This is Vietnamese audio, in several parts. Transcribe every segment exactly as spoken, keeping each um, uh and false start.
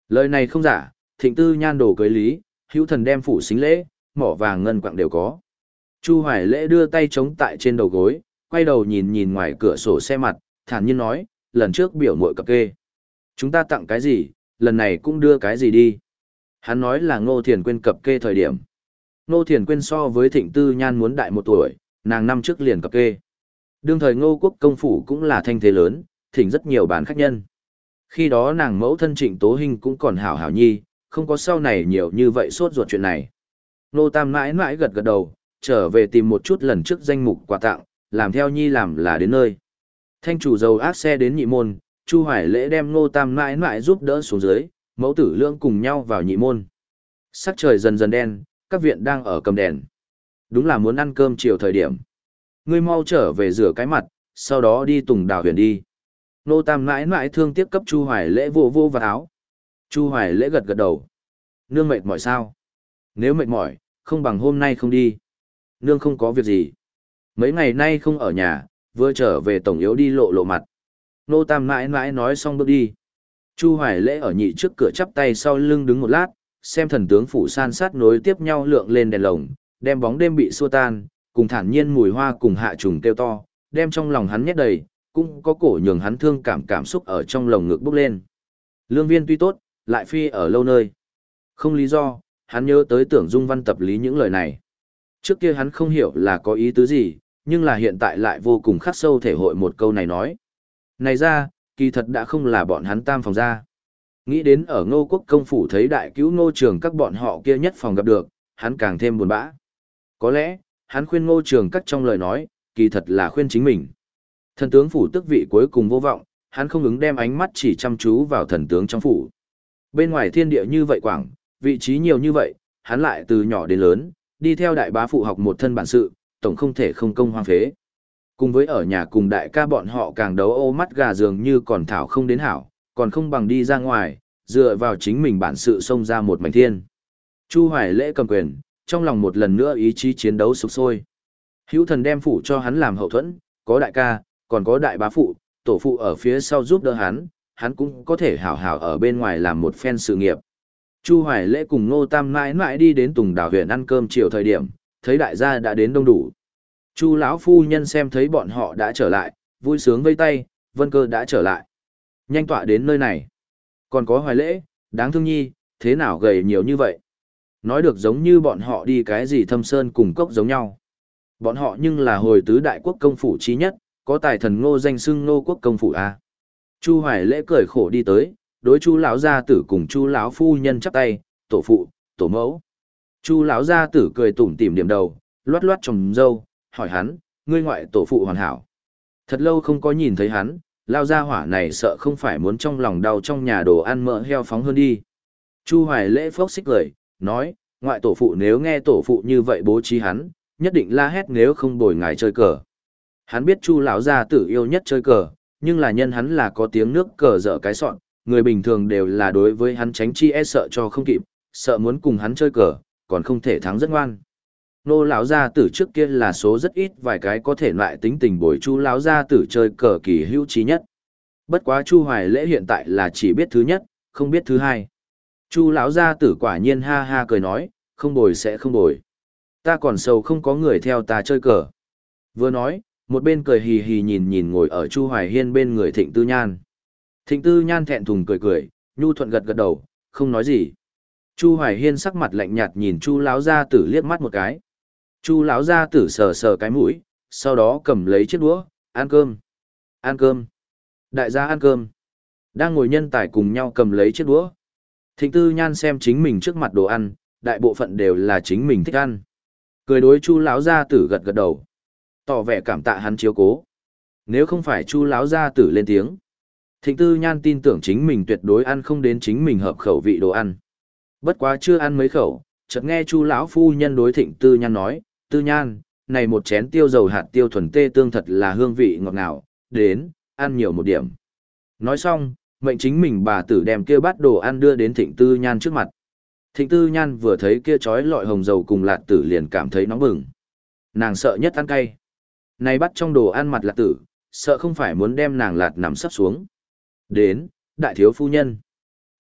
Lời này không giả, Thịnh Tư Nhan đồ cưới lý, hữu thần đem phủ xính lễ, mỏ vàng ngân quặng đều có. Chu Hoài Lễ đưa tay chống tại trên đầu gối, quay đầu nhìn nhìn ngoài cửa sổ xe mặt, thản nhiên nói, lần trước biểu muội cập kê. Chúng ta tặng cái gì, lần này cũng đưa cái gì đi. Hắn nói là Ngô Thiền Quyên cập kê thời điểm. Ngô Thiền Quyên so với Thịnh Tư Nhan muốn đại một tuổi, nàng năm trước liền cập kê. Đương thời Ngô Quốc công phủ cũng là thanh thế lớn, thỉnh rất nhiều bán khách nhân. Khi đó nàng mẫu thân Trịnh Tố Hinh cũng còn hảo hảo nhi, không có sau này nhiều như vậy sốt ruột chuyện này. Nô Tam mãi mãi gật gật đầu, trở về tìm một chút lần trước danh mục quà tặng, làm theo nhi làm là đến nơi. Thanh chủ dầu ác xe đến nhị môn, Chu Hoài Lễ đem Nô Tam mãi mãi giúp đỡ xuống dưới, mẫu tử lương cùng nhau vào nhị môn. Sắc trời dần dần đen, các viện đang ở cầm đèn. Đúng là muốn ăn cơm chiều thời điểm. Ngươi mau trở về rửa cái mặt, sau đó đi Tùng Đào Huyền đi. Nô Tam mãi mãi thương tiếc cấp Chu Hoài Lễ vô vô vào áo. Chu Hoài Lễ gật gật đầu. Nương mệt mỏi sao? Nếu mệt mỏi, không bằng hôm nay không đi. Nương không có việc gì. Mấy ngày nay không ở nhà, vừa trở về tổng yếu đi lộ lộ mặt. Nô Tam mãi mãi nói xong bước đi. Chu Hoài Lễ ở nhị trước cửa chắp tay sau lưng đứng một lát, xem thần tướng phủ san sát nối tiếp nhau lượng lên đèn lồng, đem bóng đêm bị xua tan, cùng thản nhiên mùi hoa cùng hạ trùng kêu to, đem trong lòng hắn nhét đầy, cũng có cổ nhường hắn thương cảm cảm xúc ở trong lồng ngực bốc lên. Lương viên tuy tốt, lại phi ở lâu nơi. Không lý do, hắn nhớ tới Tưởng Dung Văn tập lý những lời này. Trước kia hắn không hiểu là có ý tứ gì, nhưng là hiện tại lại vô cùng khắc sâu thể hội một câu này nói. Này ra, kỳ thật đã không là bọn hắn tam phòng ra. Nghĩ đến ở Ngô Quốc công phủ thấy đại cứu Ngô Trường các bọn họ kia nhất phòng gặp được, hắn càng thêm buồn bã. Có lẽ, hắn khuyên Ngô Trường các trong lời nói, kỳ thật là khuyên chính mình. Thần tướng phủ tức vị cuối cùng vô vọng, hắn không ứng đem ánh mắt chỉ chăm chú vào thần tướng trong phủ. Bên ngoài thiên địa như vậy quảng, vị trí nhiều như vậy, hắn lại từ nhỏ đến lớn, đi theo đại bá phụ học một thân bản sự, tổng không thể không công hoang phế. Cùng với ở nhà cùng đại ca bọn họ càng đấu ô mắt gà dường như còn thảo không đến hảo, còn không bằng đi ra ngoài, dựa vào chính mình bản sự xông ra một mảnh thiên. Chu Hoài Lễ cầm quyền, trong lòng một lần nữa ý chí chiến đấu sục sôi. Hữu thần đem phủ cho hắn làm hậu thuẫn, có đại ca, còn có đại bá phụ, tổ phụ ở phía sau giúp đỡ hắn, hắn cũng có thể hảo hảo ở bên ngoài làm một phen sự nghiệp. Chu Hoài Lễ cùng Ngô Tam mãi mãi đi đến Tùng Đào huyện ăn cơm chiều thời điểm, thấy đại gia đã đến đông đủ. Chu lão phu nhân xem thấy bọn họ đã trở lại, vui sướng vây tay, Vân Cơ đã trở lại. Nhanh tọa đến nơi này. Còn có Hoài Lễ, đáng thương nhi, thế nào gầy nhiều như vậy? Nói được giống như bọn họ đi cái gì thâm sơn cùng cốc giống nhau. Bọn họ nhưng là hồi tứ đại quốc công phủ chí nhất, có tài thần Ngô danh xưng Ngô quốc công phủ a. Chu Hoài Lễ cười khổ đi tới, đối Chu lão gia tử cùng Chu lão phu nhân chắp tay, tổ phụ, tổ mẫu. Chu lão gia tử cười tủm tỉm điểm đầu, loát loát trồng râu, hỏi hắn, ngươi ngoại tổ phụ hoàn hảo. Thật lâu không có nhìn thấy hắn, lao gia hỏa này sợ không phải muốn trong lòng đau trong nhà đồ ăn mỡ heo phóng hơn đi. Chu Hoài Lễ phốc xích cười, nói, ngoại tổ phụ nếu nghe tổ phụ như vậy bố trí hắn, nhất định la hét nếu không bồi ngài chơi cờ. Hắn biết Chu lão gia tử yêu nhất chơi cờ, nhưng là nhân hắn là có tiếng nước cờ dở cái sọn, người bình thường đều là đối với hắn tránh chi e sợ cho không kịp, sợ muốn cùng hắn chơi cờ, còn không thể thắng rất ngoan. Nô lão gia tử trước kia là số rất ít vài cái có thể loại tính tình bồi Chu lão gia tử chơi cờ kỳ hữu trí nhất. Bất quá Chu Hoài Lễ hiện tại là chỉ biết thứ nhất, không biết thứ hai. Chu lão gia tử quả nhiên ha ha cười nói, không bồi sẽ không bồi. Ta còn sầu không có người theo ta chơi cờ. Vừa nói, một bên cười hì hì nhìn nhìn ngồi ở Chu Hoài Hiên bên người Thịnh Tư Nhan. Thịnh Tư Nhan thẹn thùng cười cười, nhu thuận gật gật đầu, không nói gì. Chu Hoài Hiên sắc mặt lạnh nhạt nhìn Chu lão gia tử liếc mắt một cái. Chu lão gia tử sờ sờ cái mũi, sau đó cầm lấy chiếc đũa, ăn cơm. Ăn cơm. Đại gia ăn cơm. Đang ngồi nhân tài cùng nhau cầm lấy chiếc đũa. Thịnh Tư Nhan xem chính mình trước mặt đồ ăn, đại bộ phận đều là chính mình thích ăn. Cười đối Chu lão gia tử gật gật đầu, tỏ vẻ cảm tạ hắn chiếu cố. Nếu không phải Chu lão gia tử lên tiếng, Thịnh Tư Nhan tin tưởng chính mình tuyệt đối ăn không đến chính mình hợp khẩu vị đồ ăn. Bất quá chưa ăn mấy khẩu, chợt nghe Chu lão phu nhân đối Thịnh Tư Nhan nói, "Tư Nhan, này một chén tiêu dầu hạt tiêu thuần tê tương thật là hương vị ngọt ngào, đến, ăn nhiều một điểm." Nói xong, mệnh chính mình bà tử đem kia bát đồ ăn đưa đến Thịnh Tư Nhan trước mặt. Thịnh Tư Nhan vừa thấy kia chói lọi hồng dầu cùng lạt tử liền cảm thấy nóng bừng. Nàng sợ nhất ăn cay. Này bắt trong đồ ăn mặt lạt tử, sợ không phải muốn đem nàng lạt nằm sắp xuống. Đến, đại thiếu phu nhân.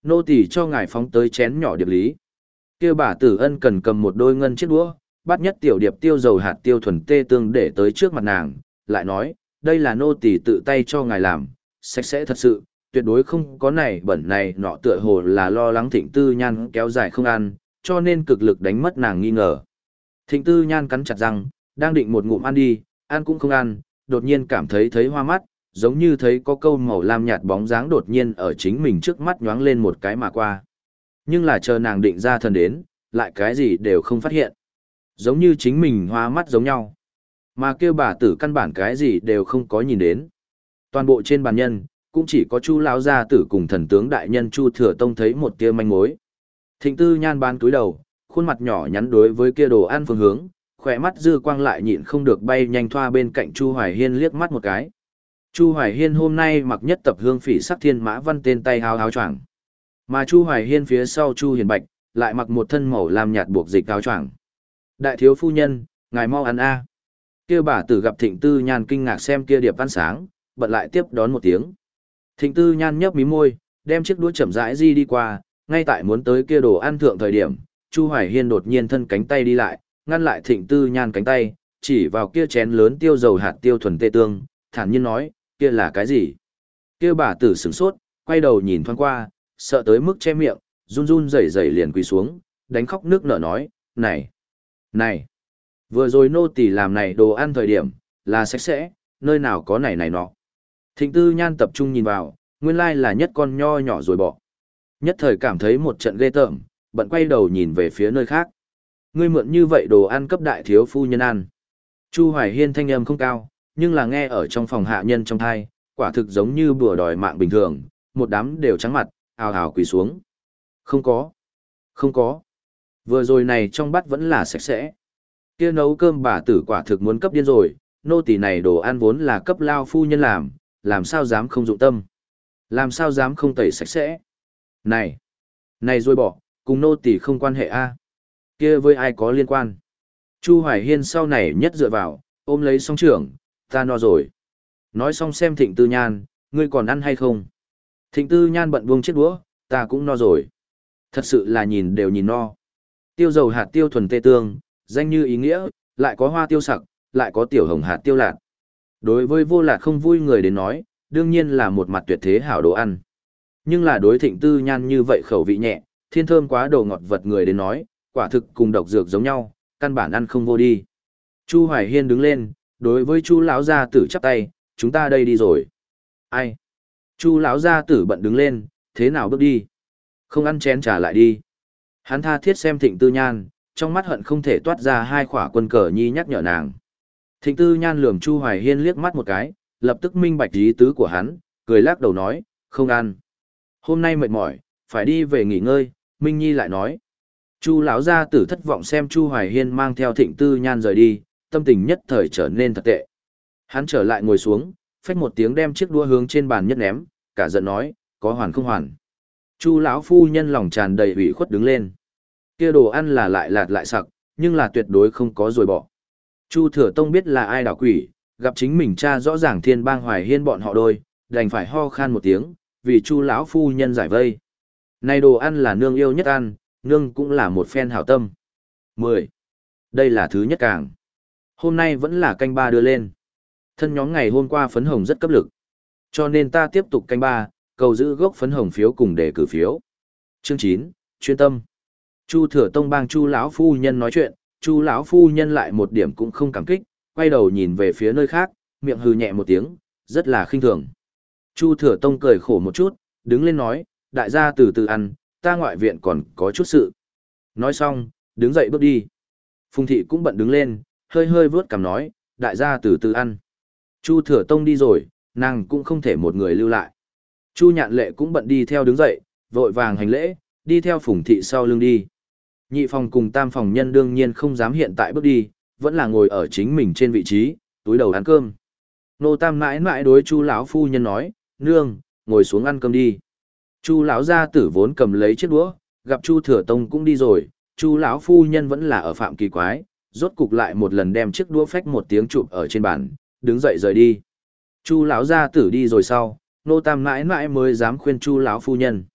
Nô tỳ cho ngài phóng tới chén nhỏ điệp lý. Kia bà tử ân cần cầm một đôi ngân chiếc đũa, bắt nhất tiểu điệp tiêu dầu hạt tiêu thuần tê tương để tới trước mặt nàng, lại nói, đây là nô tỳ tự tay cho ngài làm, sạch sẽ thật sự, tuyệt đối không có này bẩn này nọ, tựa hồ là lo lắng Thịnh Tư Nhan kéo dài không ăn, cho nên cực lực đánh mất nàng nghi ngờ. Thịnh Tư Nhan cắn chặt răng, đang định một ngụm ăn đi, ăn cũng không ăn, đột nhiên cảm thấy thấy hoa mắt, giống như thấy có câu màu lam nhạt bóng dáng đột nhiên ở chính mình trước mắt nhoáng lên một cái mà qua. Nhưng là chờ nàng định ra thần đến, lại cái gì đều không phát hiện. Giống như chính mình hoa mắt giống nhau. Mà kêu bà tử căn bản cái gì đều không có nhìn đến. Toàn bộ trên bàn nhân, cũng chỉ có Chu lão gia tử cùng thần tướng đại nhân Chu Thừa Tông thấy một tia manh mối. Thịnh Tư Nhan bán cúi đầu, khuôn mặt nhỏ nhắn đối với kia đồ ăn phương hướng, khỏe mắt dư quang lại nhịn không được bay nhanh thoa bên cạnh Chu Hoài Hiên liếc mắt một cái. Chu Hoài Hiên hôm nay mặc nhất tập hương phỉ sắc thiên mã văn tên tay háo áo choàng. Mà Chu Hoài Hiên phía sau Chu Hiền Bạch, lại mặc một thân màu lam nhạt buộc dịch áo choàng. Đại thiếu phu nhân, ngài mau ăn a. Kia bà tử gặp Thịnh Tư Nhan kinh ngạc xem kia điệp ăn sáng, bận lại tiếp đón một tiếng. Thịnh Tư Nhan nhấp mí môi, đem chiếc đũa chậm rãi di đi qua, ngay tại muốn tới kia đồ ăn thượng thời điểm, Chu Hoài Hiên đột nhiên thân cánh tay đi lại, ngăn lại Thịnh Tư Nhan cánh tay, chỉ vào kia chén lớn tiêu dầu hạt tiêu thuần tê tương, thản nhiên nói, kia là cái gì? Kia bà tử sửng sốt, quay đầu nhìn thoáng qua, sợ tới mức che miệng, run run rẩy rẩy liền quỳ xuống, đánh khóc nước nở nói, này, này, vừa rồi nô tỳ làm này đồ ăn thời điểm, là sạch sẽ, nơi nào có này này nọ. Thịnh Tư Nhan tập trung nhìn vào, nguyên lai là nhất con nho nhỏ rồi bỏ. Nhất thời cảm thấy một trận ghê tởm, bận quay đầu nhìn về phía nơi khác. Ngươi mượn như vậy đồ ăn cấp đại thiếu phu nhân ăn. Chu Hoài Hiên thanh âm không cao, nhưng là nghe ở trong phòng hạ nhân trong thai, quả thực giống như bùa đòi mạng bình thường, một đám đều trắng mặt, ào ào quỳ xuống. Không có, không có. Vừa rồi này trong bát vẫn là sạch sẽ. Kia nấu cơm bà tử quả thực muốn cấp điên rồi, nô tỳ này đồ ăn vốn là cấp lao phu nhân làm, làm sao dám không dụng tâm. Làm sao dám không tẩy sạch sẽ. Này, này rồi bỏ, cùng nô tỳ không quan hệ a. Kia với ai có liên quan. Chu Hoài Hiên sau này nhất dựa vào, ôm lấy song trưởng, ta no rồi. Nói xong xem Thịnh Tư Nhan, ngươi còn ăn hay không? Thịnh Tư Nhan bận buông chiếc đũa, ta cũng no rồi. Thật sự là nhìn đều nhìn no. Tiêu dầu hạt tiêu thuần tê tương, danh như ý nghĩa, lại có hoa tiêu sặc, lại có tiểu hồng hạt tiêu lạt. Đối với vô lạt không vui người đến nói, đương nhiên là một mặt tuyệt thế hảo đồ ăn. Nhưng là đối Thịnh Tư Nhan như vậy khẩu vị nhẹ, thiên thơm quá đồ ngọt vật người đến nói, quả thực cùng độc dược giống nhau, căn bản ăn không vô đi. Chu Hoài Hiên đứng lên, đối với Chu lão gia tử chắp tay, chúng ta đây đi rồi. Ai? Chu lão gia tử bận đứng lên, thế nào bước đi? Không ăn chén trà lại đi. Hắn tha thiết xem Thịnh Tư Nhan, trong mắt hận không thể toát ra hai khỏa quân cờ nhi nhắc nhở nàng. Thịnh Tư Nhan lườm Chu Hoài Hiên liếc mắt một cái, lập tức minh bạch ý tứ của hắn, cười lắc đầu nói, không ăn. Hôm nay mệt mỏi, phải đi về nghỉ ngơi, Minh Nhi lại nói. Chu lão gia tử thất vọng xem Chu Hoài Hiên mang theo Thịnh Tư Nhan rời đi, tâm tình nhất thời trở nên thật tệ. Hắn trở lại ngồi xuống, phách một tiếng đem chiếc đũa hướng trên bàn nhất ném, cả giận nói, có hoàn không hoàn. Chu lão phu nhân lòng tràn đầy ủy khuất đứng lên. Kia đồ ăn là lại lạt lại sặc, nhưng là tuyệt đối không có rồi bỏ. Chu Thừa Tông biết là ai đảo quỷ, gặp chính mình cha rõ ràng Thiên Bang Hoài Hiên bọn họ đôi, đành phải ho khan một tiếng, vì Chu lão phu nhân giải vây. Này đồ ăn là nương yêu nhất ăn, nương cũng là một phen hảo tâm. mười. Đây là thứ nhất càng. Hôm nay vẫn là canh ba đưa lên. Thân nhóm ngày hôm qua phấn hồng rất cấp lực. Cho nên ta tiếp tục canh ba, cầu giữ gốc phấn hồng phiếu cùng đề cử phiếu. Chương chín, chuyên tâm. Chu Thừa Tông bang Chu lão phu nhân nói chuyện, Chu lão phu nhân lại một điểm cũng không cảm kích, quay đầu nhìn về phía nơi khác, miệng hừ nhẹ một tiếng, rất là khinh thường. Chu Thừa Tông cười khổ một chút, đứng lên nói, đại gia từ từ ăn, ta ngoại viện còn có chút sự. Nói xong, đứng dậy bước đi. Phùng thị cũng bận đứng lên, hơi hơi vướt cằm nói, đại gia từ từ ăn. Chu Thừa Tông đi rồi, nàng cũng không thể một người lưu lại. Chu Nhạn Lệ cũng bận đi theo đứng dậy, vội vàng hành lễ, đi theo Phùng thị sau lưng đi. Nhị phòng cùng tam phòng nhân đương nhiên không dám hiện tại bước đi, vẫn là ngồi ở chính mình trên vị trí, túi đầu ăn cơm. Nô Tam mãi mãi đối Chu lão phu nhân nói, nương, ngồi xuống ăn cơm đi. Chu lão gia tử vốn cầm lấy chiếc đũa, gặp Chu Thừa Tông cũng đi rồi, Chu lão phu nhân vẫn là ở phạm kỳ quái, rốt cục lại một lần đem chiếc đũa phách một tiếng chụp ở trên bàn, đứng dậy rời đi. Chu lão gia tử đi rồi sau, nô Tam mãi mãi mới dám khuyên Chu lão phu nhân.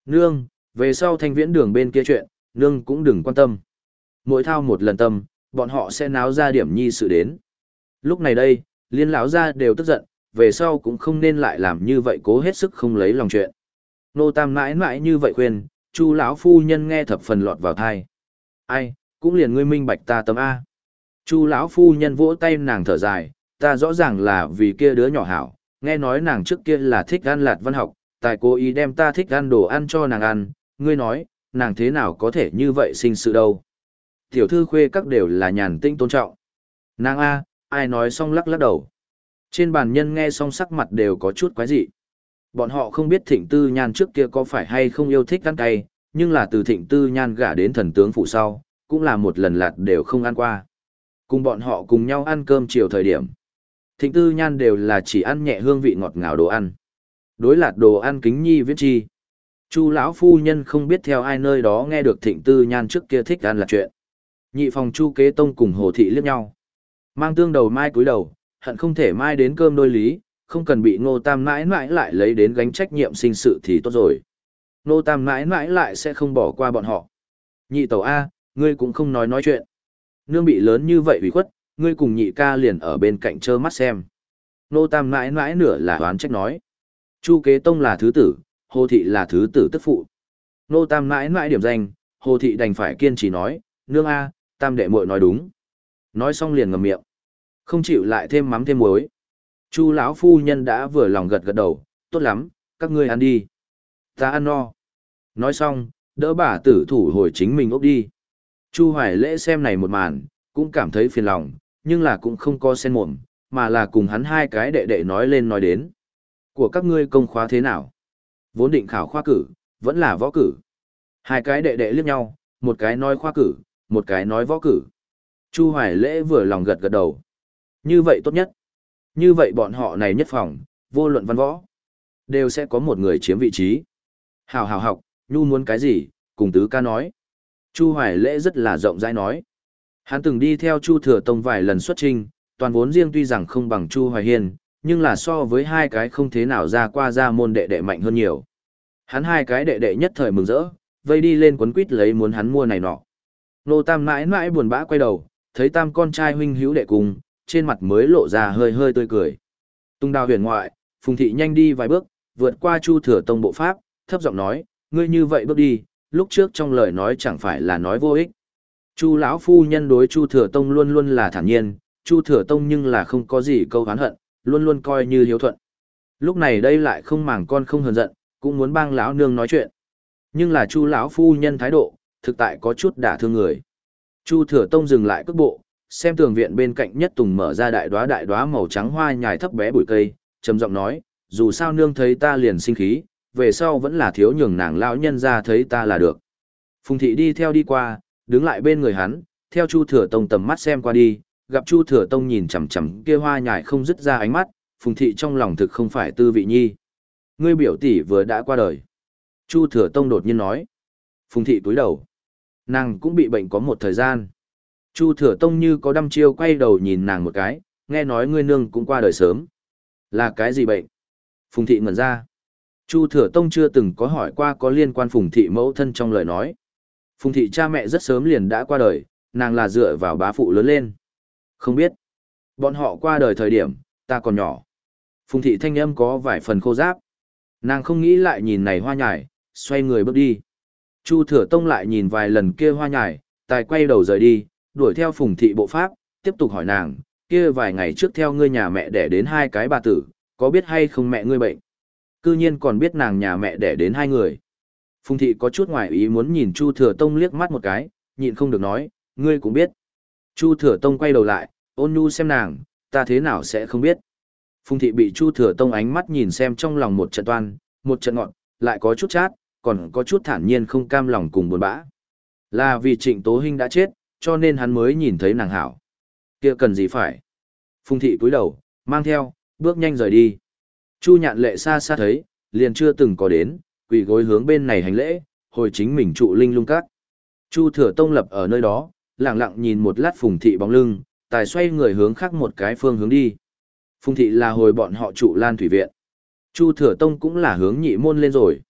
Nương, về sau thanh viễn đường bên kia chuyện, nương cũng đừng quan tâm. Mỗi thao một lần tâm, bọn họ sẽ náo ra điểm nhi sự đến. Lúc này đây, liên lão gia đều tức giận, về sau cũng không nên lại làm như vậy, cố hết sức không lấy lòng chuyện. Nô Tam mãi mãi như vậy khuyên, Chu lão phu nhân nghe thập phần lọt vào tai. Ai, cũng liền ngươi minh bạch ta tâm a. Chu lão phu nhân vỗ tay nàng thở dài, ta rõ ràng là vì kia đứa nhỏ hảo, nghe nói nàng trước kia là thích ăn lạt văn học, tại cố ý đem ta thích ăn đồ ăn cho nàng ăn, ngươi nói, nàng thế nào có thể như vậy sinh sự đâu. Tiểu thư khuê các đều là nhàn tinh tôn trọng. Nàng a, ai nói xong lắc lắc đầu. Trên bàn nhân nghe xong sắc mặt đều có chút quái dị. Bọn họ không biết Thịnh Tư Nhan trước kia có phải hay không yêu thích ăn cay, nhưng là từ Thịnh Tư Nhan gả đến thần tướng phụ sau, cũng là một lần lạt đều không ăn qua. Cùng bọn họ cùng nhau ăn cơm chiều thời điểm. Thịnh Tư Nhan đều là chỉ ăn nhẹ hương vị ngọt ngào đồ ăn. Đối lạt đồ ăn kính nhi viết chi. Chu lão phu nhân không biết theo ai nơi đó nghe được Thịnh Tư Nhan trước kia thích ăn là chuyện. Nhị phòng Chu Kế Tông cùng Hồ Thị liếc nhau. Mang tương đầu mai cúi đầu, hận không thể mai đến cơm đôi lý, không cần bị Ngô Tam mãi mãi lại lấy đến gánh trách nhiệm sinh sự thì tốt rồi. Ngô Tam mãi mãi lại sẽ không bỏ qua bọn họ. Nhị tẩu A, ngươi cũng không nói nói chuyện. Nương bị lớn như vậy ủy khuất, ngươi cùng nhị ca liền ở bên cạnh trơ mắt xem. Ngô Tam mãi mãi nửa là oán trách nói. Chu Kế Tông là thứ tử, Hồ Thị là thứ tử tức phụ. Ngô Tam mãi mãi điểm danh, Hồ Thị đành phải kiên trì nói, nương A, Tam đệ muội nói đúng. Nói xong liền ngậm miệng, không chịu lại thêm mắm thêm muối. Chu lão phu nhân đã vừa lòng gật gật đầu, tốt lắm, các ngươi ăn đi. Ta ăn no. Nói xong, đỡ bà tử thủ hồi chính mình ốc đi. Chu Hoài Lễ xem này một màn, cũng cảm thấy phiền lòng, nhưng là cũng không có sen mồm, mà là cùng hắn hai cái đệ đệ nói lên nói đến. Của các ngươi công khóa thế nào? Vốn định khảo khoa cử, vẫn là võ cử. Hai cái đệ đệ liếc nhau, một cái nói khoa cử, một cái nói võ cử. Chu Hoài Lễ vừa lòng gật gật đầu. Như vậy tốt nhất. Như vậy bọn họ này nhất phòng, vô luận văn võ, đều sẽ có một người chiếm vị trí. Hào hào học, nhu muốn cái gì, cùng tứ ca nói. Chu Hoài Lễ rất là rộng rãi nói. Hắn từng đi theo Chu Thừa Tông vài lần xuất trinh, toàn vốn riêng tuy rằng không bằng Chu Hoài Hiên, nhưng là so với hai cái không thế nào ra qua ra môn đệ đệ mạnh hơn nhiều. Hắn hai cái đệ đệ nhất thời mừng rỡ, vây đi lên quấn quýt lấy muốn hắn mua này nọ. Nô Tam mãi mãi buồn bã quay đầu, thấy Tam con trai huynh hữu đệ cùng, trên mặt mới lộ ra hơi hơi tươi cười. Tung đào huyền ngoại, Phùng Thị nhanh đi vài bước, vượt qua Chu Thừa Tông bộ pháp, thấp giọng nói, ngươi như vậy bước đi, lúc trước trong lời nói chẳng phải là nói vô ích. Chu lão phu nhân đối Chu Thừa Tông luôn luôn là thản nhiên, Chu Thừa Tông nhưng là không có gì câu oán hận, luôn luôn coi như hiếu thuận. Lúc này đây lại không màng con không hờn giận, cũng muốn bang lão nương nói chuyện. Nhưng là Chu lão phu nhân thái độ, thực tại có chút đả thương người. Chu Thừa Tông dừng lại cước bộ, xem tường viện bên cạnh nhất tùng mở ra đại đóa đại đóa màu trắng hoa nhài thấp bé bụi cây, trầm giọng nói, dù sao nương thấy ta liền sinh khí, về sau vẫn là thiếu nhường nàng lão nhân ra thấy ta là được. Phùng Thị đi theo đi qua, đứng lại bên người hắn, theo Chu Thừa Tông tầm mắt xem qua đi, gặp Chu Thừa Tông nhìn chằm chằm kia hoa nhài không dứt ra ánh mắt, Phùng Thị trong lòng thực không phải tư vị nhi. Ngươi biểu tỷ vừa đã qua đời. Chu Thừa Tông đột nhiên nói. Phùng Thị cúi đầu. Nàng cũng bị bệnh có một thời gian. Chu Thừa Tông như có đăm chiêu quay đầu nhìn nàng một cái, nghe nói ngươi nương cũng qua đời sớm. Là cái gì bệnh? Phùng Thị ngẩn ra. Chu Thừa Tông chưa từng có hỏi qua có liên quan Phùng Thị mẫu thân trong lời nói. Phùng Thị cha mẹ rất sớm liền đã qua đời, nàng là dựa vào bá phụ lớn lên. Không biết. Bọn họ qua đời thời điểm, ta còn nhỏ. Phùng Thị thanh âm có vài phần khô ráp. Nàng không nghĩ lại nhìn này hoa nhài, xoay người bước đi. Chu Thừa Tông lại nhìn vài lần kia hoa nhài, tài quay đầu rời đi, đuổi theo Phùng Thị bộ pháp, tiếp tục hỏi nàng, kia vài ngày trước theo ngươi nhà mẹ đẻ đến hai cái bà tử, có biết hay không mẹ ngươi bệnh? Cư nhiên còn biết nàng nhà mẹ đẻ đến hai người. Phùng Thị có chút ngoài ý muốn nhìn Chu Thừa Tông liếc mắt một cái, nhịn không được nói, ngươi cũng biết. Chu Thừa Tông quay đầu lại, ôn nhu xem nàng, ta thế nào sẽ không biết. Phùng Thị bị Chu Thừa Tông ánh mắt nhìn xem trong lòng một trận toan, một trận ngọn, lại có chút chát, còn có chút thản nhiên không cam lòng cùng buồn bã. Là vì Trịnh Tố Hinh đã chết, cho nên hắn mới nhìn thấy nàng hảo. Kia cần gì phải. Phùng Thị cúi đầu, mang theo, bước nhanh rời đi. Chu Nhạn Lệ xa xa thấy, liền chưa từng có đến, quỳ gối hướng bên này hành lễ, hồi chính mình trụ linh lung các. Chu Thừa Tông lập ở nơi đó, lặng lặng nhìn một lát Phùng Thị bóng lưng, tài xoay người hướng khác một cái phương hướng đi. Phùng Thị là hồi bọn họ trụ Lan Thủy Viện. Chu Thừa Tông cũng là hướng nhị môn lên rồi.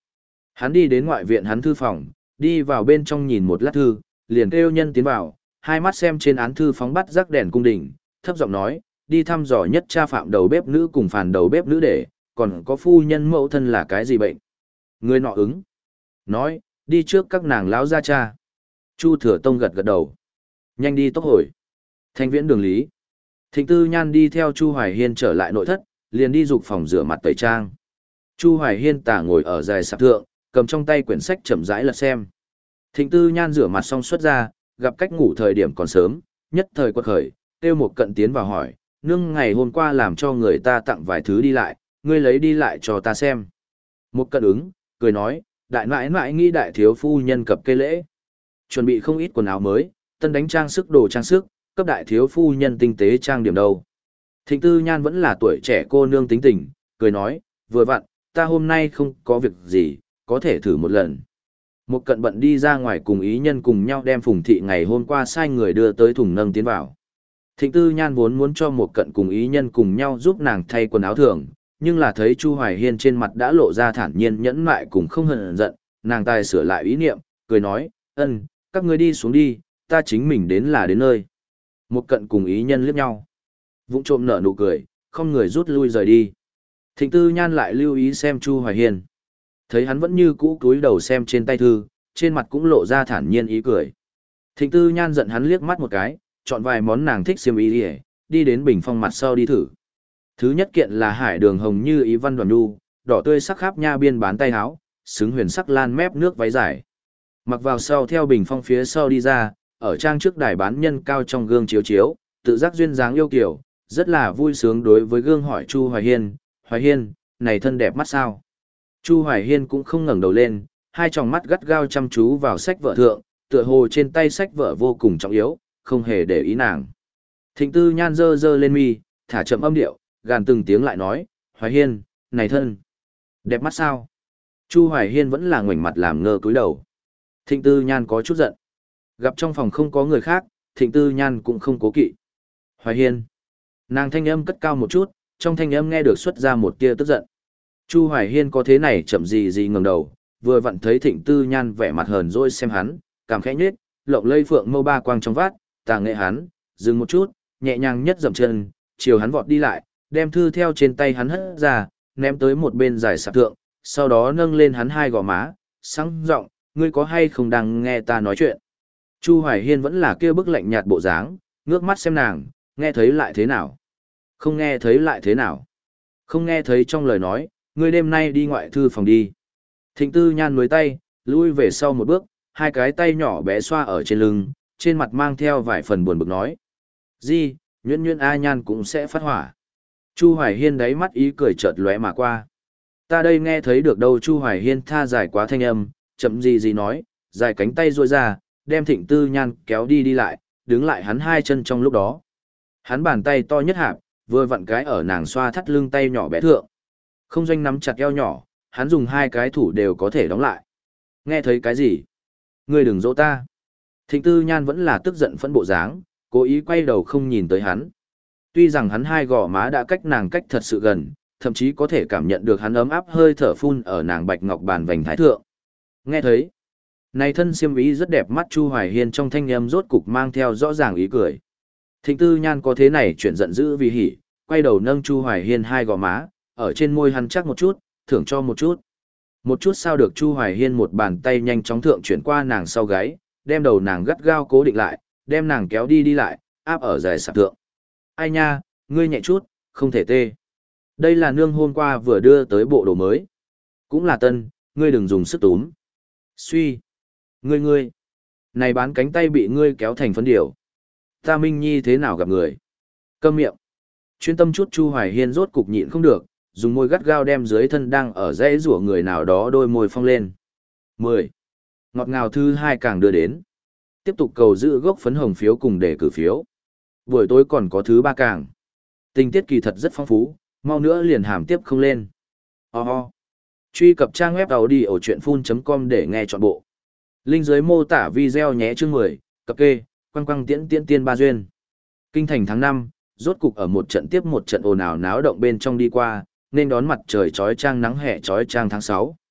Hắn đi đến ngoại viện hắn thư phòng, đi vào bên trong nhìn một lát thư, liền kêu nhân tiến vào, hai mắt xem trên án thư phóng bắt rắc đèn cung đình, thấp giọng nói, đi thăm dò nhất cha phạm đầu bếp nữ cùng phản đầu bếp nữ để, còn có phu nhân mẫu thân là cái gì bệnh. Người nọ ứng. Nói, đi trước các nàng lão gia cha. Chu Thừa Tông gật gật đầu. Nhanh đi tốc hồi. Thanh viễn đường lý. Thịnh Tư Nhan đi theo Chu Hoài Hiên trở lại nội thất, liền đi dục phòng rửa mặt tẩy trang. Chu Hoài Hiên tả ngồi ở dài sạp thượng, cầm trong tay quyển sách chậm rãi lật xem. Thịnh Tư Nhan rửa mặt xong xuất ra, gặp cách ngủ thời điểm còn sớm, nhất thời quật khởi, tiêu một cận tiến vào hỏi, nương ngày hôm qua làm cho người ta tặng vài thứ đi lại, ngươi lấy đi lại cho ta xem. Một cận ứng, cười nói, đại nãi nãi nghĩ đại thiếu phu nhân cập cây lễ. Chuẩn bị không ít quần áo mới, tân đánh trang sức đồ trang sức, cấp đại thiếu phu nhân tinh tế trang điểm đâu. Thịnh Tư Nhan vẫn là tuổi trẻ cô nương tính tình, cười nói, vừa vặn, ta hôm nay không có việc gì, có thể thử một lần. Một cận bận đi ra ngoài cùng ý nhân cùng nhau đem Phùng Thị ngày hôm qua sai người đưa tới thùng nâng tiến vào. Thịnh Tư Nhan vốn muốn cho một cận cùng ý nhân cùng nhau giúp nàng thay quần áo thường, nhưng là thấy Chu Hoài Hiên trên mặt đã lộ ra thản nhiên nhẫn nại cùng không hờn giận, nàng tài sửa lại ý niệm, cười nói, ân, các ngươi đi xuống đi, ta chính mình đến là đến nơi. Một cận cùng ý nhân liếc nhau. Vũng trộm nở nụ cười, không người rút lui rời đi. Thịnh Tư Nhan lại lưu ý xem Chu Hoài Hiên. Thấy hắn vẫn như cũ cúi đầu xem trên tay thư, trên mặt cũng lộ ra thản nhiên ý cười. Thịnh Tư Nhan giận hắn liếc mắt một cái, chọn vài món nàng thích xiêm y đi, đi đến bình phong mặt sau đi thử. Thứ nhất kiện là hải đường hồng như ý văn đoàn đu, đỏ tươi sắc khắp nha biên bán tay áo, xứng huyền sắc lan mép nước váy dài. Mặc vào sau theo bình phong phía sau đi ra, ở trang trước đài bán nhân cao trong gương chiếu chiếu, tự giác duyên dáng yêu kiều, rất là vui sướng đối với gương hỏi Chu Hoài Hiên, Hoài Hiên, này thân đẹp mắt sao? Chu Hoài Hiên cũng không ngẩng đầu lên, hai tròng mắt gắt gao chăm chú vào sách vở thượng, tựa hồ trên tay sách vở vô cùng trọng yếu, không hề để ý nàng. Thịnh Tư Nhan dơ dơ lên mi, thả chậm âm điệu, gàn từng tiếng lại nói, Hoài Hiên, này thân, đẹp mắt sao? Chu Hoài Hiên vẫn là ngoảnh mặt làm ngơ cúi đầu. Thịnh Tư Nhan có chút giận. Gặp trong phòng không có người khác, Thịnh Tư Nhan cũng không cố kỵ. Hoài Hiên. Nàng thanh âm cất cao một chút, trong thanh âm nghe được xuất ra một tia tức giận. Chu Hoài Hiên có thế này chậm gì gì ngẩng đầu, vừa vặn thấy Thịnh Tư Nhan vẻ mặt hờn dỗi xem hắn, cảm khẽ nhếch, lộng lây phượng mâu ba quang trong vát, tà nghệ hắn, dừng một chút, nhẹ nhàng nhất dậm chân, chiều hắn vọt đi lại, đem thư theo trên tay hắn hất ra, ném tới một bên giải sạp thượng, sau đó nâng lên hắn hai gò má, sáng giọng, ngươi có hay không đang nghe ta nói chuyện? Chu Hoài Hiên vẫn là kia bức lạnh nhạt bộ dáng, ngước mắt xem nàng, nghe thấy lại thế nào? Không nghe thấy lại thế nào? Không nghe thấy trong lời nói, ngươi đêm nay đi ngoại thư phòng đi. Thịnh Tư Nhan nuối tay, lui về sau một bước, hai cái tay nhỏ bé xoa ở trên lưng, trên mặt mang theo vài phần buồn bực nói. Di, nhuyễn nhuyễn A Nhan cũng sẽ phát hỏa. Chu Hoài Hiên đáy mắt ý cười chợt lóe mà qua. Ta đây nghe thấy được đâu. Chu Hoài Hiên tha dài quá thanh âm, chậm gì gì nói, dài cánh tay ruôi ra, đem Thịnh Tư Nhan kéo đi đi lại, đứng lại hắn hai chân trong lúc đó. Hắn bàn tay to nhất hạp, vừa vặn cái ở nàng xoa thắt lưng tay nhỏ bé thượng. Không doanh nắm chặt eo nhỏ, hắn dùng hai cái thủ đều có thể đóng lại. Nghe thấy cái gì? Ngươi đừng dỗ ta. Thịnh Tư Nhan vẫn là tức giận phẫn bộ dáng, cố ý quay đầu không nhìn tới hắn. Tuy rằng hắn hai gò má đã cách nàng cách thật sự gần, thậm chí có thể cảm nhận được hắn ấm áp hơi thở phun ở nàng bạch ngọc bàn vành thái thượng. Nghe thấy, này thân xiêm ý rất đẹp mắt. Chu Hoài Hiên trong thanh âm rốt cục mang theo rõ ràng ý cười. Thịnh Tư Nhan có thế này chuyển giận dữ vì hỉ, quay đầu nâng Chu Hoài Hiên hai gò má, ở trên môi hắn chắc một chút, thưởng cho một chút. Một chút sao được. Chu Hoài Hiên một bàn tay nhanh chóng thượng chuyển qua nàng sau gáy, đem đầu nàng gắt gao cố định lại, đem nàng kéo đi đi lại, áp ở dài sạp thượng. Ai nha, ngươi nhẹ chút, không thể tê. Đây là nương hôm qua vừa đưa tới bộ đồ mới. Cũng là tân, ngươi đừng dùng sức túm. Suy. Ngươi ngươi. Này bán cánh tay bị ngươi kéo thành phấn điểu. Ta Minh Nhi thế nào gặp người? Câm miệng. Chuyên tâm chút. Chu Hoài Hiên rốt cục nhịn không được, dùng môi gắt gao đem dưới thân đang ở dãy rủa người nào đó đôi môi phong lên. mười. Ngọt ngào thứ hai càng đưa đến. Tiếp tục cầu giữ gốc phấn hồng phiếu cùng để cử phiếu. Buổi tối còn có thứ ba càng. Tình tiết kỳ thật rất phong phú, mau nữa liền hàm tiếp không lên. Oh oh. Truy cập trang web audiochuyenphun.com để nghe trọn bộ. Link dưới mô tả video nhé. Chương mười, cập kê, quăng quăng tiễn tiễn tiên ba duyên. Kinh thành tháng năm, rốt cục ở một trận tiếp một trận ồn ào náo động bên trong đi qua, nên đón mặt trời chói chang nắng hè chói chang tháng sáu.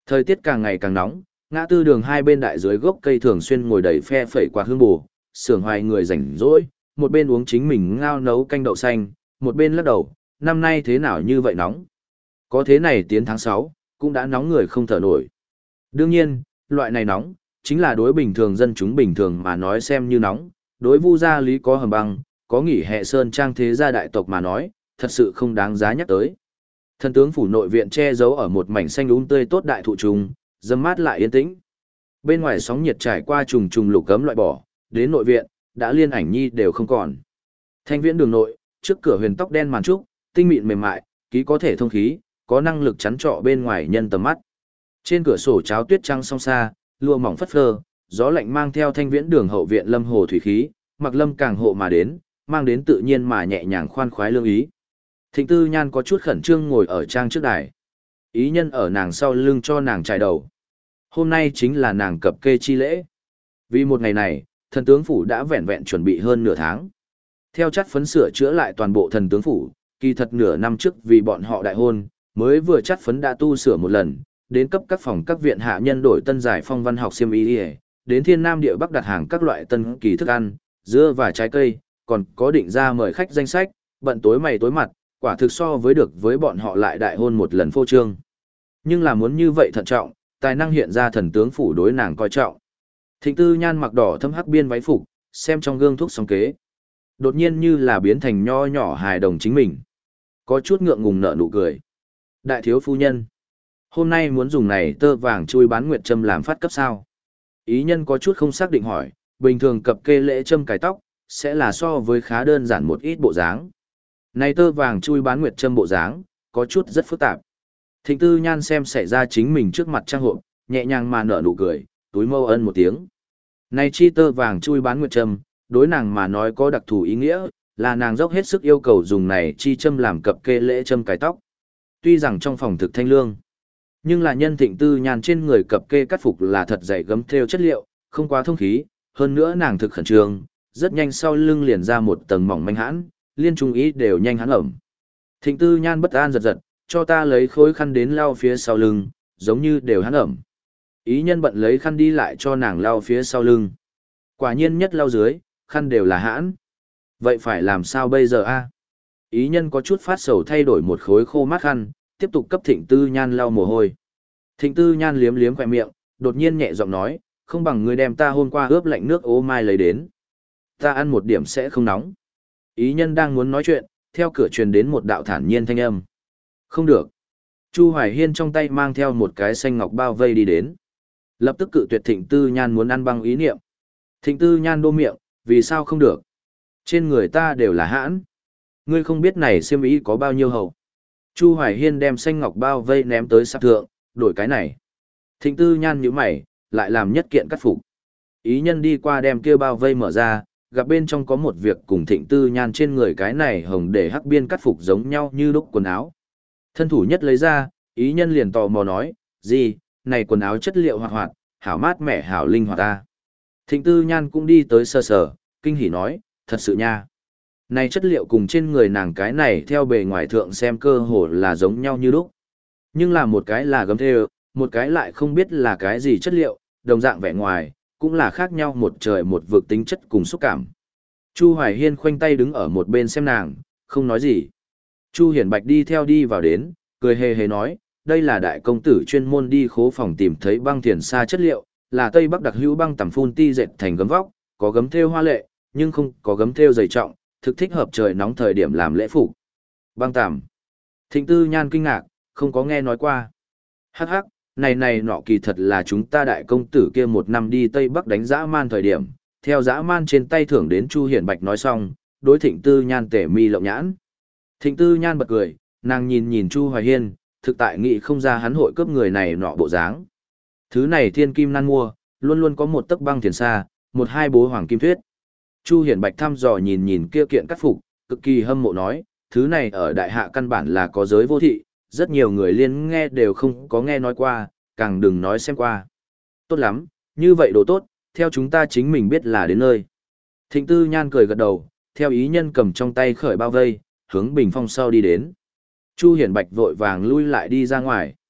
Thời tiết càng ngày càng nóng, ngã tư đường hai bên đại dưới gốc cây thường xuyên ngồi đầy phe phẩy quạt hương bù, sưởng hoài người rảnh rỗi, một bên uống chính mình ngao nấu canh đậu xanh, một bên lắc đầu, năm nay thế nào như vậy nóng. Có thế này tiến tháng sáu, cũng đã nóng người không thở nổi. Đương nhiên, loại này nóng, chính là đối bình thường dân chúng bình thường mà nói xem như nóng, đối Vu gia lý có hầm băng, có nghỉ hè sơn trang thế gia đại tộc mà nói, thật sự không đáng giá nhắc tới. Thần tướng phủ nội viện che giấu ở một mảnh xanh um tươi tốt đại thụ trùng, dâm mát lại yên tĩnh. Bên ngoài sóng nhiệt trải qua trùng trùng lục cấm loại bỏ, đến nội viện, đã liên ảnh nhi đều không còn. Thanh viễn đường nội, trước cửa huyền tóc đen màn trúc, tinh mịn mềm mại, ký có thể thông khí, có năng lực chắn trọ bên ngoài nhân tầm mắt. Trên cửa sổ cháo tuyết trắng song xa, lụa mỏng phất phơ, gió lạnh mang theo thanh viễn đường hậu viện lâm hồ thủy khí, mặc lâm càng hộ mà đến, mang đến tự nhiên mà nhẹ nhàng khoan khoái lương ý. Thịnh Tư Nhan có chút khẩn trương ngồi ở trang trước đài. Ý nhân ở nàng sau lưng cho nàng trải đầu. Hôm nay chính là nàng cập kê chi lễ. Vì một ngày này, thần tướng phủ đã vẹn vẹn chuẩn bị hơn nửa tháng. Theo chắt phấn sửa chữa lại toàn bộ thần tướng phủ, kỳ thật nửa năm trước vì bọn họ đại hôn, mới vừa chắt phấn đã tu sửa một lần, đến cấp các phòng các viện hạ nhân đổi tân giải phong văn học xiêm y, đến thiên nam địa bắc đặt hàng các loại tân kỳ thức ăn, dưa và trái cây, còn có định ra mời khách danh sách, bận tối mày tối mặt, quả thực so với được với bọn họ lại đại hôn một lần phô trương. Nhưng là muốn như vậy thận trọng, tài năng hiện ra thần tướng phủ đối nàng coi trọng. Thịnh Tư Nhan mặc đỏ thâm hắc biên váy phục, xem trong gương thuốc song kế. Đột nhiên như là biến thành nho nhỏ hài đồng chính mình. Có chút ngượng ngùng nở nụ cười. Đại thiếu phu nhân, hôm nay muốn dùng này tơ vàng chui bán nguyệt châm làm phát cấp sao? Ý nhân có chút không xác định hỏi, bình thường cập kê lễ châm cài tóc, sẽ là so với khá đơn giản một ít bộ dáng. Này tơ vàng chui bán nguyệt châm bộ dáng, có chút rất phức tạp. Thịnh Tư Nhan xem xảy ra chính mình trước mặt trang hộp, nhẹ nhàng mà nở nụ cười, túi mâu ân một tiếng. Này chi tơ vàng chui bán nguyệt châm, đối nàng mà nói có đặc thù ý nghĩa, là nàng dốc hết sức yêu cầu dùng này chi châm làm cập kê lễ châm cài tóc. Tuy rằng trong phòng thực thanh lương, nhưng là nhân Thịnh Tư Nhan trên người cập kê cắt phục là thật dày gấm thêu chất liệu, không quá thông khí, hơn nữa nàng thực khẩn trương, rất nhanh sau lưng liền ra một tầng mỏng manh hãn, liên trung ý đều nhanh hắn ẩm. Thịnh Tư Nhan bất an giật giật, cho ta lấy khối khăn đến lau phía sau lưng, giống như đều hắn ẩm. Ý nhân bận lấy khăn đi lại cho nàng lau phía sau lưng. Quả nhiên nhất lau dưới, khăn đều là hãn. Vậy phải làm sao bây giờ a? Ý nhân có chút phát sầu thay đổi một khối khô mát khăn, tiếp tục cấp Thịnh Tư Nhan lau mồ hôi. Thịnh Tư Nhan liếm liếm khỏe miệng, đột nhiên nhẹ giọng nói, không bằng người đem ta hôm qua ướp lạnh nước ô mai lấy đến. Ta ăn một điểm sẽ không nóng. Ý nhân đang muốn nói chuyện, theo cửa truyền đến một đạo thản nhiên thanh âm. Không được. Chu Hoài Hiên trong tay mang theo một cái xanh ngọc bao vây đi đến. Lập tức cự tuyệt Thịnh Tư Nhan muốn ăn băng ý niệm. Thịnh Tư Nhan đô miệng, vì sao không được? Trên người ta đều là hãn. Ngươi không biết này xiêm y có bao nhiêu hậu. Chu Hoài Hiên đem xanh ngọc bao vây ném tới sạp thượng, đổi cái này. Thịnh Tư Nhan nhíu mày, lại làm nhất kiện cắt phục. Ý nhân đi qua đem kia bao vây mở ra, gặp bên trong có một việc cùng Thịnh Tư Nhan trên người cái này hồng để hắc biên cắt phục giống nhau như đúc quần áo. Thân thủ nhất lấy ra, ý nhân liền tò mò nói, gì, này quần áo chất liệu hoạt hoạt, hảo mát mẻ hảo linh hoạt ta. Thịnh Tư Nhan cũng đi tới sờ sờ, kinh hỉ nói, thật sự nha. Này chất liệu cùng trên người nàng cái này theo bề ngoài thượng xem cơ hồ là giống nhau như lúc. Nhưng là một cái là gấm thêu, một cái lại không biết là cái gì chất liệu, đồng dạng vẻ ngoài, cũng là khác nhau một trời một vực tính chất cùng xúc cảm. Chu Hoài Hiên khoanh tay đứng ở một bên xem nàng, không nói gì. Chu Hiển Bạch đi theo đi vào đến, cười hề hề nói, đây là đại công tử chuyên môn đi khố phòng tìm thấy băng thiền sa chất liệu, là Tây Bắc đặc hữu băng tằm phun ti dệt thành gấm vóc, có gấm thêu hoa lệ, nhưng không có gấm thêu dày trọng, thực thích hợp trời nóng thời điểm làm lễ phục. Băng tằm. Thịnh Tư Nhan kinh ngạc, không có nghe nói qua. Hắc hắc, này này nọ kỳ thật là chúng ta đại công tử kia một năm đi Tây Bắc đánh dã man thời điểm, theo dã man trên tay thưởng đến Chu Hiển Bạch nói xong, đối Thịnh Tư Nhan tể mi lộng nhãn. Thịnh Tư Nhan bật cười, nàng nhìn nhìn Chu Hoài Hiên, thực tại nghĩ không ra hắn hội cướp người này nọ bộ dáng. Thứ này thiên kim nan mua, luôn luôn có một tấc băng thiền sa, một hai bố hoàng kim thuyết. Chu Hiển Bạch thăm dò nhìn nhìn kia kiện cắt phục, cực kỳ hâm mộ nói, thứ này ở đại hạ căn bản là có giới vô thị, rất nhiều người liên nghe đều không có nghe nói qua, càng đừng nói xem qua. Tốt lắm, như vậy đồ tốt, theo chúng ta chính mình biết là đến nơi. Thịnh Tư Nhan cười gật đầu, theo ý nhân cầm trong tay khởi bao vây, hướng bình phong sau đi đến. Chu Hiển Bạch vội vàng lui lại đi ra ngoài.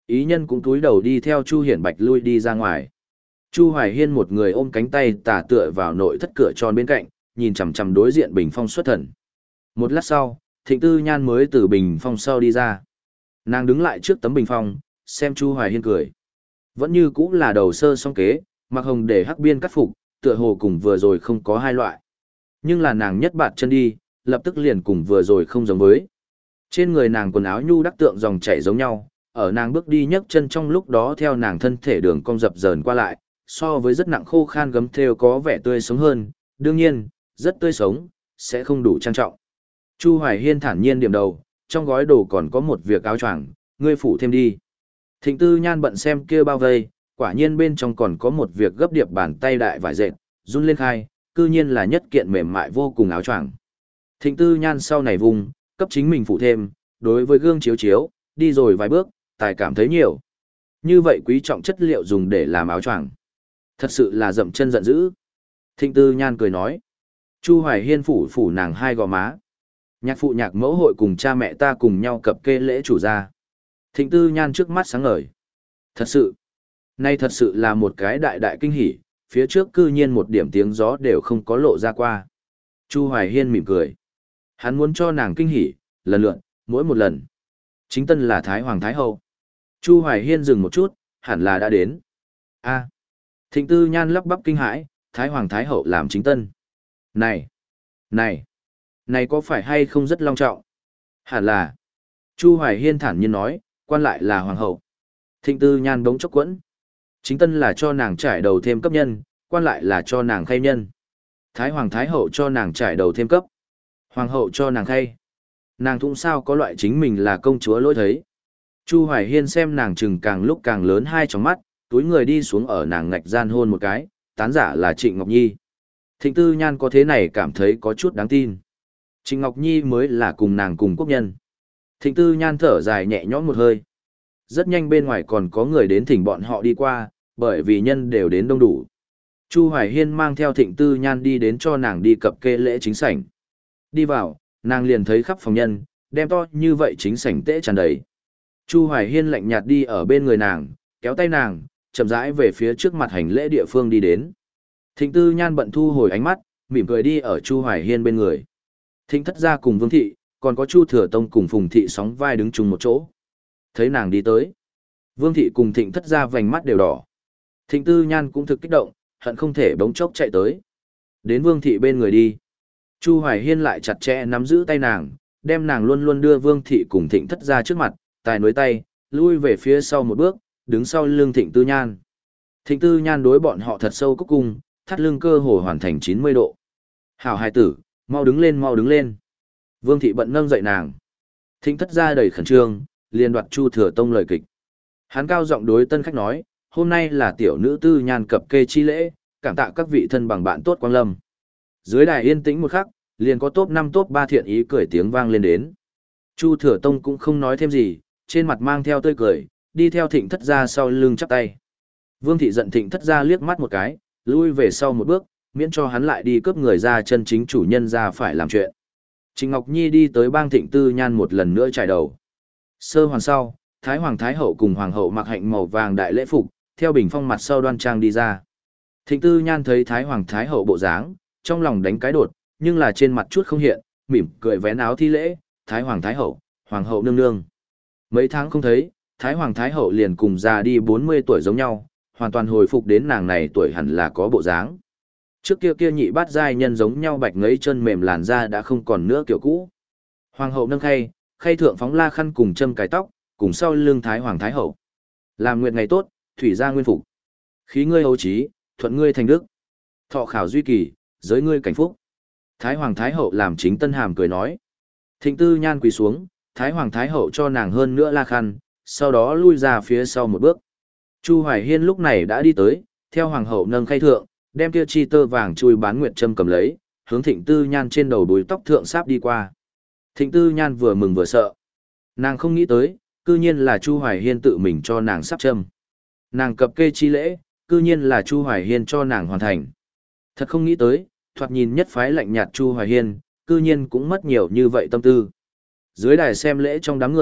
Ý nhân cũng cúi đầu đi theo Chu Hiển Bạch lui đi ra ngoài. Chu Hoài Hiên một người ôm cánh tay tà tựa vào nội thất cửa tròn bên cạnh, nhìn chằm chằm đối diện bình phong xuất thần. Một lát sau, Thịnh Tư Nhan mới từ bình phong sau đi ra. Nàng đứng lại trước tấm bình phong, xem Chu Hoài Hiên cười. Vẫn như cũng là đầu sơ song kế, mặc hồng để hắc biên cắt phục, tựa hồ cùng vừa rồi không có hai loại. Nhưng là nàng nhất bạt chân đi, lập tức liền cùng vừa rồi không giống với. Trên người nàng quần áo nhu đắc tượng dòng chảy giống nhau, ở nàng bước đi nhấc chân trong lúc đó theo nàng thân thể đường cong dập dờn qua lại, so với rất nặng khô khan gấm thêu có vẻ tươi sống hơn, đương nhiên, rất tươi sống, sẽ không đủ trang trọng. Chu Hoài Hiên thản nhiên điểm đầu, trong gói đồ còn có một việc áo choàng, ngươi phủ thêm đi. Thịnh Tư Nhan bận xem kia bao vây, quả nhiên bên trong còn có một việc gấp điệp bàn tay đại vải dệt, run lên khai, cư nhiên là nhất kiện mềm mại vô cùng áo choàng. Thịnh Tư Nhan sau này vùng, cấp chính mình phụ thêm, đối với gương chiếu chiếu, đi rồi vài bước, tài cảm thấy nhiều. Như vậy quý trọng chất liệu dùng để làm áo choàng. Thật sự là dậm chân giận dữ. Thịnh Tư Nhan cười nói. Chu Hoài Hiên phủ phủ nàng hai gò má. Nhạc phụ nhạc mẫu hội cùng cha mẹ ta cùng nhau cập kê lễ chủ gia. Thịnh Tư Nhan trước mắt sáng ngời. Thật sự, nay thật sự là một cái đại đại kinh hỉ, phía trước cư nhiên một điểm tiếng gió đều không có lộ ra qua. Chu Hoài Hiên mỉm cười. Hắn muốn cho nàng kinh hỉ, lần lượt, mỗi một lần. Chính tân là Thái Hoàng Thái Hậu. Chu Hoài Hiên dừng một chút, hẳn là đã đến. A. Thịnh Tư Nhan lắp bắp kinh hãi, Thái Hoàng Thái Hậu làm chính tân. Này, này, này có phải hay không rất long trọng? Hẳn là. Chu Hoài Hiên thản nhiên nói, quan lại là Hoàng Hậu. Thịnh Tư Nhan bỗng chốc quẫn. Chính tân là cho nàng trải đầu thêm cấp nhân, quan lại là cho nàng khay nhân. Thái Hoàng Thái Hậu cho nàng trải đầu thêm cấp. Hoàng Hậu cho nàng khay. Nàng cũng sao có loại chính mình là công chúa lỗi thấy. Chu Hoài Hiên xem nàng chừng càng lúc càng lớn hai tròng mắt, túi người đi xuống ở nàng ngạch gian hôn một cái, tán giả là Trịnh Ngọc Nhi. Thịnh Tư Nhan có thế này cảm thấy có chút đáng tin. Trịnh Ngọc Nhi mới là cùng nàng cùng quốc nhân. Thịnh Tư Nhan thở dài nhẹ nhõm một hơi. Rất nhanh bên ngoài còn có người đến thỉnh bọn họ đi qua, bởi vì nhân đều đến đông đủ. Chu Hoài Hiên mang theo Thịnh Tư Nhan đi đến cho nàng đi cập kê lễ chính sảnh. Đi vào, nàng liền thấy khắp phòng nhân, đem to như vậy chính sảnh tễ tràn đầy. Chu Hoài Hiên lạnh nhạt đi ở bên người nàng, kéo tay nàng, chậm rãi về phía trước mặt hành lễ địa phương đi đến. Thịnh Tư Nhan bận thu hồi ánh mắt, mỉm cười đi ở Chu Hoài Hiên bên người. Thịnh Thất gia cùng Vương thị, còn có Chu Thừa Tông cùng Phùng thị sóng vai đứng chung một chỗ. Thấy nàng đi tới, Vương thị cùng Thịnh Thất gia vành mắt đều đỏ. Thịnh Tư Nhan cũng thực kích động, hận không thể bỗng chốc chạy tới. Đến Vương thị bên người đi. Chu Hoài Hiên lại chặt chẽ nắm giữ tay nàng, đem nàng luôn luôn đưa Vương thị cùng Thịnh Thất gia trước mặt, tài nối tay, lui về phía sau một bước, đứng sau lưng Thịnh Tư Nhan. Thịnh Tư Nhan đối bọn họ thật sâu cúc cung, thắt lưng cơ hồ hoàn thành chín mươi độ. Hảo hài tử, mau đứng lên mau đứng lên. Vương thị bận nâng dậy nàng. Thịnh Thất gia đầy khẩn trương, liền đoạt Chu Thừa Tông lời kịch. Hắn cao giọng đối tân khách nói, hôm nay là tiểu nữ Tư Nhan cập kê chi lễ, cảm tạ các vị thân bằng bạn tốt quang lâm. Dưới đài yên tĩnh một khắc, liền có top năm top ba thiện ý cười tiếng vang lên đến. Chu Thừa Tông cũng không nói thêm gì, trên mặt mang theo tươi cười, đi theo Thịnh Thất gia sau lưng chắp tay. Vương thị giận Thịnh Thất gia liếc mắt một cái, lui về sau một bước, miễn cho hắn lại đi cướp người ra chân chính chủ nhân ra phải làm chuyện. Trịnh Ngọc Nhi đi tới bang Thịnh Tư Nhan một lần nữa trải đầu. Sơ hoàn sau, Thái Hoàng Thái Hậu cùng Hoàng Hậu mặc hạnh màu vàng đại lễ phục, theo bình phong mặt sau đoan trang đi ra. Thịnh Tư Nhan thấy Thái Hoàng Thái Hậu bộ dáng, trong lòng đánh cái đột, nhưng là trên mặt chút không hiện, mỉm cười vén áo thi lễ, Thái Hoàng Thái Hậu, Hoàng Hậu nương nương. Mấy tháng không thấy, Thái Hoàng Thái Hậu liền cùng già đi bốn mươi tuổi giống nhau, hoàn toàn hồi phục đến nàng này tuổi hẳn là có bộ dáng. Trước kia kia nhị bát giai nhân giống nhau bạch ngấy chân mềm làn da đã không còn nữa kiểu cũ. Hoàng hậu nâng khay, khay thượng phóng la khăn cùng châm cài tóc, cùng sau lưng Thái Hoàng Thái Hậu. Làm nguyện ngày tốt, thủy gia nguyên phục. Khí ngươi hầu trí, thuận ngươi thành đức. Thọ khảo duy kỳ, giới ngươi cảnh phúc. Thái Hoàng Thái Hậu làm chính tân hàm cười nói. Thịnh Tư Nhan quỳ xuống, Thái Hoàng Thái Hậu cho nàng hơn nữa la khăn, sau đó lui ra phía sau một bước. Chu Hoài Hiên lúc này đã đi tới, theo Hoàng hậu nâng khay thượng, đem kia chi tơ vàng chui bán nguyệt châm cầm lấy, hướng Thịnh Tư Nhan trên đầu đuôi tóc thượng sáp đi qua. Thịnh Tư Nhan vừa mừng vừa sợ. Nàng không nghĩ tới, cư nhiên là Chu Hoài Hiên tự mình cho nàng sắp châm. Nàng cập kê chi lễ, cư nhiên là Chu Hoài Hiên cho nàng hoàn thành. Thật không nghĩ tới, thoạt nhìn nhất phái lạnh nhạt Chu Hoài Hiên, cư nhiên cũng mất nhiều như vậy tâm tư. Dưới đài xem lễ trong đám người,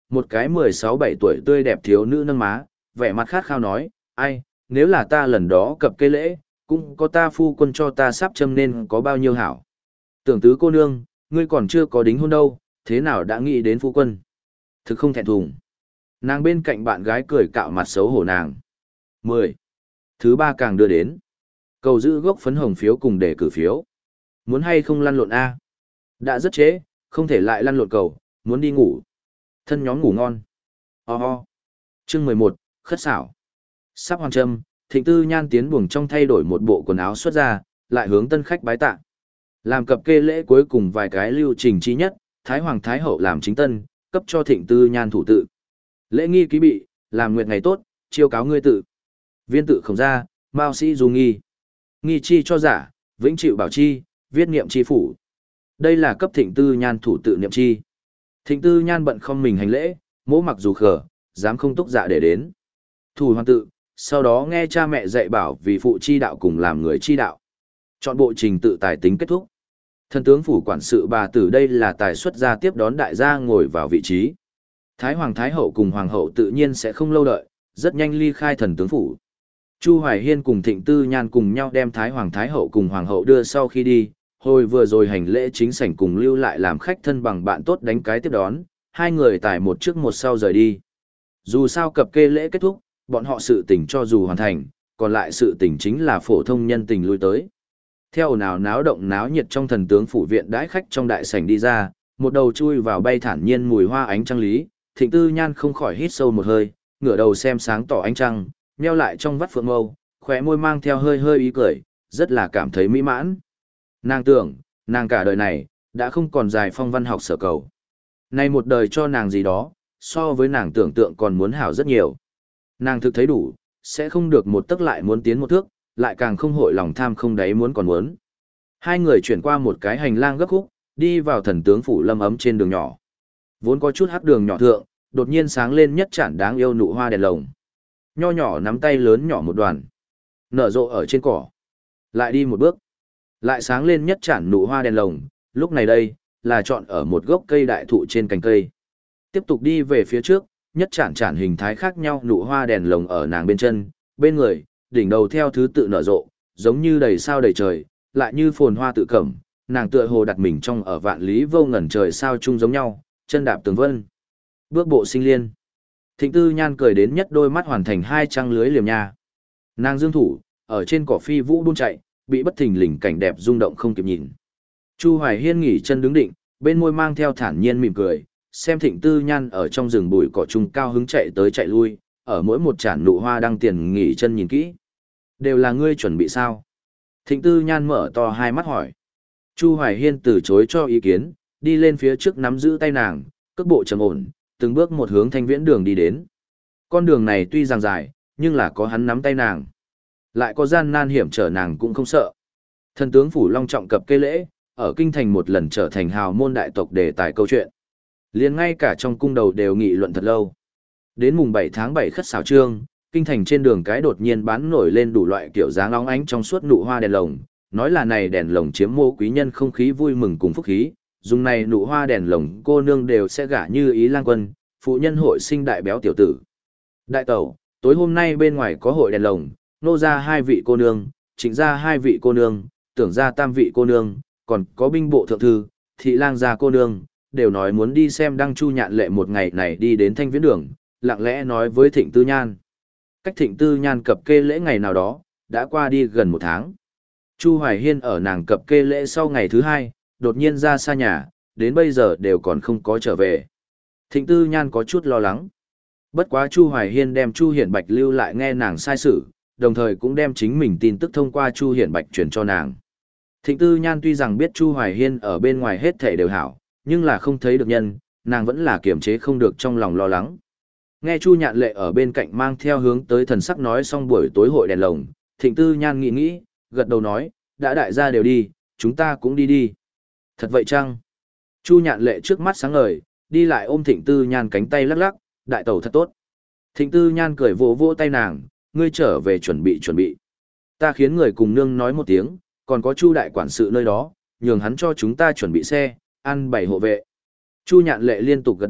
Một cái mười sáu bảy tuổi tươi đẹp thiếu nữ nâng má, vẻ mặt khát khao nói, ai, nếu là ta lần đó cập kê lễ, cũng có ta phu quân cho ta sắp châm nên có bao nhiêu hảo. Tưởng tứ cô nương, ngươi còn chưa có đính hôn đâu, thế nào đã nghĩ đến phu quân? Thực không thẹn thùng. Nàng bên cạnh bạn gái cười cạo mặt xấu hổ nàng. Mười. Thứ ba càng đưa đến. Cầu giữ gốc phấn hồng phiếu cùng để cử phiếu. Muốn hay không lăn lộn A? Đã rất trễ, không thể lại lăn lộn cầu, muốn đi ngủ. Thân nhóm ngủ ngon. Ho ho. Chương mười một, khất xảo. Sắp hoàn châm, Thịnh Tư Nhan tiến buồng trong thay đổi một bộ quần áo xuất ra, lại hướng tân khách bái tạ. Làm cập kê lễ cuối cùng vài cái lưu trình chi nhất, Thái Hoàng Thái Hậu làm chính tân, cấp cho Thịnh Tư Nhan thủ tự. Lễ nghi ký bị, làm nguyệt ngày tốt, chiêu cáo ngươi tự. Viên tự không ra, mao sĩ du nghi. Nghi chi cho giả, vĩnh chịu bảo chi, viết niệm chi phủ. Đây là cấp Thịnh Tư Nhan thủ tự niệm chi. Thịnh Tư Nhan bận không mình hành lễ, mỗ mặc dù khờ, dám không túc dạ để đến. Thủ hoàn tự, sau đó nghe cha mẹ dạy bảo vì phụ chi đạo cùng làm người chi đạo. Chọn bộ trình tự tài tính kết thúc. Thần tướng phủ quản sự bà tử đây là tài xuất gia tiếp đón đại gia ngồi vào vị trí. Thái Hoàng Thái Hậu cùng Hoàng Hậu tự nhiên sẽ không lâu đợi, rất nhanh ly khai thần tướng phủ. Chu Hoài Hiên cùng Thịnh Tư Nhan cùng nhau đem Thái Hoàng Thái Hậu cùng Hoàng Hậu đưa sau khi đi, hồi vừa rồi hành lễ chính sảnh cùng lưu lại làm khách thân bằng bạn tốt đánh cái tiếp đón, hai người tải một trước một sau rời đi. Dù sao cập kê lễ kết thúc, bọn họ sự tình cho dù hoàn thành, còn lại sự tình chính là phổ thông nhân tình lui tới. Theo nào náo động náo nhiệt trong thần tướng phủ viện đãi khách trong đại sảnh đi ra, một đầu chui vào bay thản nhiên mùi hoa ánh trăng lý, Thịnh Tư Nhan không khỏi hít sâu một hơi, ngửa đầu xem sáng tỏ ánh trăng, nheo lại trong vắt phượng mâu, khóe môi mang theo hơi hơi ý cười, rất là cảm thấy mỹ mãn. Nàng tưởng, nàng cả đời này, đã không còn dài phong văn học sở cầu. Nay một đời cho nàng gì đó, so với nàng tưởng tượng còn muốn hảo rất nhiều. Nàng thực thấy đủ, sẽ không được một tức lại muốn tiến một thước, lại càng không hội lòng tham không đáy muốn còn muốn. Hai người chuyển qua một cái hành lang gấp khúc, đi vào thần tướng phủ lâm ấm trên đường nhỏ. Vốn có chút hắc đường nhỏ thượng, đột nhiên sáng lên nhất chản đáng yêu nụ hoa đèn lồng. Nho nhỏ nắm tay lớn nhỏ một đoàn, nở rộ ở trên cỏ. Lại đi một bước, lại sáng lên nhất chản nụ hoa đèn lồng, lúc này đây, là chọn ở một gốc cây đại thụ trên cành cây. Tiếp tục đi về phía trước, nhất chản chản hình thái khác nhau nụ hoa đèn lồng ở nàng bên chân, bên người, đỉnh đầu theo thứ tự nở rộ, giống như đầy sao đầy trời, lại như phồn hoa tự cẩm, nàng tựa hồ đặt mình trong ở vạn lý vô ngần trời sao chung giống nhau, chân đạp tường vân. Bước bộ sinh liên. Thịnh Tư Nhan cười đến nhất đôi mắt hoàn thành hai trăng lưới liềm nha. Nàng dương thủ, ở trên cỏ phi vũ buôn chạy, bị bất thình lình cảnh đẹp rung động không kịp nhìn. Chu Hoài Hiên nghỉ chân đứng định, bên môi mang theo thản nhiên mỉm cười, xem Thịnh Tư Nhan ở trong rừng bụi cỏ trung cao hứng chạy tới chạy lui, ở mỗi một chản nụ hoa đang tiền nghỉ chân nhìn kỹ. Đều là ngươi chuẩn bị sao? Thịnh Tư Nhan mở to hai mắt hỏi. Chu Hoài Hiên từ chối cho ý kiến, đi lên phía trước nắm giữ tay nàng, cước bộ trầm ổn, từng bước một hướng thanh viễn đường đi đến. Con đường này tuy rằng dài, nhưng là có hắn nắm tay nàng. Lại có gian nan hiểm trở nàng cũng không sợ. Thần tướng phủ long trọng cập kê lễ, ở kinh thành một lần trở thành hào môn đại tộc đề tài câu chuyện. Liền ngay cả trong cung đầu đều nghị luận thật lâu. Đến mùng bảy tháng bảy khất xảo trương, kinh thành trên đường cái đột nhiên bán nổi lên đủ loại kiểu dáng óng ánh trong suốt nụ hoa đèn lồng, nói là này đèn lồng chiếm mô quý nhân không khí vui mừng cùng phúc khí, dùng này nụ hoa đèn lồng cô nương đều sẽ gả như ý lang quân, phụ nhân hội sinh đại béo tiểu tử. Đại tẩu, tối hôm nay bên ngoài có hội đèn lồng, nô ra hai vị cô nương, trịnh ra hai vị cô nương, tưởng ra tam vị cô nương, còn có binh bộ thượng thư, thị lang gia cô nương, đều nói muốn đi xem Đăng Chu Nhạn Lệ một ngày này đi đến thanh viễn đường, lặng lẽ nói với Thịnh Tư Nhan. Cách Thịnh Tư Nhan cập kê lễ ngày nào đó, đã qua đi gần một tháng. Chu Hoài Hiên ở nàng cập kê lễ sau ngày thứ hai, đột nhiên ra xa nhà, đến bây giờ đều còn không có trở về. Thịnh Tư Nhan có chút lo lắng. Bất quá Chu Hoài Hiên đem Chu Hiển Bạch lưu lại nghe nàng sai sử, đồng thời cũng đem chính mình tin tức thông qua Chu Hiển Bạch truyền cho nàng. Thịnh Tư Nhan tuy rằng biết Chu Hoài Hiên ở bên ngoài hết thể đều hảo, nhưng là không thấy được nhân, nàng vẫn là kiềm chế không được trong lòng lo lắng. Nghe Chu Nhạn Lệ ở bên cạnh mang theo hướng tới thần sắc nói xong buổi tối hội đèn lồng, Thịnh Tư Nhan nghĩ nghĩ, gật đầu nói, đã đại gia đều đi, chúng ta cũng đi đi. Thật vậy chăng? Chu Nhạn Lệ trước mắt sáng ngời, đi lại ôm Thịnh Tư Nhan cánh tay lắc lắc, đại tẩu thật tốt. Thịnh Tư Nhan cười vỗ vỗ tay nàng, ngươi trở về chuẩn bị chuẩn bị. Ta khiến người cùng nương nói một tiếng, còn có Chu đại quản sự nơi đó, nhường hắn cho chúng ta chuẩn bị xe, ăn bảy hộ vệ. Chu Nhạn Lệ liên tục gật đầu,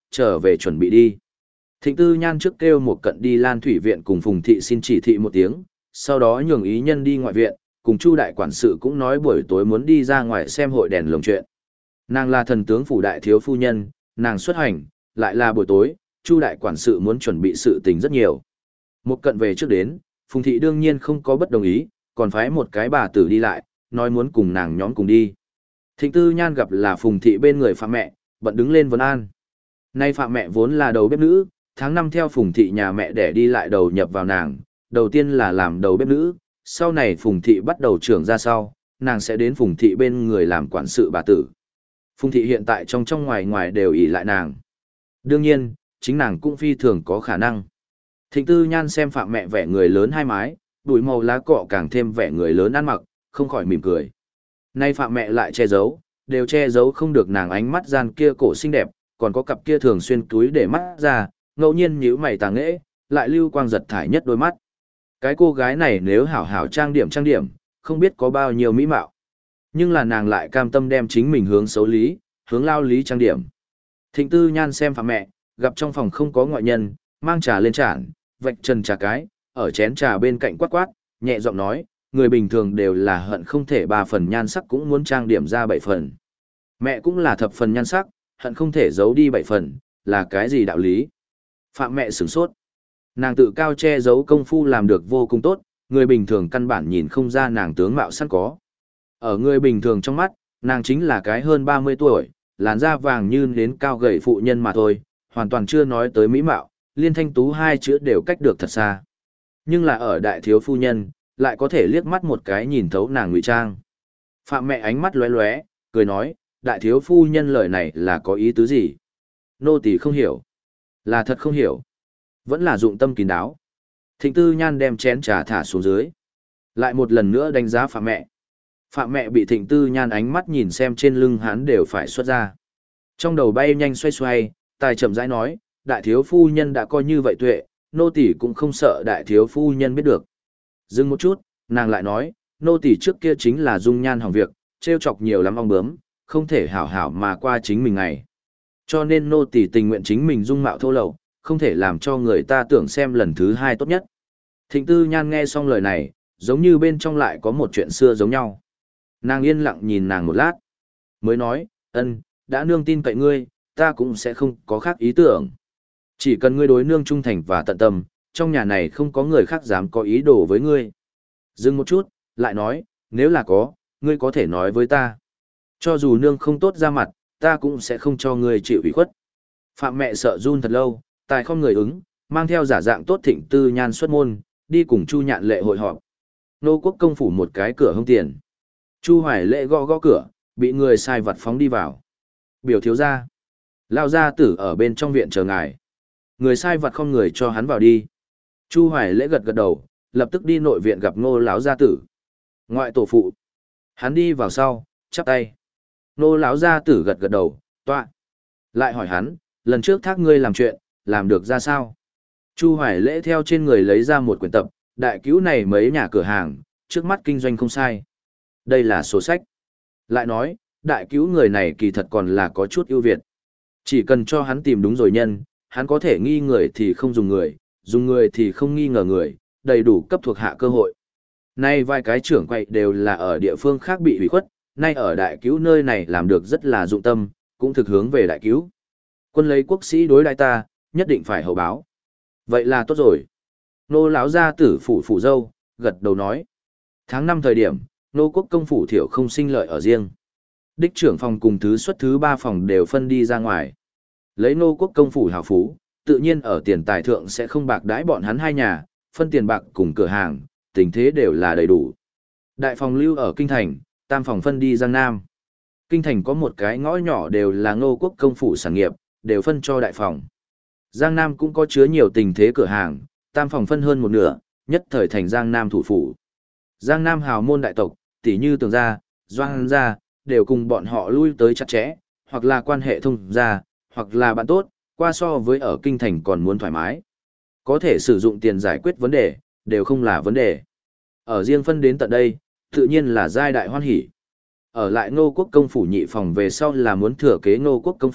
trở về chuẩn bị đi. Thịnh Tư Nhan trước kêu một cận đi Lan Thủy Viện cùng Phùng Thị xin chỉ thị một tiếng, sau đó nhường ý nhân đi ngoại viện, cùng Chu đại quản sự cũng nói buổi tối muốn đi ra ngoài xem hội đèn lồng chuyện. Nàng là thần tướng phủ đại thiếu phu nhân, nàng xuất hành, lại là buổi tối, Chu đại quản sự muốn chuẩn bị sự tình rất nhiều. Một cận về trước đến, Phùng Thị đương nhiên không có bất đồng ý, còn phái một cái bà tử đi lại, nói muốn cùng nàng nhóm cùng đi. Thịnh Tư Nhan gặp là Phùng Thị bên người Phạm mẹ, bận đứng lên vấn an. Nay Phạm mẹ vốn là đầu bếp nữ, tháng năm theo Phùng Thị nhà mẹ để đi lại đầu nhập vào nàng, đầu tiên là làm đầu bếp nữ, sau này Phùng Thị bắt đầu trưởng ra sau, nàng sẽ đến Phùng Thị bên người làm quản sự bà tử. Phùng Thị hiện tại trong trong ngoài ngoài đều ỷ lại nàng. Đương nhiên, chính nàng cũng phi thường có khả năng. Thịnh Tư Nhan xem Phạm mẹ vẻ người lớn hai mái, đuổi màu lá cọ càng thêm vẻ người lớn ăn mặc, không khỏi mỉm cười. Nay Phạm mẹ lại che giấu, đều che giấu không được nàng ánh mắt gian kia cổ xinh đẹp, còn có cặp kia thường xuyên túi để mắt ra, ngẫu nhiên nhíu mày tàng nghệ, lại lưu quang giật thải nhất đôi mắt. Cái cô gái này nếu hảo hảo trang điểm trang điểm, không biết có bao nhiêu mỹ mạo. Nhưng là nàng lại cam tâm đem chính mình hướng xấu lý, hướng lao lý trang điểm. Thịnh Tư Nhan xem Phạm mẹ, gặp trong phòng không có ngoại nhân, mang trà lên chản, vạch trần trà cái, ở chén trà bên cạnh quát quát, nhẹ giọng nói, người bình thường đều là hận không thể ba phần nhan sắc cũng muốn trang điểm ra bảy phần. Mẹ cũng là thập phần nhan sắc, hận không thể giấu đi bảy phần, là cái gì đạo lý? Phạm mẹ sửng sốt. Nàng tự cao che giấu công phu làm được vô cùng tốt, người bình thường căn bản nhìn không ra nàng tướng mạo sẵn có. Ở người bình thường trong mắt, nàng chính là cái hơn ba mươi tuổi, làn da vàng như nến cao gầy phụ nhân mà thôi, hoàn toàn chưa nói tới mỹ mạo, liên thanh tú hai chữ đều cách được thật xa. Nhưng là ở đại thiếu phu nhân, lại có thể liếc mắt một cái nhìn thấu nàng ngụy trang. Phạm mẹ ánh mắt lóe lóe, cười nói, đại thiếu phu nhân lời này là có ý tứ gì? Nô tỳ không hiểu. Là thật không hiểu. Vẫn là dụng tâm kín đáo. Thịnh Tư Nhan đem chén trà thả xuống dưới. Lại một lần nữa đánh giá Phạm mẹ. Phạm mẹ bị Thịnh Tư Nhan ánh mắt nhìn xem trên lưng hắn đều phải xuất ra. Trong đầu bay nhanh xoay xoay, tài chậm rãi nói, đại thiếu phu nhân đã coi như vậy tuệ, nô tỳ cũng không sợ đại thiếu phu nhân biết được. Dừng một chút, nàng lại nói, nô tỳ trước kia chính là dung nhan hỏng việc, trêu chọc nhiều lắm ong bướm, không thể hảo hảo mà qua chính mình ngày. Cho nên nô tỳ tình nguyện chính mình dung mạo thô lậu, không thể làm cho người ta tưởng xem lần thứ hai tốt nhất. Thịnh Tư Nhan nghe xong lời này, giống như bên trong lại có một chuyện xưa giống nhau. Nàng yên lặng nhìn nàng một lát, mới nói, ân, đã nương tin cậy ngươi, ta cũng sẽ không có khác ý tưởng. Chỉ cần ngươi đối nương trung thành và tận tâm, trong nhà này không có người khác dám có ý đồ với ngươi. Dừng một chút, lại nói, nếu là có, ngươi có thể nói với ta. Cho dù nương không tốt ra mặt, ta cũng sẽ không cho ngươi chịu ủy khuất. Phạm mẹ sợ run thật lâu, tài không người ứng, mang theo giả dạng tốt Thịnh Tư Nhan xuất môn, đi cùng Chu Nhạn Lệ hội họp. Nô quốc công phủ một cái cửa hông tiền. Chu Hoài Lệ gõ gõ cửa, bị người sai vặt phóng đi vào. Biểu thiếu gia, lao gia tử ở bên trong viện chờ ngài. Người sai vặt không người cho hắn vào đi. Chu Hoài Lễ gật gật đầu, lập tức đi nội viện gặp Ngô lão gia tử. Ngoại tổ phụ. Hắn đi vào sau, chắp tay. Ngô lão gia tử gật gật đầu, tọa. Lại hỏi hắn, lần trước thác ngươi làm chuyện, làm được ra sao? Chu Hoài Lễ theo trên người lấy ra một quyển tập, đại cứu này mấy nhà cửa hàng, trước mắt kinh doanh không sai. Đây là sổ sách. Lại nói, đại cứu người này kỳ thật còn là có chút ưu việt. Chỉ cần cho hắn tìm đúng rồi nhân, hắn có thể nghi người thì không dùng người, dùng người thì không nghi ngờ người, đầy đủ cấp thuộc hạ cơ hội. Nay vài cái trưởng quậy đều là ở địa phương khác bị hủy khuất, nay ở đại cứu nơi này làm được rất là dụng tâm, cũng thực hướng về đại cứu. Quân lấy quốc sĩ đối đại ta, nhất định phải hậu báo. Vậy là tốt rồi. Nô lão gia tử phủ phủ dâu, gật đầu nói. Tháng năm thời điểm, nô quốc công phủ thiểu không sinh lợi ở riêng. Đích trưởng phòng cùng thứ xuất thứ ba phòng đều phân đi ra ngoài. Lấy nô quốc công phủ hào phú, tự nhiên ở tiền tài thượng sẽ không bạc đãi bọn hắn hai nhà, phân tiền bạc cùng cửa hàng, tình thế đều là đầy đủ. Đại phòng lưu ở Kinh Thành, tam phòng phân đi Giang Nam. Kinh Thành có một cái ngõ nhỏ đều là nô quốc công phủ sản nghiệp, đều phân cho đại phòng. Giang Nam cũng có chứa nhiều tình thế cửa hàng, tam phòng phân hơn một nửa, nhất thời thành Giang Nam thủ phủ. Giang Nam hào môn đại tộc, tỷ như Tường gia, Doan gia, đều cùng bọn họ lui tới chặt chẽ, hoặc là quan hệ thông gia, hoặc là bạn tốt, qua so với ở kinh thành còn muốn thoải mái. Có thể sử dụng tiền giải quyết vấn đề, đều không là vấn đề. Ở riêng phân đến tận đây, tự nhiên là giai đại hoan hỷ. Ở lại Ngô quốc công phủ nhị phòng về sau là muốn thừa kế Ngô quốc công phủ,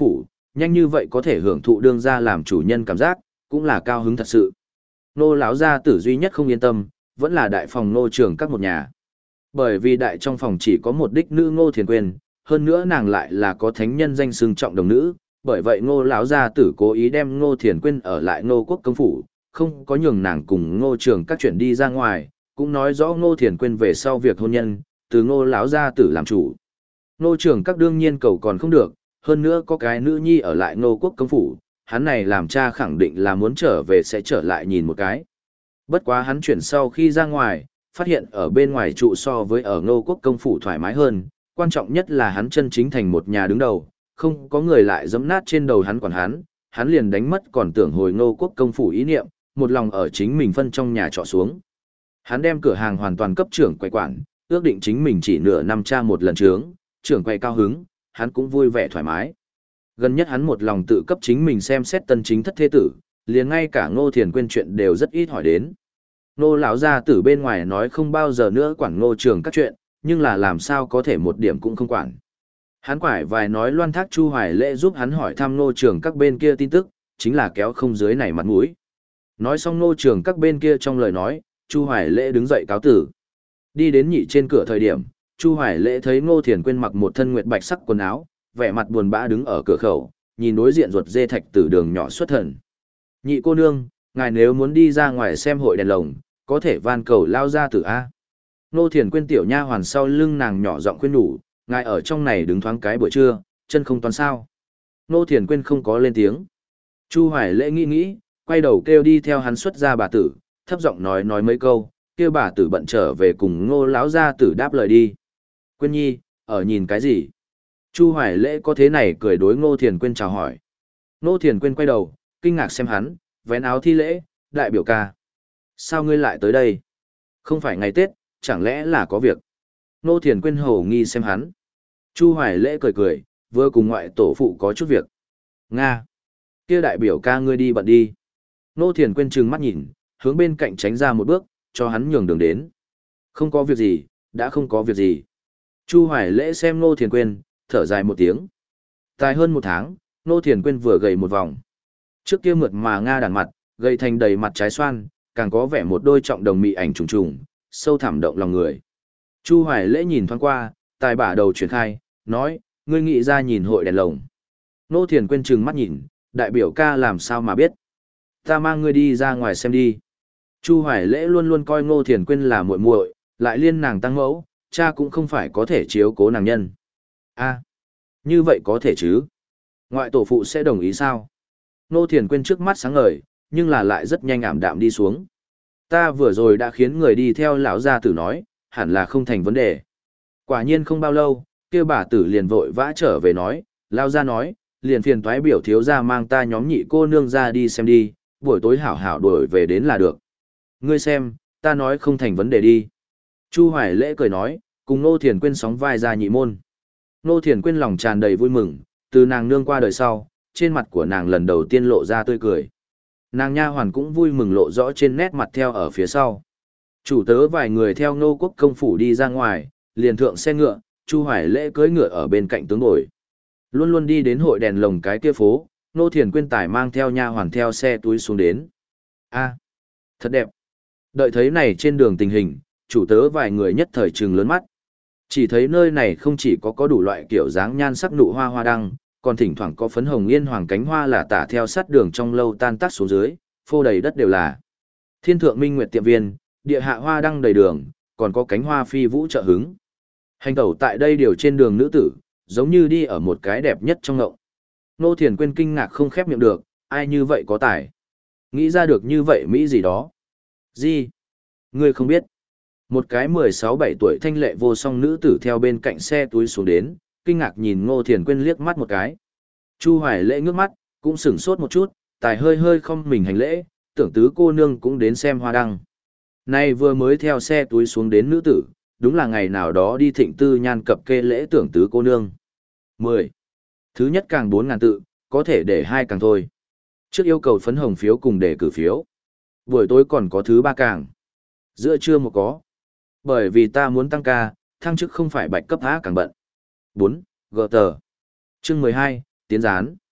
nhanh như vậy có thể hưởng thụ đương gia làm chủ nhân cảm giác, cũng là cao hứng thật sự. Nô lão gia tử duy nhất không yên tâm, vẫn là đại phòng nô trưởng các một nhà. Bởi vì đại trong phòng chỉ có một đích nữ Ngô Thiền Quyên, hơn nữa nàng lại là có thánh nhân danh xưng trọng đồng nữ, bởi vậy Ngô lão gia tử cố ý đem Ngô Thiền Quyên ở lại Ngô quốc công phủ, không có nhường nàng cùng Ngô trưởng các chuyện đi ra ngoài, cũng nói rõ Ngô Thiền Quyên về sau việc hôn nhân, từ Ngô lão gia tử làm chủ. Ngô trưởng các đương nhiên cầu còn không được, hơn nữa có cái nữ nhi ở lại Ngô quốc công phủ, hắn này làm cha khẳng định là muốn trở về sẽ trở lại nhìn một cái. Bất quá hắn chuyển sau khi ra ngoài, phát hiện ở bên ngoài trụ so với ở Ngô quốc công phủ thoải mái hơn, quan trọng nhất là hắn chân chính thành một nhà đứng đầu, không có người lại giẫm nát trên đầu hắn quản hắn, hắn liền đánh mất còn tưởng hồi Ngô quốc công phủ ý niệm, một lòng ở chính mình phân trong nhà trọ xuống. Hắn đem cửa hàng hoàn toàn cấp trưởng quầy quản, ước định chính mình chỉ nửa năm tra một lần trướng, trưởng quầy cao hứng, hắn cũng vui vẻ thoải mái. Gần nhất hắn một lòng tự cấp chính mình xem xét tân chính thất thế tử, liền ngay cả Ngô Thiền Quyên chuyện đều rất ít hỏi đến. Ngô lão gia tử bên ngoài nói không bao giờ nữa quản Ngô Trường các chuyện, nhưng là làm sao có thể một điểm cũng không quản. Hắn quải vài nói loan thác Chu Hoài Lễ giúp hắn hỏi thăm Ngô Trường các bên kia tin tức, chính là kéo không dưới này mặt mũi. Nói xong Ngô Trường các bên kia trong lời nói, Chu Hoài Lễ đứng dậy cáo tử. Đi đến nhị trên cửa thời điểm, Chu Hoài Lễ thấy Ngô Thiền Quyên mặc một thân nguyệt bạch sắc quần áo, vẻ mặt buồn bã đứng ở cửa khẩu, nhìn đối diện ruột dê thạch tử đường nhỏ xuất thần. Nhị cô nương, ngài nếu muốn đi ra ngoài xem hội đèn lồng, có thể van cầu lao ra tử A. Ngô Thiền Quyên tiểu nha hoàn sau lưng nàng nhỏ giọng khuyên nhủ, ngài ở trong này đứng thoáng cái buổi trưa, chân không toàn sao. Ngô Thiền Quyên không có lên tiếng. Chu Hoài Lễ nghĩ nghĩ, quay đầu kêu đi theo hắn xuất ra bà tử, thấp giọng nói nói mấy câu, kêu bà tử bận trở về cùng Ngô lão gia tử đáp lời đi. Quyên nhi, ở nhìn cái gì? Chu Hoài Lễ có thế này cười đối Ngô Thiền Quyên chào hỏi. Ngô Thiền Quyên quay đầu, kinh ngạc xem hắn, vén áo thi lễ, đại biểu ca. Sao ngươi lại tới đây? Không phải ngày Tết, chẳng lẽ là có việc? Ngô Thiền Quyên hổ nghi xem hắn. Chu Hoài Lễ cười cười, vừa cùng ngoại tổ phụ có chút việc. Nga! Kia đại biểu ca ngươi đi bận đi. Ngô Thiền Quyên trừng mắt nhìn, hướng bên cạnh tránh ra một bước, cho hắn nhường đường đến. Không có việc gì, đã không có việc gì. Chu Hoài Lễ xem Ngô Thiền Quyên, thở dài một tiếng. Tài hơn một tháng, Ngô Thiền Quyên vừa gầy một vòng. Trước kia mượt mà nga đàn mặt, gầy thành đầy mặt trái xoan, càng có vẻ một đôi trọng đồng mị ảnh trùng trùng, sâu thẳm động lòng người. Chu Hoài Lễ nhìn thoáng qua, tài bả đầu chuyển khai, nói, ngươi nghĩ ra nhìn hội đèn lồng. Ngô Thiền Quyên trừng mắt nhìn, đại biểu ca làm sao mà biết. Ta mang ngươi đi ra ngoài xem đi. Chu Hoài Lễ luôn luôn coi Ngô Thiền Quyên là muội muội, lại liên nàng tăng mẫu, cha cũng không phải có thể chiếu cố nàng nhân. A, như vậy có thể chứ? Ngoại tổ phụ sẽ đồng ý sao? Ngô Thiền Quyên trước mắt sáng ngời, nhưng là lại rất nhanh ảm đạm đi xuống. Ta vừa rồi đã khiến người đi theo lão gia tử nói, hẳn là không thành vấn đề. Quả nhiên không bao lâu, kia bà tử liền vội vã trở về nói, lão gia nói, liền phiền toái biểu thiếu gia mang ta nhóm nhị cô nương ra đi xem đi, buổi tối hảo hảo đổi về đến là được. Ngươi xem, ta nói không thành vấn đề đi. Chu Hoài Lễ cười nói, cùng Ngô Thiền Quyên sóng vai ra nhị môn. Ngô Thiền Quyên lòng tràn đầy vui mừng, từ nàng nương qua đời sau, trên mặt của nàng lần đầu tiên lộ ra tươi cười. Nàng nha hoàn cũng vui mừng lộ rõ trên nét mặt theo ở phía sau. Chủ tớ vài người theo Ngô quốc công phủ đi ra ngoài, liền thượng xe ngựa, Chu Hoài Lễ cưỡi ngựa ở bên cạnh tướng ngồi. Luôn luôn đi đến hội đèn lồng cái kia phố, Ngô Thiền Quyên tải mang theo nha hoàn theo xe túi xuống đến. A, thật đẹp. Đợi thấy này trên đường tình hình, chủ tớ vài người nhất thời trừng lớn mắt. Chỉ thấy nơi này không chỉ có có đủ loại kiểu dáng nhan sắc nụ hoa hoa đăng, còn thỉnh thoảng có phấn hồng yên hoàng cánh hoa là tả theo sát đường trong lâu tan tác xuống dưới, phô đầy đất đều là. Thiên thượng minh nguyệt tiệm viên, địa hạ hoa đăng đầy đường, còn có cánh hoa phi vũ trợ hứng. Hành tẩu tại đây đều trên đường nữ tử, giống như đi ở một cái đẹp nhất trong ngộng. Ngô Thiền Quyên kinh ngạc không khép miệng được, ai như vậy có tài. Nghĩ ra được như vậy Mỹ gì đó. Gì? Ngươi không biết. Một cái mười sáu bảy tuổi thanh lệ vô song nữ tử theo bên cạnh xe túi xuống đến, kinh ngạc nhìn Ngô Thiền Quyên liếc mắt một cái. Chu Hoài Lễ ngước mắt, cũng sửng sốt một chút, tài hơi hơi không mình hành lễ, tưởng tứ cô nương cũng đến xem hoa đăng. Nay vừa mới theo xe túi xuống đến nữ tử, đúng là ngày nào đó đi thịnh tư nhan cập kê lễ tưởng tứ cô nương. mười. Thứ nhất càng bốn ngàn tự, có thể để hai càng thôi. Trước yêu cầu phấn hồng phiếu cùng để cử phiếu. Buổi tối còn có thứ ba càng. Giữa trưa một có. Bởi vì ta muốn tăng ca, thăng chức không phải bạch cấp á càng bận. bốn. Gờ tờ. Chương mười hai, tiến gián.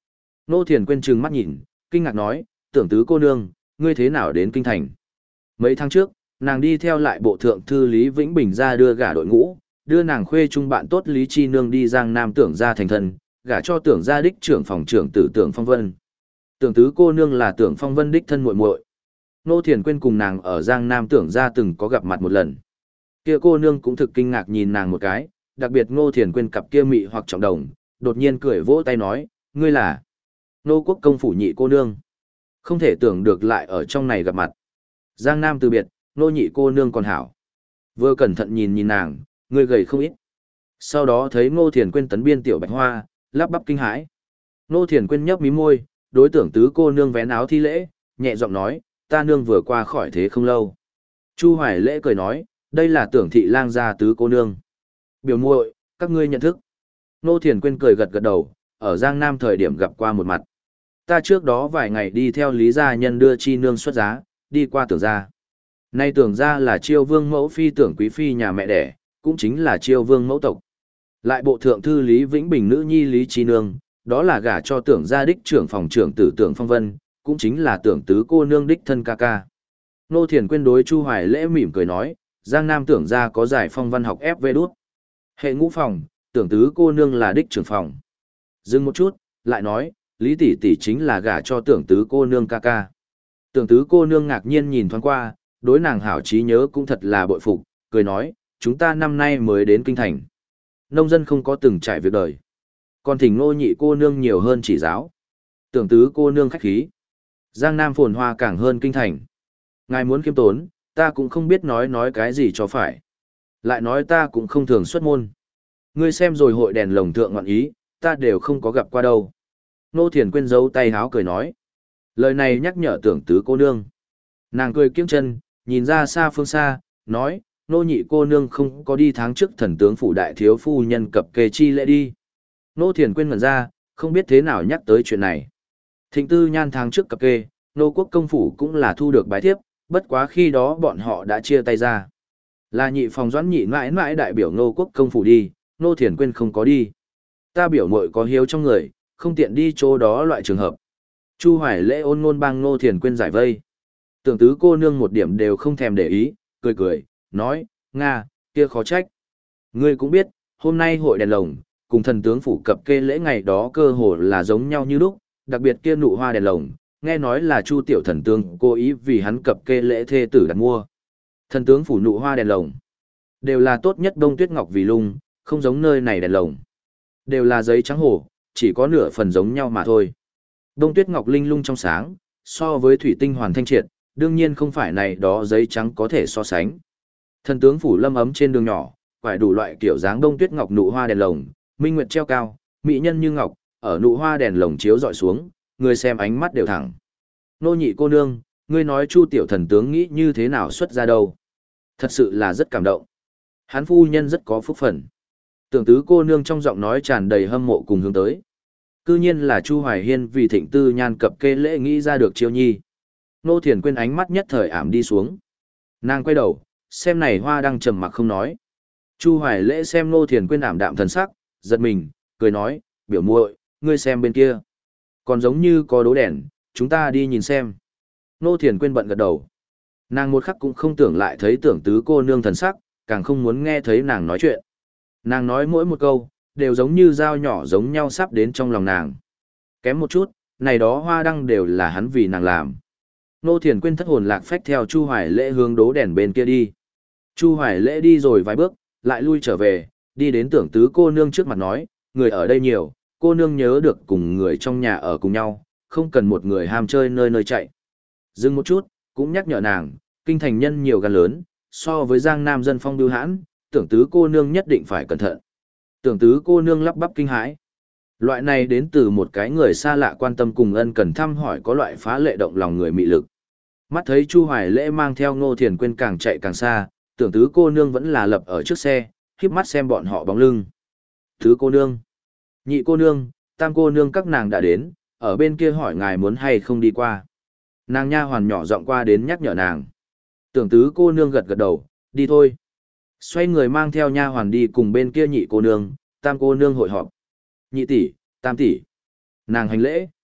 Ngô Thiền quên trừng mắt nhìn, kinh ngạc nói, tưởng tứ cô nương, ngươi thế nào đến kinh thành? Mấy tháng trước, nàng đi theo lại bộ thượng thư Lý Vĩnh Bình ra đưa gả đội ngũ, đưa nàng khuê chung bạn tốt Lý Chi Nương đi Giang Nam tưởng ra thành thân, gả cho tưởng gia đích trưởng phòng trưởng tử tưởng Phong Vân. Tưởng tứ cô nương là tưởng Phong Vân đích thân muội muội. Ngô Thiền quên cùng nàng ở Giang Nam tưởng ra từng có gặp mặt một lần. Kia cô nương cũng thực kinh ngạc nhìn nàng một cái, đặc biệt Ngô Thiền quên cặp kia mị hoặc trọng đồng, đột nhiên cười vỗ tay nói, ngươi là Nô quốc công phủ nhị cô nương. Không thể tưởng được lại ở trong này gặp mặt. Giang Nam từ biệt, nô nhị cô nương còn hảo. Vừa cẩn thận nhìn nhìn nàng, người gầy không ít. Sau đó thấy Ngô Thiền quên tấn biên tiểu bạch hoa, lắp bắp kinh hãi. Ngô Thiền quên nhấp mí môi, đối tưởng tứ cô nương vén áo thi lễ, nhẹ giọng nói, ta nương vừa qua khỏi thế không lâu. Chu Hoài Lễ cười nói, đây là tưởng thị lang gia tứ cô nương. Biểu muội, các ngươi nhận thức. Ngô Thiền quên cười gật gật đầu, ở Giang Nam thời điểm gặp qua một mặt. Ta trước đó vài ngày đi theo Lý gia nhân đưa chi nương xuất giá, đi qua tưởng gia. Nay tưởng gia là Chiêu Vương mẫu phi tưởng quý phi nhà mẹ đẻ, cũng chính là Chiêu Vương mẫu tộc. Lại bộ thượng thư Lý Vĩnh Bình nữ nhi Lý Chi Nương, đó là gả cho tưởng gia đích trưởng phòng trưởng tử tưởng Phong Vân, cũng chính là tưởng tứ cô nương đích thân ca ca. Nô Thiền quên đối Chu Hoài Lễ mỉm cười nói, Giang Nam tưởng gia có giải phong văn học ép vê đút. Hệ ngũ phòng, tưởng tứ cô nương là đích trưởng phòng. Dừng một chút, lại nói, Lý tỷ tỷ chính là gả cho tưởng tứ cô nương ca ca. Tưởng tứ cô nương ngạc nhiên nhìn thoáng qua, đối nàng hảo trí nhớ cũng thật là bội phục, cười nói, chúng ta năm nay mới đến kinh thành. Nông dân không có từng trải việc đời. Còn thỉnh ngô nhị cô nương nhiều hơn chỉ giáo. Tưởng tứ cô nương khách khí. Giang Nam phồn hoa càng hơn kinh thành. Ngài muốn kiêm tốn, ta cũng không biết nói nói cái gì cho phải. Lại nói ta cũng không thường xuất môn. Ngươi xem rồi hội đèn lồng thượng ngọn ý, ta đều không có gặp qua đâu. Nô Thiền quên giấu tay háo cười nói. Lời này nhắc nhở tưởng tứ cô nương. Nàng cười kiếng chân, nhìn ra xa phương xa, nói, nô nhị cô nương không có đi tháng trước thần tướng phủ đại thiếu phu nhân cập kê chi lễ đi. Nô Thiền quên ngẩn ra, không biết thế nào nhắc tới chuyện này. Thịnh tư nhan tháng trước cập kê, nô quốc công phủ cũng là thu được bái thiếp, bất quá khi đó bọn họ đã chia tay ra. Là nhị phòng doãn nhị mãi mãi đại biểu nô quốc công phủ đi, nô Thiền quên không có đi. Ta biểu muội có hiếu trong người, không tiện đi chỗ đó loại trường hợp. Chu Hoài Lễ ôn ngôn bang Nô Thiền quên giải vây. Tưởng tứ cô nương một điểm đều không thèm để ý, cười cười, nói, Nga, kia khó trách. Ngươi cũng biết, hôm nay hội đèn lồng, cùng thần tướng phủ cập kê lễ ngày đó cơ hồ là giống nhau như lúc, đặc biệt kia nụ hoa đèn lồng, nghe nói là Chu tiểu thần tướng cố ý vì hắn cập kê lễ thê tử đặt mua. Thần tướng phủ nụ hoa đèn lồng, đều là tốt nhất bông tuyết ngọc vì lung, không giống nơi này đèn lồng. Đều là giấy trắng hổ, chỉ có nửa phần giống nhau mà thôi. Đông tuyết ngọc linh lung trong sáng, so với thủy tinh hoàn thanh triệt, đương nhiên không phải này đó giấy trắng có thể so sánh. Thần tướng phủ lâm ấm trên đường nhỏ, quải đủ loại kiểu dáng đông tuyết ngọc nụ hoa đèn lồng, minh nguyệt treo cao, mỹ nhân như ngọc, ở nụ hoa đèn lồng chiếu dọi xuống, người xem ánh mắt đều thẳng. Nô nhị cô nương, ngươi nói Chu tiểu thần tướng nghĩ như thế nào xuất ra đâu? Thật sự là rất cảm động. Hán phu nhân rất có phúc phần. Tưởng tứ cô nương trong giọng nói tràn đầy hâm mộ cùng hướng tới. Cư nhiên là Chu Hoài Hiên vì thịnh tư nhan cập kê lễ nghĩ ra được chiêu nhi. Nô Thiền quên ánh mắt nhất thời ảm đi xuống. Nàng quay đầu, xem này hoa đang trầm mặc không nói. Chu Hoài Lễ xem Nô Thiền quên ảm đạm thần sắc, giật mình, cười nói, biểu muội, ngươi xem bên kia. Còn giống như có đố đèn, chúng ta đi nhìn xem. Nô Thiền quên bận gật đầu. Nàng một khắc cũng không tưởng lại thấy tưởng tứ cô nương thần sắc, càng không muốn nghe thấy nàng nói chuyện. Nàng nói mỗi một câu, đều giống như dao nhỏ giống nhau sắp đến trong lòng nàng. Kém một chút, này đó hoa đăng đều là hắn vì nàng làm. Nô Thiền quên thất hồn lạc phách theo Chu Hoài Lễ hướng đố đèn bên kia đi. Chu Hoài Lễ đi rồi vài bước, lại lui trở về, đi đến tưởng tứ cô nương trước mặt nói, người ở đây nhiều, cô nương nhớ được cùng người trong nhà ở cùng nhau, không cần một người ham chơi nơi nơi chạy. Dừng một chút, cũng nhắc nhở nàng, kinh thành nhân nhiều gan lớn, so với Giang Nam dân phong bưu hãn, tưởng tứ cô nương nhất định phải cẩn thận. Tưởng tứ cô nương lắp bắp kinh hãi. Loại này đến từ một cái người xa lạ quan tâm cùng ân cần thăm hỏi có loại phá lệ động lòng người mị lực. Mắt thấy Chu Hoài Lễ mang theo Ngô Thiền quên càng chạy càng xa, tưởng tứ cô nương vẫn là lập ở trước xe, khiếp mắt xem bọn họ bóng lưng. Tứ cô nương, nhị cô nương, tam cô nương các nàng đã đến, ở bên kia hỏi ngài muốn hay không đi qua. Nàng nha hoàn nhỏ giọng qua đến nhắc nhở nàng. Tưởng tứ cô nương gật gật đầu, đi thôi. Xoay người mang theo nha hoàn đi cùng bên kia nhị cô nương, tam cô nương hội họp. Nhị tỷ, tam tỷ. Nàng hành lễ.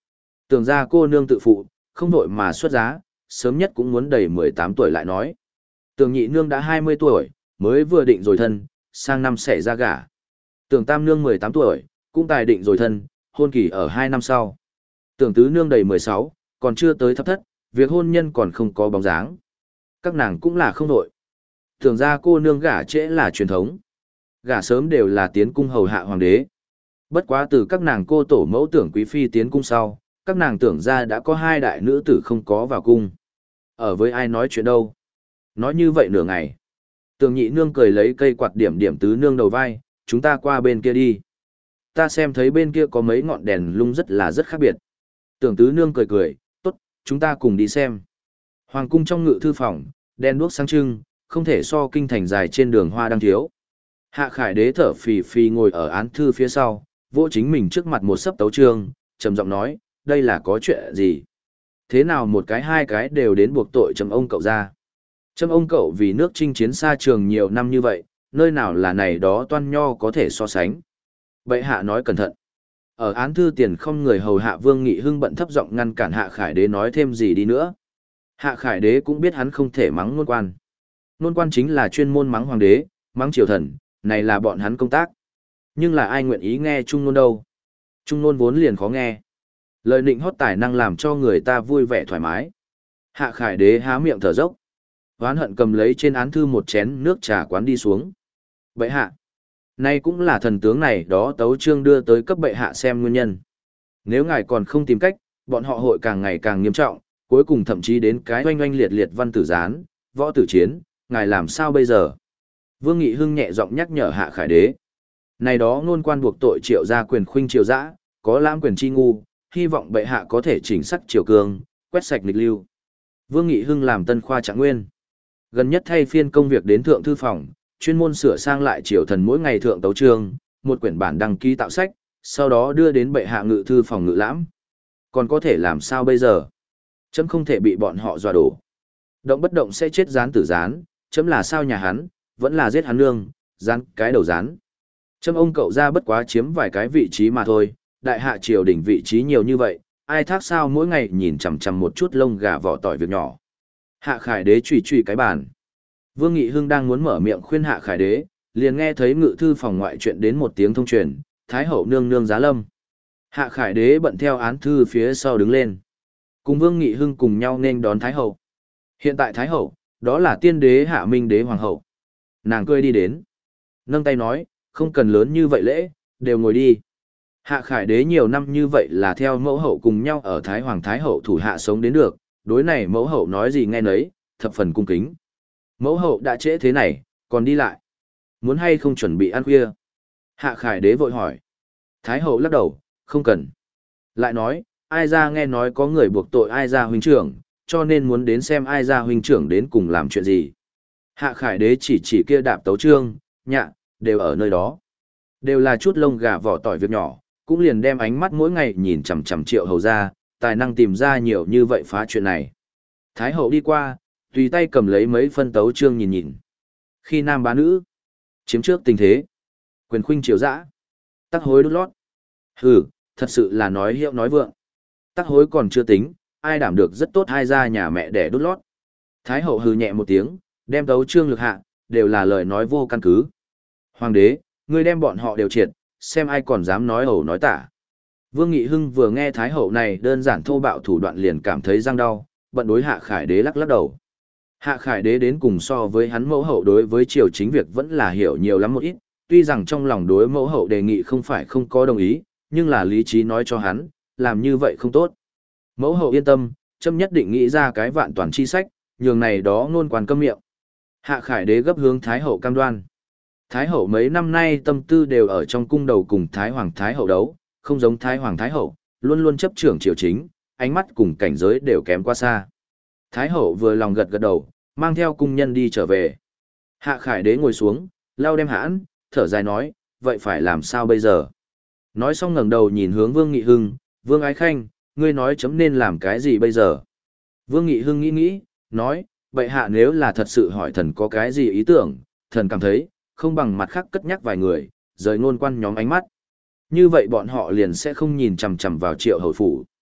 Tưởng ra cô nương tự phụ, không vội mà xuất giá, sớm nhất cũng muốn đầy mười tám tuổi lại nói. Tưởng nhị nương đã hai mươi tuổi, mới vừa định rồi thân, sang năm sẽ ra gả. Tưởng tam nương mười tám tuổi, cũng tài định rồi thân, hôn kỳ ở hai năm sau. Tưởng tứ nương đầy mười sáu, còn chưa tới thập thất, việc hôn nhân còn không có bóng dáng. Các nàng cũng là không vội. Tưởng ra cô nương gả trễ là truyền thống. Gả sớm đều là tiến cung hầu hạ hoàng đế. Bất quá từ các nàng cô tổ mẫu tưởng quý phi tiến cung sau, các nàng tưởng ra đã có hai đại nữ tử không có vào cung. Ở với ai nói chuyện đâu. Nói như vậy nửa ngày. Tưởng nhị nương cười lấy cây quạt điểm điểm tứ nương đầu vai, chúng ta qua bên kia đi. Ta xem thấy bên kia có mấy ngọn đèn lung rất là rất khác biệt. Tưởng tứ nương cười cười, tốt, chúng ta cùng đi xem. Hoàng cung trong ngự thư phòng, đèn đuốc sáng trưng, không thể so kinh thành dài trên đường hoa đang thiếu. Hạ Khải Đế thở phì phì ngồi ở án thư phía sau, vỗ chính mình trước mặt một sấp tấu chương, trầm giọng nói, đây là có chuyện gì? Thế nào một cái hai cái đều đến buộc tội trầm ông cậu ra? Trầm ông cậu vì nước chinh chiến xa trường nhiều năm như vậy, nơi nào là này đó toan nho có thể so sánh? Bệ hạ nói cẩn thận. Ở án thư tiền không người hầu hạ Vương Nghị Hưng bận thấp giọng ngăn cản Hạ Khải Đế nói thêm gì đi nữa. Hạ Khải Đế cũng biết hắn không thể mắng nôn quan. Nôn quan chính là chuyên môn mắng hoàng đế, mắng triều thần, này là bọn hắn công tác. Nhưng là ai nguyện ý nghe trung nôn đâu. Trung nôn vốn liền khó nghe. Lời nịnh hót tài năng làm cho người ta vui vẻ thoải mái. Hạ Khải Đế há miệng thở dốc. Hoán hận cầm lấy trên án thư một chén nước trà quán đi xuống. Bệ hạ. Nay cũng là thần tướng này đó tấu chương đưa tới cấp bệ hạ xem nguyên nhân. Nếu ngài còn không tìm cách, bọn họ hội càng ngày càng nghiêm trọng, cuối cùng thậm chí đến cái oanh oanh liệt liệt văn tử gián, võ tử chiến, ngài làm sao bây giờ? Vương Nghị Hưng nhẹ giọng nhắc nhở Hạ Khải Đế. Này đó ngôn quan buộc tội triệu gia quyền khuynh triều dã, có lãm quyền chi ngu, hy vọng bệ hạ có thể chỉnh sắc triều cương, quét sạch nghịch lưu. Vương Nghị Hưng làm tân khoa trạng nguyên. Gần nhất thay phiên công việc đến thượng thư phòng, chuyên môn sửa sang lại triều thần mỗi ngày thượng tấu chương, một quyển bản đăng ký tạo sách, sau đó đưa đến bệ hạ ngự thư phòng ngự lãm. Còn có thể làm sao bây giờ? Chấm không thể bị bọn họ dọa đổ. Động bất động sẽ chết gián tử gián, chấm là sao nhà hắn, vẫn là giết hắn nương, gián cái đầu gián. Chấm ông cậu ra bất quá chiếm vài cái vị trí mà thôi, đại hạ triều đỉnh vị trí nhiều như vậy, ai thác sao mỗi ngày nhìn chằm chằm một chút lông gà vỏ tỏi việc nhỏ. Hạ Khải Đế chùy chùy cái bàn. Vương Nghị Hưng đang muốn mở miệng khuyên Hạ Khải Đế, liền nghe thấy ngự thư phòng ngoại chuyện đến một tiếng thông truyền, Thái hậu nương nương giá lâm. Hạ Khải Đế bận theo án thư phía sau đứng lên. Cùng Vương Nghị Hưng cùng nhau nên đón Thái hậu. Hiện tại Thái hậu, đó là tiên đế Hạ Minh đế hoàng hậu. Nàng cười đi đến. Nâng tay nói, không cần lớn như vậy lễ, đều ngồi đi. Hạ Khải Đế nhiều năm như vậy là theo mẫu hậu cùng nhau ở Thái Hoàng Thái hậu thủ hạ sống đến được, đối này mẫu hậu nói gì nghe nấy, thập phần cung kính. Mẫu hậu đã trễ thế này, còn đi lại. Muốn hay không chuẩn bị ăn khuya? Hạ Khải Đế vội hỏi. Thái hậu lắc đầu, không cần. Lại nói, ai ra nghe nói có người buộc tội ai ra huynh trưởng, cho nên muốn đến xem ai ra huynh trưởng đến cùng làm chuyện gì. Hạ Khải Đế chỉ chỉ kia đạp tấu trương, nhạ, đều ở nơi đó. Đều là chút lông gà vỏ tỏi việc nhỏ, cũng liền đem ánh mắt mỗi ngày nhìn chằm chằm Triệu hầu ra, tài năng tìm ra nhiều như vậy phá chuyện này. Thái hậu đi qua, tùy tay cầm lấy mấy phân tấu trương nhìn nhìn. Khi nam bá nữ, chiếm trước tình thế, quyền khuynh triều dã, tắc hối đút lót. Hừ, thật sự là nói hiệu nói vượng. Tắc hối còn chưa tính, ai đảm được rất tốt hai gia nhà mẹ để đút lót. Thái hậu hừ nhẹ một tiếng, đem tấu trương lực hạ, đều là lời nói vô căn cứ. Hoàng đế, ngươi đem bọn họ đều triệt, xem ai còn dám nói ẩu nói tả. Vương Nghị Hưng vừa nghe Thái hậu này đơn giản thô bạo thủ đoạn liền cảm thấy răng đau, bận đối Hạ Khải Đế lắc lắc đầu. Hạ Khải Đế đến cùng so với hắn mẫu hậu đối với triều chính việc vẫn là hiểu nhiều lắm một ít, tuy rằng trong lòng đối mẫu hậu đề nghị không phải không có đồng ý, nhưng là lý trí nói cho hắn, làm như vậy không tốt. Mẫu hậu yên tâm, chấm nhất định nghĩ ra cái vạn toàn chi sách, nhường này đó ngôn quan câm miệng. Hạ Khải Đế gấp hướng Thái hậu cam đoan. Thái hậu mấy năm nay tâm tư đều ở trong cung đầu cùng Thái Hoàng Thái hậu đấu, không giống Thái Hoàng Thái hậu, luôn luôn chấp trưởng triều chính, ánh mắt cùng cảnh giới đều kém quá xa. Thái hậu vừa lòng gật gật đầu, mang theo cung nhân đi trở về. Hạ Khải Đế ngồi xuống, lau đem hãn, thở dài nói, vậy phải làm sao bây giờ? Nói xong ngẩng đầu nhìn hướng Vương Nghị Hưng, Vương Ái Khanh, ngươi nói chấm nên làm cái gì bây giờ? Vương Nghị Hưng nghĩ nghĩ, nói, bệ hạ nếu là thật sự hỏi thần có cái gì ý tưởng, thần cảm thấy, không bằng mặt khác cất nhắc vài người, rời ngôn quan nhóm ánh mắt. Như vậy bọn họ liền sẽ không nhìn chằm chằm vào Triệu hầu phủ.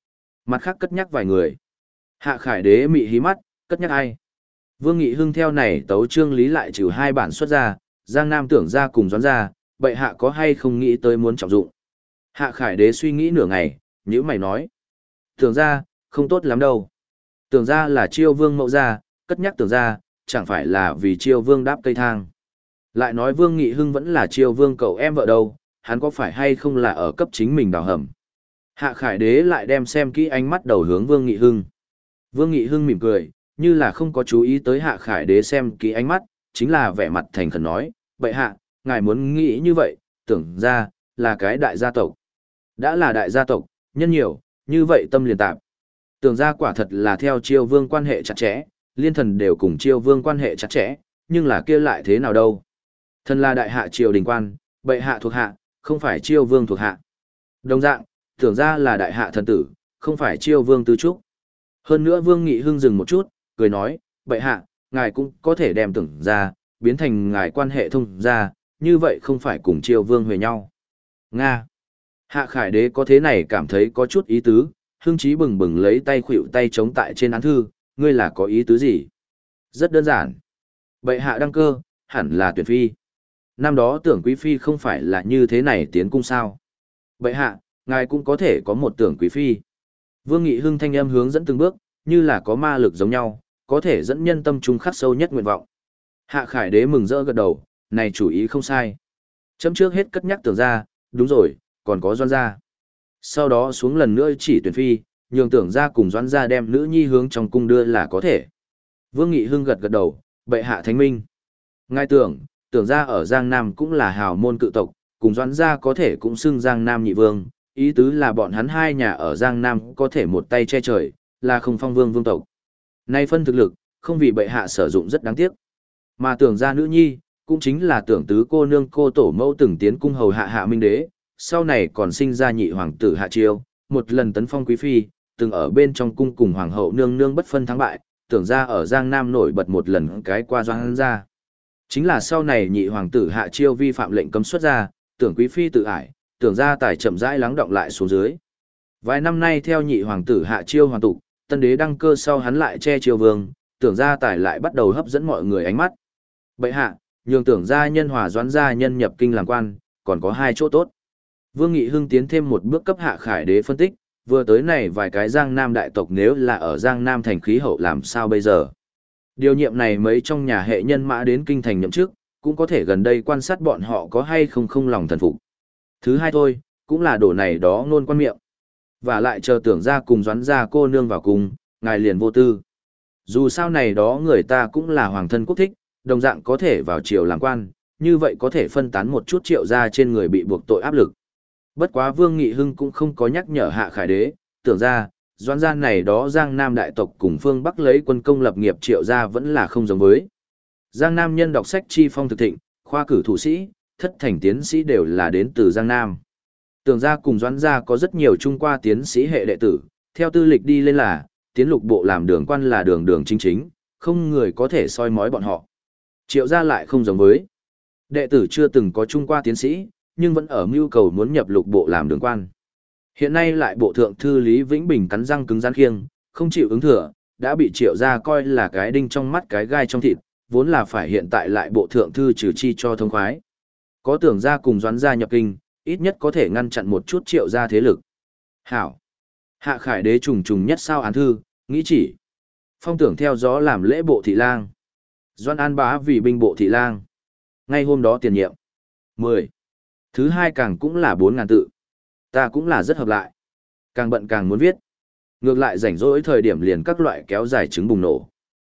Mặt khác cất nhắc vài người. Hạ Khải Đế mị hí mắt, cất nhắc ai? Vương Nghị Hưng theo này tấu chương lý lại trừ hai bản xuất ra, Giang Nam tưởng ra cùng doán ra, bệ hạ có hay không nghĩ tới muốn trọng dụng. Hạ Khải Đế suy nghĩ nửa ngày, nhữ mày nói. Tưởng ra, không tốt lắm đâu. Tưởng ra là chiêu vương mẫu ra, cất nhắc tưởng ra, chẳng phải là vì chiêu vương đáp cây thang. Lại nói Vương Nghị Hưng vẫn là chiêu vương cậu em vợ đâu, hắn có phải hay không là ở cấp chính mình đào hầm. Hạ Khải Đế lại đem xem kỹ ánh mắt đầu hướng Vương Nghị Hưng. Vương Nghị Hưng mỉm cười, như là không có chú ý tới Hạ Khải Đế xem kỹ ánh mắt, chính là vẻ mặt thành khẩn nói, bệ hạ, ngài muốn nghĩ như vậy, tưởng ra, là cái đại gia tộc. Đã là đại gia tộc, nhân nhiều, như vậy tâm liền tạp. Tưởng ra quả thật là theo chiêu vương quan hệ chặt chẽ, liên thần đều cùng chiêu vương quan hệ chặt chẽ, nhưng là kia lại thế nào đâu. Thần là đại hạ triều đình quan, bệ hạ thuộc hạ, không phải chiêu vương thuộc hạ. Đồng dạng, tưởng ra là đại hạ thần tử, không phải chiêu vương tư trúc. Hơn nữa Vương Nghị Hưng dừng một chút, cười nói, bệ hạ, ngài cũng có thể đem tưởng ra, biến thành ngài quan hệ thông ra, như vậy không phải cùng chiêu vương huề nhau. Nga. Hạ Khải Đế có thế này cảm thấy có chút ý tứ, hưng trí bừng bừng lấy tay khuỵu tay chống tại trên án thư, ngươi là có ý tứ gì? Rất đơn giản. Bệ hạ đăng cơ, hẳn là tuyển phi. Năm đó tưởng quý phi không phải là như thế này tiến cung sao. Bệ hạ, ngài cũng có thể có một tưởng quý phi. Vương Nghị Hưng thanh âm hướng dẫn từng bước, như là có ma lực giống nhau, có thể dẫn nhân tâm trung khắc sâu nhất nguyện vọng. Hạ Khải Đế mừng rỡ gật đầu, này chủ ý không sai. Chấm trước hết cất nhắc tưởng ra, đúng rồi, còn có Doãn gia. Sau đó xuống lần nữa chỉ tuyển phi, nhường tưởng ra cùng Doãn gia đem nữ nhi hướng trong cung đưa là có thể. Vương Nghị Hưng gật gật đầu, bệ hạ thánh minh. Ngài tưởng, tưởng ra ở Giang Nam cũng là hào môn cự tộc, cùng Doãn gia có thể cũng xưng Giang Nam nhị vương, ý tứ là bọn hắn hai nhà ở Giang Nam có thể một tay che trời, là không phong vương vương tộc. Nay phân thực lực, không vì bệ hạ sử dụng rất đáng tiếc. Mà tưởng ra nữ nhi, cũng chính là tưởng tứ cô nương cô tổ mẫu từng tiến cung hầu hạ hạ minh đế, sau này còn sinh ra nhị hoàng tử hạ chiêu, một lần tấn phong quý phi, từng ở bên trong cung cùng hoàng hậu nương nương bất phân thắng bại, tưởng ra ở Giang Nam nổi bật một lần cái qua Doãn gia. Chính là sau này nhị hoàng tử hạ chiêu vi phạm lệnh cấm xuất ra, tưởng quý phi tự ải, tưởng ra tài chậm rãi lắng động lại xuống dưới. Vài năm nay theo nhị hoàng tử hạ chiêu hoàn tục, tân đế đăng cơ sau hắn lại che chiêu vương, tưởng ra tài lại bắt đầu hấp dẫn mọi người ánh mắt. Bệ hạ, nhường tưởng ra nhân hòa Doãn gia nhân nhập kinh làm quan, còn có hai chỗ tốt. Vương Nghị Hưng tiến thêm một bước cấp Hạ Khải Đế phân tích, vừa tới này vài cái Giang Nam đại tộc nếu là ở Giang Nam thành khí hậu làm sao bây giờ. Điều nhiệm này mấy trong nhà hệ nhân mã đến kinh thành nhậm chức, cũng có thể gần đây quan sát bọn họ có hay không không lòng thần phục. Thứ hai thôi, cũng là đổ này đó ngôn quan miệng. Và lại chờ tưởng ra cùng Doãn gia cô nương vào cùng, ngài liền vô tư. Dù sao này đó người ta cũng là hoàng thân quốc thích, đồng dạng có thể vào triều làm quan, như vậy có thể phân tán một chút triệu ra trên người bị buộc tội áp lực. Bất quá Vương Nghị Hưng cũng không có nhắc nhở Hạ Khải Đế, tưởng ra, Doãn gia này đó Giang Nam đại tộc cùng phương Bắc lấy quân công lập nghiệp triệu gia vẫn là không giống với. Giang Nam nhân đọc sách chi phong thực thịnh, khoa cử thủ sĩ, thất thành tiến sĩ đều là đến từ Giang Nam. Tưởng ra cùng Doãn gia có rất nhiều trung qua tiến sĩ hệ đệ tử, theo tư lịch đi lên là, tiến lục bộ làm đường quan là đường đường chính chính, không người có thể soi mói bọn họ. Triệu gia lại không giống với. Đệ tử chưa từng có trung qua tiến sĩ, nhưng vẫn ở mưu cầu muốn nhập lục bộ làm đường quan. Hiện nay lại bộ thượng thư Lý Vĩnh Bình cắn răng cứng rắn khiêng, không chịu ứng thừa, đã bị triệu gia coi là cái đinh trong mắt cái gai trong thịt, vốn là phải hiện tại lại bộ thượng thư trừ chi cho thông khoái. Có tưởng ra cùng Doãn gia nhập kinh, ít nhất có thể ngăn chặn một chút triệu gia thế lực. Hảo. Hạ Khải Đế trùng trùng nhất sao án thư, nghĩ chỉ. Phong tưởng theo gió làm lễ bộ thị lang. Doãn An Bá vì binh bộ thị lang. Ngay hôm đó tiền nhiệm. mười. Thứ hai càng cũng là bốn ngàn tự. Ta cũng là rất hợp lại. Càng bận càng muốn viết. Ngược lại rảnh rỗi thời điểm liền các loại kéo dài trứng bùng nổ.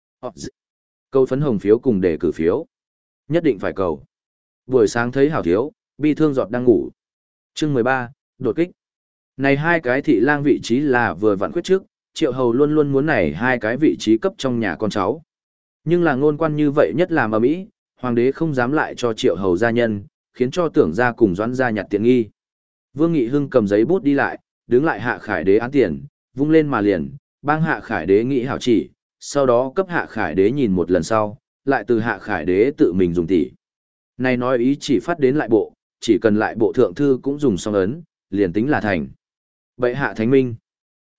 Câu phấn hồng phiếu cùng đề cử phiếu. Nhất định phải cầu. Buổi sáng thấy hảo thiếu, bi thương giọt đang ngủ. Chương mười ba, đột kích. Này hai cái thị lang vị trí là vừa vặn khuyết trước, Triệu Hầu luôn luôn muốn này hai cái vị trí cấp trong nhà con cháu. Nhưng là ngôn quan như vậy nhất là ở Mỹ, hoàng đế không dám lại cho Triệu Hầu gia nhân, khiến cho tưởng ra cùng Doãn gia nhặt tiện nghi. Vương Nghị Hưng cầm giấy bút đi lại, đứng lại Hạ Khải Đế án tiền, vung lên mà liền, bang Hạ Khải Đế nghĩ hảo chỉ, sau đó cấp Hạ Khải Đế nhìn một lần sau, lại từ Hạ Khải Đế tự mình dùng tỉ. Này nói ý chỉ phát đến lại bộ, chỉ cần lại bộ thượng thư cũng dùng xong ấn, liền tính là thành. Bệ hạ thánh minh.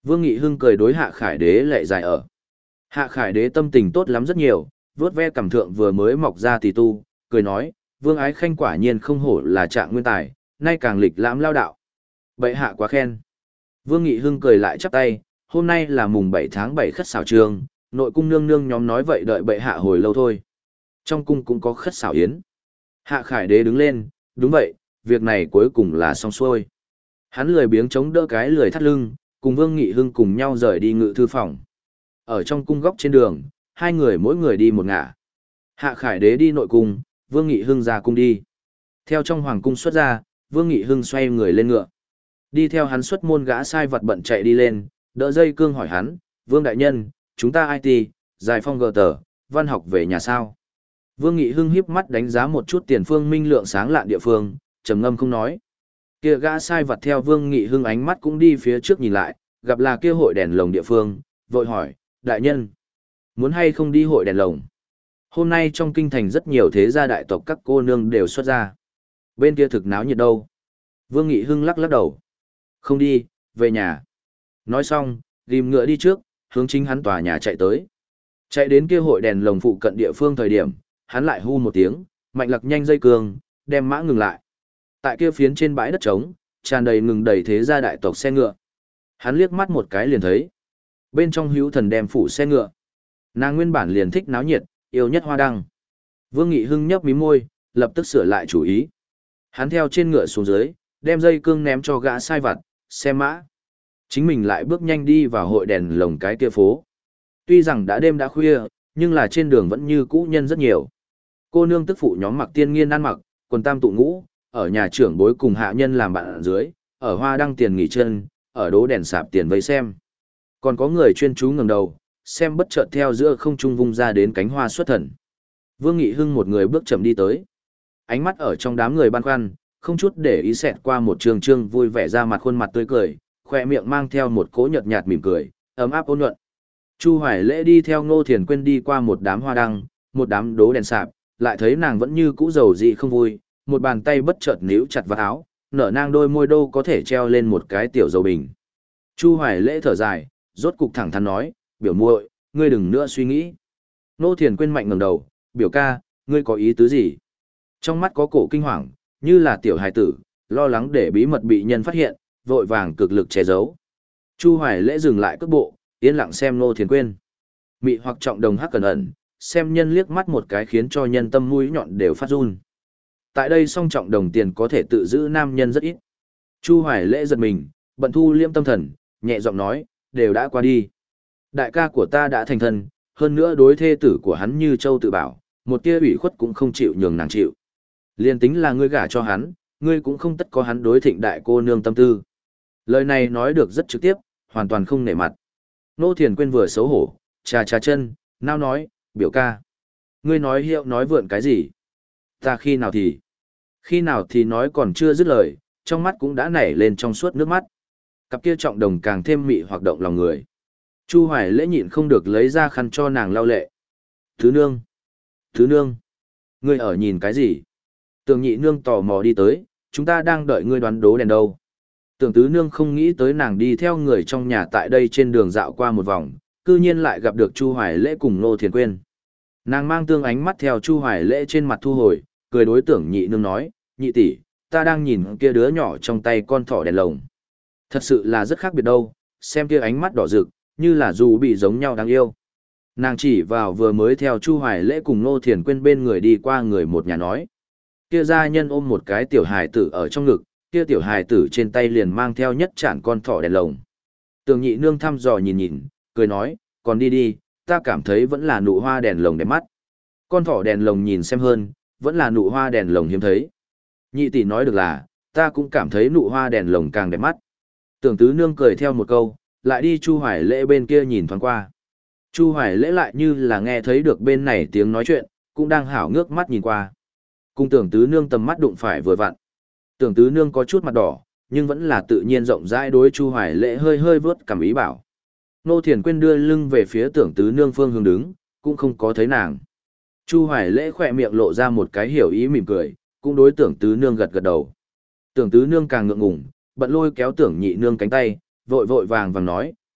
Vương Nghị Hưng cười đối Hạ Khải Đế lệ dài ở. Hạ Khải Đế tâm tình tốt lắm rất nhiều, vớt ve cằm thượng vừa mới mọc ra tỳ tu, cười nói, Vương Ái Khanh quả nhiên không hổ là trạng nguyên tài, nay càng lịch lãm lao đạo. Bệ hạ quá khen. Vương Nghị Hưng cười lại chắp tay, hôm nay là mùng bảy tháng bảy khất xảo trường, nội cung nương nương nhóm nói vậy đợi bệ hạ hồi lâu thôi. Trong cung cũng có khất xảo yến. Hạ Khải Đế đứng lên, đúng vậy, việc này cuối cùng là xong xuôi. Hắn lười biếng chống đỡ cái lười thắt lưng, cùng Vương Nghị Hưng cùng nhau rời đi ngự thư phòng. Ở trong cung góc trên đường, hai người mỗi người đi một ngả. Hạ Khải Đế đi nội cung, Vương Nghị Hưng ra cung đi. Theo trong hoàng cung xuất ra, Vương Nghị Hưng xoay người lên ngựa. Đi theo hắn xuất môn gã sai vật bận chạy đi lên, đỡ dây cương hỏi hắn, Vương Đại Nhân, chúng ta i tê, giải phong gờ tờ, văn học về nhà sao. Vương Nghị Hưng hiếp mắt đánh giá một chút tiền phương minh lượng sáng lạn địa phương, trầm ngâm không nói. Kia gã sai vật theo Vương Nghị Hưng ánh mắt cũng đi phía trước nhìn lại, gặp là kia hội đèn lồng địa phương, vội hỏi, Đại Nhân, muốn hay không đi hội đèn lồng? Hôm nay trong kinh thành rất nhiều thế gia đại tộc các cô nương đều xuất ra. Bên kia thực náo nhiệt đâu? Vương Nghị Hưng lắc lắc đầu. Không đi, về nhà. Nói xong, ghim ngựa đi trước, hướng chính hắn tòa nhà chạy tới. Chạy đến kia hội đèn lồng phụ cận địa phương thời điểm, hắn lại hu một tiếng, mạnh lặc nhanh dây cương, đem mã ngừng lại. Tại kia phiến trên bãi đất trống, tràn đầy ngừng đầy thế gia đại tộc xe ngựa. Hắn liếc mắt một cái liền thấy. Bên trong hữu thần đem phủ xe ngựa. Nàng nguyên bản liền thích náo nhiệt, yêu nhất hoa đăng. Vương Nghị Hưng nhấp mí môi, lập tức sửa lại chủ ý. Hắn theo trên ngựa xuống dưới, đem dây cương ném cho gã sai vặt, xem mã. Chính mình lại bước nhanh đi vào hội đèn lồng cái kia phố. Tuy rằng đã đêm đã khuya, nhưng là trên đường vẫn như cũ nhân rất nhiều. Cô nương tức phụ nhóm mặc tiên nghiên ăn mặc, quần tam tụ ngũ, ở nhà trưởng bối cùng hạ nhân làm bạn ở dưới, ở hoa đăng tiền nghỉ chân, ở đố đèn sạp tiền vây xem. Còn có người chuyên chú ngẩng đầu, xem bất chợt theo giữa không trung vung ra đến cánh hoa xuất thần. Vương Nghị Hưng một người bước chậm đi tới. Ánh mắt ở trong đám người băn khoăn, không chút để ý xẹt qua một trường trương vui vẻ ra mặt khuôn mặt tươi cười, khoe miệng mang theo một cỗ nhợt nhạt mỉm cười, ấm áp ôn nhuận. Chu Hoài Lễ đi theo Ngô Thiền Quyên đi qua một đám hoa đăng, một đám đố đèn sạp, lại thấy nàng vẫn như cũ dầu dị không vui, một bàn tay bất chợt níu chặt vào áo, nở nang đôi môi đô có thể treo lên một cái tiểu dầu bình. Chu Hoài Lễ thở dài, rốt cục thẳng thắn nói, biểu muội, ngươi đừng nữa suy nghĩ. Ngô Thiền Quyên mạnh ngẩng đầu, biểu ca, ngươi có ý tứ gì? Trong mắt có cổ kinh hoàng, như là tiểu hài tử, lo lắng để bí mật bị nhân phát hiện, vội vàng cực lực che giấu. Chu Hoài Lễ dừng lại cước bộ, yên lặng xem Ngô Thiền Quyên. Mị hoặc trọng đồng hắc cẩn ẩn, xem nhân liếc mắt một cái khiến cho nhân tâm mũi nhọn đều phát run. Tại đây song trọng đồng tiền có thể tự giữ nam nhân rất ít. Chu Hoài Lễ giật mình, bận thu liêm tâm thần, nhẹ giọng nói, đều đã qua đi. Đại ca của ta đã thành thân, hơn nữa đối thê tử của hắn như châu tự bảo, một tia ủy khuất cũng không chịu nhường nàng chịu. Liên tính là ngươi gả cho hắn, ngươi cũng không tất có hắn đối thịnh đại cô nương tâm tư. Lời này nói được rất trực tiếp, hoàn toàn không nể mặt. Nô Thiền Quyên vừa xấu hổ, trà trà chân, nao nói, biểu ca. Ngươi nói hiệu nói vượn cái gì? Ta khi nào thì? Khi nào thì nói còn chưa dứt lời, trong mắt cũng đã nảy lên trong suốt nước mắt. Cặp kia trọng đồng càng thêm mị hoặc động lòng người. Chu Hoài Lễ nhịn không được lấy ra khăn cho nàng lau lệ. Thứ nương! Thứ nương! Ngươi ở nhìn cái gì? Tưởng nhị nương tò mò đi tới, chúng ta đang đợi ngươi đoán đố đèn đâu. Tưởng tứ nương không nghĩ tới nàng đi theo người trong nhà tại đây trên đường dạo qua một vòng, cư nhiên lại gặp được Chu Hoài Lễ cùng Ngô Thiền Quyên. Nàng mang tương ánh mắt theo Chu Hoài Lễ trên mặt thu hồi, cười đối tưởng nhị nương nói, nhị tỷ, ta đang nhìn kia đứa nhỏ trong tay con thỏ đèn lồng. Thật sự là rất khác biệt đâu, xem kia ánh mắt đỏ rực, như là dù bị giống nhau đáng yêu. Nàng chỉ vào vừa mới theo Chu Hoài Lễ cùng Ngô Thiền Quyên bên người đi qua người một nhà nói. Kia gia nhân ôm một cái tiểu hài tử ở trong ngực, kia tiểu hài tử trên tay liền mang theo nhất chản con thỏ đèn lồng. Tường nhị nương thăm dò nhìn nhìn, cười nói, còn đi đi, ta cảm thấy vẫn là nụ hoa đèn lồng đẹp mắt. Con thỏ đèn lồng nhìn xem hơn, vẫn là nụ hoa đèn lồng hiếm thấy. Nhị tỷ nói được là, ta cũng cảm thấy nụ hoa đèn lồng càng đẹp mắt. Tưởng tứ nương cười theo một câu, lại đi Chu Hoài Lễ bên kia nhìn thoáng qua. Chu Hoài Lễ lại như là nghe thấy được bên này tiếng nói chuyện, cũng đang hảo ngước mắt nhìn qua. Cùng tưởng tứ nương tầm mắt đụng phải vừa vặn. Tưởng tứ nương có chút mặt đỏ, nhưng vẫn là tự nhiên rộng rãi đối Chu Hoài Lễ hơi hơi vớt cảm ý bảo. Nô Thiền Quyên đưa lưng về phía tưởng tứ nương phương hướng đứng, cũng không có thấy nàng. Chu Hoài Lễ khỏe miệng lộ ra một cái hiểu ý mỉm cười, cũng đối tưởng tứ nương gật gật đầu. Tưởng tứ nương càng ngượng ngùng, bận lôi kéo tưởng nhị nương cánh tay, vội vội vàng vàng nói,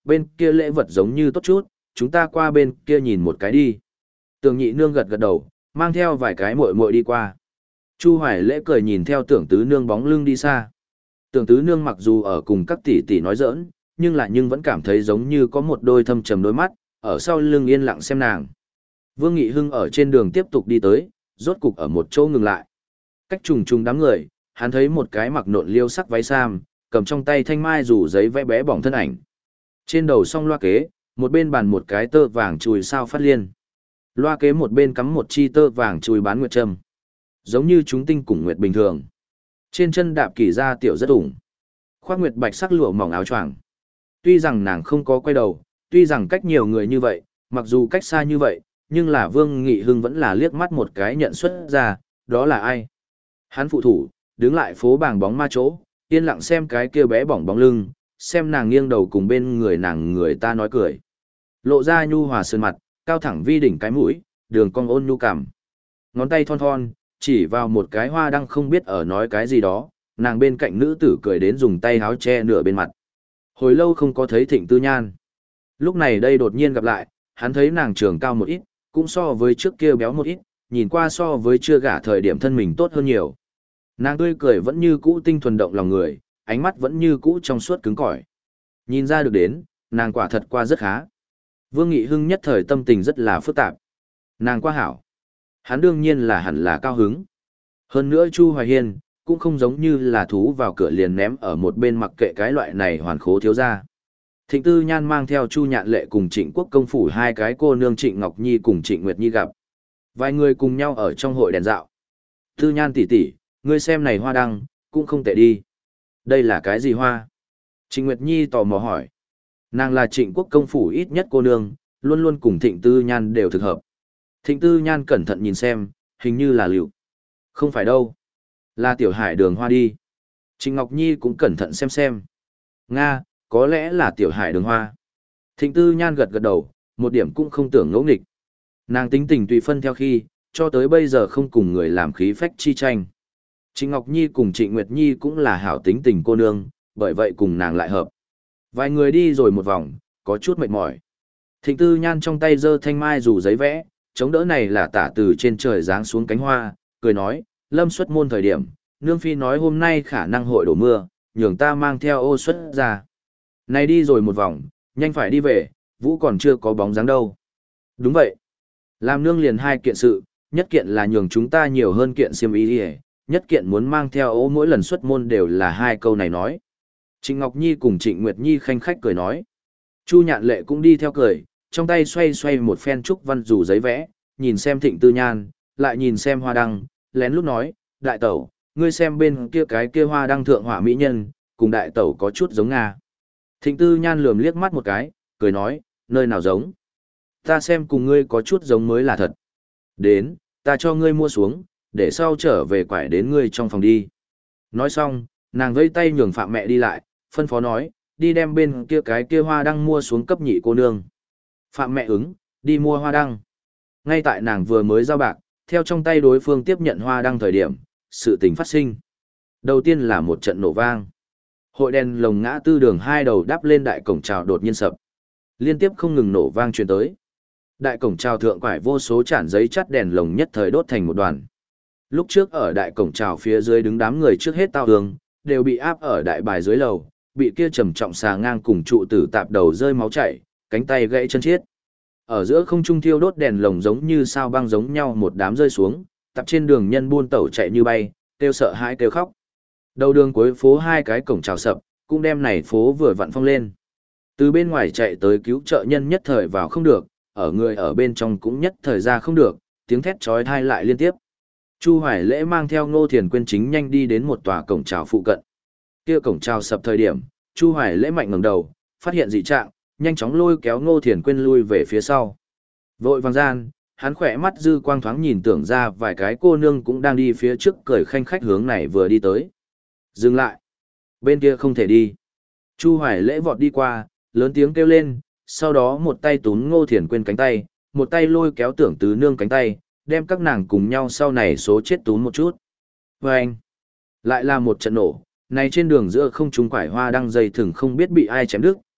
bên kia lễ vật giống như tốt chút, chúng ta qua bên kia nhìn một cái đi. Tưởng nhị nương gật gật đầu, mang theo vài cái muội muội đi qua. Chu Hoài Lễ cười nhìn theo tưởng tứ nương bóng lưng đi xa. Tưởng tứ nương mặc dù ở cùng các tỷ tỷ nói giỡn, nhưng lại nhưng vẫn cảm thấy giống như có một đôi thâm trầm đôi mắt, ở sau lưng yên lặng xem nàng. Vương Nghị Hưng ở trên đường tiếp tục đi tới, rốt cục ở một chỗ ngừng lại. Cách trùng trùng đám người, hắn thấy một cái mặc nộn liêu sắc váy sam, cầm trong tay thanh mai rủ giấy vẽ bé bỏng thân ảnh. Trên đầu song loa kế, một bên bàn một cái tơ vàng chùi sao phát liên. Loa kế một bên cắm một chi tơ vàng chùi bán nguyệt châm. Giống như chúng tinh cùng nguyệt bình thường. Trên chân đạp kỳ ra tiểu rất ủng. Khoác nguyệt bạch sắc lụa mỏng áo choàng. Tuy rằng nàng không có quay đầu, tuy rằng cách nhiều người như vậy, mặc dù cách xa như vậy, nhưng là Vương Nghị Hưng vẫn là liếc mắt một cái nhận xuất ra, đó là ai. Hắn phụ thủ, đứng lại phố bàng bóng ma chỗ, yên lặng xem cái kia bé bỏng bóng lưng, xem nàng nghiêng đầu cùng bên người nàng người ta nói cười. Lộ ra nhu hòa sơn mặt, cao thẳng vi đỉnh cái mũi, đường cong ôn nhu cảm. Ngón tay thon thon, chỉ vào một cái hoa đăng không biết ở nói cái gì đó, nàng bên cạnh nữ tử cười đến dùng tay háo che nửa bên mặt. Hồi lâu không có thấy Thịnh Tư Nhan. Lúc này đây đột nhiên gặp lại, hắn thấy nàng trường cao một ít, cũng so với trước kia béo một ít, nhìn qua so với chưa gả thời điểm thân mình tốt hơn nhiều. Nàng tươi cười vẫn như cũ tinh thuần động lòng người, ánh mắt vẫn như cũ trong suốt cứng cỏi. Nhìn ra được đến, nàng quả thật qua rất khá. Vương Nghị Hưng nhất thời tâm tình rất là phức tạp. Nàng qua hảo. Hắn đương nhiên là hẳn là cao hứng. Hơn nữa Chu Hoài Hiên, cũng không giống như là thú vào cửa liền ném ở một bên mặc kệ cái loại này hoàn khố thiếu ra. Thịnh Tư Nhan mang theo Chu Nhạn Lệ cùng Trịnh Quốc công phủ hai cái cô nương Trịnh Ngọc Nhi cùng Trịnh Nguyệt Nhi gặp. Vài người cùng nhau ở trong hội đèn dạo. Tư Nhan tỷ tỷ, ngươi xem này hoa đăng, cũng không tệ đi. Đây là cái gì hoa? Trịnh Nguyệt Nhi tò mò hỏi. Nàng là Trịnh Quốc công phủ ít nhất cô nương, luôn luôn cùng Thịnh Tư Nhan đều thực hợp. Thịnh Tư Nhan cẩn thận nhìn xem, hình như là liệu. Không phải đâu. Là tiểu hải đường hoa đi. Trịnh Ngọc Nhi cũng cẩn thận xem xem. Nga, có lẽ là tiểu hải đường hoa. Thịnh Tư Nhan gật gật đầu, một điểm cũng không tưởng ngẫu nghịch. Nàng tính tình tùy phân theo khi, cho tới bây giờ không cùng người làm khí phách chi tranh. Trịnh Ngọc Nhi cùng Trịnh Nguyệt Nhi cũng là hảo tính tình cô nương, bởi vậy cùng nàng lại hợp. Vài người đi rồi một vòng, có chút mệt mỏi. Thịnh Tư Nhan trong tay giơ thanh mai rủ giấy vẽ, chống đỡ này là tả từ trên trời giáng xuống cánh hoa, cười nói, lâm xuất môn thời điểm, nương phi nói hôm nay khả năng hội đổ mưa, nhường ta mang theo ô xuất ra. Này đi rồi một vòng, nhanh phải đi về, vũ còn chưa có bóng dáng đâu. Đúng vậy. Làm nương liền hai kiện sự, nhất kiện là nhường chúng ta nhiều hơn kiện xiêm y đi, nhất kiện muốn mang theo ô mỗi lần xuất môn đều là hai câu này nói. Trịnh Ngọc Nhi cùng Trịnh Nguyệt Nhi khanh khách cười nói. Chu Nhạn Lệ cũng đi theo cười, trong tay xoay xoay một phen trúc văn rủ giấy vẽ, nhìn xem Thịnh Tư Nhan, lại nhìn xem hoa đăng, lén lút nói, đại tẩu, ngươi xem bên kia cái kia hoa đăng thượng hỏa mỹ nhân, cùng đại tẩu có chút giống Nga. Thịnh Tư Nhan lườm liếc mắt một cái, cười nói, nơi nào giống? Ta xem cùng ngươi có chút giống mới là thật. Đến, ta cho ngươi mua xuống, để sau trở về quải đến ngươi trong phòng đi. Nói xong, nàng vây tay nhường Phạm mẹ đi lại, phân phó nói, đi đem bên kia cái kia hoa đăng mua xuống cấp nhị cô nương. Phạm mẹ ứng, đi mua hoa đăng. Ngay tại nàng vừa mới giao bạc, theo trong tay đối phương tiếp nhận hoa đăng thời điểm, sự tình phát sinh. Đầu tiên là một trận nổ vang. Hội đèn lồng ngã tư đường hai đầu đắp lên đại cổng chào đột nhiên sập. Liên tiếp không ngừng nổ vang truyền tới. Đại cổng chào thượng quải vô số chản giấy chắt đèn lồng nhất thời đốt thành một đoàn. Lúc trước ở đại cổng chào phía dưới đứng đám người trước hết tao hương, đều bị áp ở đại bài dưới lầu, bị kia trầm trọng xà ngang cùng trụ tử tạp đầu rơi máu chảy, cánh tay gãy chân chết. Ở giữa không trung thiêu đốt đèn lồng giống như sao băng giống nhau một đám rơi xuống, tập trên đường nhân buôn tẩu chạy như bay, kêu sợ hãi kêu khóc. Đầu đường cuối phố hai cái cổng chào sập, cũng đem này phố vừa vặn phong lên. Từ bên ngoài chạy tới cứu trợ nhân nhất thời vào không được, ở người ở bên trong cũng nhất thời ra không được, tiếng thét chói tai lại liên tiếp. Chu Hoài Lễ mang theo Ngô Thiền Quyên chính nhanh đi đến một tòa cổng chào phụ cận. Kia cổng chào sập thời điểm, Chu Hoài Lễ mạnh ngẩng đầu, phát hiện dị trạng, nhanh chóng lôi kéo Ngô Thiền Quyên lui về phía sau. Vội vàng gian, hắn khỏe mắt dư quang thoáng nhìn tưởng ra vài cái cô nương cũng đang đi phía trước cười khanh khách hướng này vừa đi tới. Dừng lại. Bên kia không thể đi. Chu Hoài Lễ vọt đi qua, lớn tiếng kêu lên, sau đó một tay túm Ngô Thiền Quyên cánh tay, một tay lôi kéo tưởng tứ nương cánh tay, đem các nàng cùng nhau sau này số chết túm một chút. Và anh, lại là một trận nổ, này trên đường giữa không trung quải hoa đăng dây thừng không biết bị ai chém đứt,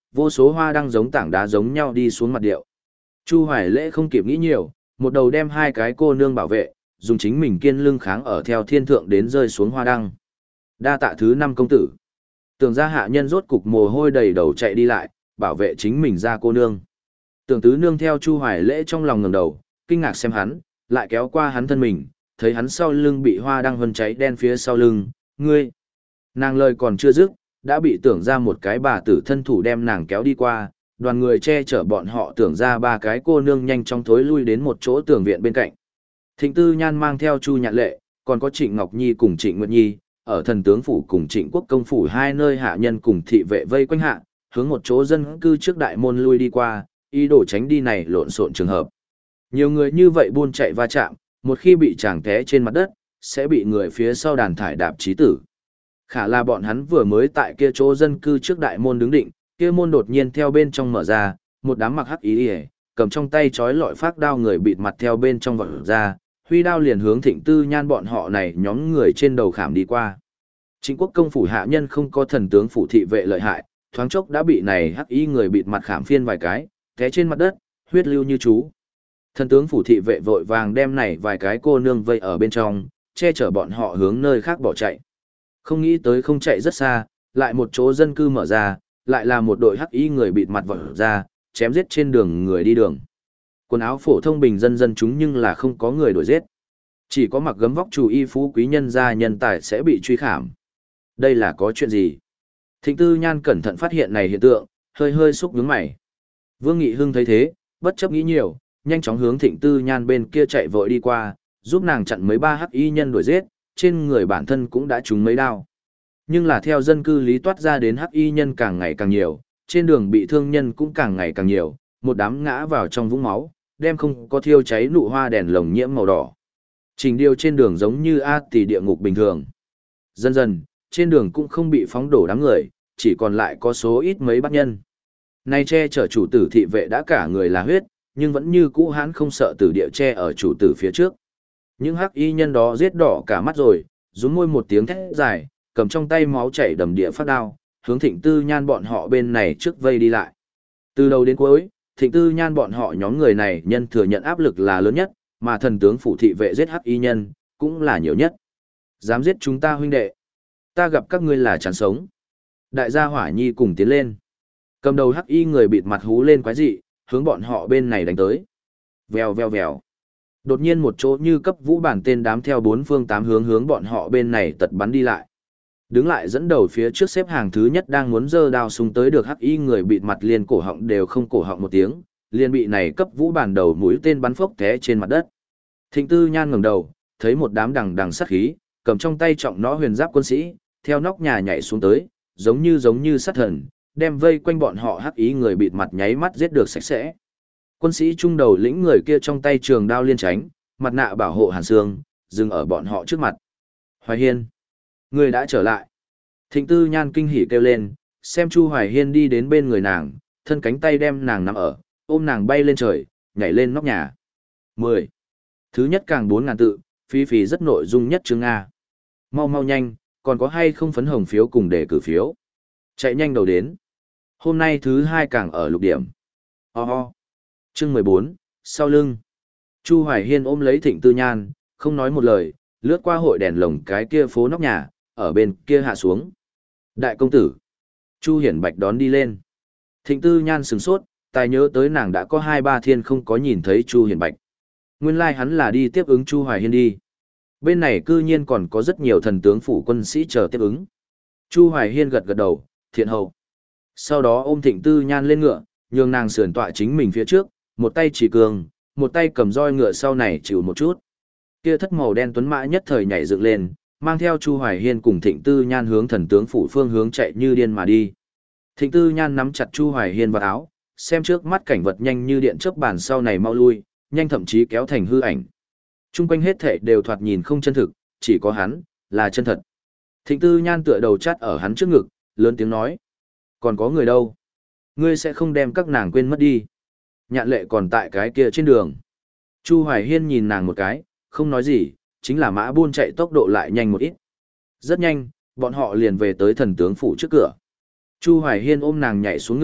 vô số hoa đăng giống tảng đá giống nhau đi xuống mặt điệu. Chu Hoài Lễ không kịp nghĩ nhiều, một đầu đem hai cái cô nương bảo vệ, dùng chính mình kiên lưng kháng ở theo thiên thượng đến rơi xuống hoa đăng. Đa tạ thứ năm công tử. Tưởng gia hạ nhân rốt cục mồ hôi đầy đầu chạy đi lại, bảo vệ chính mình ra cô nương. Tưởng tứ nương theo Chu Hoài Lễ trong lòng ngẩng đầu, kinh ngạc xem hắn, lại kéo qua hắn thân mình, thấy hắn sau lưng bị hoa đăng vân cháy đen phía sau lưng, ngươi. Nàng lời còn chưa dứt, đã bị tưởng ra một cái bà tử thân thủ đem nàng kéo đi qua, đoàn người che chở bọn họ tưởng ra ba cái cô nương nhanh chóng thối lui đến một chỗ tường viện bên cạnh. Thịnh Tư Nhan mang theo Chu Nhạn Lệ, còn có Trịnh Ngọc Nhi cùng Trịnh Nguyệt Nhi, ở thần tướng phủ cùng Trịnh Quốc công phủ hai nơi hạ nhân cùng thị vệ vây quanh hạ, hướng một chỗ dân cư trước đại môn lui đi qua, ý đồ tránh đi này lộn xộn trường hợp. Nhiều người như vậy buôn chạy va chạm, một khi bị chàng té trên mặt đất, sẽ bị người phía sau đàn thải đạp chí tử. Khả là bọn hắn vừa mới tại kia chỗ dân cư trước đại môn đứng định, kia môn đột nhiên theo bên trong mở ra, một đám mặc hắc ý ỉa, cầm trong tay chói lọi phát đao người bịt mặt theo bên trong vọt ra, huy đao liền hướng Thịnh Tư Nhan bọn họ này nhóm người trên đầu khảm đi qua. Trịnh Quốc công phủ hạ nhân không có thần tướng phủ thị vệ lợi hại, thoáng chốc đã bị này hắc ý người bịt mặt khảm phiên vài cái, té trên mặt đất, huyết lưu như chú. Thần tướng phủ thị vệ vội vàng đem này vài cái cô nương vây ở bên trong, che chở bọn họ hướng nơi khác bỏ chạy. Không nghĩ tới không chạy rất xa, lại một chỗ dân cư mở ra, lại là một đội hắc y người bịt mặt vọt ra, chém giết trên đường người đi đường. Quần áo phổ thông bình dân dân chúng nhưng là không có người đuổi giết. Chỉ có mặc gấm vóc chủ y phú quý nhân gia nhân tài sẽ bị truy khảm. Đây là có chuyện gì? Thịnh Tư Nhan cẩn thận phát hiện này hiện tượng, hơi hơi xúc nhướng mày. Vương Nghị Hưng thấy thế, bất chấp nghĩ nhiều, nhanh chóng hướng Thịnh Tư Nhan bên kia chạy vội đi qua, giúp nàng chặn mấy ba hắc y nhân đuổi giết, trên người bản thân cũng đã trúng mấy đao. Nhưng là theo dân cư lý toát ra đến hắc y nhân càng ngày càng nhiều, trên đường bị thương nhân cũng càng ngày càng nhiều, một đám ngã vào trong vũng máu, đem không có thiêu cháy nụ hoa đèn lồng nhiễm màu đỏ. Trình điều trên đường giống như A tỷ địa ngục bình thường. Dần dần, trên đường cũng không bị phóng đổ đám người, chỉ còn lại có số ít mấy bắt nhân. Nay che chở chủ tử thị vệ đã cả người là huyết, nhưng vẫn như cũ hãn không sợ tử địa che ở chủ tử phía trước. Những hắc y nhân đó giết đỏ cả mắt rồi, rúm môi một tiếng thét dài, cầm trong tay máu chảy đầm địa phát đao, hướng Thịnh Tư Nhan bọn họ bên này trước vây đi lại. Từ đầu đến cuối, Thịnh Tư Nhan bọn họ nhóm người này nhân thừa nhận áp lực là lớn nhất, mà thần tướng phủ thị vệ giết hắc y nhân, cũng là nhiều nhất. Dám giết chúng ta huynh đệ. Ta gặp các ngươi là chán sống. Đại gia Hỏa Nhi cùng tiến lên. Cầm đầu hắc y người bịt mặt hú lên quái dị, hướng bọn họ bên này đánh tới. Vèo vèo vèo. Đột nhiên một chỗ như cấp vũ bản tên đám theo bốn phương tám hướng hướng bọn họ bên này tật bắn đi lại. Đứng lại dẫn đầu phía trước xếp hàng thứ nhất đang muốn giơ đao súng tới được hắc y người bịt mặt liền cổ họng đều không cổ họng một tiếng, liền bị này cấp vũ bản đầu mũi tên bắn phốc té trên mặt đất. Thịnh Tư Nhan ngẩng đầu, thấy một đám đằng đằng sát khí, cầm trong tay trọng nõ huyền giáp quân sĩ, theo nóc nhà nhảy xuống tới, giống như giống như sát thần, đem vây quanh bọn họ hắc y người bịt mặt nháy mắt giết được sạch sẽ. Quân sĩ trung đầu lĩnh người kia trong tay trường đao liên tránh, mặt nạ bảo hộ hàn xương, dừng ở bọn họ trước mặt. Hoài Hiên, người đã trở lại. Thịnh Tư Nhan kinh hỉ kêu lên, xem Chu Hoài Hiên đi đến bên người nàng, thân cánh tay đem nàng nắm ở, ôm nàng bay lên trời, nhảy lên nóc nhà. mười. Thứ nhất càng bốn ngàn tự, phi phì rất nội dung nhất chương A. Mau mau nhanh, còn có hay không phấn hồng phiếu cùng đề cử phiếu. Chạy nhanh đầu đến. Hôm nay thứ hai càng ở lục điểm. Ho ho. Chương mười bốn, sau lưng. Chu Hoài Hiên ôm lấy Thịnh Tư Nhan, không nói một lời, lướt qua hội đèn lồng cái kia phố nóc nhà, ở bên kia hạ xuống. Đại công tử. Chu Hiển Bạch đón đi lên. Thịnh Tư Nhan sửng sốt, tài nhớ tới nàng đã có hai ba thiên không có nhìn thấy Chu Hiển Bạch. Nguyên lai like hắn là đi tiếp ứng Chu Hoài Hiên đi. Bên này cư nhiên còn có rất nhiều thần tướng phủ quân sĩ chờ tiếp ứng. Chu Hoài Hiên gật gật đầu, thiện hậu. Sau đó ôm Thịnh Tư Nhan lên ngựa, nhường nàng sườn tọa chính mình phía trước, một tay chỉ cường, một tay cầm roi ngựa sau này chịu một chút. Kia thất màu đen tuấn mã nhất thời nhảy dựng lên, mang theo Chu Hoài Hiên cùng Thịnh Tư Nhan hướng thần tướng phủ phương hướng chạy như điên mà đi. Thịnh Tư Nhan nắm chặt Chu Hoài Hiên vào áo, xem trước mắt cảnh vật nhanh như điện chớp bàn sau này mau lui, nhanh thậm chí kéo thành hư ảnh. Trung quanh hết thảy đều thoạt nhìn không chân thực, chỉ có hắn là chân thật. Thịnh Tư Nhan tựa đầu chát ở hắn trước ngực, lớn tiếng nói: "Còn có người đâu? Ngươi sẽ không đem các nàng quên mất đi. Nhạn Lệ còn tại cái kia trên đường." Chu Hoài Hiên nhìn nàng một cái, không nói gì, chính là mã buôn chạy tốc độ lại nhanh một ít. Rất nhanh, bọn họ liền về tới thần tướng phủ trước cửa. Chu Hoài Hiên ôm nàng nhảy xuống ngựa,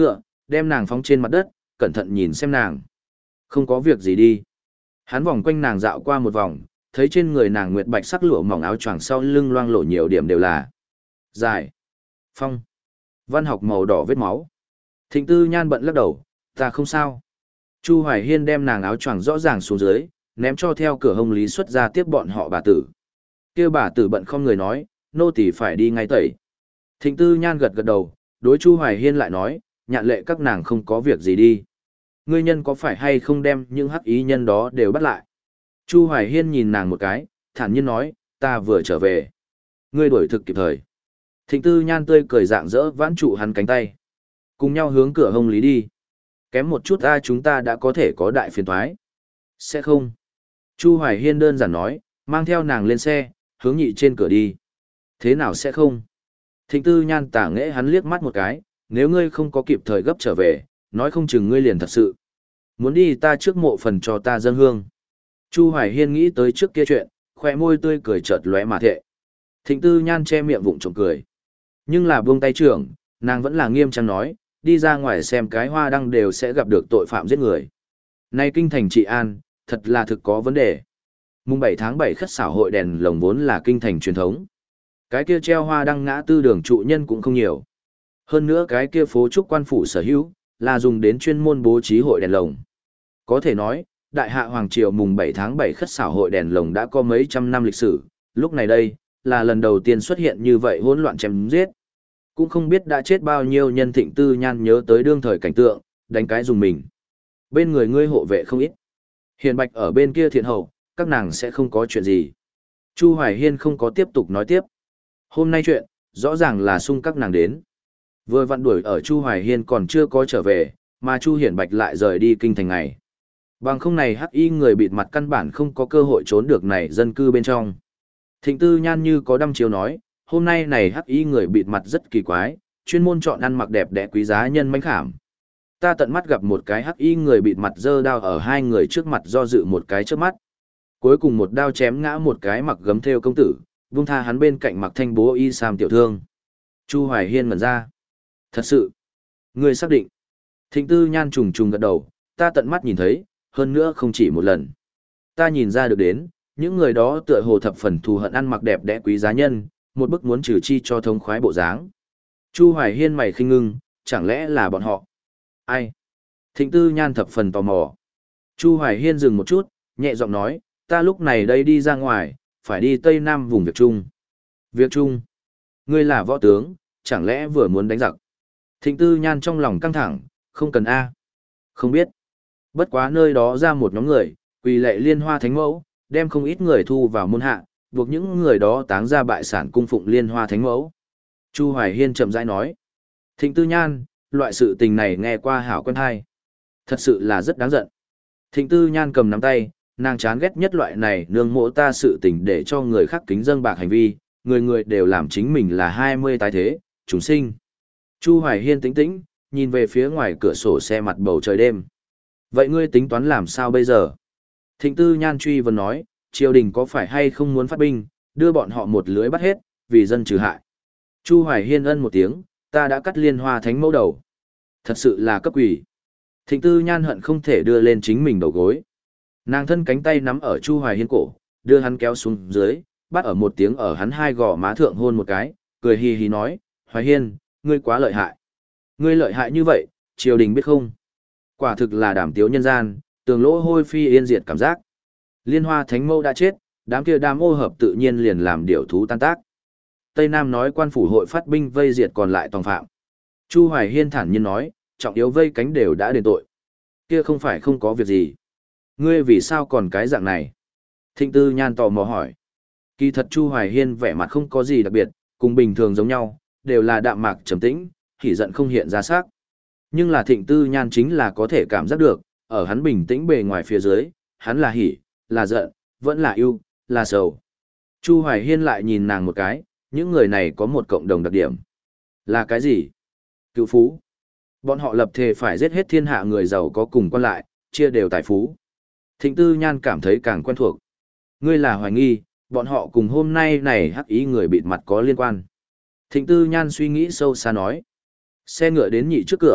đem nàng phóng trên mặt đất, cẩn thận nhìn xem nàng. Không có việc gì đi. Hắn vòng quanh nàng dạo qua một vòng, thấy trên người nàng nguyệt bạch sắc lụa mỏng áo choàng sau lưng loang lổ nhiều điểm đều là dài, phong, văn học màu đỏ vết máu. Thịnh Tư Nhan bận lắc đầu, ta không sao. Chu Hoài Hiên đem nàng áo choàng rõ ràng xuống dưới, ném cho theo cửa hông lý xuất ra tiếp bọn họ bà tử. Kia bà tử bận không người nói, nô tỳ phải đi ngay tẩy. Thịnh Tư Nhan gật gật đầu, đối Chu Hoài Hiên lại nói, nhạn lệ các nàng không có việc gì đi. Ngươi nhân có phải hay không đem những hắc ý nhân đó đều bắt lại? Chu Hoài Hiên nhìn nàng một cái, thản nhiên nói, ta vừa trở về. Ngươi đuổi thực kịp thời. Thịnh Tư Nhan tươi cười rạng rỡ vãn trụ hắn cánh tay. Cùng nhau hướng cửa hông lý đi. Kém một chút ta chúng ta đã có thể có đại phiền toái. Sẽ không. Chu Hoài Hiên đơn giản nói, mang theo nàng lên xe, hướng nhị trên cửa đi. Thế nào sẽ không? Thịnh Tư Nhan tả nghễ hắn liếc mắt một cái, nếu ngươi không có kịp thời gấp trở về, nói không chừng ngươi liền thật sự. Muốn đi ta trước mộ phần cho ta dâng hương. Chu Hoài Hiên nghĩ tới trước kia chuyện, khỏe môi tươi cười chợt lóe mà thệ. Thịnh Tư Nhan che miệng vụng trộm cười. Nhưng là buông tay trưởng, nàng vẫn là nghiêm trang nói, đi ra ngoài xem cái hoa đăng đều sẽ gặp được tội phạm giết người. Nay kinh thành trị an, thật là thực có vấn đề. Mùng bảy tháng bảy khất xảo hội đèn lồng vốn là kinh thành truyền thống. Cái kia treo hoa đăng ngã tư đường trụ nhân cũng không nhiều. Hơn nữa cái kia phố trúc quan phủ sở hữu, là dùng đến chuyên môn bố trí hội đèn lồng. Có thể nói, đại hạ hoàng triều mùng bảy tháng bảy khất xảo hội đèn lồng đã có mấy trăm năm lịch sử, lúc này đây, là lần đầu tiên xuất hiện như vậy hỗn loạn chém giết. Cũng không biết đã chết bao nhiêu nhân. Thịnh Tư Nhan nhớ tới đương thời cảnh tượng, đánh cái dùng mình. Bên người ngươi hộ vệ không ít. Hiền Bạch ở bên kia thiện hậu, các nàng sẽ không có chuyện gì. Chu Hoài Hiên không có tiếp tục nói tiếp. Hôm nay chuyện, rõ ràng là xung các nàng đến. Vừa vặn đuổi ở Chu Hoài Hiên còn chưa có trở về, mà Chu Hiển Bạch lại rời đi kinh thành ngày. Bằng không này hắc y người bịt mặt căn bản không có cơ hội trốn được này dân cư bên trong. Thịnh Tư Nhan như có đăm chiếu nói, hôm nay này hắc y người bịt mặt rất kỳ quái, chuyên môn chọn ăn mặc đẹp đẽ quý giá nhân mánh khảm. Ta tận mắt gặp một cái hắc y người bịt mặt giơ đao ở hai người trước mặt do dự một cái trước mắt. Cuối cùng một đao chém ngã một cái mặc gấm thêu công tử, vung tha hắn bên cạnh mặc thanh bố y sam tiểu thương. Chu Hoài Hiên ngẩn ra. Thật sự. Người xác định. Thịnh Tư Nhan trùng trùng gật đầu, ta tận mắt nhìn thấy, hơn nữa không chỉ một lần. Ta nhìn ra được đến, những người đó tựa hồ thập phần thù hận ăn mặc đẹp đẽ quý giá nhân, một bức muốn trừ chi cho thống khoái bộ dáng. Chu Hoài Hiên mày khinh ngưng, chẳng lẽ là bọn họ? Ai? Thịnh Tư Nhan thập phần tò mò. Chu Hoài Hiên dừng một chút, nhẹ giọng nói, ta lúc này đây đi ra ngoài, phải đi Tây Nam vùng Việc Trung. Việc Trung? Ngươi là võ tướng, chẳng lẽ vừa muốn đánh giặc? Thịnh Tư Nhan trong lòng căng thẳng, không cần A. Không biết. Bất quá nơi đó ra một nhóm người, quỳ lệ liên hoa thánh mẫu, đem không ít người thu vào môn hạ, buộc những người đó táng ra bại sản cung phụng liên hoa thánh mẫu. Chu Hoài Hiên chậm rãi nói. Thịnh Tư Nhan, loại sự tình này nghe qua hảo quen hay. Thật sự là rất đáng giận. Thịnh Tư Nhan cầm nắm tay, nàng chán ghét nhất loại này nương mộ ta sự tình để cho người khác kính dâng bạc hành vi, người người đều làm chính mình là hai mươi tái thế, chúng sinh. Chu Hoài Hiên tĩnh tĩnh, nhìn về phía ngoài cửa sổ xe mặt bầu trời đêm. Vậy ngươi tính toán làm sao bây giờ? Thịnh Tư Nhan truy vấn nói, triều đình có phải hay không muốn phát binh, đưa bọn họ một lưới bắt hết, vì dân trừ hại. Chu Hoài Hiên ân một tiếng, ta đã cắt liên hoa thánh mẫu đầu. Thật sự là cấp quỷ. Thịnh Tư Nhan hận không thể đưa lên chính mình đầu gối. Nàng thân cánh tay nắm ở Chu Hoài Hiên cổ, đưa hắn kéo xuống dưới, bắt ở một tiếng ở hắn hai gò má thượng hôn một cái, cười hì hì nói, Hoài Hiên, ngươi quá lợi hại. Ngươi lợi hại như vậy, triều đình biết không? Quả thực là đảm tiếu nhân gian, tường lỗ hôi phi yên diệt cảm giác. Liên hoa thánh mẫu đã chết, đám kia đám ô hợp tự nhiên liền làm điều thú tan tác. Tây Nam nói quan phủ hội phát binh vây diệt còn lại tòng phạm. Chu Hoài Hiên thản nhiên nói, trọng yếu vây cánh đều đã đền tội. Kia không phải không có việc gì. Ngươi vì sao còn cái dạng này? Thịnh Tư Nhan tò mò hỏi. Kỳ thật Chu Hoài Hiên vẻ mặt không có gì đặc biệt, cùng bình thường giống nhau, đều là đạm mạc trầm tĩnh, hỉ giận không hiện ra sắc. Nhưng là Thịnh Tư Nhan chính là có thể cảm giác được, ở hắn bình tĩnh bề ngoài phía dưới, hắn là hỉ, là giận, vẫn là yêu, là sầu. Chu Hoài Hiên lại nhìn nàng một cái, những người này có một cộng đồng đặc điểm. Là cái gì? Cựu phú. Bọn họ lập thề phải giết hết thiên hạ người giàu có cùng quan lại, chia đều tài phú. Thịnh Tư Nhan cảm thấy càng quen thuộc. Ngươi là hoài nghi, bọn họ cùng hôm nay này hắc ý người bịt mặt có liên quan. Thịnh Tư Nhan suy nghĩ sâu xa nói. Xe ngựa đến nhị trước cửa,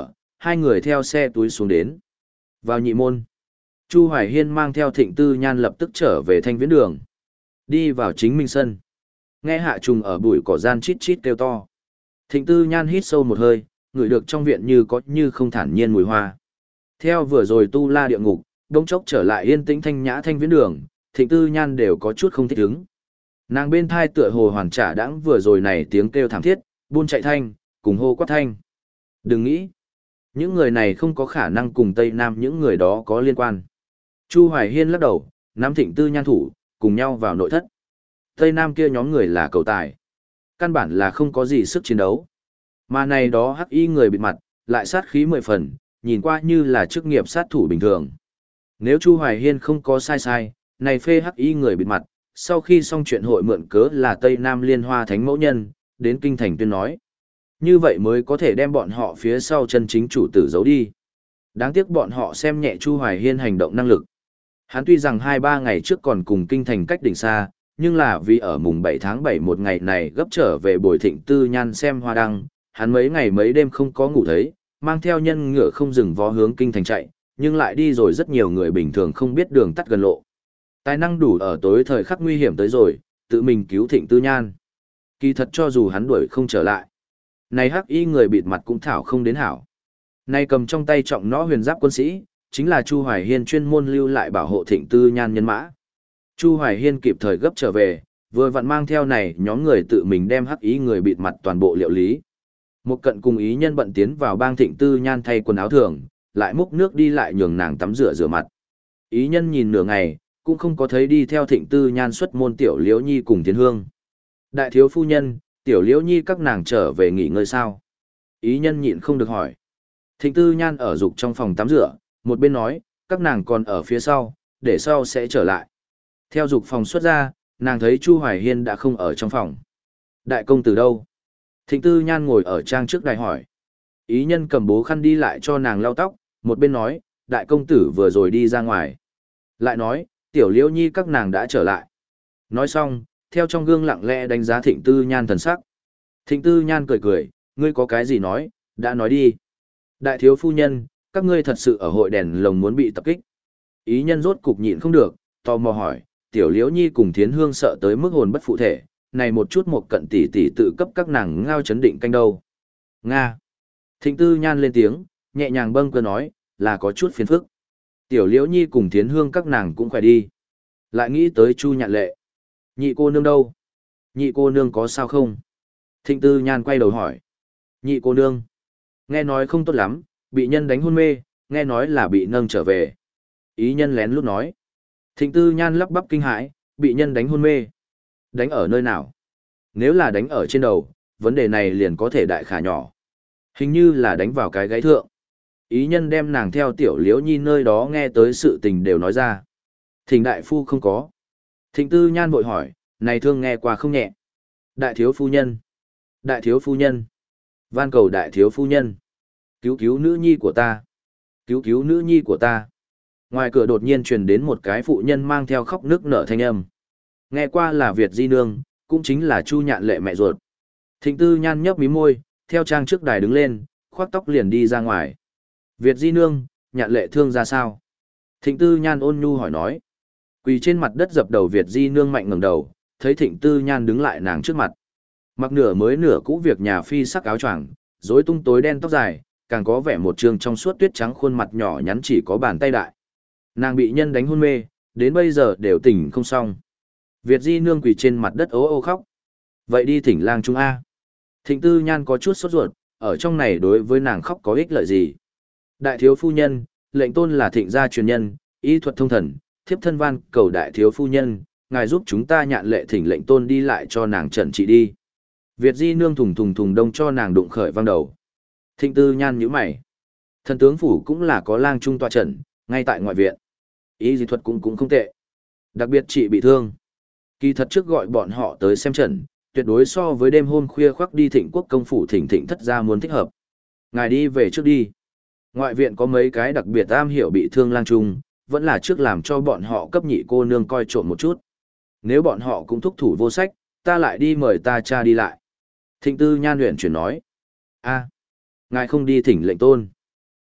hai người theo xe túi xuống đến. Vào nhị môn, Chu Hoài Hiên mang theo Thịnh Tư Nhan lập tức trở về Thanh Viễn Đường. Đi vào chính minh sân. Nghe Hạ Trùng ở bụi cỏ gian chít chít kêu to. Thịnh Tư Nhan hít sâu một hơi, ngửi được trong viện như có như không thản nhiên mùi hoa. Theo vừa rồi tu la địa ngục, đông chốc trở lại yên tĩnh thanh nhã Thanh Viễn Đường, Thịnh Tư Nhan đều có chút không thích ứng. Nàng bên thai tựa hồ hoàn trả đãng vừa rồi này tiếng kêu thảm thiết, buôn chạy thanh, cùng hô quát thanh. Đừng nghĩ, những người này không có khả năng cùng Tây Nam những người đó có liên quan. Chu Hoài Hiên lắc đầu, nắm Thịnh Tư Nhan thủ, cùng nhau vào nội thất. Tây Nam kia nhóm người là cầu tài. Căn bản là không có gì sức chiến đấu. Mà này đó hắc y người bịt mặt, lại sát khí mười phần, nhìn qua như là chức nghiệp sát thủ bình thường. Nếu Chu Hoài Hiên không có sai sai, này phê hắc y người bịt mặt, sau khi xong chuyện hội mượn cớ là Tây Nam Liên Hoa Thánh Mẫu Nhân, đến kinh thành tuyên nói. Như vậy mới có thể đem bọn họ phía sau chân chính chủ tử giấu đi. Đáng tiếc bọn họ xem nhẹ Chu Hoài Hiên hành động năng lực. Hắn tuy rằng hai ba ngày trước còn cùng kinh thành cách đỉnh xa, nhưng là vì ở mùng bảy tháng bảy một ngày này gấp trở về Bồi Thịnh Tư Nhan xem hoa đăng, hắn mấy ngày mấy đêm không có ngủ thấy, mang theo nhân ngựa không dừng vó hướng kinh thành chạy, nhưng lại đi rồi rất nhiều người bình thường không biết đường tắt gần lộ. Tài năng đủ ở tối thời khắc nguy hiểm tới rồi, tự mình cứu Thịnh Tư Nhan. Kỳ thật cho dù hắn đuổi không trở lại, này hắc y người bịt mặt cũng thảo không đến hảo. Này cầm trong tay trọng nõ huyền giáp quân sĩ, chính là Chu Hoài Hiên chuyên môn lưu lại bảo hộ Thịnh Tư Nhan nhân mã. Chu Hoài Hiên kịp thời gấp trở về, vừa vặn mang theo này nhóm người tự mình đem hắc ý người bịt mặt toàn bộ liệu lý. Một cận cùng ý nhân bận tiến vào bang Thịnh Tư Nhan thay quần áo thường, lại múc nước đi lại nhường nàng tắm rửa rửa mặt. Ý nhân nhìn nửa ngày, cũng không có thấy đi theo Thịnh Tư Nhan xuất môn Tiểu Liễu Nhi cùng Tiến Hương. Đại thiếu phu nhân, Tiểu Liễu Nhi các nàng trở về nghỉ ngơi sao? Ý nhân nhịn không được hỏi. Thịnh Tư Nhan ở dục trong phòng tắm rửa, một bên nói, các nàng còn ở phía sau, để sau sẽ trở lại. Theo dục phòng xuất ra, nàng thấy Chu Hoài Hiên đã không ở trong phòng. Đại công tử đâu? Thịnh Tư Nhan ngồi ở trang trước đài hỏi. Ý nhân cầm bố khăn đi lại cho nàng lau tóc, một bên nói, đại công tử vừa rồi đi ra ngoài. Lại nói, Tiểu Liễu Nhi các nàng đã trở lại. Nói xong, theo trong gương lặng lẽ đánh giá Thịnh Tư Nhan thần sắc. Thịnh Tư Nhan cười cười, ngươi có cái gì nói, đã nói đi. Đại thiếu phu nhân, các ngươi thật sự ở hội đèn lồng muốn bị tập kích. Ý nhân rốt cục nhịn không được, tò mò hỏi, Tiểu Liễu Nhi cùng Thiến Hương sợ tới mức hồn bất phụ thể, này một chút một cận tỷ tỷ tự cấp các nàng ngao chấn định canh đâu. Nga. Thịnh Tư Nhan lên tiếng, nhẹ nhàng bâng cơ nói, là có chút phiền phức. Tiểu Liễu Nhi cùng Thiến Hương các nàng cũng khỏe đi. Lại nghĩ tới Chu Nhạn Lệ. Nhị cô nương đâu? Nhị cô nương có sao không? Thịnh Tư Nhan quay đầu hỏi. Nhị cô nương. Nghe nói không tốt lắm, bị nhân đánh hôn mê, nghe nói là bị nâng trở về. Ý nhân lén lút nói. Thịnh Tư Nhan lắp bắp kinh hãi, bị nhân đánh hôn mê. Đánh ở nơi nào? Nếu là đánh ở trên đầu, vấn đề này liền có thể đại khả nhỏ. Hình như là đánh vào cái gáy thượng. Ý nhân đem nàng theo Tiểu Liễu Nhi nơi đó nghe tới sự tình đều nói ra. Thịnh đại phu không có. Thịnh Tư Nhan vội hỏi, này thương nghe qua không nhẹ. Đại thiếu phu nhân. Đại thiếu phu nhân. Van cầu đại thiếu phu nhân. Cứu cứu nữ nhi của ta. Cứu cứu nữ nhi của ta. Ngoài cửa đột nhiên truyền đến một cái phụ nhân mang theo khóc nước nở thanh âm. Nghe qua là Việt Di Nương, cũng chính là Chu Nhạn Lệ mẹ ruột. Thịnh Tư Nhan nhấp mí môi, theo trang trước đài đứng lên, khoác tóc liền đi ra ngoài. Việt Di Nương, Nhạn Lệ thương ra sao? Thịnh Tư Nhan ôn nhu hỏi nói. Quỳ trên mặt đất dập đầu Việt Di Nương mạnh ngẩng đầu, thấy Thịnh Tư Nhan đứng lại nàng trước mặt. Mặc nửa mới nửa cũ việc nhà phi sắc áo choàng, rối tung tối đen tóc dài, càng có vẻ một trường trong suốt tuyết trắng khuôn mặt nhỏ nhắn chỉ có bàn tay đại. Nàng bị nhân đánh hôn mê, đến bây giờ đều tỉnh không xong. Việt Di Nương quỳ trên mặt đất ố ô khóc. Vậy đi thỉnh lang trung A. Thịnh Tư Nhan có chút sốt ruột, ở trong này đối với nàng khóc có ích lợi gì. Đại thiếu phu nhân, lệnh tôn là thịnh gia truyền nhân, y thuật thông thần, thiếp thân van cầu đại thiếu phu nhân, ngài giúp chúng ta Nhạn Lệ thỉnh lệnh tôn đi lại cho nàng trần trị đi. Việt Di Nương thùng thùng thùng đông cho nàng đụng khởi vang đầu. Thịnh Tư Nhan nhíu mày. Thần tướng phủ cũng là có lang trung tọa trận, ngay tại ngoại viện. Y dị thuật cũng cũng không tệ. Đặc biệt trị bị thương. Kỳ thật trước gọi bọn họ tới xem trận, tuyệt đối so với đêm hôm khuya khoác đi Thịnh Quốc công phủ thỉnh thịnh thất gia muốn thích hợp. Ngài đi về trước đi. Ngoại viện có mấy cái đặc biệt am hiểu bị thương lang trung, vẫn là trước làm cho bọn họ cấp nhị cô nương coi trộm một chút. Nếu bọn họ cũng thúc thủ vô sách, ta lại đi mời ta cha đi lại. Thịnh Tư Nhan luyện chuyển nói. A, ngài không đi thỉnh lệnh tôn.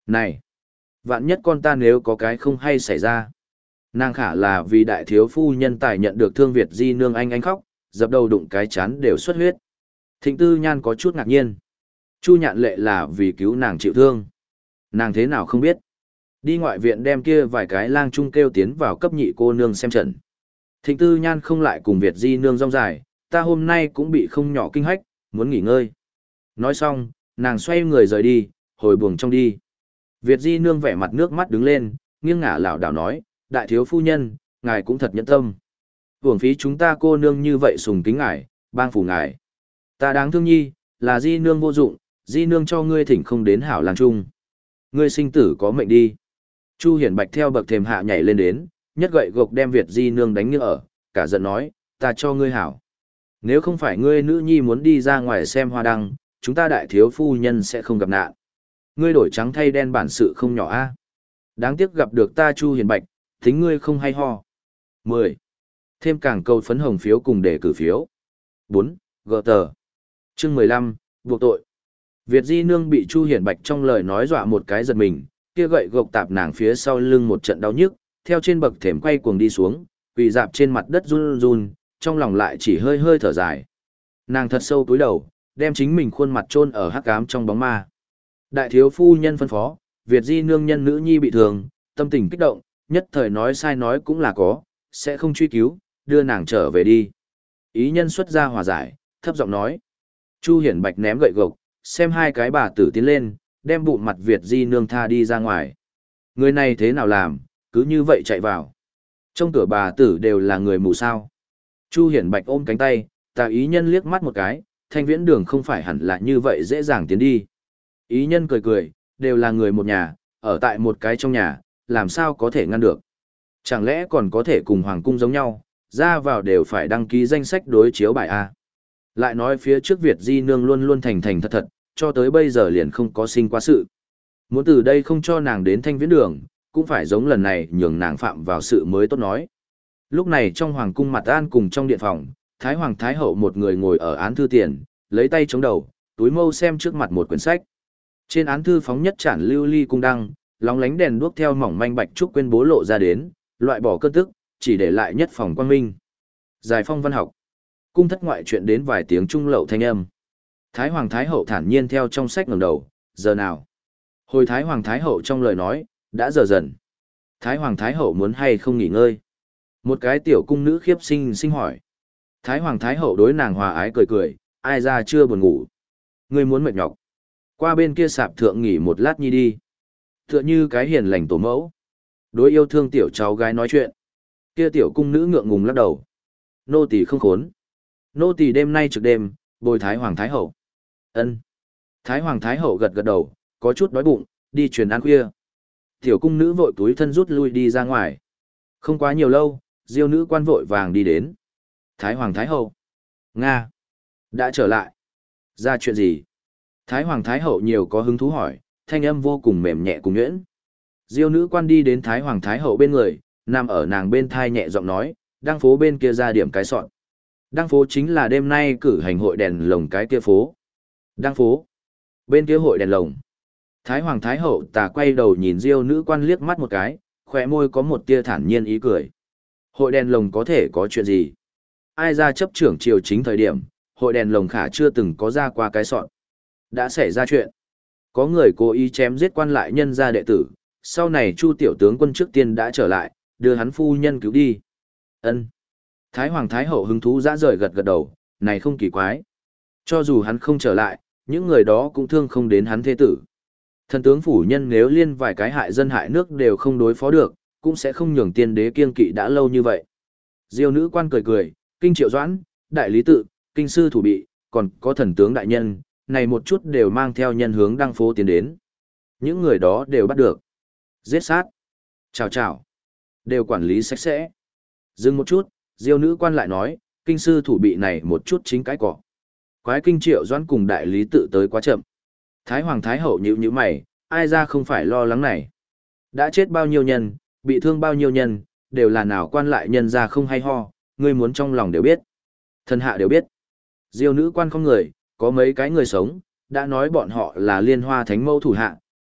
Này, vạn nhất con ta nếu có cái không hay xảy ra. Nàng khả là vì đại thiếu phu nhân tài nhận được thương Việt di nương anh anh khóc, dập đầu đụng cái chán đều xuất huyết. Thịnh Tư Nhan có chút ngạc nhiên. Chu Nhạn Lệ là vì cứu nàng chịu thương. Nàng thế nào không biết. Đi ngoại viện đem kia vài cái lang trung kêu tiến vào cấp nhị cô nương xem trận. Thịnh Tư Nhan không lại cùng Việt di nương rong dài, ta hôm nay cũng bị không nhỏ kinh hách, muốn nghỉ ngơi. Nói xong, nàng xoay người rời đi, hồi buồng trong đi. Việt di nương vẻ mặt nước mắt đứng lên, nghiêng ngả lảo đảo nói, đại thiếu phu nhân, ngài cũng thật nhẫn tâm. Hưởng phí chúng ta cô nương như vậy sùng kính ngài, bang phủ ngài. Ta đáng thương nhi, là di nương vô dụng, di nương cho ngươi thỉnh không đến hảo làng trung. Ngươi sinh tử có mệnh đi. Chu Hiển Bạch theo bậc thềm hạ nhảy lên đến, nhất gậy gộc đem Việt di nương đánh như ở, cả giận nói, ta cho ngươi hảo. Nếu không phải ngươi nữ nhi muốn đi ra ngoài xem hoa đăng, chúng ta đại thiếu phu nhân sẽ không gặp nạn. Ngươi đổi trắng thay đen bản sự không nhỏ a. Đáng tiếc gặp được ta Chu Hiển Bạch, tính ngươi không hay ho. mười. Thêm càng câu phấn hồng phiếu cùng để cử phiếu. bốn. Gờ tờ. Chương mười lăm, buộc tội. Việt di nương bị Chu Hiển Bạch trong lời nói dọa một cái giật mình, kia gậy gộc tạp nàng phía sau lưng một trận đau nhức, theo trên bậc thềm quay cuồng đi xuống, quỳ dạp trên mặt đất run run, trong lòng lại chỉ hơi hơi thở dài. Nàng thật sâu cúi đầu, đem chính mình khuôn mặt chôn ở hắc ám trong bóng ma. Đại thiếu phu nhân phân phó, Việt di nương nhân nữ nhi bị thương, tâm tình kích động, nhất thời nói sai nói cũng là có, sẽ không truy cứu, đưa nàng trở về đi. Ý nhân xuất ra hòa giải, thấp giọng nói. Chu Hiển Bạch ném gậy gộc, xem hai cái bà tử tiến lên, đem bụng mặt Việt di nương tha đi ra ngoài. Người này thế nào làm, cứ như vậy chạy vào. Trong cửa bà tử đều là người mù sao. Chu Hiển Bạch ôm cánh tay, tà ý nhân liếc mắt một cái, thanh viễn đường không phải hẳn là như vậy dễ dàng tiến đi. Ý nhân cười cười, đều là người một nhà, ở tại một cái trong nhà, làm sao có thể ngăn được. Chẳng lẽ còn có thể cùng hoàng cung giống nhau, ra vào đều phải đăng ký danh sách đối chiếu bài A. Lại nói phía trước Việt di nương luôn luôn thành thành thật thật, cho tới bây giờ liền không có sinh quá sự. Muốn từ đây không cho nàng đến thanh viễn đường, cũng phải giống lần này nhường nàng phạm vào sự mới tốt nói. Lúc này trong hoàng cung mặt an cùng trong điện phòng, Thái Hoàng Thái Hậu một người ngồi ở án thư tiền, lấy tay chống đầu, túi mâu xem trước mặt một quyển sách. Trên án thư phóng nhất chản lưu ly cung đăng, lóng lánh đèn đuốc theo mỏng manh bạch trúc quên bố lộ ra đến, loại bỏ cơn tức, chỉ để lại nhất phòng quang minh. Giải phong văn học. Cung thất ngoại chuyện đến vài tiếng trung lậu thanh âm. Thái Hoàng Thái Hậu thản nhiên theo trong sách ngẩng đầu, giờ nào? Hồi Thái Hoàng Thái Hậu trong lời nói, đã giờ dần. Thái Hoàng Thái Hậu muốn hay không nghỉ ngơi? Một cái tiểu cung nữ khiếp sinh sinh hỏi. Thái Hoàng Thái Hậu đối nàng hòa ái cười cười, ai ra chưa buồn ngủ. Ngươi muốn mệt nhọc. Qua bên kia sạp thượng nghỉ một lát nhi đi. Tựa như cái hiền lành tổ mẫu. Đối yêu thương tiểu cháu gái nói chuyện. Kia tiểu cung nữ ngượng ngùng lắc đầu. Nô tỳ không khốn. Nô tỳ đêm nay trực đêm, bồi Thái Hoàng Thái Hậu. Ân. Thái Hoàng Thái Hậu gật gật đầu, có chút đói bụng, đi truyền ăn khuya. Tiểu cung nữ vội túi thân rút lui đi ra ngoài. Không quá nhiều lâu, diêu nữ quan vội vàng đi đến. Thái Hoàng Thái Hậu. Nga. Đã trở lại. Ra chuyện gì? Thái Hoàng Thái Hậu nhiều có hứng thú hỏi, thanh âm vô cùng mềm nhẹ cùng nhuyễn. Diêu nữ quan đi đến Thái Hoàng Thái Hậu bên người, nằm ở nàng bên thai nhẹ giọng nói, đăng phố bên kia ra điểm cái sọn. Đăng phố chính là đêm nay cử hành hội đèn lồng cái kia phố. Đăng phố. Bên kia hội đèn lồng. Thái Hoàng Thái Hậu tà quay đầu nhìn Diêu nữ quan liếc mắt một cái, khỏe môi có một tia thản nhiên ý cười. Hội đèn lồng có thể có chuyện gì? Ai ra chấp trưởng triều chính thời điểm, hội đèn lồng khả chưa từng có ra qua cái sọn. Đã xảy ra chuyện. Có người cố ý chém giết quan lại nhân gia đệ tử, sau này Chu tiểu tướng quân trước tiên đã trở lại, đưa hắn phu nhân cứu đi. Ân. Thái Hoàng Thái Hậu hứng thú dã rời gật gật đầu, này không kỳ quái. Cho dù hắn không trở lại, những người đó cũng thương không đến hắn thế tử. Thần tướng phủ nhân nếu liên vài cái hại dân hại nước đều không đối phó được, cũng sẽ không nhường tiên đế kiêng kỵ đã lâu như vậy. Diêu nữ quan cười cười, kinh triệu doãn, đại lý tự, kinh sư thủ bị, còn có thần tướng đại nhân, này một chút đều mang theo nhân hướng đăng phố tiến đến. Những người đó đều bắt được. Giết sát. Chào chào. Đều quản lý sạch sẽ. Dừng một chút, diêu nữ quan lại nói, kinh sư thủ bị này một chút chính cái cỏ. Quái kinh triệu doãn cùng đại lý tự tới quá chậm. Thái Hoàng Thái Hậu nhíu nhíu mày, ai ra không phải lo lắng này. Đã chết bao nhiêu nhân, bị thương bao nhiêu nhân, đều là nào quan lại nhân ra không hay ho, ngươi muốn trong lòng đều biết. Thần hạ đều biết. Diêu nữ quan không người, có mấy cái người sống, đã nói bọn họ là liên hoa thánh mẫu thủ hạ,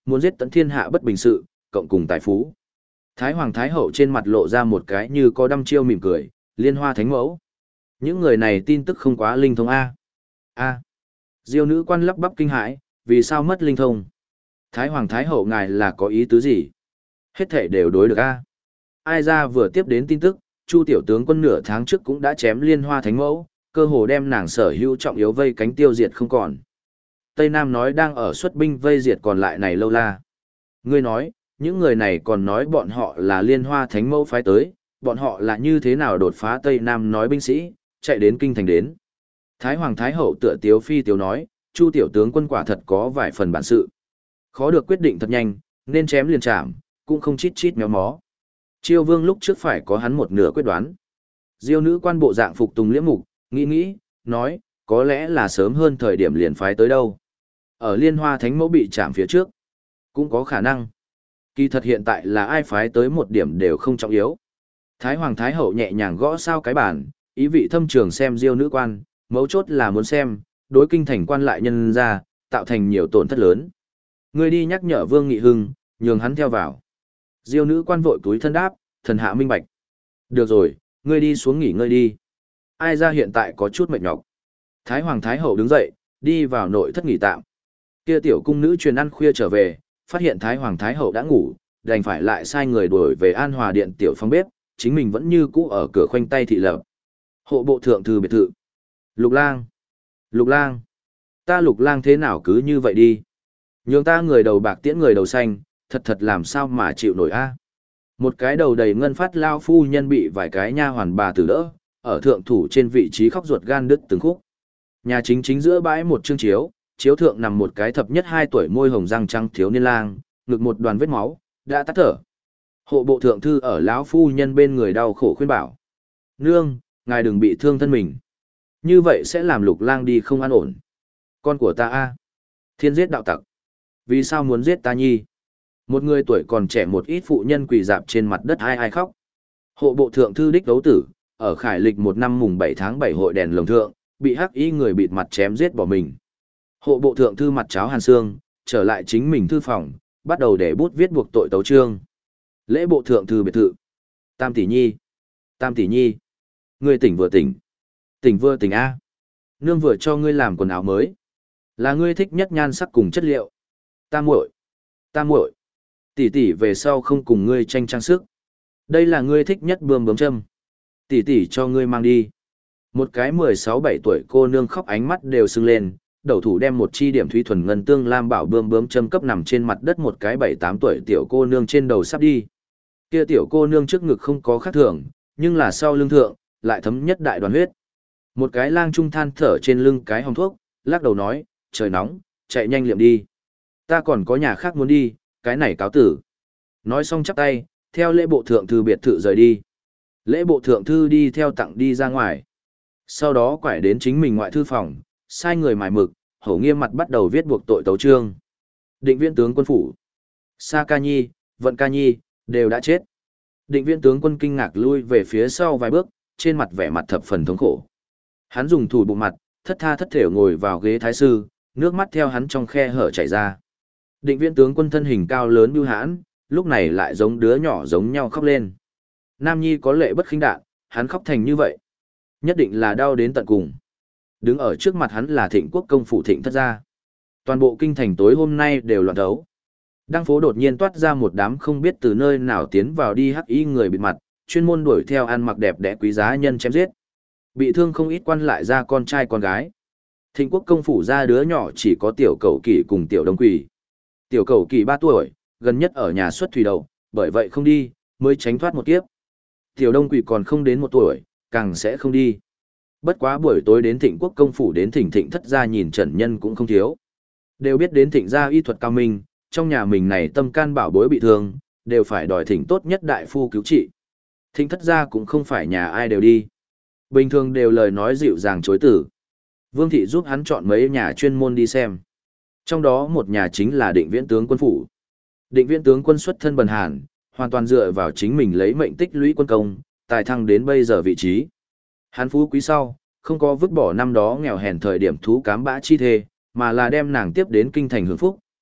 muốn giết tận thiên hạ bất bình sự, cộng cùng tài phú. Thái Hoàng Thái Hậu trên mặt lộ ra một cái như có đăm chiêu mỉm cười, liên hoa thánh mẫu. Những người này tin tức không quá linh thông A. A. Diêu nữ quan lắp bắp kinh hãi, vì sao mất linh thông? Thái Hoàng Thái Hậu ngài là có ý tứ gì? Hết thể đều đối được A. Ai ra vừa tiếp đến tin tức, Chu tiểu tướng quân nửa tháng trước cũng đã chém liên hoa thánh mẫu, cơ hồ đem nàng sở hữu trọng yếu vây cánh tiêu diệt không còn. Tây Nam nói đang ở xuất binh vây diệt còn lại này lâu la. Ngươi nói, những người này còn nói bọn họ là liên hoa thánh mẫu phái tới, bọn họ là như thế nào đột phá Tây Nam nói binh sĩ, chạy đến kinh thành đến. Thái Hoàng Thái Hậu tựa tiếu phi tiếu nói, Chu tiểu tướng quân quả thật có vài phần bản sự. Khó được quyết định thật nhanh, nên chém liền chạm, cũng không chít chít méo mó. Chiêu Vương lúc trước phải có hắn một nửa quyết đoán. Diêu nữ quan bộ dạng phục tùng liễm mục, nghĩ nghĩ, nói, có lẽ là sớm hơn thời điểm liền phái tới đâu. Ở liên hoa thánh mẫu bị chạm phía trước, cũng có khả năng. Kỳ thật hiện tại là ai phái tới một điểm đều không trọng yếu. Thái Hoàng Thái Hậu nhẹ nhàng gõ sao cái bàn, ý vị thâm trường xem Diêu nữ quan, mấu chốt là muốn xem, đối kinh thành quan lại nhân ra, tạo thành nhiều tổn thất lớn. Người đi nhắc nhở Vương Nghị Hưng, nhường hắn theo vào. Diêu nữ quan vội túi thân đáp, thần hạ minh bạch. Được rồi, ngươi đi xuống nghỉ ngơi đi. Ai ra hiện tại có chút mệt nhọc. Thái Hoàng Thái Hậu đứng dậy, đi vào nội thất nghỉ tạm. Kia tiểu cung nữ truyền ăn khuya trở về, phát hiện Thái Hoàng Thái Hậu đã ngủ, đành phải lại sai người đuổi về An Hòa Điện tiểu phòng bếp, chính mình vẫn như cũ ở cửa khoanh tay thị lập. Hộ bộ thượng thư biệt thự. Lục Lang. Lục Lang. Ta Lục Lang thế nào cứ như vậy đi. Nhường ta người đầu bạc tiễn người đầu xanh, thật thật làm sao mà chịu nổi a. Một cái đầu đầy ngân phát lao phu nhân bị vài cái nha hoàn bà tử đỡ, ở thượng thủ trên vị trí khóc ruột gan đứt từng khúc. Nhà chính chính giữa bãi một chương chiếu, chiếu thượng nằm một cái thập nhất hai tuổi môi hồng răng trắng thiếu niên lang, ngực một đoàn vết máu, đã tắt thở. Hộ bộ thượng thư ở lão phu nhân bên người đau khổ khuyên bảo. Nương, ngài đừng bị thương thân mình. Như vậy sẽ làm Lục Lang đi không an ổn. Con của ta a, thiên giết đạo tặc. Vì sao muốn giết ta nhi? Một người tuổi còn trẻ một ít phụ nhân quỳ dạp trên mặt đất ai ai khóc. Hộ bộ thượng thư đích đấu tử, ở khải lịch một năm mùng bảy tháng bảy hội đèn lồng thượng, bị hắc y người bịt mặt chém giết bỏ mình. Hộ bộ thượng thư mặt cháo hàn xương, trở lại chính mình thư phòng, bắt đầu để bút viết buộc tội tấu chương. Lễ bộ thượng thư biệt thự. Tam tỷ nhi. Tam tỷ nhi. Ngươi tỉnh vừa tỉnh. Tỉnh vừa tỉnh A. Nương vừa cho ngươi làm quần áo mới. Là ngươi thích nhất nhan sắc cùng chất liệu. Ta muội. Ta muội. Tỷ tỷ về sau không cùng ngươi tranh trang sức. Đây là ngươi thích nhất bươm bướm châm. Tỷ tỷ cho ngươi mang đi. Một cái mười sáu bảy tuổi cô nương khóc ánh mắt đều sưng lên, đầu thủ đem một chi điểm thủy thuần ngân tương lam bảo bươm bướm châm cấp nằm trên mặt đất một cái bảy tám tuổi tiểu cô nương trên đầu sắp đi. Kia tiểu cô nương trước ngực không có khác thường, nhưng là sau lưng thượng, lại thấm nhất đại đoàn huyết. Một cái lang trung than thở trên lưng cái hồng thuốc, lắc đầu nói, trời nóng, chạy nhanh liệm đi. Ta còn có nhà khác muốn đi, cái này cáo tử. Nói xong chắp tay, theo lễ bộ thượng thư biệt thự rời đi. Lễ bộ thượng thư đi theo tặng đi ra ngoài. Sau đó quải đến chính mình ngoại thư phòng, sai người mài mực, hổ nghiêm mặt bắt đầu viết buộc tội tấu chương. Định viên tướng quân phủ. Sa Ca Nhi, Vận Ca Nhi, đều đã chết. Định viên tướng quân kinh ngạc lui về phía sau vài bước, trên mặt vẻ mặt thập phần thống khổ. Hắn dùng thủ bụng mặt, thất tha thất thểu ngồi vào ghế thái sư, nước mắt theo hắn trong khe hở chảy ra. Định viên tướng quân thân hình cao lớn bưu hãn, lúc này lại giống đứa nhỏ giống nhau khóc lên. Nam Nhi có lệ bất khinh đạn, hắn khóc thành như vậy. Nhất định là đau đến tận cùng. Đứng ở trước mặt hắn là Thịnh Quốc công phủ Thịnh thất gia. Toàn bộ kinh thành tối hôm nay đều loạn đấu. Đăng phố đột nhiên toát ra một đám không biết từ nơi nào tiến vào đi hắc y người bịt mặt, chuyên môn đuổi theo ăn mặc đẹp đẽ quý giá nhân chém giết. Bị thương không ít quan lại ra con trai con gái. Thịnh Quốc công phủ ra đứa nhỏ chỉ có tiểu cẩu kỷ cùng tiểu đông quỷ. Tiểu cẩu kỷ ba tuổi, gần nhất ở nhà xuất thủy đậu, bởi vậy không đi, mới tránh thoát một kiếp. Tiểu đông quỷ còn không đến một tuổi, càng sẽ không đi. Bất quá buổi tối đến Thịnh Quốc công phủ đến Thịnh Thịnh thất gia nhìn Trần Nhân cũng không thiếu. Đều biết đến Thịnh gia y thuật cao minh, trong nhà mình này tâm can bảo bối bị thương, đều phải đòi Thịnh tốt nhất đại phu cứu trị. Thịnh thất gia cũng không phải nhà ai đều đi. Bình thường đều lời nói dịu dàng chối tử. Vương thị giúp hắn chọn mấy nhà chuyên môn đi xem. Trong đó một nhà chính là Định Viễn tướng quân phủ. Định Viễn tướng quân xuất thân bần hàn, hoàn toàn dựa vào chính mình lấy mệnh tích lũy quân công, tài thăng đến bây giờ vị trí. Hắn phú quý sau, không có vứt bỏ năm đó nghèo hèn thời điểm thú cám bã chi thê, mà là đem nàng tiếp đến kinh thành hưởng phúc,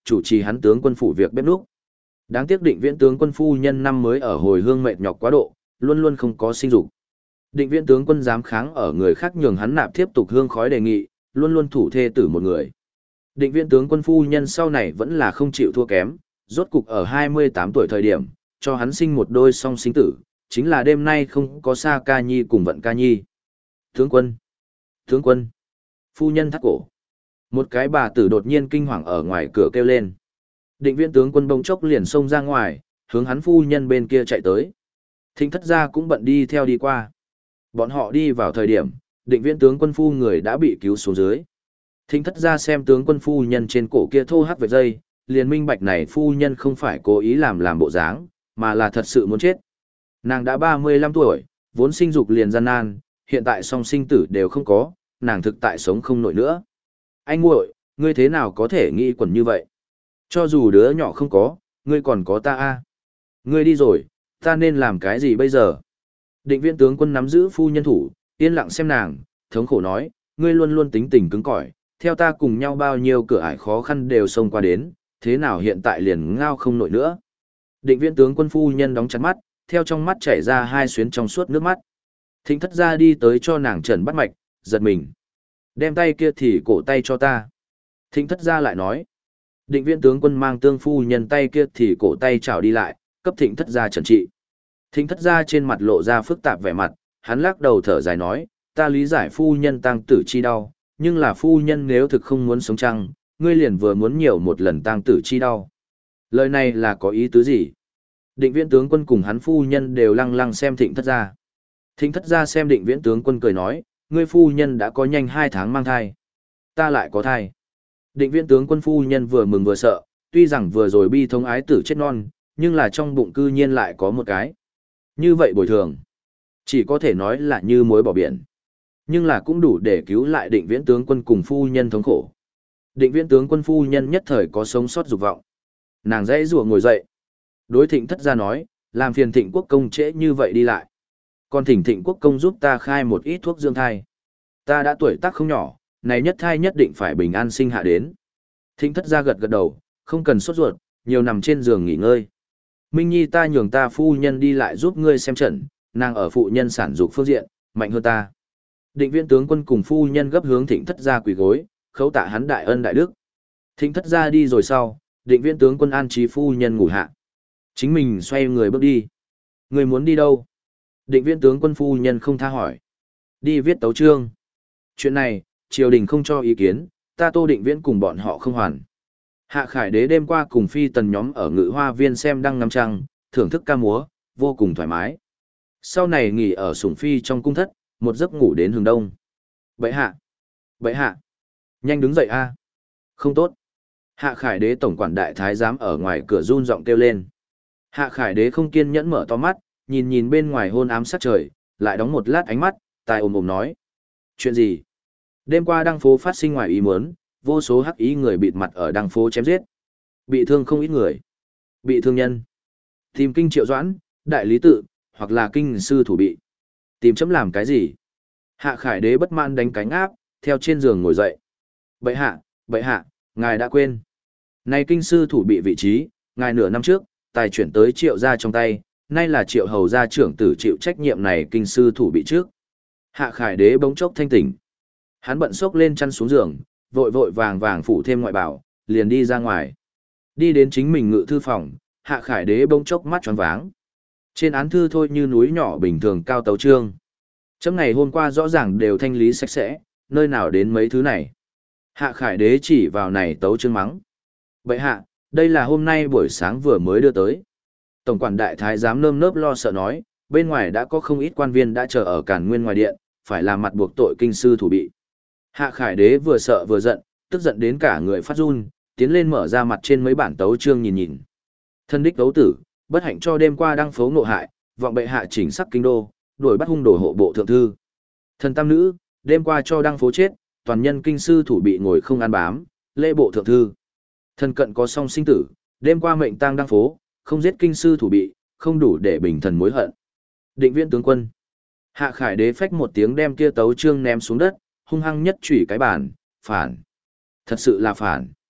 chủ trì hắn tướng quân phủ việc bếp núc. Đáng tiếc Định Viễn tướng quân phu nhân năm mới ở hồi hương mệt nhọc quá độ, luôn luôn không có sinh dục. Định Viễn tướng quân dám kháng ở người khác nhường hắn nạp tiếp tục hương khói đề nghị, luôn luôn thủ thê tử một người. Định Viễn tướng quân phu nhân sau này vẫn là không chịu thua kém, rốt cục ở hai mươi tám tuổi thời điểm, cho hắn sinh một đôi song sinh tử, chính là đêm nay không có Sa Ca Nhi cùng Vận Ca Nhi. Tướng quân! Tướng quân! Phu nhân thắt cổ. Một cái bà tử đột nhiên kinh hoàng ở ngoài cửa kêu lên. Định Viễn tướng quân bỗng chốc liền xông ra ngoài, hướng hắn phu nhân bên kia chạy tới. Thịnh Thất gia cũng bận đi theo đi qua. Bọn họ đi vào thời điểm, Định Viễn tướng quân phu người đã bị cứu xuống dưới. Thịnh Thất gia xem tướng quân phu nhân trên cổ kia thô hắc vệt dây, liền minh bạch này phu nhân không phải cố ý làm làm bộ dáng, mà là thật sự muốn chết. Nàng đã ba mươi lăm tuổi, vốn sinh dục liền gian nan, hiện tại song sinh tử đều không có, nàng thực tại sống không nổi nữa. Anh muội, ngươi thế nào có thể nghĩ quẩn như vậy? Cho dù đứa nhỏ không có, ngươi còn có ta a. Ngươi đi rồi, ta nên làm cái gì bây giờ? Định Viễn tướng quân nắm giữ phu nhân thủ, yên lặng xem nàng, thống khổ nói, ngươi luôn luôn tính tình cứng cỏi, theo ta cùng nhau bao nhiêu cửa ải khó khăn đều xông qua đến, thế nào hiện tại liền ngao không nổi nữa? Định Viễn tướng quân phu nhân đóng chặt mắt, theo trong mắt chảy ra hai xuyến trong suốt nước mắt. Thịnh Thất gia đi tới cho nàng trần bắt mạch, giật mình. Đem tay kia thì cổ tay cho ta. Thịnh Thất gia lại nói. Định Viễn tướng quân mang tương phu nhân tay kia thì cổ tay chảo đi lại, cấp Thịnh Thất gia trần trị. Thịnh Thất gia trên mặt lộ ra phức tạp vẻ mặt, hắn lắc đầu thở dài nói, ta lý giải phu nhân tang tử chi đau, nhưng là phu nhân nếu thực không muốn sống chăng, ngươi liền vừa muốn nhiều một lần tang tử chi đau. Lời này là có ý tứ gì? Định Viễn tướng quân cùng hắn phu nhân đều lăng lăng xem Thịnh Thất gia. Thịnh Thất gia xem Định Viễn tướng quân cười nói, ngươi phu nhân đã có nhanh hai tháng mang thai. Ta lại có thai. Định Viễn tướng quân phu nhân vừa mừng vừa sợ, tuy rằng vừa rồi bi thống ái tử chết non, nhưng là trong bụng cư nhiên lại có một cái. Như vậy bồi thường. Chỉ có thể nói là như muối bỏ biển. Nhưng là cũng đủ để cứu lại Định Viễn tướng quân cùng phu nhân thống khổ. Định Viễn tướng quân phu nhân nhất thời có sống sót dục vọng. Nàng dãy rủa ngồi dậy. Đối Thịnh Thất gia nói, làm phiền Thịnh quốc công trễ như vậy đi lại. Còn thỉnh Thịnh quốc công giúp ta khai một ít thuốc dưỡng thai. Ta đã tuổi tác không nhỏ, này nhất thai nhất định phải bình an sinh hạ đến. Thịnh Thất gia gật gật đầu, không cần sốt ruột, nhiều nằm trên giường nghỉ ngơi. Minh Nhi ta nhường ta phu nhân đi lại giúp ngươi xem trận, nàng ở phụ nhân sản dục phương diện, mạnh hơn ta. Định Viễn tướng quân cùng phu nhân gấp hướng Thịnh Thất gia quỳ gối, khấu tạ hắn đại ân đại đức. Thịnh Thất gia đi rồi sau, Định Viễn tướng quân an trí phu nhân ngủ hạ. Chính mình xoay người bước đi. Người muốn đi đâu? Định Viễn tướng quân phu nhân không tha hỏi. Đi viết tấu chương. Chuyện này, triều đình không cho ý kiến, ta Tô Định Viễn cùng bọn họ không hoàn. Hạ Khải Đế đêm qua cùng phi tần nhóm ở Ngự Hoa Viên xem đăng ngắm trăng, thưởng thức ca múa, vô cùng thoải mái. Sau này nghỉ ở Sủng Phi trong cung thất, một giấc ngủ đến hừng đông. Bệ hạ! Bệ hạ! Nhanh đứng dậy a! Không tốt! Hạ Khải Đế tổng quản đại thái giám ở ngoài cửa run giọng kêu lên. Hạ Khải Đế không kiên nhẫn mở to mắt, nhìn nhìn bên ngoài hôn ám sát trời, lại đóng một lát ánh mắt, tài ồm ồm nói. Chuyện gì? Đêm qua đăng phố phát sinh ngoài ý muốn, vô số hắc ý người bịt mặt ở đăng phố chém giết. Bị thương không ít người. Bị thương nhân. Tìm kinh triệu doãn, đại lý tự, hoặc là kinh sư thủ bị. Tìm chấm làm cái gì? Hạ Khải Đế bất mãn đánh cánh áp, theo trên giường ngồi dậy. Bệ hạ, bệ hạ, ngài đã quên. Này kinh sư thủ bị vị trí, ngài nửa năm trước, tài chuyển tới triệu gia trong tay, nay là triệu hầu gia trưởng tử chịu trách nhiệm này kinh sư thủ bị trước. Hạ Khải Đế bỗng chốc thanh tỉnh. Hắn bận xốc lên chăn xuống giường, vội vội vàng vàng phủ thêm ngoại bảo, liền đi ra ngoài. Đi đến chính mình ngự thư phòng, Hạ Khải Đế bỗng chốc mắt tròn váng. Trên án thư thôi như núi nhỏ bình thường cao tấu chương. Chấm ngày hôm qua rõ ràng đều thanh lý sạch sẽ, nơi nào đến mấy thứ này. Hạ Khải Đế chỉ vào này tấu chương mắng. Bệ hạ, đây là hôm nay buổi sáng vừa mới đưa tới. Tổng quản đại thái giám nơm nớp lo sợ nói, bên ngoài đã có không ít quan viên đã chờ ở Càn Nguyên ngoài điện, phải làm mặt buộc tội kinh sư thủ bị. Hạ Khải Đế vừa sợ vừa giận, tức giận đến cả người phát run, tiến lên mở ra mặt trên mấy bản tấu chương nhìn nhìn. Thân đích tấu tử, bất hạnh cho đêm qua đăng phố ngộ hại, vọng bệ hạ chỉnh sắc kinh đô, đuổi bắt hung đồ hộ bộ thượng thư. Thần tam nữ, đêm qua cho đăng phố chết, toàn nhân kinh sư thủ bị ngồi không ăn bám, lễ bộ thượng thư. Thần cận có song sinh tử, đêm qua mệnh tang đăng phố, không giết kinh sư thủ bị, không đủ để bình thần mối hận. Định Viễn tướng quân. Hạ Khải Đế phách một tiếng đem kia tấu chương ném xuống đất, hung hăng nhất chủy cái bàn, phản. Thật sự là phản.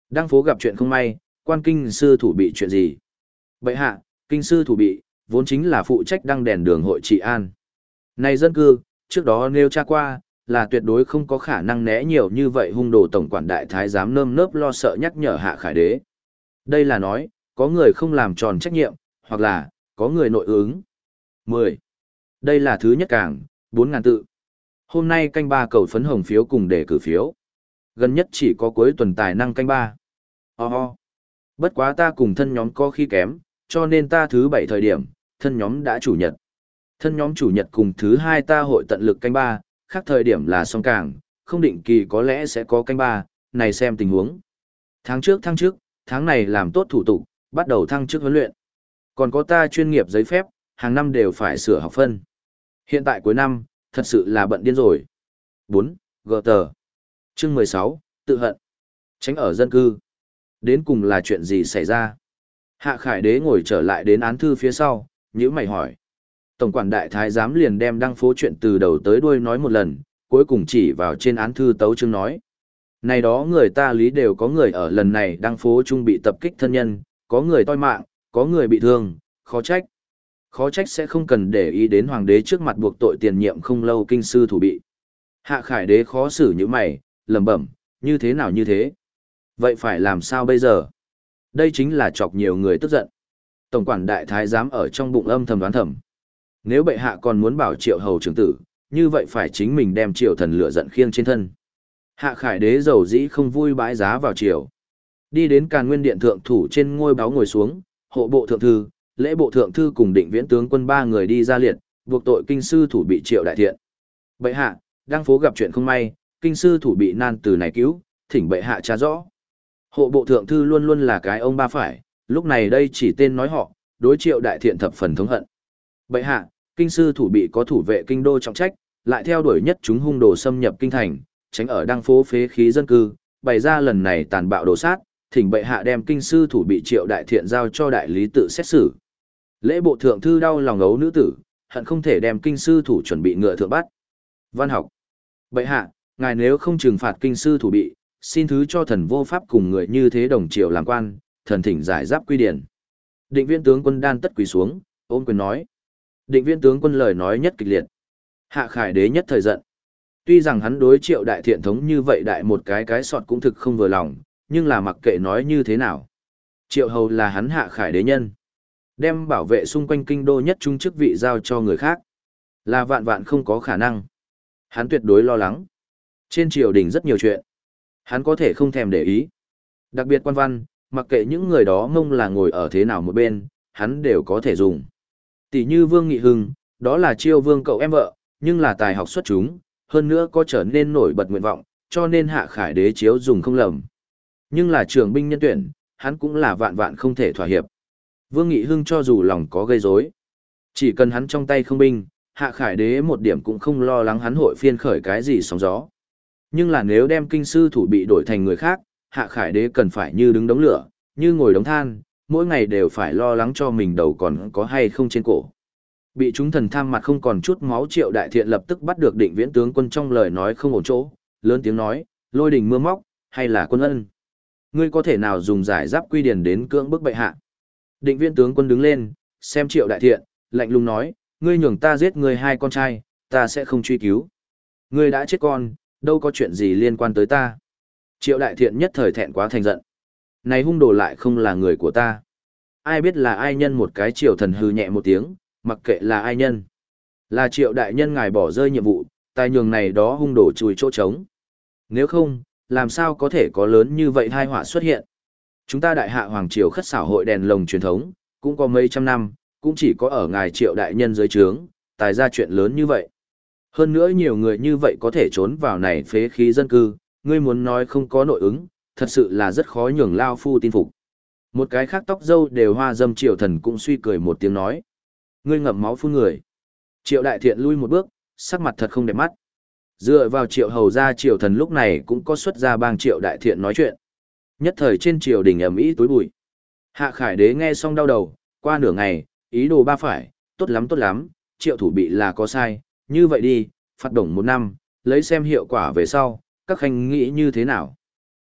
Đăng phố gặp chuyện không may, quan kinh sư thủ bị chuyện gì? Bệ hạ, kinh sư thủ bị, vốn chính là phụ trách đăng đèn đường hội trị an. Này dân cư, trước đó nêu tra qua, là tuyệt đối không có khả năng né nhiều như vậy hung đồ tổng quản đại thái giám nơm nớp lo sợ nhắc nhở hạ khải đế. Đây là nói, có người không làm tròn trách nhiệm, hoặc là, có người nội ứng. mười. Đây là thứ nhất cảng, bốn ngàn tự. Hôm nay canh ba cầu phấn hồng phiếu cùng để cử phiếu. Gần nhất chỉ có cuối tuần tài năng canh ba. Ho ho. Bất quá ta cùng thân nhóm có khi kém, cho nên ta thứ bảy thời điểm, thân nhóm đã chủ nhật. Thân nhóm chủ nhật cùng thứ hai ta hội tận lực canh ba, khác thời điểm là song cảng, không định kỳ có lẽ sẽ có canh ba, này xem tình huống. Tháng trước thăng trước, tháng này làm tốt thủ tục, bắt đầu thăng chức huấn luyện. Còn có ta chuyên nghiệp giấy phép, hàng năm đều phải sửa học phân. Hiện tại cuối năm, thật sự là bận điên rồi. bốn. Gờ tờ. Chương mười sáu, tự hận. Tránh ở dân cư. Đến cùng là chuyện gì xảy ra? Hạ Khải Đế ngồi trở lại đến án thư phía sau, nhíu mày hỏi. Tổng quản đại thái giám liền đem đăng phố chuyện từ đầu tới đuôi nói một lần, cuối cùng chỉ vào trên án thư tấu chương nói. Này đó người ta lý đều có người ở lần này đăng phố chung bị tập kích thân nhân, có người toi mạng, có người bị thương, khó trách. Khó trách sẽ không cần để ý đến hoàng đế trước mặt buộc tội tiền nhiệm không lâu kinh sư thủ bị. Hạ Khải Đế khó xử như mày, lẩm bẩm, như thế nào như thế? Vậy phải làm sao bây giờ? Đây chính là chọc nhiều người tức giận. Tổng quản đại thái giám ở trong bụng âm thầm đoán thầm. Nếu bệ hạ còn muốn bảo Triệu hầu trưởng tử, như vậy phải chính mình đem Triệu thần lửa giận khiêng trên thân. Hạ Khải Đế dầu dĩ không vui bãi giá vào Triều. Đi đến Càn Nguyên điện thượng thủ trên ngôi báo ngồi xuống, hộ bộ thượng thư, lễ bộ thượng thư cùng định viễn tướng quân ba người đi ra liệt, buộc tội kinh sư thủ bị Triệu đại thiện. Bệ hạ, đăng phố gặp chuyện không may, kinh sư thủ bị nan từ này cứu, thỉnh bệ hạ tra rõ. Hộ bộ thượng thư luôn luôn là cái ông ba phải, lúc này đây chỉ tên nói họ, đối Triệu đại thiện thập phần thống hận. Bệ hạ, kinh sư thủ bị có thủ vệ kinh đô trọng trách, lại theo đuổi nhất chúng hung đồ xâm nhập kinh thành, tránh ở đăng phố phế khí dân cư, bày ra lần này tàn bạo đồ sát, thỉnh bệ hạ đem kinh sư thủ bị Triệu đại thiện giao cho đại lý tự xét xử. Lễ bộ thượng thư đau lòng ấu nữ tử, hận không thể đem kinh sư thủ chuẩn bị ngựa thượng bắt. Văn học. Bệ hạ, ngài nếu không trừng phạt kinh sư thủ bị, xin thứ cho thần vô pháp cùng người như thế đồng triều làm quan, thần thỉnh giải giáp quy điển. Định viên tướng quân đan tất quỳ xuống, ôm quyền nói. Định viên tướng quân lời nói nhất kịch liệt. Hạ Khải Đế nhất thời giận. Tuy rằng hắn đối Triệu đại thiện thống như vậy đại một cái cái sọt cũng thực không vừa lòng, nhưng là mặc kệ nói như thế nào. Triệu hầu là hắn Hạ Khải Đế nhân. Đem bảo vệ xung quanh kinh đô nhất trung chức vị giao cho người khác. Là vạn vạn không có khả năng. Hắn tuyệt đối lo lắng. Trên triều đình rất nhiều chuyện. Hắn có thể không thèm để ý. Đặc biệt quan văn, mặc kệ những người đó ngông là ngồi ở thế nào một bên, hắn đều có thể dùng. Tỷ như Vương Nghị Hưng, đó là Chiêu Vương cậu em vợ, nhưng là tài học xuất chúng, hơn nữa có trở nên nổi bật nguyện vọng, cho nên Hạ Khải Đế chiếu dùng không lầm. Nhưng là trưởng binh nhân tuyển, hắn cũng là vạn vạn không thể thỏa hiệp. Vương Nghị Hưng cho dù lòng có gây rối, chỉ cần hắn trong tay không binh, Hạ Khải Đế một điểm cũng không lo lắng hắn hội phiên khởi cái gì sóng gió. Nhưng là nếu đem kinh sư thủ bị đổi thành người khác, Hạ Khải Đế cần phải như đứng đống lửa, như ngồi đống than, mỗi ngày đều phải lo lắng cho mình đầu còn có hay không trên cổ. Bị chúng thần tham mặt không còn chút máu Triệu đại thiện lập tức bắt được định viễn tướng quân trong lời nói không ổn chỗ, lớn tiếng nói, lôi đình mưa móc, hay là quân ân. Ngươi có thể nào dùng giải giáp quy điển đến cưỡng bức bệ hạ? Định viễn tướng quân đứng lên, xem Triệu đại thiện, lạnh lùng nói, ngươi nhường ta giết ngươi hai con trai, ta sẽ không truy cứu. Ngươi đã chết con, đâu có chuyện gì liên quan tới ta. Triệu đại thiện nhất thời thẹn quá thành giận. Này hung đồ lại không là người của ta. Ai biết là ai nhân một cái Triệu thần hư nhẹ một tiếng, mặc kệ là ai nhân. Là Triệu đại nhân ngài bỏ rơi nhiệm vụ, tài nhường này đó hung đồ chùi chỗ trống. Nếu không, làm sao có thể có lớn như vậy tai họa xuất hiện. Chúng ta đại hạ hoàng triều khất xảo hội đèn lồng truyền thống, cũng có mấy trăm năm, cũng chỉ có ở ngài Triệu đại nhân dưới trướng, tài ra chuyện lớn như vậy. Hơn nữa nhiều người như vậy có thể trốn vào này phế khí dân cư, ngươi muốn nói không có nội ứng, thật sự là rất khó nhường lao phu tin phục. Một cái khác tóc dâu đều hoa dâm Triệu thần cũng suy cười một tiếng nói. Ngươi ngậm máu phun người. Triệu đại thiện lui một bước, sắc mặt thật không đẹp mắt. Dựa vào Triệu hầu ra Triệu thần lúc này cũng có xuất ra bang Triệu đại thiện nói chuyện. Nhất thời trên triều đình ầm ĩ tối bụi. Hạ Khải Đế nghe xong đau đầu, qua nửa ngày, ý đồ ba phải, tốt lắm tốt lắm, Triệu thủ bị là có sai, như vậy đi, phạt đồng một năm, lấy xem hiệu quả về sau, các khanh nghĩ như thế nào.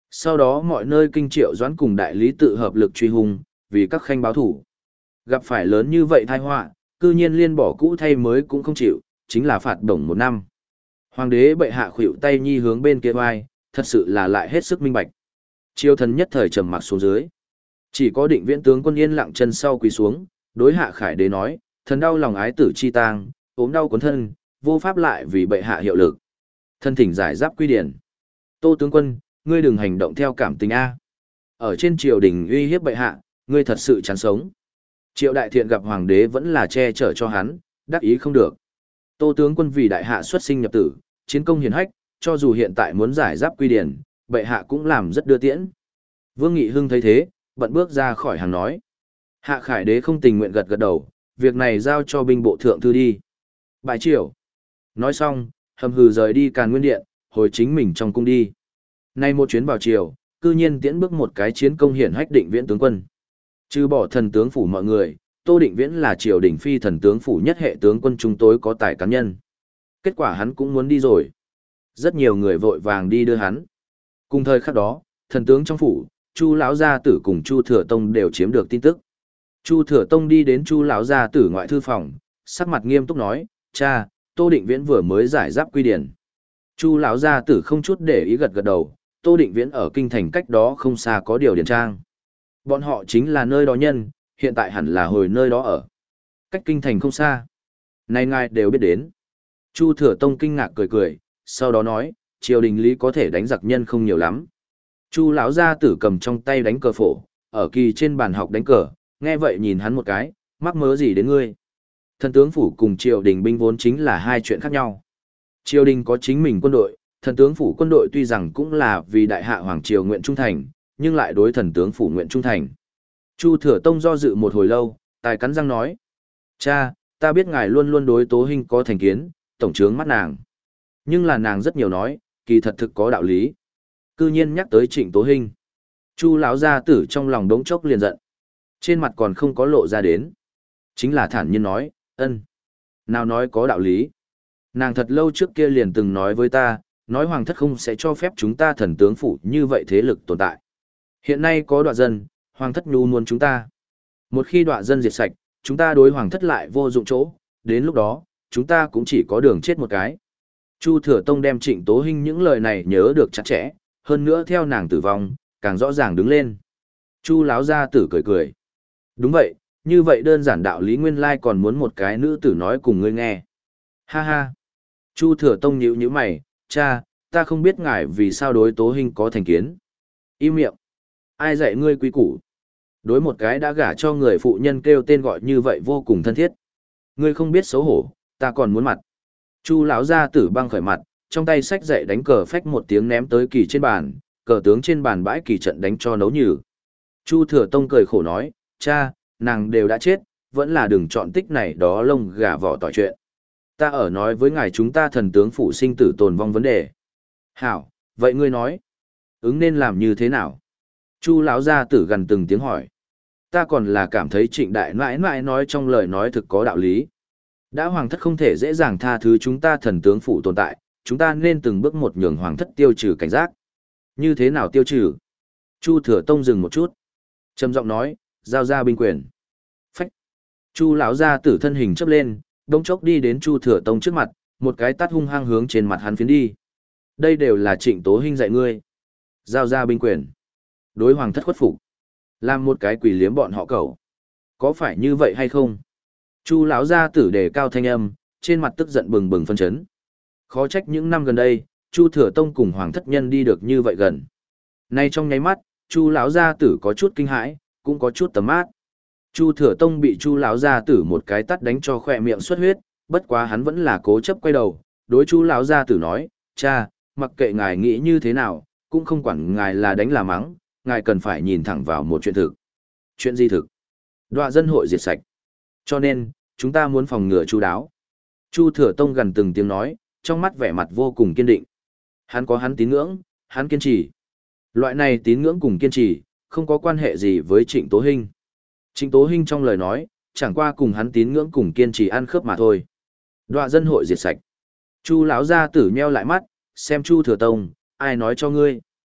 Sau đó mọi nơi kinh triệu doãn cùng đại lý tự hợp lực truy hung, vì các khanh báo thủ. Gặp phải lớn như vậy tai họa, cư nhiên liên bỏ cũ thay mới cũng không chịu, chính là phạt đồng một năm. Hoàng đế bệ hạ khuỵu tay nhi hướng bên kia vai, thật sự là lại hết sức minh bạch. Triều thần nhất thời trầm mặc xuống dưới. Chỉ có Định Viễn tướng quân yên lặng chân sau quỳ xuống, đối Hạ Khải đế nói, thần đau lòng ái tử chi tang, ốm đau cuốn thân, vô pháp lại vì bệ hạ hiệu lực. Thân thỉnh giải giáp quy điển. Tô tướng quân, ngươi đừng hành động theo cảm tình a. Ở trên triều đình uy hiếp bệ hạ, ngươi thật sự chán sống. Triệu đại thiện gặp hoàng đế vẫn là che chở cho hắn, đắc ý không được. Tô tướng quân vì đại hạ xuất sinh nhập tử, chiến công hiển hách, cho dù hiện tại muốn giải giáp quy điển, bệ hạ cũng làm rất đưa tiễn. Vương Nghị Hưng thấy thế, bận bước ra khỏi hàng nói. Hạ Khải đế không tình nguyện gật gật đầu, việc này giao cho binh bộ thượng thư đi. Bại triều. Nói xong, hầm hừ rời đi Càn Nguyên Điện, hồi chính mình trong cung đi. Nay một chuyến vào triều, cư nhiên tiễn bước một cái chiến công hiển hách Định Viễn tướng quân. Trừ bỏ thần tướng phủ mọi người, Tô Định Viễn là triều đình phi thần tướng phủ nhất hệ tướng quân chúng tối có tài cá nhân. Kết quả hắn cũng muốn đi rồi. Rất nhiều người vội vàng đi đưa hắn. Cùng thời khắc đó, thần tướng trong phủ, Chu lão gia tử cùng Chu Thừa Tông đều chiếm được tin tức. Chu Thừa Tông đi đến Chu lão gia tử ngoại thư phòng, sắc mặt nghiêm túc nói: "Cha, Tô Định Viễn vừa mới giải giáp quy điển." Chu lão gia tử không chút để ý gật gật đầu, Tô Định Viễn ở kinh thành cách đó không xa có điều điển trang. Bọn họ chính là nơi đó nhân, hiện tại hẳn là hồi nơi đó ở. Cách kinh thành không xa. Này ngài đều biết đến. Chu Thừa Tông kinh ngạc cười cười, sau đó nói, triều đình lý có thể đánh giặc nhân không nhiều lắm. Chu lão gia tử cầm trong tay đánh cờ phổ, ở kỳ trên bàn học đánh cờ, nghe vậy nhìn hắn một cái, mắc mớ gì đến ngươi. Thần tướng phủ cùng triều đình binh vốn chính là hai chuyện khác nhau. Triều đình có chính mình quân đội, thần tướng phủ quân đội tuy rằng cũng là vì đại hạ hoàng triều nguyện trung thành, nhưng lại đối thần tướng phủ nguyện trung thành. Chu Thừa Tông do dự một hồi lâu, tài cắn răng nói. Cha, ta biết ngài luôn luôn đối Tố Hinh có thành kiến, tổng trướng mắt nàng. Nhưng là nàng rất nhiều nói, kỳ thật thực có đạo lý. Cư nhiên nhắc tới Trịnh Tố Hinh. Chu lão gia tử trong lòng đống chốc liền giận. Trên mặt còn không có lộ ra đến. Chính là thản nhiên nói, ân. Nào nói có đạo lý. Nàng thật lâu trước kia liền từng nói với ta, nói hoàng thất không sẽ cho phép chúng ta thần tướng phủ như vậy thế lực tồn tại. Hiện nay có đoạ dân, hoàng thất nhu muốn chúng ta. Một khi đoạ dân diệt sạch, chúng ta đối hoàng thất lại vô dụng chỗ, đến lúc đó, chúng ta cũng chỉ có đường chết một cái. Chu Thừa Tông đem Trịnh Tố Hinh những lời này nhớ được chặt chẽ, hơn nữa theo nàng tử vong, càng rõ ràng đứng lên. Chu lão gia tử cười cười. Đúng vậy, như vậy đơn giản đạo lý nguyên lai còn muốn một cái nữ tử nói cùng ngươi nghe. Ha ha. Chu Thừa Tông nhíu nhíu mày, cha, ta không biết ngài vì sao đối Tố Hinh có thành kiến. Im miệng. Ai dạy ngươi quý củ? Đối một cái đã gả cho người phụ nhân kêu tên gọi như vậy vô cùng thân thiết. Ngươi không biết xấu hổ, ta còn muốn mặt. Chu lão gia tử băng khởi mặt, trong tay sách dậy đánh cờ phách một tiếng ném tới kỳ trên bàn, cờ tướng trên bàn bãi kỳ trận đánh cho nấu nhừ. Chu Thừa Tông cười khổ nói, cha, nàng đều đã chết, vẫn là đừng chọn tích này đó lông gà vỏ tỏi chuyện. Ta ở nói với ngài chúng ta thần tướng phủ sinh tử tồn vong vấn đề. Hảo, vậy ngươi nói, ứng nên làm như thế nào? Chu lão gia tử gần từng tiếng hỏi. Ta còn là cảm thấy Trịnh đại nãi nãi nói trong lời nói thực có đạo lý. Đã hoàng thất không thể dễ dàng tha thứ chúng ta thần tướng phủ tồn tại, chúng ta nên từng bước một nhường hoàng thất tiêu trừ cảnh giác. Như thế nào tiêu trừ? Chu Thừa Tông dừng một chút, trầm giọng nói, giao ra binh quyền. Phách. Chu lão gia tử thân hình chớp lên, đống chốc đi đến Chu Thừa Tông trước mặt, một cái tát hung hăng hướng trên mặt hắn phiến đi. Đây đều là Trịnh Tố Hinh dạy ngươi. Giao ra binh quyền. Đối hoàng thất khuất phục. Làm một cái quỷ liếm bọn họ cẩu. Có phải như vậy hay không? Chu lão gia tử đề cao thanh âm, trên mặt tức giận bừng bừng phân chấn. Khó trách những năm gần đây, Chu Thừa Tông cùng hoàng thất nhân đi được như vậy gần. Nay trong nháy mắt, Chu lão gia tử có chút kinh hãi, cũng có chút tầm mát. Chu Thừa Tông bị Chu lão gia tử một cái tát đánh cho khỏe miệng xuất huyết, bất quá hắn vẫn là cố chấp quay đầu, đối Chu lão gia tử nói, cha, mặc kệ ngài nghĩ như thế nào, cũng không quản ngài là đánh là mắng, ngài cần phải nhìn thẳng vào một chuyện thực. Chuyện gì thực? Đoạ dân hội diệt sạch. Cho nên, chúng ta muốn phòng ngừa chu đáo. Chu Thừa Tông gần từng tiếng nói, trong mắt vẻ mặt vô cùng kiên định. Hắn có hắn tín ngưỡng, hắn kiên trì. Loại này tín ngưỡng cùng kiên trì, không có quan hệ gì với Trịnh Tố Hinh. Trịnh Tố Hinh trong lời nói, chẳng qua cùng hắn tín ngưỡng cùng kiên trì ăn khớp mà thôi. Đoạ dân hội diệt sạch. Chu lão gia tử nheo lại mắt, xem Chu Thừa Tông, ai nói cho ngươi?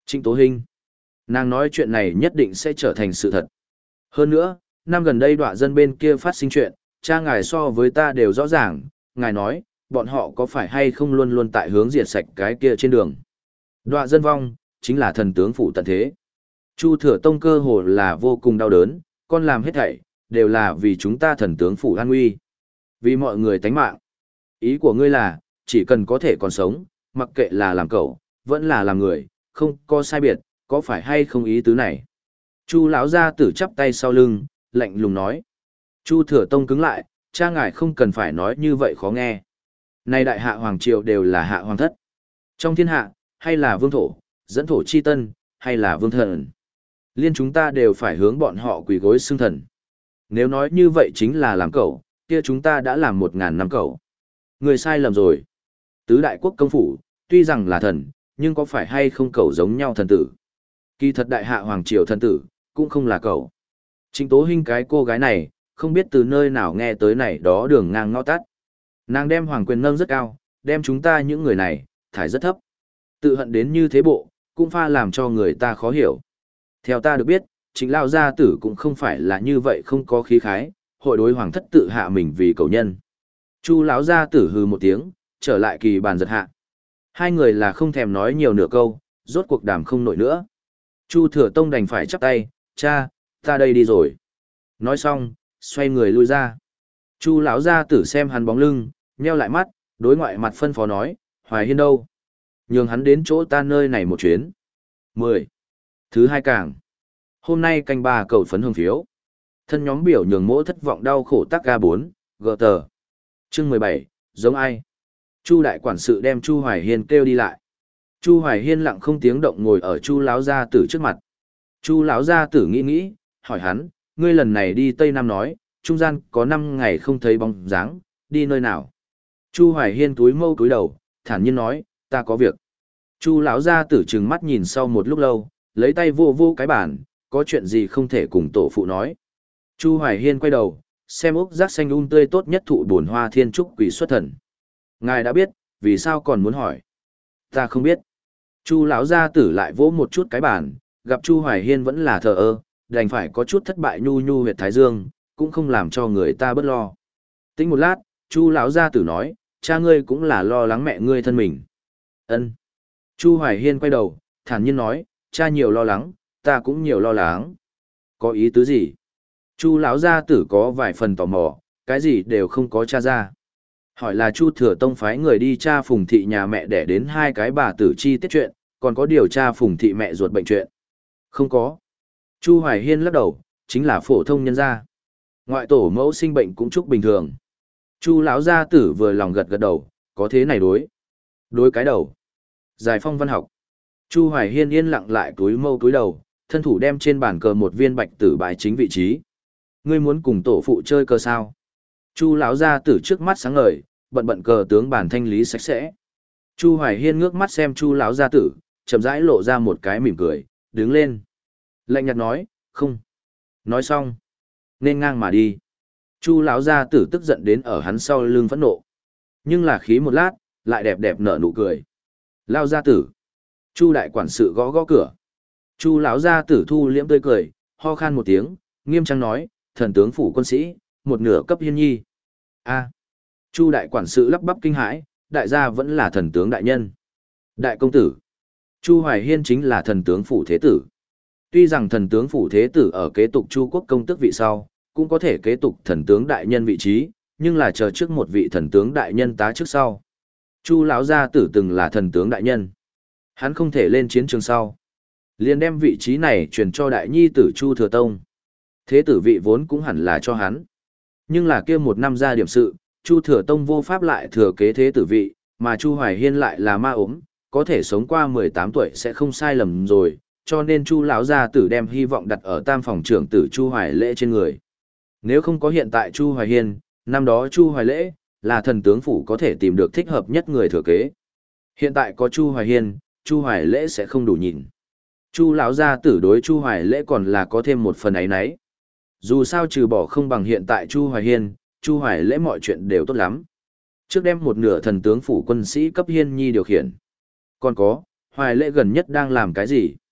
Trịnh Tố Hinh. Nàng nói chuyện này nhất định sẽ trở thành sự thật. Hơn nữa, năm gần đây đọa dân bên kia phát sinh chuyện, cha ngài so với ta đều rõ ràng, ngài nói, bọn họ có phải hay không luôn luôn tại hướng diệt sạch cái kia trên đường. Đọa dân vong, chính là thần tướng phủ tận thế. Chu Thừa Tông cơ hồ là vô cùng đau đớn, con làm hết thảy, đều là vì chúng ta thần tướng phủ an nguy. Vì mọi người tánh mạng. Ý của ngươi là, chỉ cần có thể còn sống, mặc kệ là làm cậu, vẫn là làm người, không có sai biệt, có phải hay không ý tứ này. Chu lão gia tử chắp tay sau lưng, lạnh lùng nói. Chu Thừa Tông cứng lại, cha ngài không cần phải nói như vậy khó nghe. Nay đại hạ hoàng triều đều là hạ hoàng thất. Trong thiên hạ, hay là vương thổ, dẫn thổ chi tân, hay là vương thần. Liên chúng ta đều phải hướng bọn họ quỳ gối xưng thần. Nếu nói như vậy chính là làm cậu, kia chúng ta đã làm một ngàn năm cậu. Người sai lầm rồi. Tứ đại quốc công phủ, tuy rằng là thần, nhưng có phải hay không cậu giống nhau thần tử. Kỳ thật đại hạ hoàng triều thần tử, cũng không là cậu. Trịnh Tố Hinh cái cô gái này, không biết từ nơi nào nghe tới này đó đường ngang ngõ tắt. Nàng đem hoàng quyền nâng rất cao, đem chúng ta những người này, thải rất thấp. Tự hận đến như thế bộ, cũng pha làm cho người ta khó hiểu. Theo ta được biết, Trịnh Lao gia tử cũng không phải là như vậy không có khí khái, hội đối hoàng thất tự hạ mình vì cầu nhân. Chu lão gia tử hừ một tiếng, trở lại kỳ bàn giật hạ. Hai người là không thèm nói nhiều nửa câu, rốt cuộc đàm không nổi nữa. Chu Thừa Tông đành phải chắp tay, cha, ta đây đi rồi. Nói xong, xoay người lui ra. Chu lão gia tử xem hắn bóng lưng, nheo lại mắt, đối ngoại mặt phân phó nói, Hoài Hiên đâu? Nhường hắn đến chỗ ta nơi này một chuyến. mười. Thứ hai càng. Hôm nay canh ba cầu phấn hương phiếu. Thân nhóm biểu nhường mỗ thất vọng đau khổ tác ca bốn, gờ tờ. Chương mười bảy, giống ai? Chu đại quản sự đem Chu Hoài Hiên kêu đi lại. Chu Hoài Hiên lặng không tiếng động ngồi ở Chu lão gia tử trước mặt. Chu lão gia tử nghĩ nghĩ, hỏi hắn, ngươi lần này đi Tây Nam nói, trung gian có năm ngày không thấy bóng dáng, đi nơi nào? Chu Hoài Hiên túi mâu túi đầu, thản nhiên nói, ta có việc. Chu lão gia tử trừng mắt nhìn sau một lúc lâu, lấy tay vô vô cái bàn, có chuyện gì không thể cùng tổ phụ nói. Chu Hoài Hiên quay đầu, xem ốc rác xanh um tươi tốt nhất thụ bổn hoa thiên trúc quỷ xuất thần. Ngài đã biết, vì sao còn muốn hỏi? Ta không biết. Chu lão gia tử lại vỗ một chút cái bàn, gặp Chu Hoài Hiên vẫn là thờ ơ, đành phải có chút thất bại nhu nhu huyệt thái dương, cũng không làm cho người ta bớt lo. Tính một lát, Chu lão gia tử nói, cha ngươi cũng là lo lắng mẹ ngươi thân mình. Ân. Chu Hoài Hiên quay đầu, thản nhiên nói, cha nhiều lo lắng, ta cũng nhiều lo lắng. Có ý tứ gì? Chu lão gia tử có vài phần tò mò, cái gì đều không có tra ra. Hỏi là Chu Thừa Tông phái người đi tra Phùng thị nhà mẹ để đến hai cái bà tử chi tiết chuyện, còn có điều tra Phùng thị mẹ ruột bệnh chuyện. Không có. Chu Hoài Hiên lắc đầu, chính là phổ thông nhân gia. Ngoại tổ mẫu sinh bệnh cũng chúc bình thường. Chu lão gia tử vừa lòng gật gật đầu, có thế này đối. Đối cái đầu. Giải phong văn học. Chu Hoài Hiên yên lặng lại túi mâu túi đầu, thân thủ đem trên bàn cờ một viên bạch tử bài chính vị trí. Ngươi muốn cùng tổ phụ chơi cờ sao? Chu lão gia tử trước mắt sáng ngời, bận bận cờ tướng bàn thanh lý sạch sẽ. Chu Hoài Hiên ngước mắt xem Chu lão gia tử, chậm rãi lộ ra một cái mỉm cười, đứng lên. Lạnh nhạt nói, không. Nói xong, nên ngang mà đi. Chu lão gia tử tức giận đến ở hắn sau lưng phẫn nộ. Nhưng là khí một lát, lại đẹp đẹp nở nụ cười. Lão gia tử. Chu đại quản sự gõ gõ cửa. Chu lão gia tử thu liễm tươi cười, ho khan một tiếng, nghiêm trang nói, thần tướng phủ quân sĩ, một nửa cấp Hiên nhi. A. Chu đại quản sự lắp bắp kinh hãi, đại gia vẫn là thần tướng đại nhân. Đại công tử. Chu Hoài Hiên chính là thần tướng phủ thế tử. Tuy rằng thần tướng phủ thế tử ở kế tục Chu quốc công tước vị sau, cũng có thể kế tục thần tướng đại nhân vị trí, nhưng là chờ trước một vị thần tướng đại nhân tá trước sau. Chu lão gia tử từng là thần tướng đại nhân. Hắn không thể lên chiến trường sau. Liền đem vị trí này truyền cho đại nhi tử Chu Thừa Tông. Thế tử vị vốn cũng hẳn là cho hắn. Nhưng là kia một năm ra điểm sự, Chu Thừa Tông vô pháp lại thừa kế thế tử vị, mà Chu Hoài Hiên lại là ma ốm, có thể sống qua mười tám tuổi sẽ không sai lầm rồi, cho nên Chu lão gia tử đem hy vọng đặt ở tam phòng trưởng tử Chu Hoài Lễ trên người. Nếu không có hiện tại Chu Hoài Hiên, năm đó Chu Hoài Lễ là thần tướng phủ có thể tìm được thích hợp nhất người thừa kế. Hiện tại có Chu Hoài Hiên, Chu Hoài Lễ sẽ không đủ nhìn. Chu lão gia tử đối Chu Hoài Lễ còn là có thêm một phần ấy nấy. Dù sao trừ bỏ không bằng hiện tại Chu Hoài Hiên, Chu Hoài Lễ mọi chuyện đều tốt lắm. Trước đem một nửa thần tướng phủ quân sĩ cấp Hiên nhi điều khiển. Còn có, Hoài Lễ gần nhất đang làm cái gì?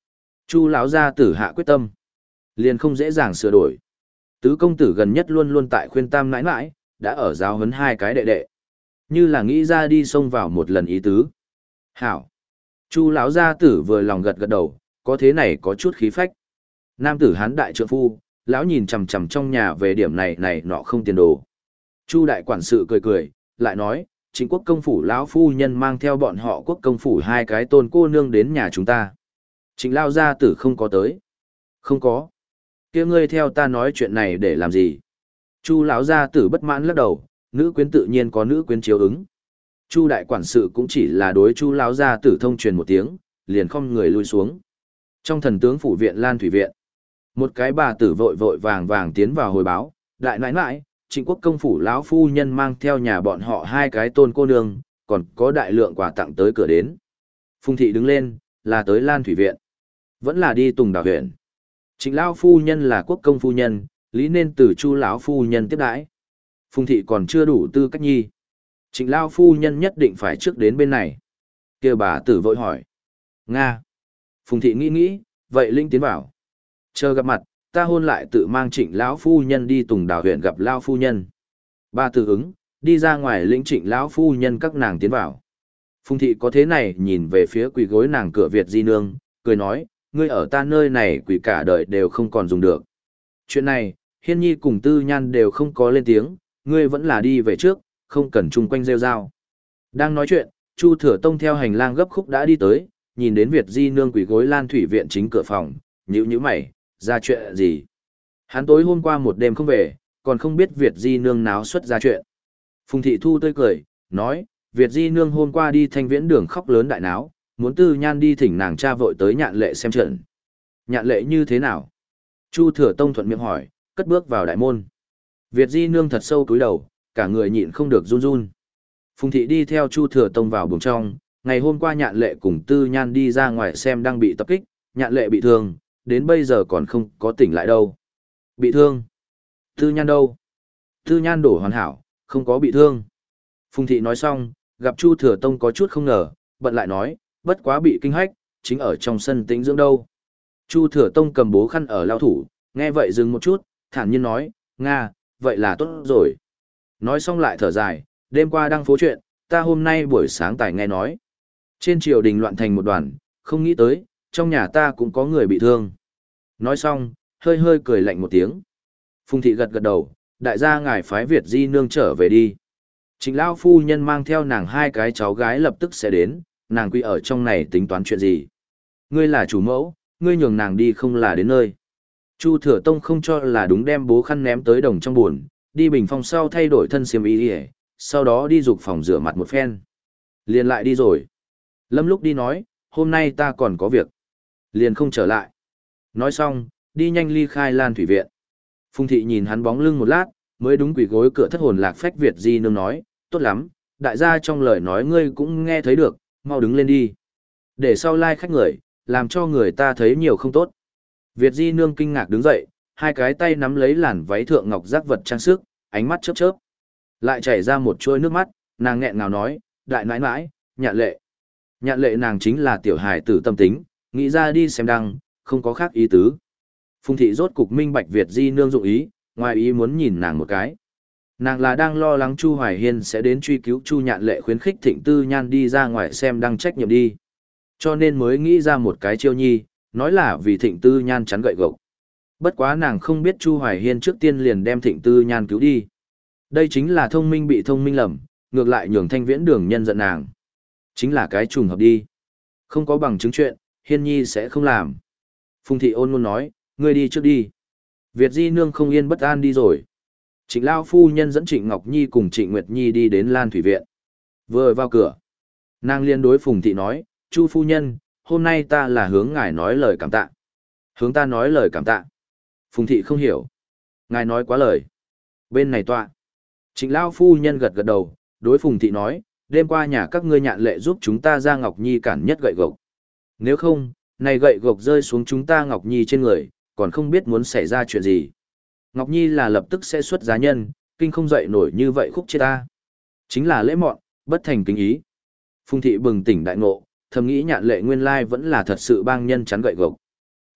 Chu lão gia tử hạ quyết tâm, liền không dễ dàng sửa đổi. Tứ công tử gần nhất luôn luôn tại khuyên tam nãi nãi, đã ở giáo huấn hai cái đệ đệ. Như là nghĩ ra đi xông vào một lần ý tứ. Hảo. Chu lão gia tử vừa lòng gật gật đầu, có thế này có chút khí phách. Nam tử hán đại trượng phu, lão nhìn chằm chằm trong nhà về điểm này này nọ không tiền đồ. Chu đại quản sự cười cười, lại nói, chính quốc công phủ lão phu nhân mang theo bọn họ quốc công phủ hai cái tôn cô nương đến nhà chúng ta. Trịnh lao gia tử không có tới. Không có. Kia ngươi theo ta nói chuyện này để làm gì? Chu lão gia tử bất mãn lắc đầu, nữ quyến tự nhiên có nữ quyến chiếu ứng. Chu đại quản sự cũng chỉ là đối Chu lão gia tử thông truyền một tiếng, liền không người lui xuống. Trong thần tướng phủ viện Lan Thủy viện, một cái bà tử vội vội vàng vàng tiến vào hồi báo, đại nãi nãi, Trịnh quốc công phủ lão phu nhân mang theo nhà bọn họ hai cái tôn cô nương, còn có đại lượng quà tặng tới cửa đến. Phùng thị đứng lên, là tới Lan Thủy viện, vẫn là đi Tùng Đào huyện. Trịnh lão phu nhân là quốc công phu nhân, lý nên từ Chu lão phu nhân tiếp đãi. Phùng thị còn chưa đủ tư cách nhi. Trịnh lão phu nhân nhất định phải trước đến bên này. Kia bà tử vội hỏi. Nga. Phùng thị nghĩ nghĩ, vậy linh tiến vào. Chờ gặp mặt, ta hôn lại tự mang Trịnh lão phu nhân đi Tùng Đào huyện gặp lão phu nhân. Bà tử ứng, đi ra ngoài lĩnh Trịnh lão phu nhân các nàng tiến vào. Phùng thị có thế này nhìn về phía quỳ gối nàng cửa Việt Di Nương, cười nói, ngươi ở ta nơi này quỳ cả đời đều không còn dùng được. Chuyện này, Hiên Nhi cùng Tư Nhan đều không có lên tiếng, ngươi vẫn là đi về trước, không cần chung quanh rêu rao. Đang nói chuyện, Chu Thừa Tông theo hành lang gấp khúc đã đi tới, nhìn đến Việt Di Nương quỳ gối Lan Thủy viện chính cửa phòng, nhíu nhíu mày, ra chuyện gì? Hắn tối hôm qua một đêm không về, còn không biết Việt Di Nương náo xuất ra chuyện. Phùng Thị Thu tươi cười, nói, Việt Di Nương hôm qua đi Thanh Viễn đường khóc lớn đại náo, muốn Tư Nhan đi thỉnh nàng cha vội tới Nhạn Lệ xem trận. Nhạn Lệ như thế nào? Chu Thừa Tông thuận miệng hỏi, cất bước vào đại môn. Việt Di Nương thật sâu cúi đầu, cả người nhịn không được run run. Phùng Thị đi theo Chu Thừa Tông vào buồng trong, ngày hôm qua Nhạn Lệ cùng Tư Nhan đi ra ngoài xem đang bị tập kích, Nhạn Lệ bị thương, đến bây giờ còn không có tỉnh lại đâu. Bị thương? Tư Nhan đâu? Tư Nhan đổ hoàn hảo, không có bị thương. Phùng Thị nói xong, gặp Chu Thừa Tông có chút không ngờ, bận lại nói, bất quá bị kinh hách, chính ở trong sân tĩnh dưỡng đâu. Chu Thừa Tông cầm bố khăn ở lao thủ, nghe vậy dừng một chút, thản nhiên nói, Nga, vậy là tốt rồi. Nói xong lại thở dài, đêm qua đăng phố chuyện, ta hôm nay buổi sáng tài nghe nói. Trên triều đình loạn thành một đoàn, không nghĩ tới, trong nhà ta cũng có người bị thương. Nói xong, hơi hơi cười lạnh một tiếng. Phùng Thị gật gật đầu, đại gia ngài phái Việt Di Nương trở về đi. Trịnh lão phu nhân mang theo nàng hai cái cháu gái lập tức sẽ đến, nàng quy ở trong này tính toán chuyện gì. Ngươi là chủ mẫu, ngươi nhường nàng đi không là đến nơi. Chu Thừa Tông không cho là đúng, đem bố khăn ném tới đồng trong buồn, đi bình phong sau thay đổi thân xiêm y, sau đó đi dục phòng rửa mặt một phen. Liền lại đi rồi. Lâm lúc đi nói, hôm nay ta còn có việc. Liền không trở lại. Nói xong, đi nhanh ly khai Lan Thủy viện. Phùng Thị nhìn hắn bóng lưng một lát, mới đúng quỷ gối cửa thất hồn lạc phách Việt Di Nương nói, tốt lắm, đại gia trong lời nói ngươi cũng nghe thấy được, mau đứng lên đi. Để sau lai khách người, làm cho người ta thấy nhiều không tốt. Việt Di Nương kinh ngạc đứng dậy, hai cái tay nắm lấy làn váy thượng ngọc giác vật trang sức, ánh mắt chớp chớp. Lại chảy ra một chuôi nước mắt, nàng nghẹn ngào nói, đại nãi nãi, Nhạn Lệ. Nhạn Lệ nàng chính là tiểu hài tử tâm tính, nghĩ ra đi xem đăng, không có khác ý tứ. Phùng Thị rốt cục minh bạch Việt Di Nương dụng ý, ngoài ý muốn nhìn nàng một cái. Nàng là đang lo lắng Chu Hoài Hiên sẽ đến truy cứu Chu Nhạn Lệ, khuyến khích Thịnh Tư Nhan đi ra ngoài xem đăng trách nhiệm đi. Cho nên mới nghĩ ra một cái chiêu nhi, nói là vì Thịnh Tư Nhan chắn gậy gộc. Bất quá nàng không biết Chu Hoài Hiên trước tiên liền đem Thịnh Tư Nhan cứu đi. Đây chính là thông minh bị thông minh lầm, ngược lại nhường Thanh Viễn đường nhân giận nàng. Chính là cái trùng hợp đi. Không có bằng chứng chuyện, Hiên Nhi sẽ không làm. Phùng Thị ôn ngôn nói, ngươi đi trước đi. Việt Di Nương không yên bất an đi rồi. Trịnh Lao phu nhân dẫn Trịnh Ngọc Nhi cùng Trịnh Nguyệt Nhi đi đến Lan Thủy viện. Vừa vào cửa, nàng liên đối Phùng Thị nói, Chu phu nhân, hôm nay ta là hướng ngài nói lời cảm tạ. Hướng ta nói lời cảm tạ. Phùng Thị không hiểu. Ngài nói quá lời. Bên này tọa. Trịnh Lao phu nhân gật gật đầu, đối Phùng Thị nói, đêm qua nhà các ngươi Nhạn Lệ giúp chúng ta ra Ngọc Nhi cản nhất gậy gộc. Nếu không, này gậy gộc rơi xuống chúng ta Ngọc Nhi trên người, còn không biết muốn xảy ra chuyện gì. Ngọc Nhi là lập tức sẽ xuất giá nhân, kinh không dậy nổi như vậy khúc chết ta. Chính là lễ mọn, bất thành kính ý. Phùng Thị bừng tỉnh đại ngộ, thầm nghĩ Nhạn Lệ nguyên lai vẫn là thật sự bang nhân chắn gậy gộc.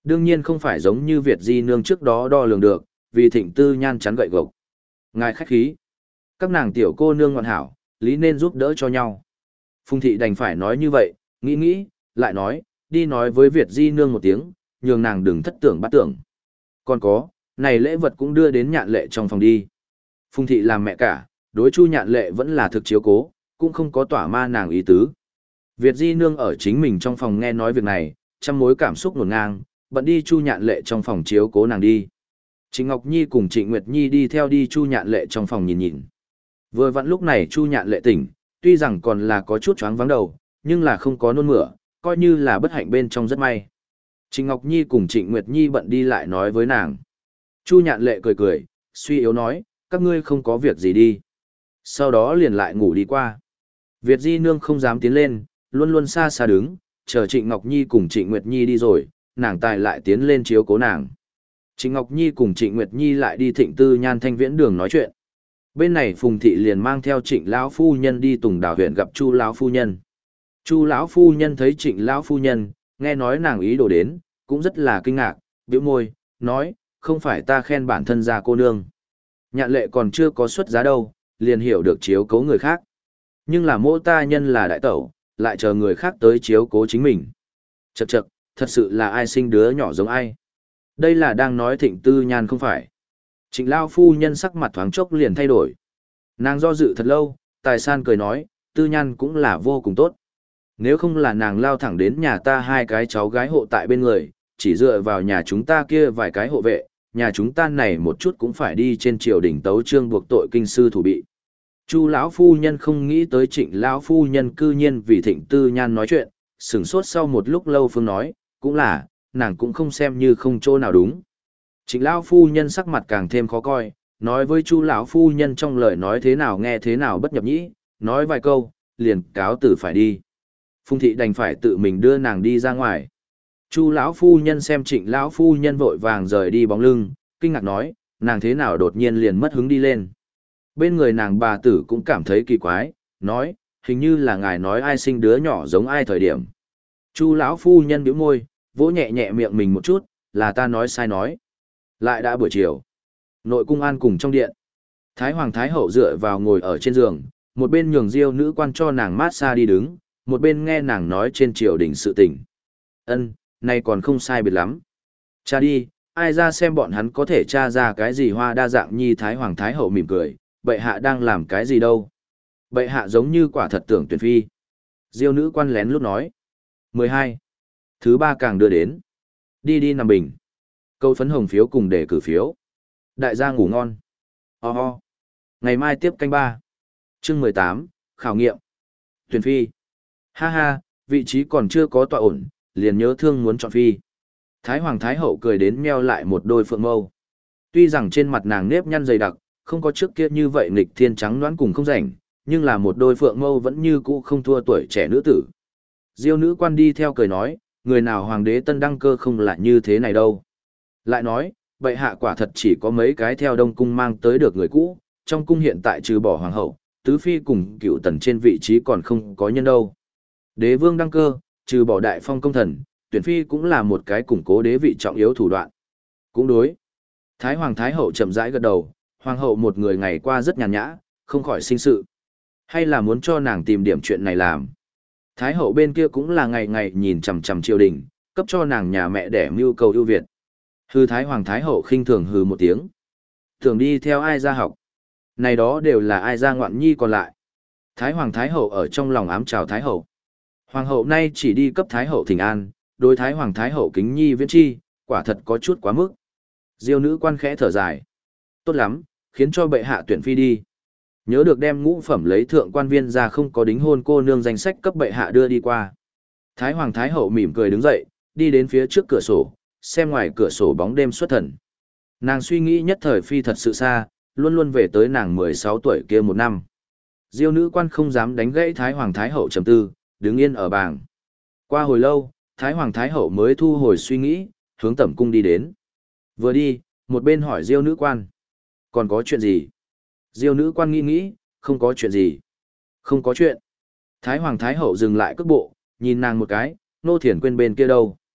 Đương nhiên không phải giống như Việt Di Nương trước đó đo lường được, vì Thịnh Tư Nhan chắn gậy gộc. Ngài khách khí. Các nàng tiểu cô nương ngoan hảo, lý nên giúp đỡ cho nhau. Phùng thị đành phải nói như vậy, nghĩ nghĩ, lại nói, đi nói với Việt Di Nương một tiếng, nhường nàng đừng thất tưởng bắt tưởng. Còn có, này lễ vật cũng đưa đến Nhạn Lệ trong phòng đi. Phùng thị làm mẹ cả, đối Chu Nhạn Lệ vẫn là thực chiếu cố, cũng không có tỏa ma nàng ý tứ. Việt Di Nương ở chính mình trong phòng nghe nói việc này, trăm mối cảm xúc nổn ngang, bận đi Chu Nhạn Lệ trong phòng chiếu cố nàng đi. Trịnh Ngọc Nhi cùng Trịnh Nguyệt Nhi đi theo đi Chu Nhạn Lệ trong phòng nhìn nhìn. Vừa vặn lúc này Chu Nhạn Lệ tỉnh, tuy rằng còn là có chút choáng vắng đầu, nhưng là không có nôn mửa, coi như là bất hạnh bên trong rất may. Trịnh Ngọc Nhi cùng Trịnh Nguyệt Nhi bận đi lại nói với nàng. Chu Nhạn Lệ cười cười, suy yếu nói, các ngươi không có việc gì đi. Sau đó liền lại ngủ đi qua. Việt Di Nương không dám tiến lên, luôn luôn xa xa đứng, chờ Trịnh Ngọc Nhi cùng Trịnh Nguyệt Nhi đi rồi, nàng tài lại tiến lên chiếu cố nàng. Trịnh Ngọc Nhi cùng Trịnh Nguyệt Nhi lại đi Thịnh Tư Nhan Thanh Viễn đường nói chuyện. Bên này Phùng thị liền mang theo Trịnh lão phu nhân đi Tùng Đào huyện gặp Chu lão phu nhân. Chu lão phu nhân thấy Trịnh lão phu nhân, nghe nói nàng ý đồ đến, cũng rất là kinh ngạc, bĩu môi, nói, không phải ta khen bản thân ra cô nương. Nhạn Lệ còn chưa có xuất giá đâu, liền hiểu được chiếu cố người khác. Nhưng là mỗ ta nhân là đại tẩu, lại chờ người khác tới chiếu cố chính mình. Chậc chậc, thật sự là ai sinh đứa nhỏ giống ai. Đây là đang nói Thịnh Tư Nhan không phải. Trịnh lao phu nhân sắc mặt thoáng chốc liền thay đổi. Nàng do dự thật lâu, tài san cười nói, Tư Nhan cũng là vô cùng tốt. Nếu không là nàng lao thẳng đến nhà ta hai cái cháu gái hộ tại bên người, chỉ dựa vào nhà chúng ta kia vài cái hộ vệ, nhà chúng ta này một chút cũng phải đi trên triều đình tấu trương buộc tội kinh sư thủ bị. Chu lão phu nhân không nghĩ tới Trịnh lão phu nhân cư nhiên vì Thịnh Tư Nhan nói chuyện, sửng sốt sau một lúc lâu phương nói, cũng là, nàng cũng không xem như không chỗ nào đúng. Trịnh lão phu nhân sắc mặt càng thêm khó coi, nói với Chu lão phu nhân trong lời nói thế nào nghe thế nào bất nhập nhĩ, nói vài câu, liền cáo từ phải đi. Phùng thị đành phải tự mình đưa nàng đi ra ngoài. Chu lão phu nhân xem Trịnh lão phu nhân vội vàng rời đi bóng lưng, kinh ngạc nói, nàng thế nào đột nhiên liền mất hứng đi lên. Bên người nàng bà tử cũng cảm thấy kỳ quái, nói, hình như là ngài nói ai sinh đứa nhỏ giống ai thời điểm. Chu lão phu nhân bĩu môi, vỗ nhẹ nhẹ miệng mình một chút, là ta nói sai nói. Lại đã buổi chiều. Nội cung an cùng trong điện. Thái hoàng thái hậu dựa vào ngồi ở trên giường, một bên nhường diêu nữ quan cho nàng mát xa đi đứng, một bên nghe nàng nói trên triều đình sự tình. Ân, này còn không sai biệt lắm. Cha đi, ai ra xem bọn hắn có thể tra ra cái gì hoa đa dạng nhi. Thái hoàng thái hậu mỉm cười, bệ hạ đang làm cái gì đâu. Bệ hạ giống như quả thật tưởng tuyển phi. Diêu nữ quan lén lút nói. mười hai. Thứ ba càng đưa đến. Đi đi nằm bình. Câu phấn hồng phiếu cùng để cử phiếu. Đại gia ngủ ngon. Ho ho. Ngày mai tiếp canh ba. Chương mười tám, khảo nghiệm. Tuyển phi. Ha ha, vị trí còn chưa có tọa ổn, liền nhớ thương muốn chọn phi. Thái hoàng thái hậu cười đến meo lại một đôi phượng mâu. Tuy rằng trên mặt nàng nếp nhăn dày đặc, không có trước kia như vậy nghịch thiên trắng đoán cùng không rảnh, nhưng là một đôi phượng mâu vẫn như cũ không thua tuổi trẻ nữ tử. Diêu nữ quan đi theo cười nói, người nào hoàng đế tân đăng cơ không lại như thế này đâu. Lại nói, bệ hạ quả thật chỉ có mấy cái theo đông cung mang tới được người cũ, trong cung hiện tại trừ bỏ hoàng hậu, tứ phi cùng cựu tần trên vị trí còn không có nhân đâu. Đế vương đăng cơ, trừ bỏ đại phong công thần, tuyển phi cũng là một cái củng cố đế vị trọng yếu thủ đoạn. Cũng đối. Thái hoàng thái hậu chậm rãi gật đầu, hoàng hậu một người ngày qua rất nhàn nhã, không khỏi sinh sự. Hay là muốn cho nàng tìm điểm chuyện này làm. Thái hậu bên kia cũng là ngày ngày nhìn chằm chằm triều đình, cấp cho nàng nhà mẹ đẻ mưu cầu ưu việt. Hư thái hoàng thái hậu khinh thường hừ một tiếng. Thường đi theo ai ra học. Này đó đều là ai ra ngoạn nhi còn lại. Thái hoàng thái hậu ở trong lòng ám chào thái hậu. Hoàng hậu nay chỉ đi cấp thái hậu thỉnh an, đối thái hoàng thái hậu kính nhi viễn chi, quả thật có chút quá mức. Diêu nữ quan khẽ thở dài. Tốt lắm, khiến cho bệ hạ tuyển phi đi. Nhớ được đem ngũ phẩm lấy thượng quan viên ra không có đính hôn cô nương danh sách cấp bệ hạ đưa đi qua. Thái hoàng thái hậu mỉm cười đứng dậy, đi đến phía trước cửa sổ, xem ngoài cửa sổ bóng đêm xuất thần. Nàng suy nghĩ nhất thời phi thật sự xa, luôn luôn về tới nàng mười sáu tuổi kia một năm. Diêu nữ quan không dám đánh gãy thái hoàng thái hậu trầm tư, đứng yên ở bảng. Qua hồi lâu, thái hoàng thái hậu mới thu hồi suy nghĩ, hướng tẩm cung đi đến. Vừa đi, một bên hỏi diêu nữ quan. Còn có chuyện gì? Diêu nữ quan nghĩ nghĩ, không có chuyện gì. Không có chuyện. Thái hoàng thái hậu dừng lại cước bộ, nhìn nàng một cái, nô thiển quên bên kia đâu.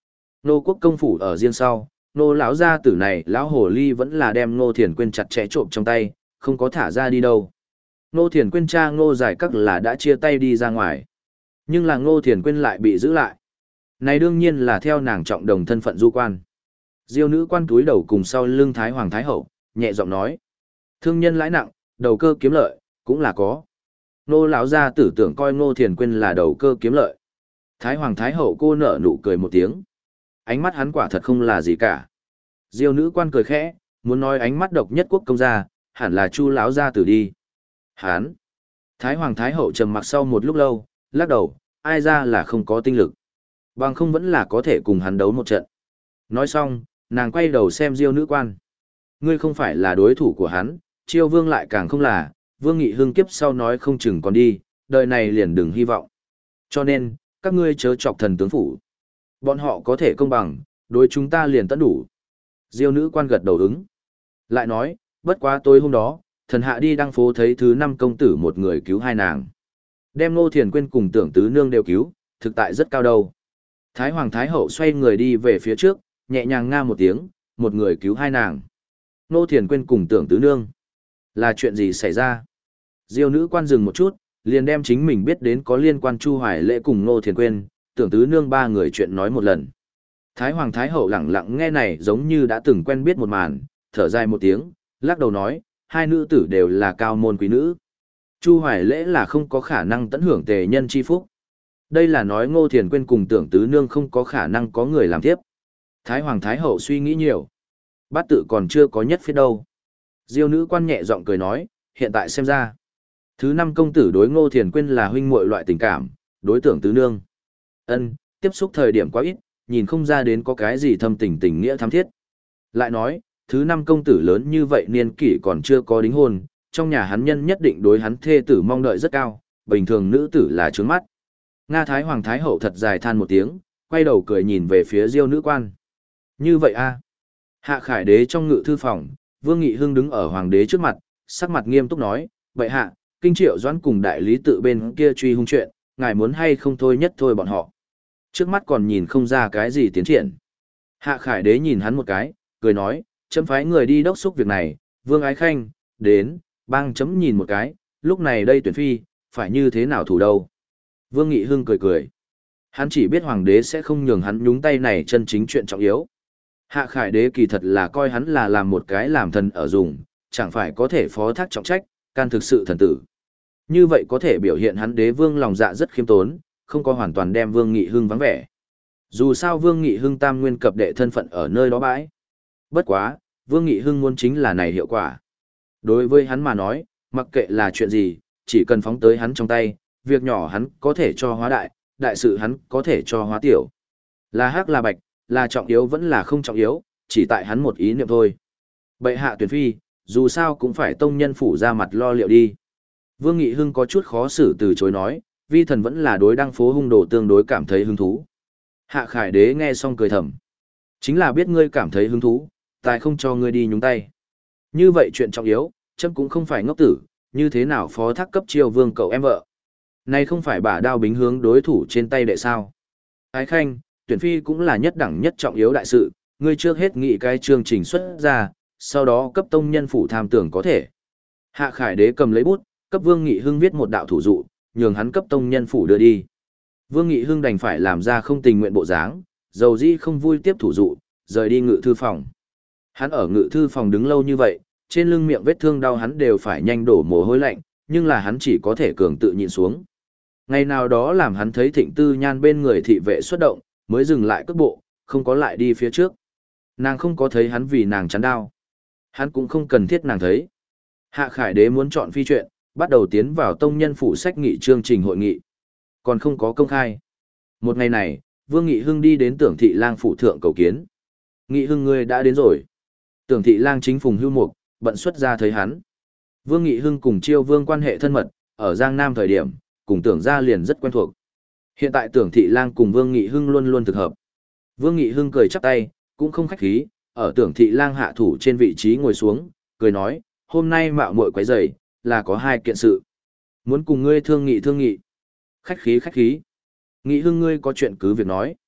Nô quốc công phủ ở riêng sau, nô lão gia tử này lão hồ ly vẫn là đem Ngô Thiền Quyên chặt chẽ trộm trong tay, không có thả ra đi đâu. Ngô Thiền Quyên cha Ngô Giải Các là đã chia tay đi ra ngoài. Nhưng là Ngô Thiền Quyên lại bị giữ lại. Này đương nhiên là theo nàng trọng đồng thân phận du quan. Diêu nữ quan túi đầu cùng sau lưng Thái Hoàng Thái Hậu, nhẹ giọng nói. Thương nhân lãi nặng, đầu cơ kiếm lợi, cũng là có. Nô lão gia tử tưởng coi Ngô Thiền Quyên là đầu cơ kiếm lợi. Thái Hoàng Thái Hậu cô nở nụ cười một tiếng. Ánh mắt hắn quả thật không là gì cả. Diêu nữ quan cười khẽ, muốn nói ánh mắt độc nhất quốc công gia, hẳn là Chu lão gia tử đi. Hán. Thái Hoàng Thái Hậu trầm mặc sau một lúc lâu, lắc đầu, ai ra là không có tinh lực. Bằng không vẫn là có thể cùng hắn đấu một trận. Nói xong, nàng quay đầu xem Diêu nữ quan. Ngươi không phải là đối thủ của hắn, Chiêu Vương lại càng không là, Vương Nghị Hưng kiếp sau nói không chừng còn đi, đời này liền đừng hy vọng. Cho nên, các ngươi chớ chọc thần tướng phủ. Bọn họ có thể công bằng, đối chúng ta liền tận đủ. Diêu nữ quan gật đầu ứng. Lại nói, bất quá tối hôm đó, thần hạ đi đăng phố thấy thứ năm công tử một người cứu hai nàng. Đem Ngô Thiền Quyên cùng Tưởng Tứ Nương đều cứu, thực tại rất cao đâu. Thái Hoàng Thái Hậu xoay người đi về phía trước, nhẹ nhàng nga một tiếng, một người cứu hai nàng. Ngô Thiền Quyên cùng Tưởng Tứ Nương. Là chuyện gì xảy ra? Diêu nữ quan dừng một chút, liền đem chính mình biết đến có liên quan Chu Hoài Lễ cùng Ngô Thiền Quyên, Tưởng Tứ Nương ba người chuyện nói một lần. Thái Hoàng Thái Hậu lặng lặng nghe này giống như đã từng quen biết một màn, thở dài một tiếng, lắc đầu nói, hai nữ tử đều là cao môn quý nữ. Chu Hoài Lễ là không có khả năng tận hưởng tề nhân chi phúc. Đây là nói Ngô Thiền Quyên cùng Tưởng Tứ Nương không có khả năng có người làm tiếp. Thái Hoàng Thái Hậu suy nghĩ nhiều. Bát tự còn chưa có nhất phía đâu. Diêu nữ quan nhẹ giọng cười nói, hiện tại xem ra. Thứ năm công tử đối Ngô Thiền Quyên là huynh muội loại tình cảm, đối Tưởng Tứ Nương. Ân, tiếp xúc thời điểm quá ít, nhìn không ra đến có cái gì thâm tình tình nghĩa thắm thiết. Lại nói, thứ năm công tử lớn như vậy niên kỷ còn chưa có đính hôn, trong nhà hắn nhân nhất định đối hắn thê tử mong đợi rất cao, bình thường nữ tử là trướng mắt. Nga Thái Hoàng Thái Hậu thật dài than một tiếng, quay đầu cười nhìn về phía Diêu nữ quan. Như vậy a? Hạ Khải Đế trong ngự thư phòng, Vương Nghị Hưng đứng ở hoàng đế trước mặt, sắc mặt nghiêm túc nói, "Bệ hạ, Kinh Triệu Doãn cùng đại lý tự bên kia truy hung chuyện, ngài muốn hay không thôi nhất thôi bọn họ." Trước mắt còn nhìn không ra cái gì tiến triển. Hạ Khải Đế nhìn hắn một cái, cười nói, "Chấm phái người đi đốc thúc việc này, Vương Ái Khanh, đến, bang chấm nhìn một cái, lúc này đây tuyển phi, phải như thế nào thủ đâu." Vương Nghị Hưng cười cười. Hắn chỉ biết hoàng đế sẽ không nhường hắn nhúng tay này chân chính chuyện trọng yếu. Hạ Khải Đế kỳ thật là coi hắn là làm một cái làm thần ở dùng, chẳng phải có thể phó thác trọng trách, can thực sự thần tử. Như vậy có thể biểu hiện hắn đế vương lòng dạ rất khiêm tốn, không có hoàn toàn đem Vương Nghị Hưng vắng vẻ. Dù sao Vương Nghị Hưng tam nguyên cập đệ thân phận ở nơi đó bãi. Bất quá, Vương Nghị Hưng muốn chính là này hiệu quả. Đối với hắn mà nói, mặc kệ là chuyện gì, chỉ cần phóng tới hắn trong tay, việc nhỏ hắn có thể cho hóa đại, đại sự hắn có thể cho hóa tiểu. Là hắc là bạch, là trọng yếu vẫn là không trọng yếu, chỉ tại hắn một ý niệm thôi. Bệ hạ tuyển phi, dù sao cũng phải tông nhân phủ ra mặt lo liệu đi. Vương Nghị Hưng có chút khó xử từ chối nói, vi thần vẫn là đối đăng phố hung đồ tương đối cảm thấy hứng thú. Hạ Khải Đế nghe xong cười thầm. Chính là biết ngươi cảm thấy hứng thú, tài không cho ngươi đi nhúng tay. Như vậy chuyện trọng yếu, chấm cũng không phải ngốc tử, như thế nào phó thác cấp triều vương cậu em vợ. Này không phải bả đao bính hướng đối thủ trên tay đệ sao. Ái Khanh, tuyển phi cũng là nhất đẳng nhất trọng yếu đại sự, ngươi trước hết nghị cái chương trình xuất ra, sau đó cấp tông nhân phủ tham tưởng có thể. Hạ Khải Đế cầm lấy bút, cấp Vương Nghị Hưng viết một đạo thủ dụ, nhường hắn cấp tông nhân phủ đưa đi. Vương Nghị Hưng đành phải làm ra không tình nguyện bộ dáng, dầu dĩ không vui tiếp thủ dụ, rời đi ngự thư phòng. Hắn ở ngự thư phòng đứng lâu như vậy, trên lưng miệng vết thương đau hắn đều phải nhanh đổ mồ hôi lạnh, nhưng là hắn chỉ có thể cường tự nhịn xuống. Ngày nào đó làm hắn thấy Thịnh Tư Nhan bên người thị vệ xuất động, mới dừng lại cước bộ, không có lại đi phía trước. Nàng không có thấy hắn vì nàng chán đau. Hắn cũng không cần thiết nàng thấy. Hạ Khải Đế muốn chọn phi chuyện, bắt đầu tiến vào tông nhân phủ sách nghị chương trình hội nghị. Còn không có công khai. Một ngày này, Vương Nghị Hưng đi đến Tưởng Thị Lang phủ thượng cầu kiến. Nghị Hưng ngươi đã đến rồi. Tưởng Thị Lang chính phùng hưu mục, bận xuất ra thấy hắn. Vương Nghị Hưng cùng Chiêu Vương quan hệ thân mật, ở Giang Nam thời điểm, cùng Tưởng gia liền rất quen thuộc. Hiện tại Tưởng Thị Lang cùng Vương Nghị Hưng luôn luôn thực hợp. Vương Nghị Hưng cười chắp tay, cũng không khách khí, ở Tưởng Thị Lang hạ thủ trên vị trí ngồi xuống, cười nói, hôm nay mạo muội quấy rầy, là có hai kiện sự. Muốn cùng ngươi thương nghị thương nghị. Khách khí khách khí. Nghị Hưng ngươi có chuyện cứ việc nói.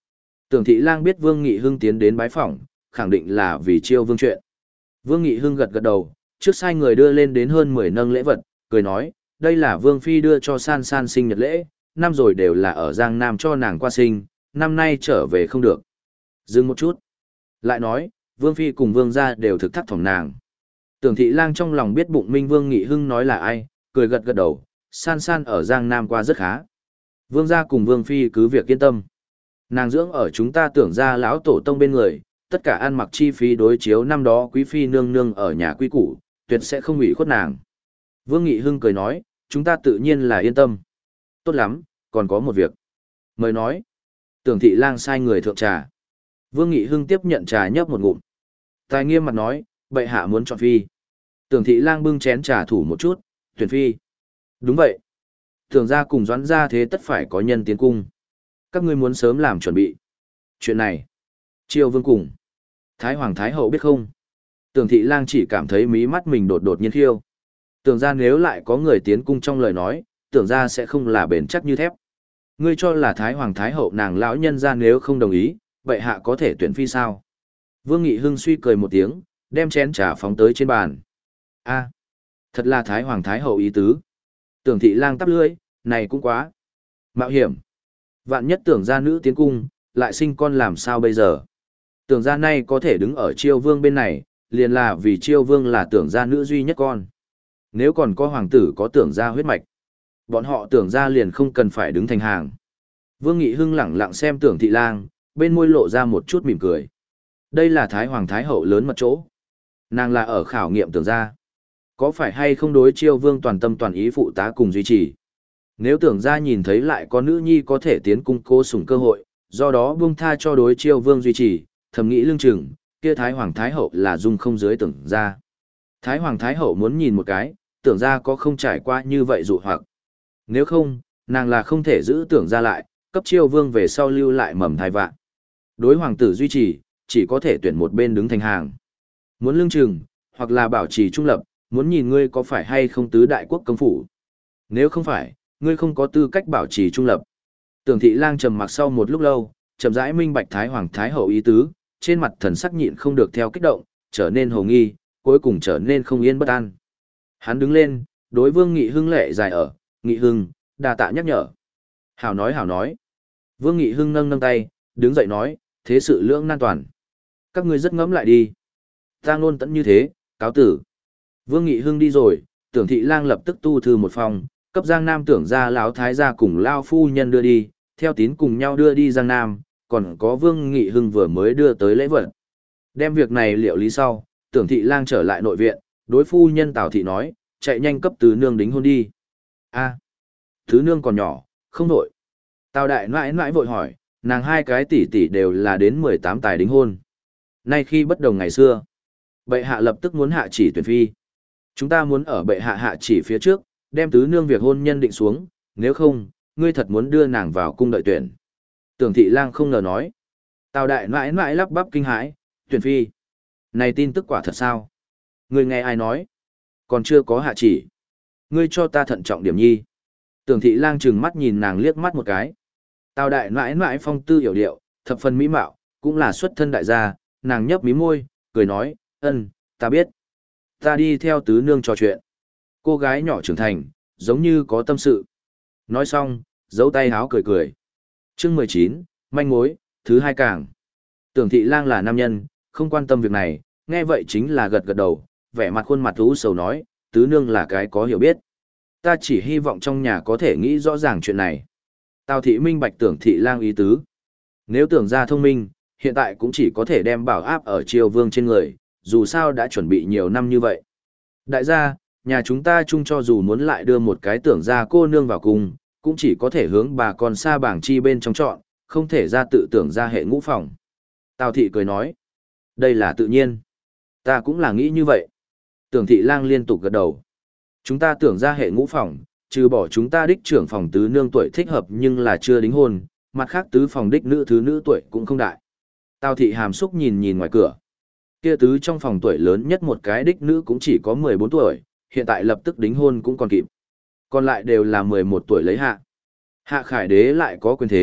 Tưởng Thị Lang biết Vương Nghị Hưng tiến đến bái phỏng, khẳng định là vì Chiêu Vương chuyện. Vương Nghị Hưng gật gật đầu, trước sai người đưa lên đến hơn mười nâng lễ vật, cười nói, đây là Vương Phi đưa cho San San sinh nhật lễ, năm rồi đều là ở Giang Nam cho nàng qua sinh, năm nay trở về không được. Dừng một chút. Lại nói, Vương Phi cùng Vương gia đều thực thắc thỏm nàng. Tưởng Thị Lang trong lòng biết bụng minh Vương Nghị Hưng nói là ai, cười gật gật đầu, San San ở Giang Nam qua rất khá. Vương gia cùng Vương Phi cứ việc yên tâm. Nàng dưỡng ở chúng ta tưởng ra lão tổ tông bên người, tất cả ăn mặc chi phí đối chiếu năm đó quý phi nương nương ở nhà quý củ, tuyệt sẽ không ủy khuất nàng. Vương Nghị Hưng cười nói, chúng ta tự nhiên là yên tâm. Tốt lắm, còn có một việc. Mời nói. Tưởng Thị Lang sai người thượng trà. Vương Nghị Hưng tiếp nhận trà nhấp một ngụm. Tài nghiêm mặt nói, bệ hạ muốn chọn phi. Tưởng Thị Lang bưng chén trà thủ một chút, tuyển phi. Đúng vậy. Tưởng ra cùng Doãn ra thế tất phải có nhân tiến cung. Các ngươi muốn sớm làm chuẩn bị. Chuyện này, Chiêu Vương cùng Thái Hoàng Thái Hậu biết không? Tưởng Thị Lang chỉ cảm thấy mí mắt mình đột đột nhiên khiêu. Tưởng ra nếu lại có người tiến cung trong lời nói, tưởng ra sẽ không là bền chắc như thép. Ngươi cho là Thái Hoàng Thái Hậu nàng lão nhân ra nếu không đồng ý, vậy hạ có thể tuyển phi sao? Vương Nghị Hưng suy cười một tiếng, đem chén trà phóng tới trên bàn. A, thật là Thái Hoàng Thái Hậu ý tứ. Tưởng Thị Lang tắp lưỡi, này cũng quá mạo hiểm. Vạn nhất tưởng ra nữ tiến cung, lại sinh con làm sao bây giờ? Tưởng ra nay có thể đứng ở Chiêu Vương bên này, liền là vì Chiêu Vương là tưởng ra nữ duy nhất con. Nếu còn có hoàng tử có tưởng ra huyết mạch, bọn họ tưởng ra liền không cần phải đứng thành hàng. Vương Nghị Hưng lẳng lặng xem Tưởng Thị Lang, bên môi lộ ra một chút mỉm cười. Đây là Thái Hoàng Thái Hậu lớn mật chỗ. Nàng là ở khảo nghiệm tưởng ra. Có phải hay không đối Chiêu Vương toàn tâm toàn ý phụ tá cùng duy trì? Nếu tưởng ra nhìn thấy lại có nữ nhi có thể tiến cung cô sủng cơ hội, do đó buông tha cho đối Chiêu Vương duy trì, thầm nghĩ lương chừng, kia Thái Hoàng Thái Hậu là dung không dưới tưởng ra. Thái Hoàng Thái Hậu muốn nhìn một cái, tưởng ra có không trải qua như vậy dụ hoặc. Nếu không, nàng là không thể giữ tưởng ra lại, cấp Chiêu Vương về sau lưu lại mầm thai vạn. Đối hoàng tử duy trì, chỉ có thể tuyển một bên đứng thành hàng. Muốn lương chừng, hoặc là bảo trì trung lập, muốn nhìn ngươi có phải hay không tứ đại quốc công phủ. Nếu không phải, ngươi không có tư cách bảo trì trung lập. Tưởng Thị Lang trầm mặc sau một lúc lâu, chậm rãi minh bạch Thái Hoàng Thái Hậu ý tứ, trên mặt thần sắc nhịn không được theo kích động, trở nên hồ nghi, cuối cùng trở nên không yên bất an. Hắn đứng lên, đối Vương Nghị Hưng lệ dài ở, Nghị Hưng, đa tạ nhắc nhở. Hảo nói hảo nói. Vương Nghị Hưng nâng nâng tay, đứng dậy nói, thế sự lưỡng nan toàn. Các ngươi rất ngẫm lại đi. Ta ngôn tận như thế, cáo tử. Vương Nghị Hưng đi rồi, Tưởng Thị Lang lập tức tu thư một phòng, cấp Giang Nam tưởng ra lão thái gia cùng lao phu nhân đưa đi, theo tín cùng nhau đưa đi Giang Nam, còn có Vương Nghị Hưng vừa mới đưa tới lễ vật. Đem việc này liệu lý sau, Tưởng Thị Lang trở lại nội viện, đối phu nhân Tào Thị nói, chạy nhanh cấp tứ nương đính hôn đi. A, tứ nương còn nhỏ, không nội. Tào đại nãi nãi vội hỏi, nàng hai cái tỷ tỷ đều là đến mười tám tài đính hôn. Nay khi bất đồng ngày xưa, bệ hạ lập tức muốn hạ chỉ tuyển phi. Chúng ta muốn ở bệ hạ hạ chỉ phía trước, đem tứ nương việc hôn nhân định xuống, nếu không, ngươi thật muốn đưa nàng vào cung đợi tuyển. Tưởng Thị Lang không ngờ nói. Tào đại nãi nãi lắp bắp kinh hãi, tuyển phi. Này tin tức quả thật sao? Ngươi nghe ai nói? Còn chưa có hạ chỉ. Ngươi cho ta thận trọng điểm nhi. Tưởng Thị Lang trừng mắt nhìn nàng liếc mắt một cái. Tào đại nãi nãi phong tư hiểu điệu, thập phần mỹ mạo, cũng là xuất thân đại gia, nàng nhấp mí môi, cười nói, ân, ta biết. Ta đi theo tứ nương trò chuyện. Cô gái nhỏ trưởng thành, giống như có tâm sự. Nói xong, giấu tay háo cười cười. Chương mười chín, manh mối, thứ hai càng. Tưởng Thị Lang là nam nhân, không quan tâm việc này, nghe vậy chính là gật gật đầu, vẻ mặt khuôn mặt u sầu nói, tứ nương là cái có hiểu biết. Ta chỉ hy vọng trong nhà có thể nghĩ rõ ràng chuyện này. Tào Thị minh bạch Tưởng Thị Lang ý tứ. Nếu tưởng ra thông minh, hiện tại cũng chỉ có thể đem bảo áp ở Chiêu Vương trên người, dù sao đã chuẩn bị nhiều năm như vậy. Đại gia, nhà chúng ta chung cho dù muốn lại đưa một cái tưởng ra cô nương vào cung, cũng chỉ có thể hướng bà con xa bảng chi bên trong chọn, không thể ra tự tưởng ra hệ ngũ phòng. Tào Thị cười nói, đây là tự nhiên. Ta cũng là nghĩ như vậy. Tưởng Thị Lang liên tục gật đầu. Chúng ta tưởng ra hệ ngũ phòng, trừ bỏ chúng ta đích trưởng phòng tứ nương tuổi thích hợp nhưng là chưa đính hôn, mặt khác tứ phòng đích nữ thứ nữ tuổi cũng không đại. Tào Thị hàm xúc nhìn nhìn ngoài cửa. Kia tứ trong phòng tuổi lớn nhất một cái đích nữ cũng chỉ có mười bốn tuổi, hiện tại lập tức đính hôn cũng còn kịp. Còn lại đều là mười một tuổi lấy hạ. Hạ Khải Đế lại có quyền thế,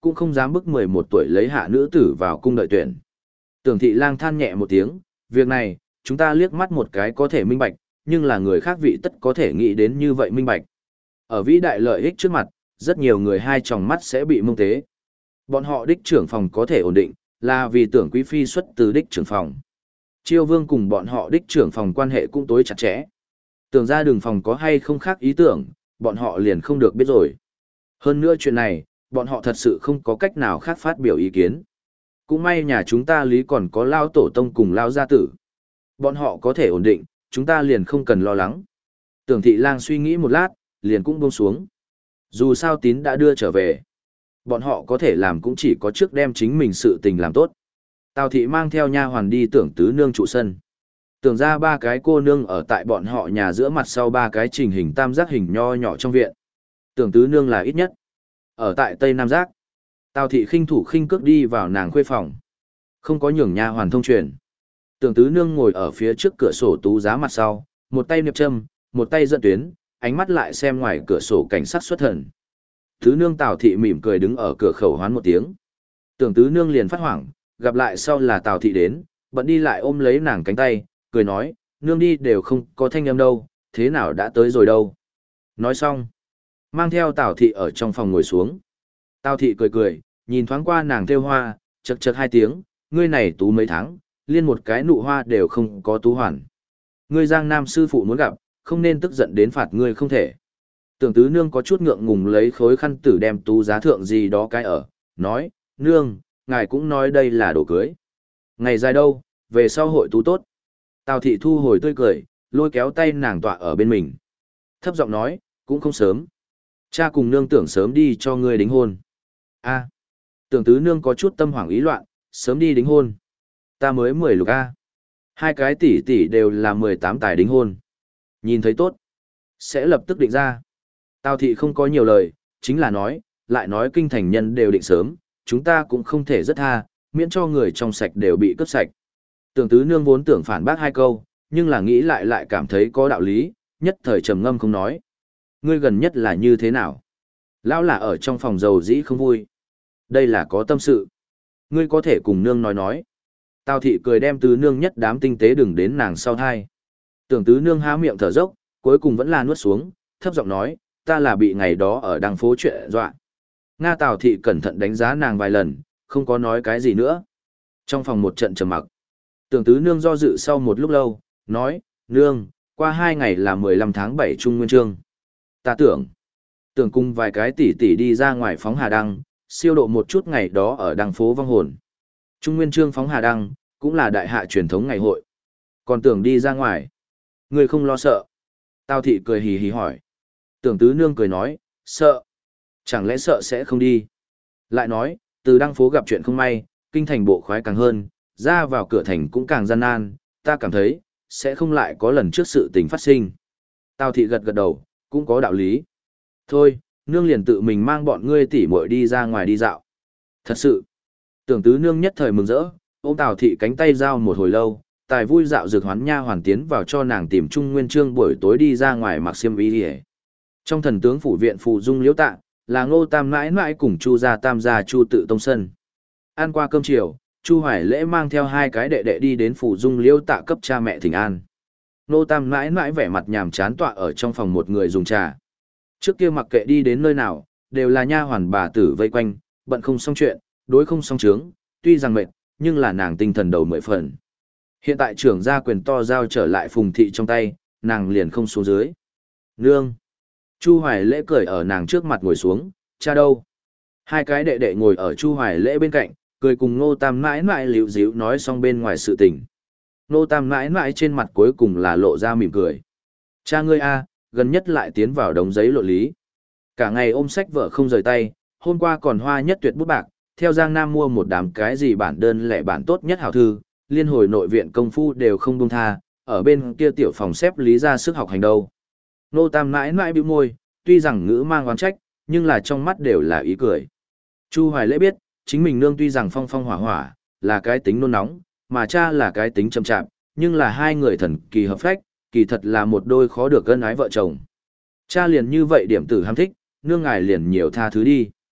cũng không dám bức mười một tuổi lấy hạ nữ tử vào cung đợi tuyển. Tưởng thị lang than nhẹ một tiếng, việc này, chúng ta liếc mắt một cái có thể minh bạch, nhưng là người khác vị tất có thể nghĩ đến như vậy minh bạch. Ở vĩ đại lợi ích trước mặt, rất nhiều người hai tròng mắt sẽ bị mông tế. Bọn họ đích trưởng phòng có thể ổn định, là vì tưởng quý phi xuất từ đích trưởng phòng. Chiêu vương cùng bọn họ đích trưởng phòng quan hệ cũng tối chặt chẽ. Tưởng ra đường phòng có hay không khác ý tưởng, bọn họ liền không được biết rồi. Hơn nữa chuyện này, bọn họ thật sự không có cách nào khác phát biểu ý kiến. Cũng may nhà chúng ta lý còn có lao tổ tông cùng lao gia tử. Bọn họ có thể ổn định, chúng ta liền không cần lo lắng. Tưởng thị lang suy nghĩ một lát, liền cũng buông xuống. Dù sao tín đã đưa trở về. Bọn họ có thể làm cũng chỉ có trước đem chính mình sự tình làm tốt. Tào thị mang theo nha hoàn đi tưởng tứ nương trụ sân. Tưởng ra ba cái cô nương ở tại bọn họ nhà giữa mặt sau ba cái trình hình tam giác hình nho nhỏ trong viện. Tưởng tứ nương là ít nhất. Ở tại Tây Nam Giác. Tào thị khinh thủ khinh cước đi vào nàng khuê phòng. Không có nhường nha hoàn thông truyền. Tưởng tứ nương ngồi ở phía trước cửa sổ tú giá mặt sau, một tay niệm châm, một tay dẫn tuyến, ánh mắt lại xem ngoài cửa sổ cảnh sát xuất thần. Tứ nương Tào thị mỉm cười đứng ở cửa khẩu hoán một tiếng. Tưởng tứ nương liền phát hoảng, gặp lại sau là Tào thị đến, bận đi lại ôm lấy nàng cánh tay, cười nói, nương đi đều không có thanh âm đâu, thế nào đã tới rồi đâu. Nói xong, mang theo Tào thị ở trong phòng ngồi xuống. Tào thị cười cười, nhìn thoáng qua nàng thêu hoa, chật chật hai tiếng, ngươi này tú mấy tháng, liên một cái nụ hoa đều không có tú hoàn. Ngươi Giang Nam sư phụ muốn gặp, không nên tức giận đến phạt ngươi không thể. Tưởng tứ nương có chút ngượng ngùng lấy khối khăn tử đem tú giá thượng gì đó cái ở, nói, nương, ngài cũng nói đây là đồ cưới. Ngày dài đâu, về sau hội tú tốt. Tào thị thu hồi tươi cười, lôi kéo tay nàng tọa ở bên mình. Thấp giọng nói, cũng không sớm. Cha cùng nương tưởng sớm đi cho ngươi đính hôn. A, tưởng tứ nương có chút tâm hoảng ý loạn, sớm đi đính hôn. Ta mới mười lục A. Hai cái tỷ tỷ đều là mười tám tài đính hôn. Nhìn thấy tốt. Sẽ lập tức định ra. Tào thị không có nhiều lời, chính là nói, lại nói kinh thành nhân đều định sớm, chúng ta cũng không thể rất tha, miễn cho người trong sạch đều bị cướp sạch. Tưởng tứ nương vốn tưởng phản bác hai câu, nhưng là nghĩ lại lại cảm thấy có đạo lý, nhất thời trầm ngâm không nói. Ngươi gần nhất là như thế nào? Lão là ở trong phòng dầu dĩ không vui. Đây là có tâm sự. Ngươi có thể cùng nương nói nói. Tào thị cười đem tứ nương nhất đám tinh tế đừng đến nàng sau thai. Tưởng tứ nương há miệng thở dốc, cuối cùng vẫn là nuốt xuống, thấp giọng nói, ta là bị ngày đó ở đằng phố chuyện dọa. Nga Tào thị cẩn thận đánh giá nàng vài lần, không có nói cái gì nữa. Trong phòng một trận trầm mặc. Tưởng tứ nương do dự sau một lúc lâu, nói, nương, qua hai ngày là mười lăm tháng bảy Trung Nguyên Trương. Ta tưởng, tưởng cùng vài cái tỷ tỷ đi ra ngoài phóng hà đăng, siêu độ một chút ngày đó ở đằng phố vong hồn. Trung Nguyên Trương phóng hà đăng, cũng là đại hạ truyền thống ngày hội. Còn tưởng đi ra ngoài. Người không lo sợ. Tào thị cười hì hì hỏi. Tưởng tứ nương cười nói, sợ. Chẳng lẽ sợ sẽ không đi. Lại nói, từ đăng phố gặp chuyện không may, kinh thành bộ khoái càng hơn, ra vào cửa thành cũng càng gian nan, ta cảm thấy, sẽ không lại có lần trước sự tình phát sinh. Tào thị gật gật đầu, cũng có đạo lý. Thôi, nương liền tự mình mang bọn ngươi tỉ muội đi ra ngoài đi dạo. Thật sự, tưởng tứ nương nhất thời mừng rỡ, ôm Tào thị cánh tay giao một hồi lâu, tài vui dạo dược hoán nha hoàn tiến vào cho nàng tìm Trung Nguyên Trương buổi tối đi ra ngoài mặc xiêm y đi. Trong thần tướng phủ viện phụ dung liễu tạ, là Ngô Tam mãi mãi cùng Chu gia Tam gia Chu tự tông sân. Ăn qua cơm chiều, Chu Hoài Lễ mang theo hai cái đệ đệ đi đến phủ dung liễu tạ cấp cha mẹ thỉnh an. Ngô Tam mãi mãi vẻ mặt nhàm chán tọa ở trong phòng một người dùng trà. Trước kia mặc kệ đi đến nơi nào, đều là nha hoàn bà tử vây quanh, bận không xong chuyện, đối không xong chướng, tuy rằng mệt, nhưng là nàng tinh thần đầu mười phần. Hiện tại trưởng gia quyền to giao trở lại Phùng thị trong tay, nàng liền không xuống dưới. Nương! Chu Hoài Lễ cười ở nàng trước mặt ngồi xuống, cha đâu? Hai cái đệ đệ ngồi ở Chu Hoài Lễ bên cạnh, cười cùng Ngô Tam mãi mãi liễu díu nói xong bên ngoài sự tình. Ngô Tam mãi mãi trên mặt cuối cùng là lộ ra mỉm cười. Cha ngươi a, gần nhất lại tiến vào đống giấy lộ lý. Cả ngày ôm sách vợ không rời tay, hôm qua còn hoa nhất tuyệt bút bạc, theo Giang Nam mua một đám cái gì bản đơn lẻ bản tốt nhất hảo thư, liên hồi nội viện công phu đều không buông tha, ở bên kia tiểu phòng xếp lý ra sức học hành đâu. Nô Tam mãi mãi bĩu môi, tuy rằng ngữ mang oán trách, nhưng là trong mắt đều là ý cười. Chu Hoài Lễ biết, chính mình nương tuy rằng phong phong hỏa hỏa, là cái tính nôn nóng, mà cha là cái tính chậm chạp, nhưng là hai người thần kỳ hợp phách, kỳ thật là một đôi khó được ân ái vợ chồng. Cha liền như vậy điểm tử ham thích, nương ngài liền nhiều tha thứ đi.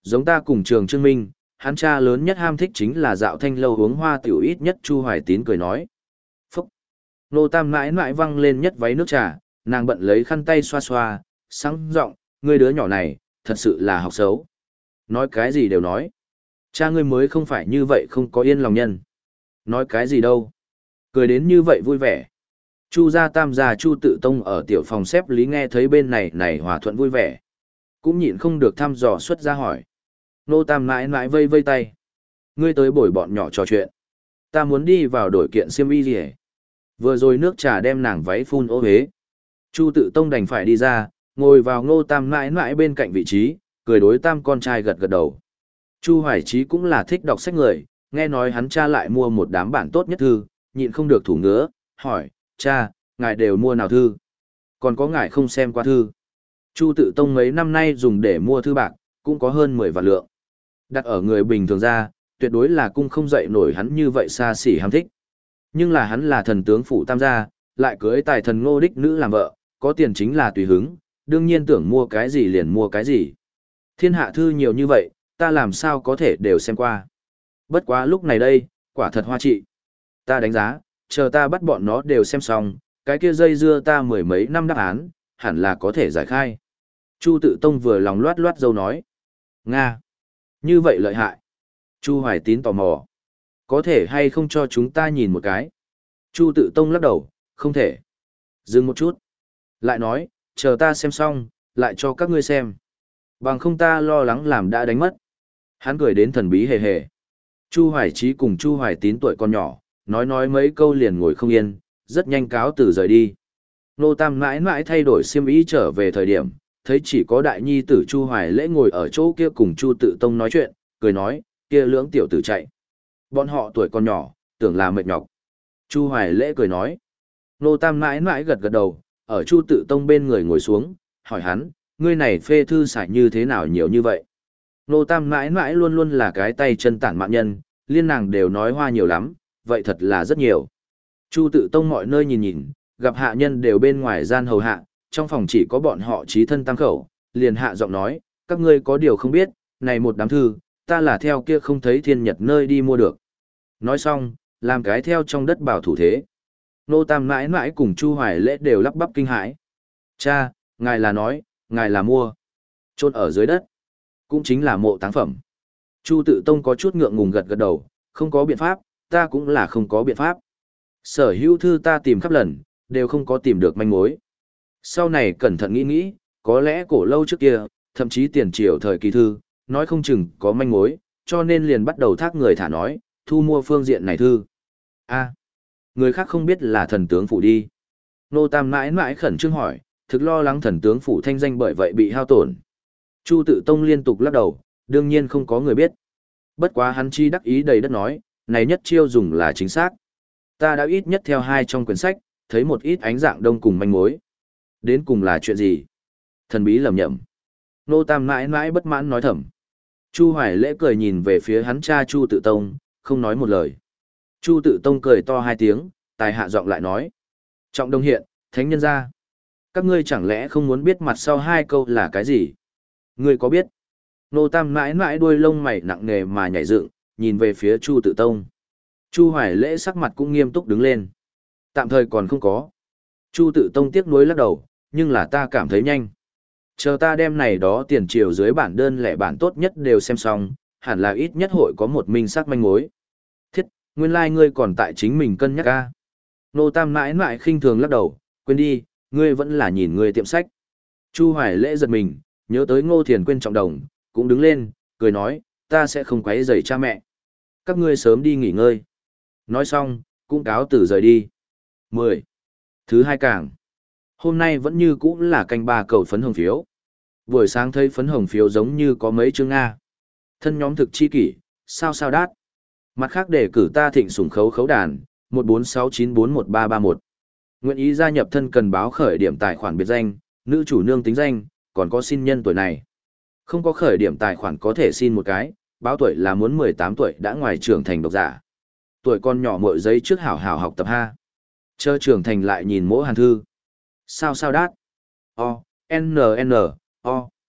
Giống ta cùng Trường Trương Minh, hắn cha lớn nhất ham thích chính là dạo thanh lâu uống hoa tiểu, ít nhất Chu Hoài Tín cười nói. Phúc! Nô Tam mãi mãi văng lên nhất váy nước trà, nàng bận lấy khăn tay xoa xoa, sáng giọng, ngươi đứa nhỏ này, thật sự là học xấu. Nói cái gì đều nói. Cha ngươi mới không phải như vậy không có yên lòng nhân. Nói cái gì đâu. Cười đến như vậy vui vẻ. Chu gia Tam gia Chu Tự Tông ở tiểu phòng xếp lý nghe thấy bên này này hòa thuận vui vẻ. Cũng nhịn không được thăm dò xuất ra hỏi. Nô Tam mãi mãi vây vây tay. Ngươi tới bồi bọn nhỏ trò chuyện. Ta muốn đi vào đổi kiện xiêm y gì. Vừa rồi nước trà đem nàng váy phun ô hế. Chu Tự Tông đành phải đi ra, ngồi vào Ngô Tam mãi mãi bên cạnh vị trí, cười đối Tam con trai gật gật đầu. Chu Hoài Chí cũng là thích đọc sách người, nghe nói hắn cha lại mua một đám bản tốt nhất thư, nhịn không được thủ ngứa, hỏi, cha, ngài đều mua nào thư? Còn có ngài không xem qua thư? Chu Tự Tông mấy năm nay dùng để mua thư bạc, cũng có hơn mười vạn lượng. Đặt ở người bình thường ra, tuyệt đối là cung không dậy nổi hắn như vậy xa xỉ ham thích. Nhưng là hắn là thần tướng phủ Tam gia, lại cưới tài thần Ngô đích nữ làm vợ, có tiền chính là tùy hứng, đương nhiên tưởng mua cái gì liền mua cái gì. Thiên hạ thư nhiều như vậy, ta làm sao có thể đều xem qua. Bất quá lúc này đây, quả thật hoa trị. Ta đánh giá, chờ ta bắt bọn nó đều xem xong, cái kia dây dưa ta mười mấy năm đáp án, hẳn là có thể giải khai. Chu Tự Tông vừa lòng loát loát dâu nói. Nga! Như vậy lợi hại. Chu Hoài Tín tò mò. Có thể hay không cho chúng ta nhìn một cái? Chu Tự Tông lắc đầu, không thể. Dừng một chút. Lại nói, chờ ta xem xong, lại cho các ngươi xem. Bằng không ta lo lắng làm đã đánh mất. Hắn cười đến thần bí hề hề. Chu Hoài Chí cùng Chu Hoài Tín tuổi còn nhỏ, nói nói mấy câu liền ngồi không yên, rất nhanh cáo từ rời đi. Nô Tam mãi mãi thay đổi xiêm y trở về thời điểm, thấy chỉ có đại nhi tử Chu Hoài Lễ ngồi ở chỗ kia cùng Chu Tự Tông nói chuyện, cười nói, kia lưỡng tiểu tử chạy. Bọn họ tuổi còn nhỏ, tưởng là mệt nhọc. Chu Hoài Lễ cười nói. Nô Tam mãi mãi gật gật đầu, ở Chu Tự Tông bên người ngồi xuống, hỏi hắn, ngươi này phê thư xài như thế nào nhiều như vậy? Nô Tam mãi mãi luôn luôn là cái tay chân tản mạn nhân, liên nàng đều nói hoa nhiều lắm, vậy thật là rất nhiều. Chu Tự Tông mọi nơi nhìn nhìn, gặp hạ nhân đều bên ngoài gian hầu hạ, trong phòng chỉ có bọn họ trí thân tam khẩu, liền hạ giọng nói, các ngươi có điều không biết, này một đám thư, ta là theo kia không thấy thiên nhật nơi đi mua được. Nói xong, làm cái theo trong đất bảo thủ thế. Nô Tam mãi mãi cùng Chu Hoài Lễ đều lắp bắp kinh hãi. Cha, ngài là nói, ngài là mua. Chôn ở dưới đất. Cũng chính là mộ táng phẩm. Chu Tự Tông có chút ngượng ngùng gật gật đầu, không có biện pháp, ta cũng là không có biện pháp. Sở hữu thư ta tìm khắp lần, đều không có tìm được manh mối. Sau này cẩn thận nghĩ nghĩ, có lẽ cổ lâu trước kia, thậm chí tiền triều thời kỳ thư, nói không chừng có manh mối, cho nên liền bắt đầu thác người thả nói, thu mua phương diện này thư. A, người khác không biết là thần tướng phủ đi. Nô Tam mãi mãi khẩn trương hỏi, thực lo lắng thần tướng phủ thanh danh bởi vậy bị hao tổn. Chu Tự Tông liên tục lắc đầu, đương nhiên không có người biết. Bất quá hắn chi đắc ý đầy đất nói, này nhất chiêu dùng là chính xác. Ta đã ít nhất theo hai trong quyển sách, thấy một ít ánh dạng đông cùng manh mối. Đến cùng là chuyện gì? Thần bí lầm nhầm. Nô Tam mãi mãi bất mãn nói thầm. Chu Hoài Lễ cười nhìn về phía hắn cha Chu Tự Tông, không nói một lời. Chu Tự Tông cười to hai tiếng, tài hạ giọng lại nói. Trọng đông hiện, thánh nhân ra. Các ngươi chẳng lẽ không muốn biết mặt sau hai câu là cái gì? Ngươi có biết? Nô Tam mãi mãi đuôi lông mày nặng nề mà nhảy dựng, nhìn về phía Chu Tự Tông. Chu Hoài Lễ sắc mặt cũng nghiêm túc đứng lên. Tạm thời còn không có. Chu Tự Tông tiếc nuối lắc đầu, nhưng là ta cảm thấy nhanh. Chờ ta đem này đó tiền triều dưới bản đơn lẻ bản tốt nhất đều xem xong, hẳn là ít nhất hội có một minh sắc manh mối. Thiết, nguyên lai like ngươi còn tại chính mình cân nhắc ca. Nô Tam mãi mãi khinh thường lắc đầu, quên đi, ngươi vẫn là nhìn ngươi tiệm sách. Chu Hoài Lễ giật mình, nhớ tới Ngô Thiền quên trọng đồng, cũng đứng lên, cười nói, ta sẽ không quấy rầy cha mẹ. Các ngươi sớm đi nghỉ ngơi. Nói xong, cũng cáo từ rời đi. mười. Thứ hai càng. Hôm nay vẫn như cũ là canh ba cầu phấn hồng phiếu. Buổi sáng thấy phấn hồng phiếu giống như có mấy chương Nga. Thân nhóm thực chi kỷ, sao sao đát. Mặt khác để cử ta thịnh sủng khấu khấu đàn, một bốn sáu chín bốn một ba ba một. Nguyện ý gia nhập thân cần báo khởi điểm tài khoản biệt danh, nữ chủ nương tính danh, còn có xin nhân tuổi này. Không có khởi điểm tài khoản có thể xin một cái, báo tuổi là muốn mười tám tuổi đã ngoài trưởng thành độc giả. Tuổi con nhỏ mội giấy trước hảo hảo học tập ha. Chờ trưởng thành lại nhìn mỗi hàn thư. Sao sao đát. O, N N, O.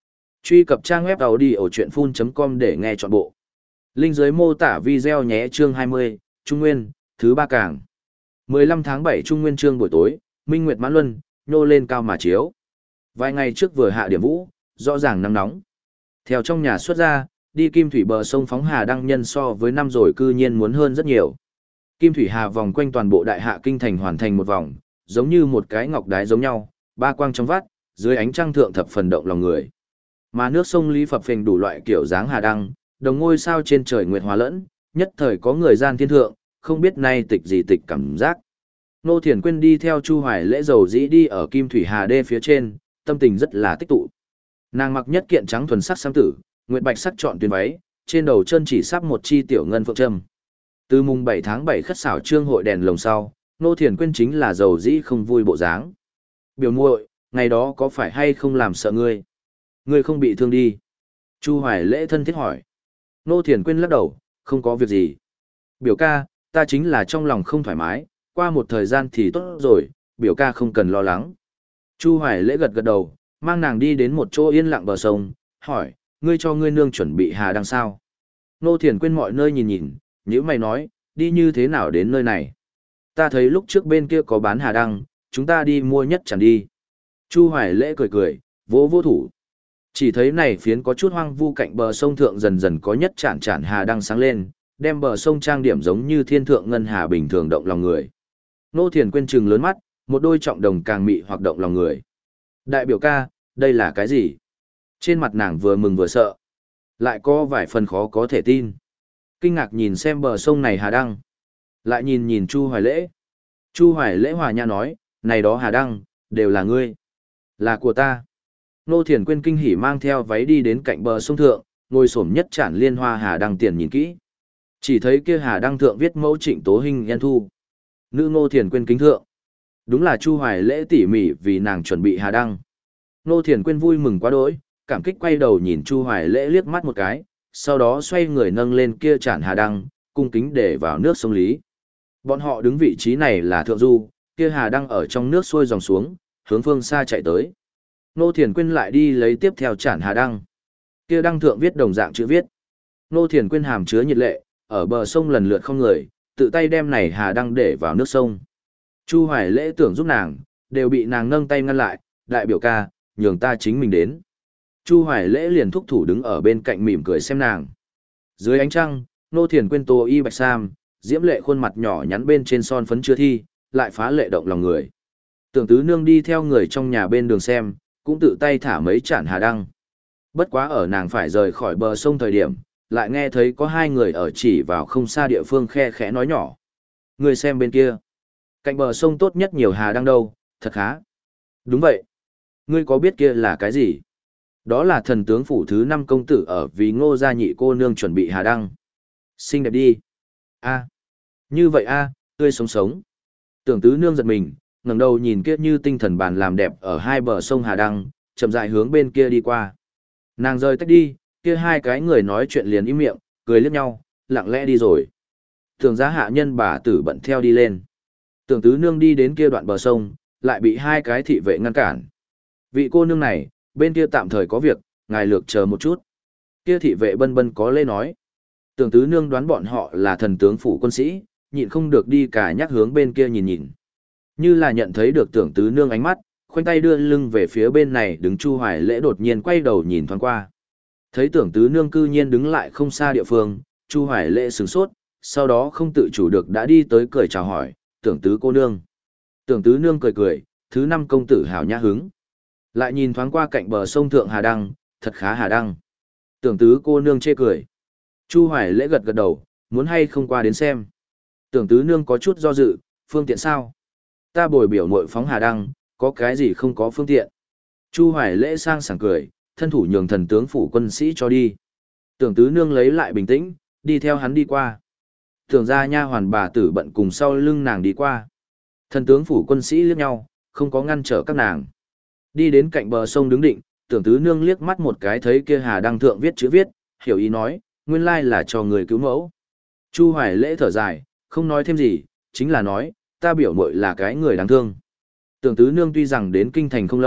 Truy cập trang web audiochuyenphun chấm com để nghe trọn bộ. Link dưới mô tả video nhé. Chương hai mươi, Trung Nguyên, thứ ba càng. mười lăm tháng bảy Trung Nguyên chương buổi tối, minh nguyệt mãn luân, nhô lên cao mà chiếu. Vài ngày trước vừa hạ điểm vũ, rõ ràng nắng nóng. Theo trong nhà xuất ra, đi Kim Thủy bờ sông phóng hà đăng nhân so với năm rồi cư nhiên muốn hơn rất nhiều. Kim Thủy hà vòng quanh toàn bộ đại hạ kinh thành hoàn thành một vòng, giống như một cái ngọc đái giống nhau, ba quang trong vắt, dưới ánh trăng thượng thập phần động lòng người. Mà nước sông Lý phập phình đủ loại kiểu dáng hà đăng, đồng ngôi sao trên trời nguyệt hòa lẫn, nhất thời có người gian thiên thượng, không biết nay tịch gì tịch cảm giác. Nô Thiền Quyên đi theo Chu Hoài Lễ dầu dĩ đi ở Kim Thủy Hà Đê phía trên, tâm tình rất là tích tụ. Nàng mặc nhất kiện trắng thuần sắc sam tử, nguyệt bạch sắc trọn tuyến váy, trên đầu chân chỉ sắp một chi tiểu ngân phượng trâm. Từ mùng bảy tháng bảy khất xảo trương hội đèn lồng sau, Nô Thiền Quyên chính là dầu dĩ không vui bộ dáng. Biểu muội, ngày đó có phải hay không làm sợ ngươi? Ngươi không bị thương đi? Chu Hoài Lễ thân thiết hỏi. Nô Thiền Quyên lắc đầu, không có việc gì. Biểu ca, ta chính là trong lòng không thoải mái, qua một thời gian thì tốt rồi, biểu ca không cần lo lắng. Chu Hoài Lễ gật gật đầu, mang nàng đi đến một chỗ yên lặng bờ sông, hỏi, ngươi cho ngươi nương chuẩn bị hà đăng sao? Nô Thiền Quyên mọi nơi nhìn nhìn, nhữ mày nói, đi như thế nào đến nơi này? Ta thấy lúc trước bên kia có bán hà đăng, chúng ta đi mua nhất chẳng đi. Chu Hoài Lễ cười cười, vỗ vỗ thủ. Chỉ thấy này phiến có chút hoang vu cạnh bờ sông thượng dần dần có nhất chản chản hà đăng sáng lên, đem bờ sông trang điểm giống như thiên thượng ngân hà bình thường động lòng người. Nô Thiền Quyên trừng lớn mắt, một đôi trọng đồng càng mị hoặc động lòng người. Đại biểu ca, đây là cái gì? Trên mặt nàng vừa mừng vừa sợ, lại có vài phần khó có thể tin. Kinh ngạc nhìn xem bờ sông này hà đăng, lại nhìn nhìn Chu Hoài Lễ. Chu Hoài Lễ hòa nhã nói, này đó hà đăng, đều là ngươi, là của ta. Nô Thiền Quyên kinh hỉ mang theo váy đi đến cạnh bờ sông thượng, ngồi xổm nhất chản liên hoa hà đăng tiền nhìn kỹ. Chỉ thấy kia hà đăng thượng viết mẫu Trịnh Tố Hinh Yên Thu. Nữ Nô Thiền Quyên kính thượng. Đúng là Chu Hoài Lễ tỉ mỉ vì nàng chuẩn bị hà đăng. Nô Thiền Quyên vui mừng quá đỗi, cảm kích quay đầu nhìn Chu Hoài Lễ liếc mắt một cái, sau đó xoay người nâng lên kia chản hà đăng, cung kính để vào nước sông Lý. Bọn họ đứng vị trí này là thượng du, kia hà đăng ở trong nước xuôi dòng xuống, hướng phương xa chạy tới. Nô Thiền Quyên lại đi lấy tiếp theo chản hà đăng. Kia đăng thượng viết đồng dạng chữ viết. Nô Thiền Quyên hàm chứa nhiệt lệ, ở bờ sông lần lượt không người, tự tay đem này hà đăng để vào nước sông. Chu Hoài Lễ tưởng giúp nàng, đều bị nàng nâng tay ngăn lại, đại biểu ca, nhường ta chính mình đến. Chu Hoài Lễ liền thúc thủ đứng ở bên cạnh mỉm cười xem nàng. Dưới ánh trăng, Nô Thiền Quyên tô y bạch sam, diễm lệ khuôn mặt nhỏ nhắn bên trên son phấn chưa thi, lại phá lệ động lòng người. Tưởng tứ nương đi theo người trong nhà bên đường xem, cũng tự tay thả mấy chản hà đăng. Bất quá ở nàng phải rời khỏi bờ sông thời điểm, lại nghe thấy có hai người ở chỉ vào không xa địa phương khe khẽ nói nhỏ. Người xem bên kia. Cạnh bờ sông tốt nhất nhiều hà đăng đâu, thật khá. Đúng vậy. Ngươi có biết kia là cái gì? Đó là thần tướng phủ thứ năm công tử ở vì Ngô gia nhị cô nương chuẩn bị hà đăng. Xinh đẹp đi. A. Như vậy a, tươi sống sống. Tưởng tứ nương giật mình, ngẩng đầu nhìn kia như tinh thần bàn làm đẹp ở hai bờ sông hà đăng, chậm rãi hướng bên kia đi qua. Nàng rời tách đi, kia hai cái người nói chuyện liền im miệng, cười liếc nhau, lặng lẽ đi rồi. Tưởng giá hạ nhân bà tử bận theo đi lên. Tưởng tứ nương đi đến kia đoạn bờ sông, lại bị hai cái thị vệ ngăn cản. Vị cô nương này, bên kia tạm thời có việc, ngài lược chờ một chút. Kia thị vệ bân bân có lê nói. Tưởng tứ nương đoán bọn họ là thần tướng phủ quân sĩ, nhịn không được đi cả nhắc hướng bên kia nhìn nhìn. Như là nhận thấy được tưởng tứ nương ánh mắt, khoanh tay đưa lưng về phía bên này đứng Chu Hoài Lễ đột nhiên quay đầu nhìn thoáng qua. Thấy tưởng tứ nương cư nhiên đứng lại không xa địa phương, Chu Hoài Lễ sửng sốt, sau đó không tự chủ được đã đi tới cười chào hỏi, tưởng tứ cô nương. Tưởng tứ nương cười cười, thứ năm công tử hảo nhã hứng. Lại nhìn thoáng qua cạnh bờ sông thượng hà đăng, thật khá hà đăng. Tưởng tứ cô nương chê cười. Chu Hoài Lễ gật gật đầu, muốn hay không qua đến xem. Tưởng tứ nương có chút do dự, phương tiện sao? Ta bồi biểu muội phóng hà đăng, có cái gì không có phương tiện. Chu Hoài Lễ sang sảng cười, thân thủ nhường thần tướng phủ quân sĩ cho đi. Tưởng tứ nương lấy lại bình tĩnh, đi theo hắn đi qua. Tưởng ra nha hoàn bà tử bận cùng sau lưng nàng đi qua. Thần tướng phủ quân sĩ liếc nhau, không có ngăn trở các nàng. Đi đến cạnh bờ sông đứng định, tưởng tứ nương liếc mắt một cái thấy kia hà đăng thượng viết chữ viết, hiểu ý nói, nguyên lai là cho người cứu mẫu. Chu Hoài Lễ thở dài, không nói thêm gì, chính là nói, ta biểu muội là cái người đáng thương. Tưởng tứ nương tuy rằng đến kinh thành không lâu,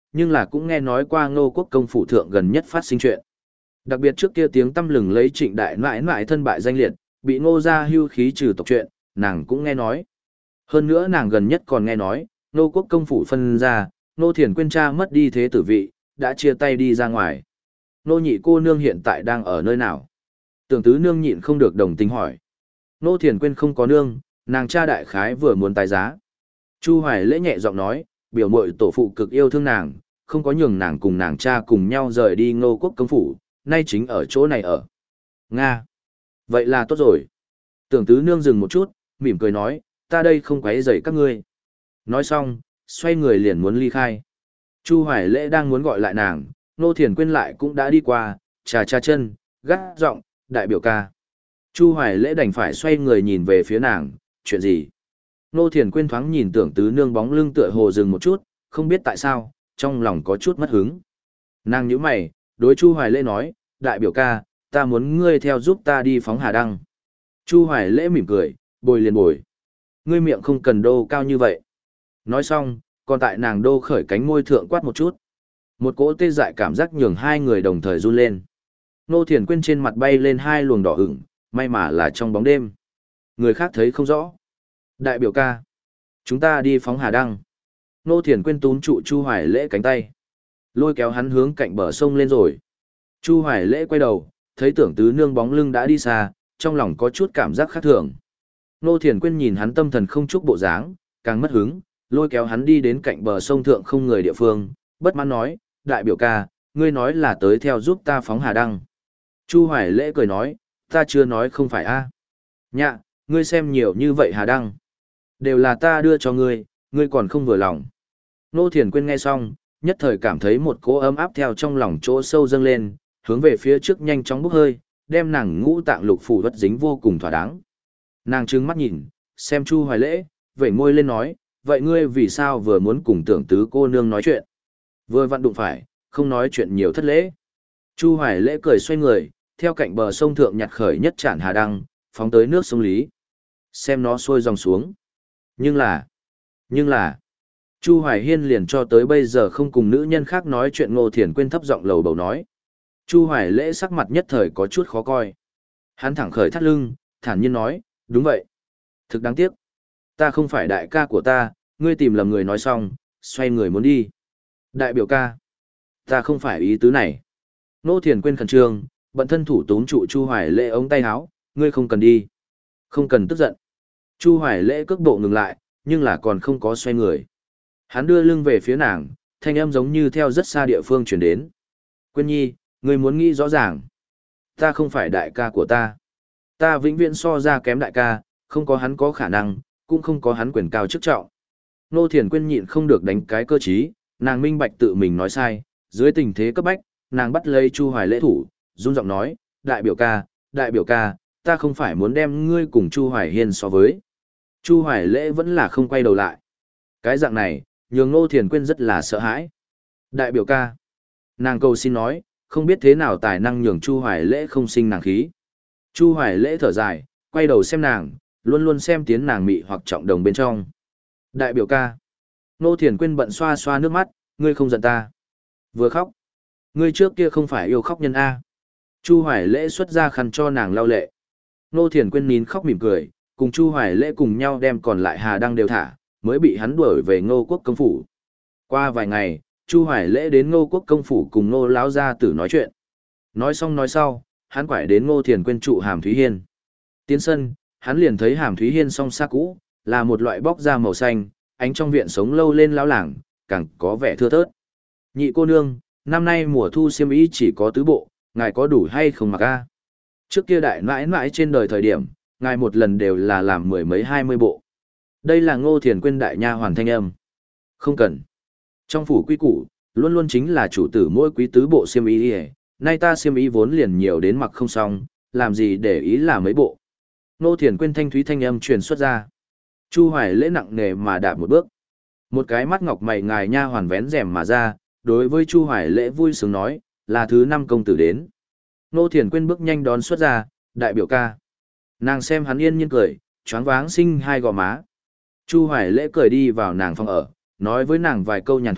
nhưng là cũng nghe nói qua Ngô Quốc công phủ thượng gần nhất phát sinh chuyện. Đặc biệt trước kia tiếng tăm lừng lấy Trịnh đại nãi nãi thân bại danh liệt, bị Ngô gia hưu khí trừ tộc chuyện, nàng cũng nghe nói. Hơn nữa nàng gần nhất còn nghe nói, Ngô Quốc công phủ phân ra, Ngô Thiền Quyên cha mất đi thế tử vị, đã chia tay đi ra ngoài. Ngô nhị cô nương hiện tại đang ở nơi nào? Tưởng tứ nương nhịn không được đồng tình hỏi. Ngô Thiền Quyên không có nương, nàng cha đại khái vừa muốn tái giá. Chu Hoài Lễ nhẹ giọng nói, biểu mội tổ phụ cực yêu thương nàng, không có nhường nàng cùng nàng cha cùng nhau rời đi Ngô Quốc công phủ, nay chính ở chỗ này ở. Nga. Vậy là tốt rồi. Tưởng tứ nương dừng một chút, mỉm cười nói, ta đây không quấy rầy các ngươi. Nói xong, xoay người liền muốn ly khai. Chu Hoài Lễ đang muốn gọi lại nàng, Ngô Thiền Quyên lại cũng đã đi qua, trà trà chân, gắt giọng, đại biểu ca. Chu Hoài Lễ đành phải xoay người nhìn về phía nàng, chuyện gì? Ngô Thiền Quyên thoáng nhìn tưởng tứ nương bóng lưng tựa hồ dừng một chút, không biết tại sao, trong lòng có chút mất hứng. Nàng nhíu mày, đối Chu Hoài Lễ nói, đại biểu ca, ta muốn ngươi theo giúp ta đi phóng Hà Đăng. Chu Hoài Lễ mỉm cười, bồi liền bồi. Ngươi miệng không cần đô cao như vậy. Nói xong, còn tại nàng đô khởi cánh môi thượng quát một chút. Một cỗ tê dại cảm giác nhường hai người đồng thời run lên. Ngô Thiền Quyên trên mặt bay lên hai luồng đỏ ửng, may mà là trong bóng đêm. Người khác thấy không rõ. Đại biểu ca, chúng ta đi phóng Hà Đăng. Ngô Thiền Quyên túm trụ Chu Hoài Lễ cánh tay, lôi kéo hắn hướng cạnh bờ sông lên rồi. Chu Hoài Lễ quay đầu, thấy tưởng tứ nương bóng lưng đã đi xa, trong lòng có chút cảm giác khác thường. Ngô Thiền Quyên nhìn hắn tâm thần không chúc bộ dáng, càng mất hứng, lôi kéo hắn đi đến cạnh bờ sông thượng không người địa phương, bất mãn nói, đại biểu ca, ngươi nói là tới theo giúp ta phóng Hà Đăng. Chu Hoài Lễ cười nói, ta chưa nói không phải a. Nhạ, ngươi xem nhiều như vậy Hà Đăng. Đều là ta đưa cho ngươi, ngươi còn không vừa lòng. Ngô Thiền Quyên nghe xong, nhất thời cảm thấy một cỗ ấm áp theo trong lòng chỗ sâu dâng lên, hướng về phía trước nhanh chóng bốc hơi, đem nàng ngũ tạng lục phủ vất dính vô cùng thỏa đáng. Nàng trừng mắt nhìn, xem Chu Hoài Lễ, vẩy môi lên nói, vậy ngươi vì sao vừa muốn cùng tưởng tứ cô nương nói chuyện? Vừa vặn đụng phải, không nói chuyện nhiều thất lễ. Chu Hoài Lễ cười xoay người, theo cạnh bờ sông thượng nhặt khởi nhất chản Hà Đăng, phóng tới nước sông Lý. Xem nó xuôi dòng xuống. Nhưng là, nhưng là, Chu Hoài Hiên liền cho tới bây giờ không cùng nữ nhân khác nói chuyện. Ngô Thiền Quyên thấp giọng lầu bầu nói. Chu Hoài Lễ sắc mặt nhất thời có chút khó coi. Hắn thẳng khởi thắt lưng, thản nhiên nói, đúng vậy. Thực đáng tiếc. Ta không phải đại ca của ta, ngươi tìm lầm người nói xong, xoay người muốn đi. Đại biểu ca. Ta không phải ý tứ này. Ngô Thiền Quyên khẩn trương, bận thân thủ túm trụ Chu Hoài Lễ ống tay áo, ngươi không cần đi. Không cần tức giận. Chu Hoài Lễ cước bộ ngừng lại, nhưng là còn không có xoay người. Hắn đưa lưng về phía nàng, thanh âm giống như theo rất xa địa phương chuyển đến. Quyên nhi, ngươi muốn nghĩ rõ ràng. Ta không phải đại ca của ta. Ta vĩnh viễn so ra kém đại ca, không có hắn có khả năng, cũng không có hắn quyền cao chức trọng. Ngô Thiền Quyên nhịn không được đánh cái cơ trí, nàng minh bạch tự mình nói sai, dưới tình thế cấp bách, nàng bắt lấy Chu Hoài Lễ thủ, run giọng nói, đại biểu ca, đại biểu ca, ta không phải muốn đem ngươi cùng Chu Hoài Hiên so với. Chu Hoài Lễ vẫn là không quay đầu lại. Cái dạng này, nhường Ngô Thiền Quyên rất là sợ hãi. Đại biểu ca. Nàng cầu xin nói, không biết thế nào tài năng nhường Chu Hoài Lễ không sinh nàng khí. Chu Hoài Lễ thở dài, quay đầu xem nàng, luôn luôn xem tiến nàng mị hoặc trọng đồng bên trong. Đại biểu ca. Ngô Thiền Quyên bận xoa xoa nước mắt, ngươi không giận ta. Vừa khóc. Ngươi trước kia không phải yêu khóc nhân A. Chu Hoài Lễ xuất ra khăn cho nàng lau lệ. Ngô Thiền Quyên nín khóc mỉm cười, cùng Chu Hoài Lễ cùng nhau đem còn lại Hà Đăng đều thả, mới bị hắn đuổi về Ngô Quốc công phủ. Qua vài ngày, Chu Hoài Lễ đến Ngô Quốc công phủ cùng Ngô lão gia tử nói chuyện. Nói xong nói sau, hắn quải đến Ngô Thiền Quyên trụ Hàm Thúy Hiên. Tiến sân, hắn liền thấy Hàm Thúy Hiên song xa cũ, là một loại bóc da màu xanh, ánh trong viện sống lâu lên lão làng, càng có vẻ thưa thớt. Nhị cô nương, năm nay mùa thu xiêm y chỉ có tứ bộ, ngài có đủ hay không mặc a? Trước kia đại mãi mãi trên đời thời điểm, ngài một lần đều là làm mười mấy hai mươi bộ. Đây là Ngô Thiền Quyên đại nha hoàn thanh âm. Không cần. Trong phủ quý củ, luôn luôn chính là chủ tử mỗi quý tứ bộ xiêm y, nay ta xiêm y vốn liền nhiều đến mặc không xong, làm gì để ý là mấy bộ. Ngô Thiền Quyên thanh thúy thanh âm truyền xuất ra. Chu Hoài Lễ nặng nề mà đạp một bước. Một cái mắt ngọc mày ngài nha hoàn vén rèm mà ra, đối với Chu Hoài Lễ vui sướng nói, là thứ năm công tử đến. Ngô Thiền Quyên bước nhanh đón xuất ra, đại biểu ca. Nàng xem hắn yên nhiên cười, choáng váng sinh hai gò má. Chu Hoài Lễ cười đi vào nàng phòng ở, nói với nàng vài câu nhàn thoại,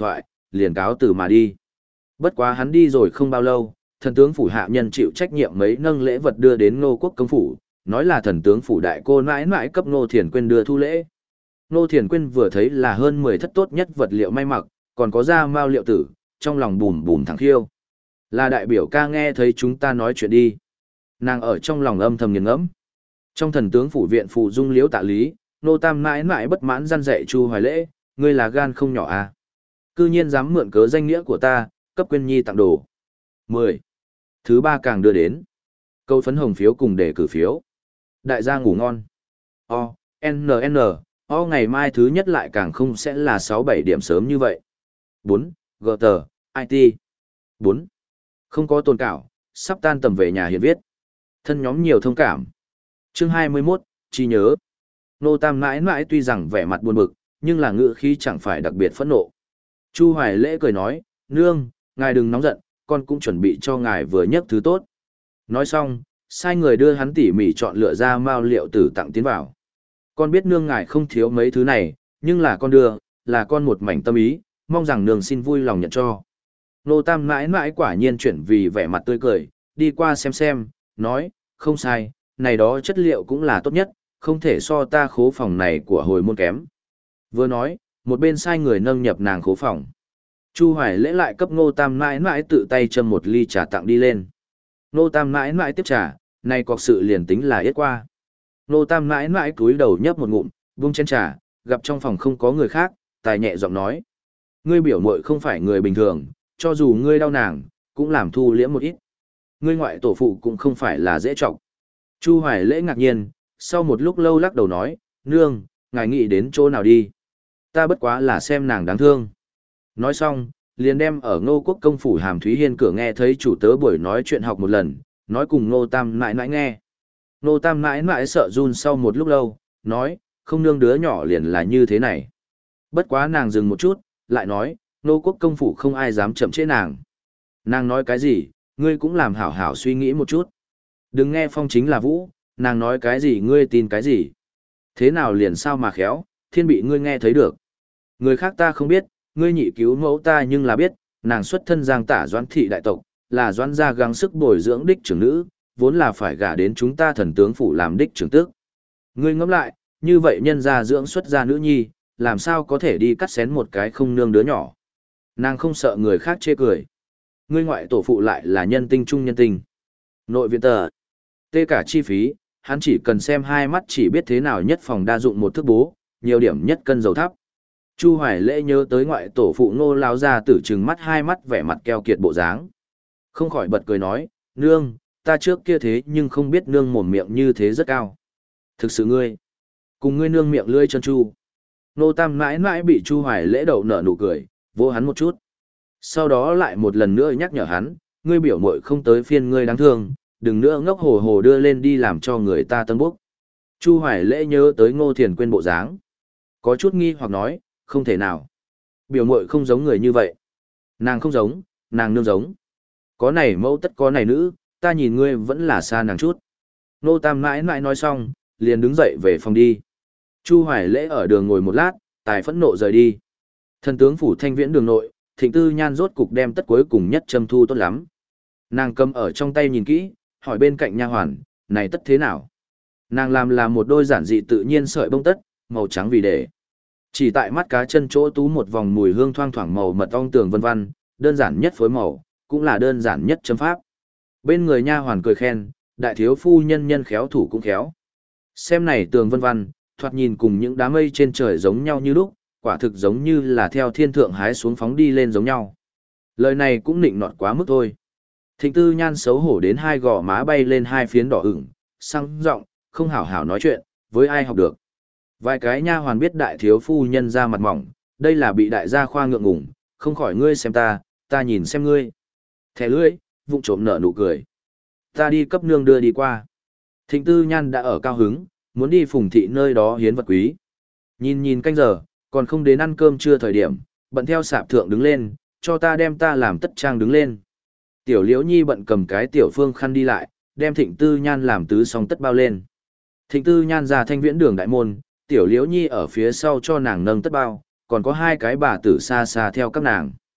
liền cáo từ mà đi. Bất quá hắn đi rồi không bao lâu, thần tướng phủ hạ nhân chịu trách nhiệm mấy nâng lễ vật đưa đến Ngô Quốc công phủ, nói là thần tướng phủ đại cô nãi nãi cấp Ngô Thiền Quyên đưa thu lễ. Ngô Thiền Quyên vừa thấy là hơn mười thất tốt nhất vật liệu may mặc, còn có da mao liệu tử, trong lòng bùm bùm thẳng khiêu. Là đại biểu ca nghe thấy chúng ta nói chuyện đi. Nàng ở trong lòng âm thầm nghiền ngẫm. Trong thần tướng phủ viện phụ dung liễu tạ lý, Nô Tam mãi mãi bất mãn răn dạy Chu Hoài Lễ, ngươi là gan không nhỏ à. Cư nhiên dám mượn cớ danh nghĩa của ta, cấp Quyên Nhi tặng đồ. mười. Thứ ba càng đưa đến. Câu phấn hồng phiếu cùng để cử phiếu. Đại gia ngủ ngon. O, N N, O ngày mai thứ nhất lại càng không sẽ là sáu bảy điểm sớm như vậy. bốn. G T, I T. bốn. Không có tồn cảo, sắp tan tầm về nhà hiện viết. Thân nhóm nhiều thông cảm. Chương hai mươi mốt, chi nhớ. Nô Tam mãi mãi tuy rằng vẻ mặt buồn bực, nhưng là ngữ khí chẳng phải đặc biệt phẫn nộ. Chu Hoài Lễ cười nói, nương, ngài đừng nóng giận, con cũng chuẩn bị cho ngài vừa nhất thứ tốt. Nói xong, sai người đưa hắn tỉ mỉ chọn lựa ra mao liệu tử tặng tiến vào. Con biết nương ngài không thiếu mấy thứ này, nhưng là con đưa, là con một mảnh tâm ý, mong rằng nương xin vui lòng nhận cho. Nô Tam mãi mãi quả nhiên chuyển vì vẻ mặt tươi cười, đi qua xem xem, nói, không sai, này đó chất liệu cũng là tốt nhất, không thể so ta khố phòng này của hồi môn kém. Vừa nói, một bên sai người nâng nhập nàng khố phòng. Chu Hoài Lễ lại cấp Ngô Tam mãi mãi tự tay châm một ly trà tặng đi lên. Ngô Tam mãi mãi tiếp trà, này cọc sự liền tính là yết qua. Ngô Tam mãi mãi cúi đầu nhấp một ngụm, buông chén trà, gặp trong phòng không có người khác, tài nhẹ giọng nói. Ngươi biểu muội không phải người bình thường, cho dù ngươi đau nàng, cũng làm thu liễm một ít. Ngươi ngoại tổ phụ cũng không phải là dễ trọng. Chu Hoài Lễ ngạc nhiên, sau một lúc lâu lắc đầu nói, nương, ngài nghĩ đến chỗ nào đi. Ta bất quá là xem nàng đáng thương. Nói xong, liền đem ở Ngô Quốc công phủ Hàm Thúy Hiên cửa nghe thấy chủ tớ buổi nói chuyện học một lần, nói cùng Ngô Tam mãi mãi nghe. Ngô Tam mãi mãi sợ run sau một lúc lâu, nói, không nương đứa nhỏ liền là như thế này. Bất quá nàng dừng một chút, lại nói, Ngô Quốc công phủ không ai dám chậm trễ nàng. Nàng nói cái gì, ngươi cũng làm hảo hảo suy nghĩ một chút. Đừng nghe phong chính là vũ, nàng nói cái gì ngươi tin cái gì. Thế nào liền sao mà khéo, thiên bị ngươi nghe thấy được. Người khác ta không biết, ngươi nhị cứu mẫu ta nhưng là biết, nàng xuất thân giang tả doãn thị đại tộc, là doãn gia gắng sức bồi dưỡng đích trưởng nữ, vốn là phải gả đến chúng ta thần tướng phủ làm đích trưởng tước. Ngươi ngẫm lại, như vậy nhân gia dưỡng xuất gia nữ nhi, làm sao có thể đi cắt xén một cái không nương đứa nhỏ. Nàng không sợ người khác chê cười. Ngươi ngoại tổ phụ lại là nhân tinh trung nhân tinh. Nội viện tờ. Tê cả chi phí, hắn chỉ cần xem hai mắt chỉ biết thế nào nhất phòng đa dụng một thước bố, nhiều điểm nhất cân dầu thắp. Chu Hoài Lễ nhớ tới ngoại tổ phụ Ngô lão gia tử trừng mắt hai mắt vẻ mặt keo kiệt bộ dáng. Không khỏi bật cười nói, nương, ta trước kia thế nhưng không biết nương mồm miệng như thế rất cao. Thực sự ngươi, cùng ngươi nương miệng lưỡi chân chu. Nô Tam mãi mãi bị Chu Hoài Lễ đậu nở nụ cười, vô hắn một chút. Sau đó lại một lần nữa nhắc nhở hắn, ngươi biểu muội không tới phiên ngươi đáng thương, đừng nữa ngốc hồ hồ đưa lên đi làm cho người ta tân bốc. Chu Hoài Lễ nhớ tới Ngô Thiền Quyên bộ dáng. Có chút nghi hoặc nói, không thể nào. Biểu muội không giống người như vậy. Nàng không giống, nàng nương giống. Có này mẫu tất có này nữ, ta nhìn ngươi vẫn là xa nàng chút. Nô Tam mãi mãi nói xong, liền đứng dậy về phòng đi. Chu Hoài Lễ ở đường ngồi một lát, tài phẫn nộ rời đi. Thần tướng phủ Thanh Viễn đường nội, Thịnh Tư Nhan rốt cục đem tất cuối cùng nhất châm thu tốt lắm. Nàng cầm ở trong tay nhìn kỹ, hỏi bên cạnh nha hoàn, này tất thế nào? Nàng làm là một đôi giản dị tự nhiên sợi bông tất, màu trắng vì để. Chỉ tại mắt cá chân chỗ tú một vòng mùi hương thoang thoảng màu mật ong tường vân vân, đơn giản nhất phối màu, cũng là đơn giản nhất châm pháp. Bên người nha hoàn cười khen, đại thiếu phu nhân nhân khéo thủ cũng khéo. Xem này tường vân vân, thoạt nhìn cùng những đám mây trên trời giống nhau như lúc, quả thực giống như là theo thiên thượng hái xuống phóng đi lên giống nhau. Lời này cũng nịnh nọt quá mức thôi. Thịnh Tư Nhan xấu hổ đến hai gò má bay lên hai phiến đỏ ửng, sang giọng, không hảo hảo nói chuyện, với ai học được. Vài cái nha hoàn biết đại thiếu phu nhân ra mặt mỏng, đây là bị đại gia khoa ngượng ngùng, không khỏi ngươi xem ta, ta nhìn xem ngươi. Thẻ lưỡi, vụng trộm nở nụ cười. Ta đi cấp nương đưa đi qua. Thịnh Tư Nhan đã ở cao hứng, muốn đi Phùng thị nơi đó hiến vật quý. Nhìn nhìn canh giờ, còn không đến ăn cơm trưa thời điểm, bận theo sạp thượng đứng lên, cho ta đem ta làm tất trang đứng lên. Tiểu Liễu Nhi bận cầm cái tiểu phương khăn đi lại, đem Thịnh Tư Nhan làm tứ song tất bao lên. Thịnh Tư Nhan ra Thanh Viễn đường đại môn, Tiểu Liễu Nhi ở phía sau cho nàng nâng tất bao, còn có hai cái bà tử xa xa theo các nàng.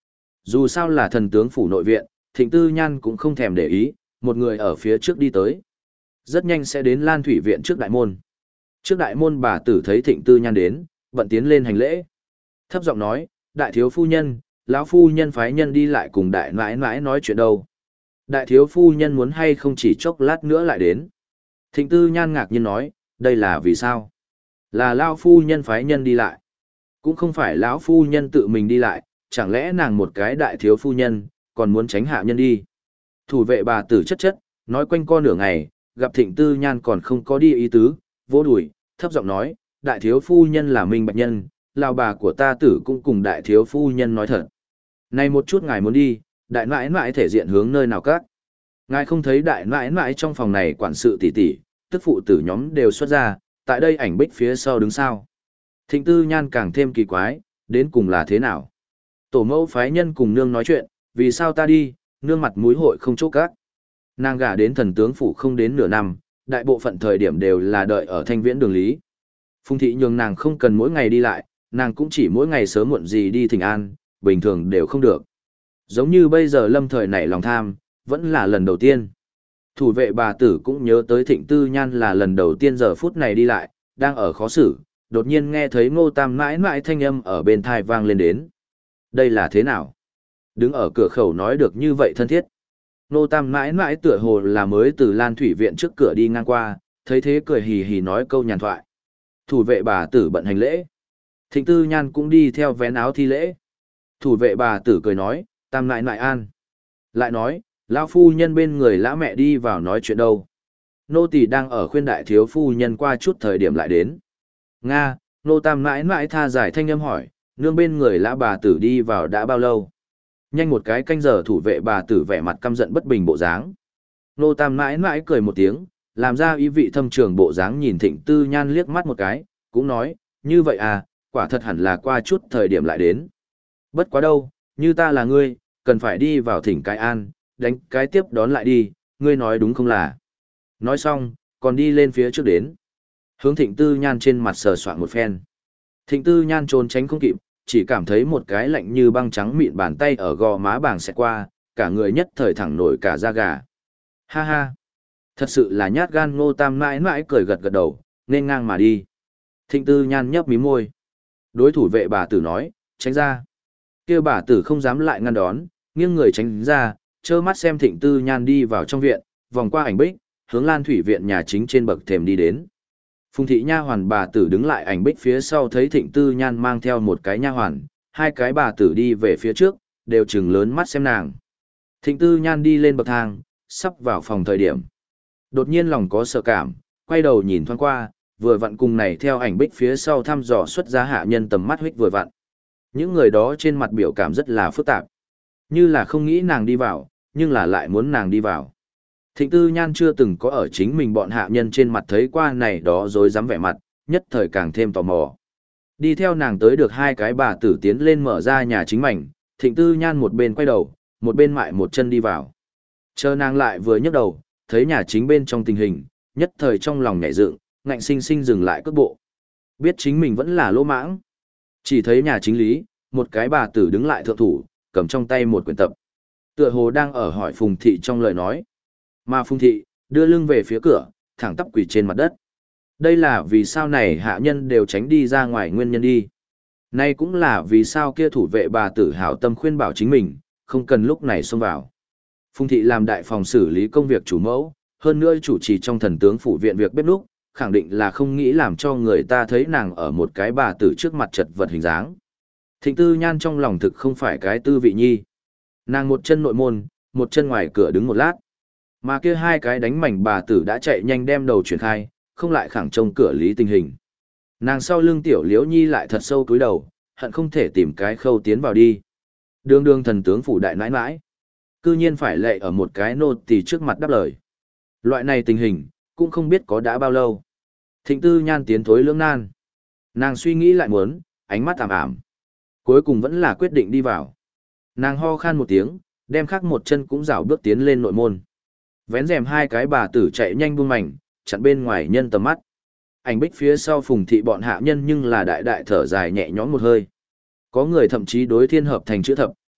Dù sao là thần tướng phủ nội viện, Thịnh Tư Nhan cũng không thèm để ý, một người ở phía trước đi tới. Rất nhanh sẽ đến Lan Thủy viện trước đại môn. Trước đại môn bà tử thấy Thịnh Tư Nhan đến, bận tiến lên hành lễ. Thấp giọng nói, đại thiếu phu nhân, lão phu nhân phái nhân đi lại cùng đại nãi nãi nói chuyện đâu. Đại thiếu phu nhân muốn hay không chỉ chốc lát nữa lại đến. Thịnh Tư Nhan ngạc nhiên nói, đây là vì sao? Là lão phu nhân phái nhân đi lại. Cũng không phải lão phu nhân tự mình đi lại, chẳng lẽ nàng một cái đại thiếu phu nhân, còn muốn tránh hạ nhân đi. Thủ vệ bà tử chất chất, nói quanh co nửa ngày, gặp Thịnh Tư Nhan còn không có đi ý tứ, vỗ đùi, thấp giọng nói, đại thiếu phu nhân là minh bạch nhân, lão bà của ta tử cũng cùng đại thiếu phu nhân nói thật. Này một chút ngài muốn đi, đại nãi nãi thể diện hướng nơi nào các. Ngài không thấy đại nãi nãi trong phòng này quản sự tỷ tỷ, tức phụ tử nhóm đều xuất ra, tại đây ảnh bích phía sau đứng sao. Thịnh Tư Nhan càng thêm kỳ quái, đến cùng là thế nào? Tổ mẫu phái nhân cùng nương nói chuyện, vì sao ta đi, nương mặt mũi hội không chỗ các. Nàng gả đến thần tướng phủ không đến nửa năm, đại bộ phận thời điểm đều là đợi ở thanh viễn đường lý. Phùng thị nhường nàng không cần mỗi ngày đi lại, nàng cũng chỉ mỗi ngày sớm muộn gì đi thỉnh an, bình thường đều không được. Giống như bây giờ lâm thời nảy lòng tham, vẫn là lần đầu tiên. Thủ vệ bà tử cũng nhớ tới Thịnh Tư Nhan là lần đầu tiên giờ phút này đi lại, đang ở khó xử, đột nhiên nghe thấy Ngô Tam mãi mãi thanh âm ở bên thai vang lên đến. Đây là thế nào? Đứng ở cửa khẩu nói được như vậy thân thiết. Ngô Tam mãi mãi tựa hồ là mới từ Lan Thủy viện trước cửa đi ngang qua, thấy thế cười hì hì nói câu nhàn thoại. Thủ vệ bà tử bận hành lễ. Thịnh Tư Nhan cũng đi theo vén áo thi lễ. Thủ vệ bà tử cười nói, Tam nại nại an. Lại nói, lão phu nhân bên người lã mẹ đi vào nói chuyện đâu. Nô tỳ đang ở khuyên đại thiếu phu nhân qua chút thời điểm lại đến. Nga, nô Tam nãi nãi tha giải thanh âm hỏi, nương bên người lã bà tử đi vào đã bao lâu? Nhanh một cái canh giờ thủ vệ bà tử vẻ mặt căm giận bất bình bộ dáng. Nô Tam nãi nãi cười một tiếng, làm ra ý vị thâm trường bộ dáng nhìn Thịnh Tư Nhan liếc mắt một cái, cũng nói, như vậy à, quả thật hẳn là qua chút thời điểm lại đến. Bất quá đâu, như ta là ngươi, cần phải đi vào thỉnh cái an, đánh cái tiếp đón lại đi, ngươi nói đúng không là. Nói xong, còn đi lên phía trước đến. Hướng Thịnh Tư Nhan trên mặt sờ soạn một phen. Thịnh Tư Nhan trốn tránh không kịp, chỉ cảm thấy một cái lạnh như băng trắng mịn bàn tay ở gò má bảng xẹt qua, cả người nhất thời thẳng nổi cả da gà. Ha ha! Thật sự là nhát gan Ngô Tam mãi mãi cười gật gật đầu, nên ngang mà đi. Thịnh Tư Nhan nhấp mí môi. Đối thủ vệ bà tử nói, tránh ra. Kêu bà tử không dám lại ngăn đón, nghiêng người tránh ra, trơ mắt xem Thịnh Tư Nhan đi vào trong viện, vòng qua ảnh bích, hướng Lan Thủy viện nhà chính trên bậc thềm đi đến. Phùng thị nha hoàn bà tử đứng lại ảnh bích phía sau thấy Thịnh Tư Nhan mang theo một cái nha hoàn, hai cái bà tử đi về phía trước, đều trừng lớn mắt xem nàng. Thịnh Tư Nhan đi lên bậc thang, sắp vào phòng thời điểm. Đột nhiên lòng có sợ cảm, quay đầu nhìn thoáng qua, vừa vặn cùng này theo ảnh bích phía sau thăm dò xuất ra hạ nhân tầm mắt huyết vừa vặn. Những người đó trên mặt biểu cảm rất là phức tạp. Như là không nghĩ nàng đi vào, nhưng là lại muốn nàng đi vào. Thịnh Tư Nhan chưa từng có ở chính mình bọn hạ nhân trên mặt thấy qua này đó rồi dám vẻ mặt, nhất thời càng thêm tò mò. Đi theo nàng tới được hai cái bà tử tiến lên mở ra nhà chính mảnh, Thịnh Tư Nhan một bên quay đầu, một bên mại một chân đi vào. Chờ nàng lại vừa nhấc đầu, thấy nhà chính bên trong tình hình, nhất thời trong lòng nhảy dựng, ngạnh sinh sinh dừng lại cước bộ. Biết chính mình vẫn là lỗ mãng. Chỉ thấy nhà chính lý, một cái bà tử đứng lại thượng thủ, cầm trong tay một quyển tập. Tựa hồ đang ở hỏi Phùng thị trong lời nói. Mà Phùng thị, đưa lưng về phía cửa, thẳng tắp quỳ trên mặt đất. Đây là vì sao này hạ nhân đều tránh đi ra ngoài nguyên nhân đi. Nay cũng là vì sao kia thủ vệ bà tử hảo tâm khuyên bảo chính mình, không cần lúc này xông vào. Phùng thị làm đại phòng xử lý công việc chủ mẫu, hơn nữa chủ trì trong thần tướng phủ viện việc bếp núc, khẳng định là không nghĩ làm cho người ta thấy nàng ở một cái bà tử trước mặt chật vật hình dáng. Thịnh Tư Nhan trong lòng thực không phải cái tư vị nhi. Nàng một chân nội môn, một chân ngoài cửa đứng một lát. Mà kia hai cái đánh mảnh bà tử đã chạy nhanh đem đầu chuyển khai, không lại khẳng trông cửa lý tình hình. Nàng sau lưng tiểu liễu nhi lại thật sâu cúi đầu, hận không thể tìm cái khâu tiến vào đi. Đường đường thần tướng phủ đại nãi nãi, cư nhiên phải lệ ở một cái nô tỳ trước mặt đáp lời. Loại này tình hình, cũng không biết có đã bao lâu. Thịnh Tư Nhan tiến thối lưỡng nan. Nàng suy nghĩ lại muốn, ánh mắt ảm ảm. Cuối cùng vẫn là quyết định đi vào. Nàng ho khan một tiếng, đem khắc một chân cũng rảo bước tiến lên nội môn. Vén rèm hai cái bà tử chạy nhanh buông mảnh, chặn bên ngoài nhân tầm mắt. Ảnh bích phía sau Phùng thị bọn hạ nhân nhưng là đại đại thở dài nhẹ nhõm một hơi. Có người thậm chí đối thiên hợp thành chữ thập,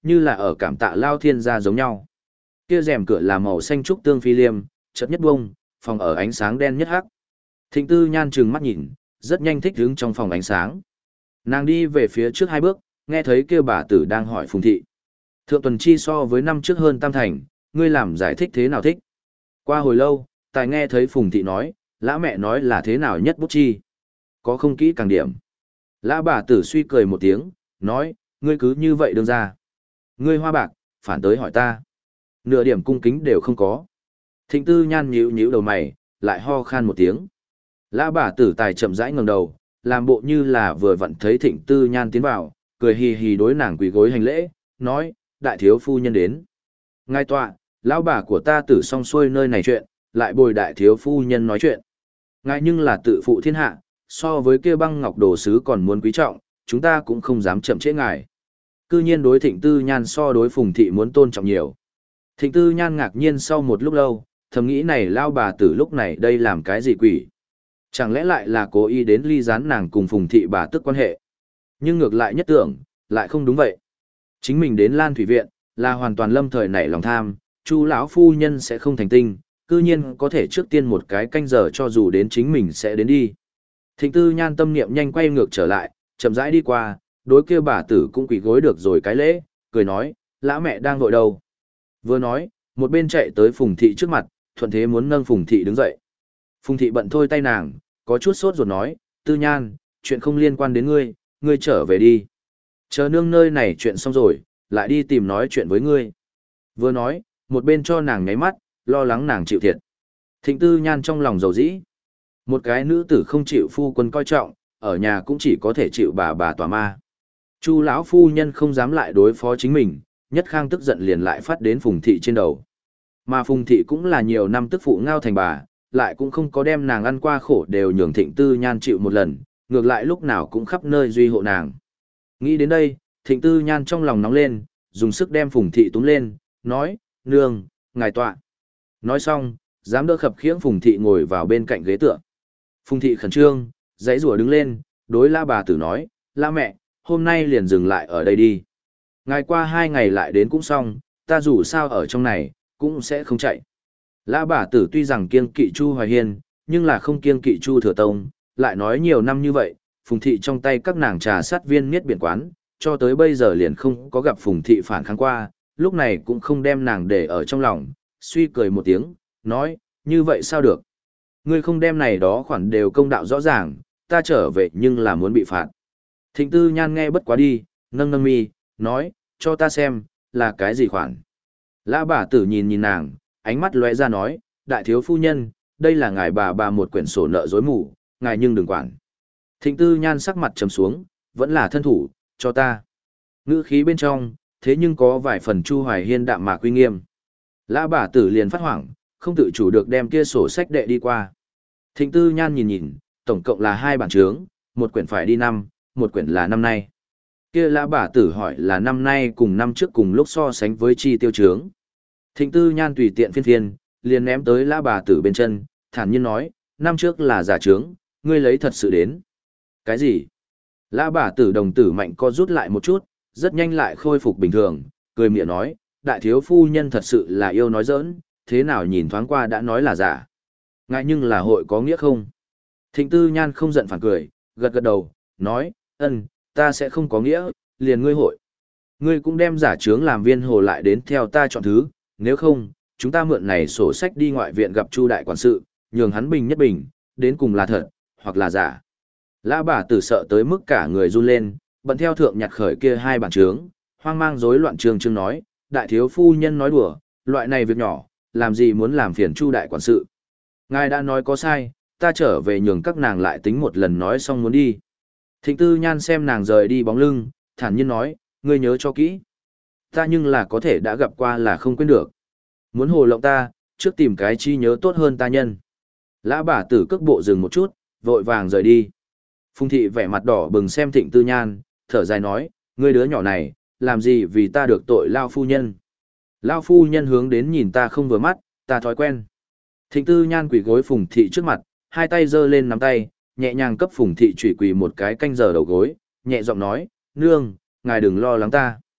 như là ở cảm tạ lao thiên gia giống nhau. Kia rèm cửa là màu xanh trúc tương phi liêm, chợt nhất bông, phòng ở ánh sáng đen nhất hắc. Thịnh Tư Nhan trừng mắt nhìn, rất nhanh thích đứng trong phòng ánh sáng. Nàng đi về phía trước hai bước, nghe thấy kêu bà tử đang hỏi Phùng Thị. Thượng tuần chi so với năm trước hơn tam thành, ngươi làm giải thích thế nào thích? Qua hồi lâu, tài nghe thấy Phùng Thị nói, lã mẹ nói là thế nào nhất bút chi? Có không kỹ càng điểm. Lã bà tử suy cười một tiếng, nói, ngươi cứ như vậy đương ra. Ngươi hoa bạc, phản tới hỏi ta. Nửa điểm cung kính đều không có. Thịnh Tư Nhan nhíu nhíu đầu mày, lại ho khan một tiếng. Lã bà tử tài chậm rãi ngẩng đầu, làm bộ như là vừa vặn thấy Thịnh Tư Nhan tiến vào, cười hì hì đối nàng quỳ gối hành lễ, nói, đại thiếu phu nhân đến. Ngài tọa, lão bà của ta tử xong xuôi nơi này chuyện, lại bồi đại thiếu phu nhân nói chuyện. Ngài nhưng là tự phụ thiên hạ, so với kia băng ngọc đồ sứ còn muốn quý trọng, chúng ta cũng không dám chậm trễ ngài. Cư nhiên đối Thịnh Tư Nhan so đối Phùng Thị muốn tôn trọng nhiều. Thịnh Tư Nhan ngạc nhiên sau một lúc lâu, thầm nghĩ này lao bà tử lúc này đây làm cái gì quỷ. Chẳng lẽ lại là cố ý đến ly gián nàng cùng Phùng Thị bà tức quan hệ. Nhưng ngược lại nhất tưởng, lại không đúng vậy. Chính mình đến Lan Thủy Viện, là hoàn toàn lâm thời nảy lòng tham, Chu lão phu nhân sẽ không thành tinh, cư nhiên có thể trước tiên một cái canh giờ cho dù đến chính mình sẽ đến đi. Thịnh Tư Nhan tâm niệm nhanh quay ngược trở lại, chậm rãi đi qua, đối kia bà tử cũng quỳ gối được rồi cái lễ, cười nói, lã mẹ đang vội đâu. Vừa nói, một bên chạy tới Phùng Thị trước mặt, thuận thế muốn nâng Phùng Thị đứng dậy. Phùng Thị bận thôi tay nàng, có chút sốt ruột nói, Tư Nhan, chuyện không liên quan đến ngươi, ngươi trở về đi. Chờ nương nơi này chuyện xong rồi, lại đi tìm nói chuyện với ngươi. Vừa nói, một bên cho nàng nháy mắt, lo lắng nàng chịu thiệt. Thịnh Tư Nhan trong lòng dầu dĩ. Một cái nữ tử không chịu phu quân coi trọng, ở nhà cũng chỉ có thể chịu bà bà tòa ma. Chu lão phu nhân không dám lại đối phó chính mình, nhất khang tức giận liền lại phát đến Phùng Thị trên đầu. Mà Phùng Thị cũng là nhiều năm tức phụ ngao thành bà, lại cũng không có đem nàng ăn qua khổ đều nhường Thịnh Tư Nhan chịu một lần, ngược lại lúc nào cũng khắp nơi duy hộ nàng. Nghĩ đến đây, Thịnh Tư Nhan trong lòng nóng lên, dùng sức đem Phùng Thị túm lên, nói, nương, ngài tọa. Nói xong, dám đỡ khập khiễng Phùng Thị ngồi vào bên cạnh ghế tựa. Phùng Thị khẩn trương, giãy giụa đứng lên, đối la bà tử nói, la mẹ, hôm nay liền dừng lại ở đây đi. Ngài qua hai ngày lại đến cũng xong, ta dù sao ở trong này, cũng sẽ không chạy. La bà tử tuy rằng kiêng kỵ Chu Hoài Hiên, nhưng là không kiêng kỵ Chu Thừa Tông, lại nói nhiều năm như vậy, Phùng Thị trong tay các nàng trà sát viên miết biển quán, cho tới bây giờ liền không có gặp Phùng Thị phản kháng qua, lúc này cũng không đem nàng để ở trong lòng, suy cười một tiếng, nói, như vậy sao được? Ngươi không đem này đó khoản đều công đạo rõ ràng, ta trở về nhưng là muốn bị phạt. Thịnh Tư Nhan nghe bất quá đi, nâng nâng mi, nói, cho ta xem, là cái gì khoản. Lã bà tử nhìn nhìn nàng, ánh mắt lóe ra nói, đại thiếu phu nhân, đây là ngài bà bà một quyển sổ nợ dối mù, ngài nhưng đừng quản. Thịnh Tư Nhan sắc mặt trầm xuống, vẫn là thân thủ, cho ta. Ngữ khí bên trong, thế nhưng có vài phần Chu Hoài Hiên đạm mạc uy nghiêm. Lã bà tử liền phát hoảng, không tự chủ được đem kia sổ sách đệ đi qua. Thịnh Tư Nhan nhìn nhìn, tổng cộng là hai bản chướng, một quyển phải đi năm, một quyển là năm nay. Kia lã bà tử hỏi là năm nay cùng năm trước cùng lúc so sánh với chi tiêu chướng. Thịnh Tư Nhan tùy tiện phiên phiên, liền ném tới lã bà tử bên chân, thản nhiên nói, năm trước là giả chướng, ngươi lấy thật sự đến. Cái gì? Lã bà tử đồng tử mạnh co rút lại một chút, rất nhanh lại khôi phục bình thường, cười miệng nói, đại thiếu phu nhân thật sự là yêu nói giỡn, thế nào nhìn thoáng qua đã nói là giả. Ngại nhưng là hội có nghĩa không? Thịnh Tư Nhan không giận phản cười, gật gật đầu, nói, ân, ta sẽ không có nghĩa, liền ngươi hội. Ngươi cũng đem giả trướng làm viên hồ lại đến theo ta chọn thứ, nếu không, chúng ta mượn này sổ sách đi ngoại viện gặp Chu đại quản sự, nhường hắn bình nhất bình, đến cùng là thật, hoặc là giả. Lã bà tử sợ tới mức cả người run lên, bận theo thượng nhặt khởi kia hai bản trướng, hoang mang rối loạn trương trương nói, đại thiếu phu nhân nói đùa, loại này việc nhỏ, làm gì muốn làm phiền Chu đại quản sự. Ngài đã nói có sai, ta trở về nhường các nàng lại tính một lần nói xong muốn đi. Thịnh Tư Nhan xem nàng rời đi bóng lưng, thản nhiên nói, ngươi nhớ cho kỹ. Ta nhưng là có thể đã gặp qua là không quên được. Muốn hồ lộng ta, trước tìm cái chi nhớ tốt hơn ta nhân. Lã bà tử cước bộ dừng một chút, vội vàng rời đi. Phùng Thị vẻ mặt đỏ bừng xem Thịnh Tư Nhan, thở dài nói, ngươi đứa nhỏ này, làm gì vì ta được tội lao phu nhân. Lao phu nhân hướng đến nhìn ta không vừa mắt, ta thói quen. Thịnh Tư Nhan quỳ gối Phùng Thị trước mặt, hai tay giơ lên nắm tay, nhẹ nhàng cấp Phùng Thị chủy quỳ một cái canh giờ đầu gối, nhẹ giọng nói, nương, ngài đừng lo lắng ta.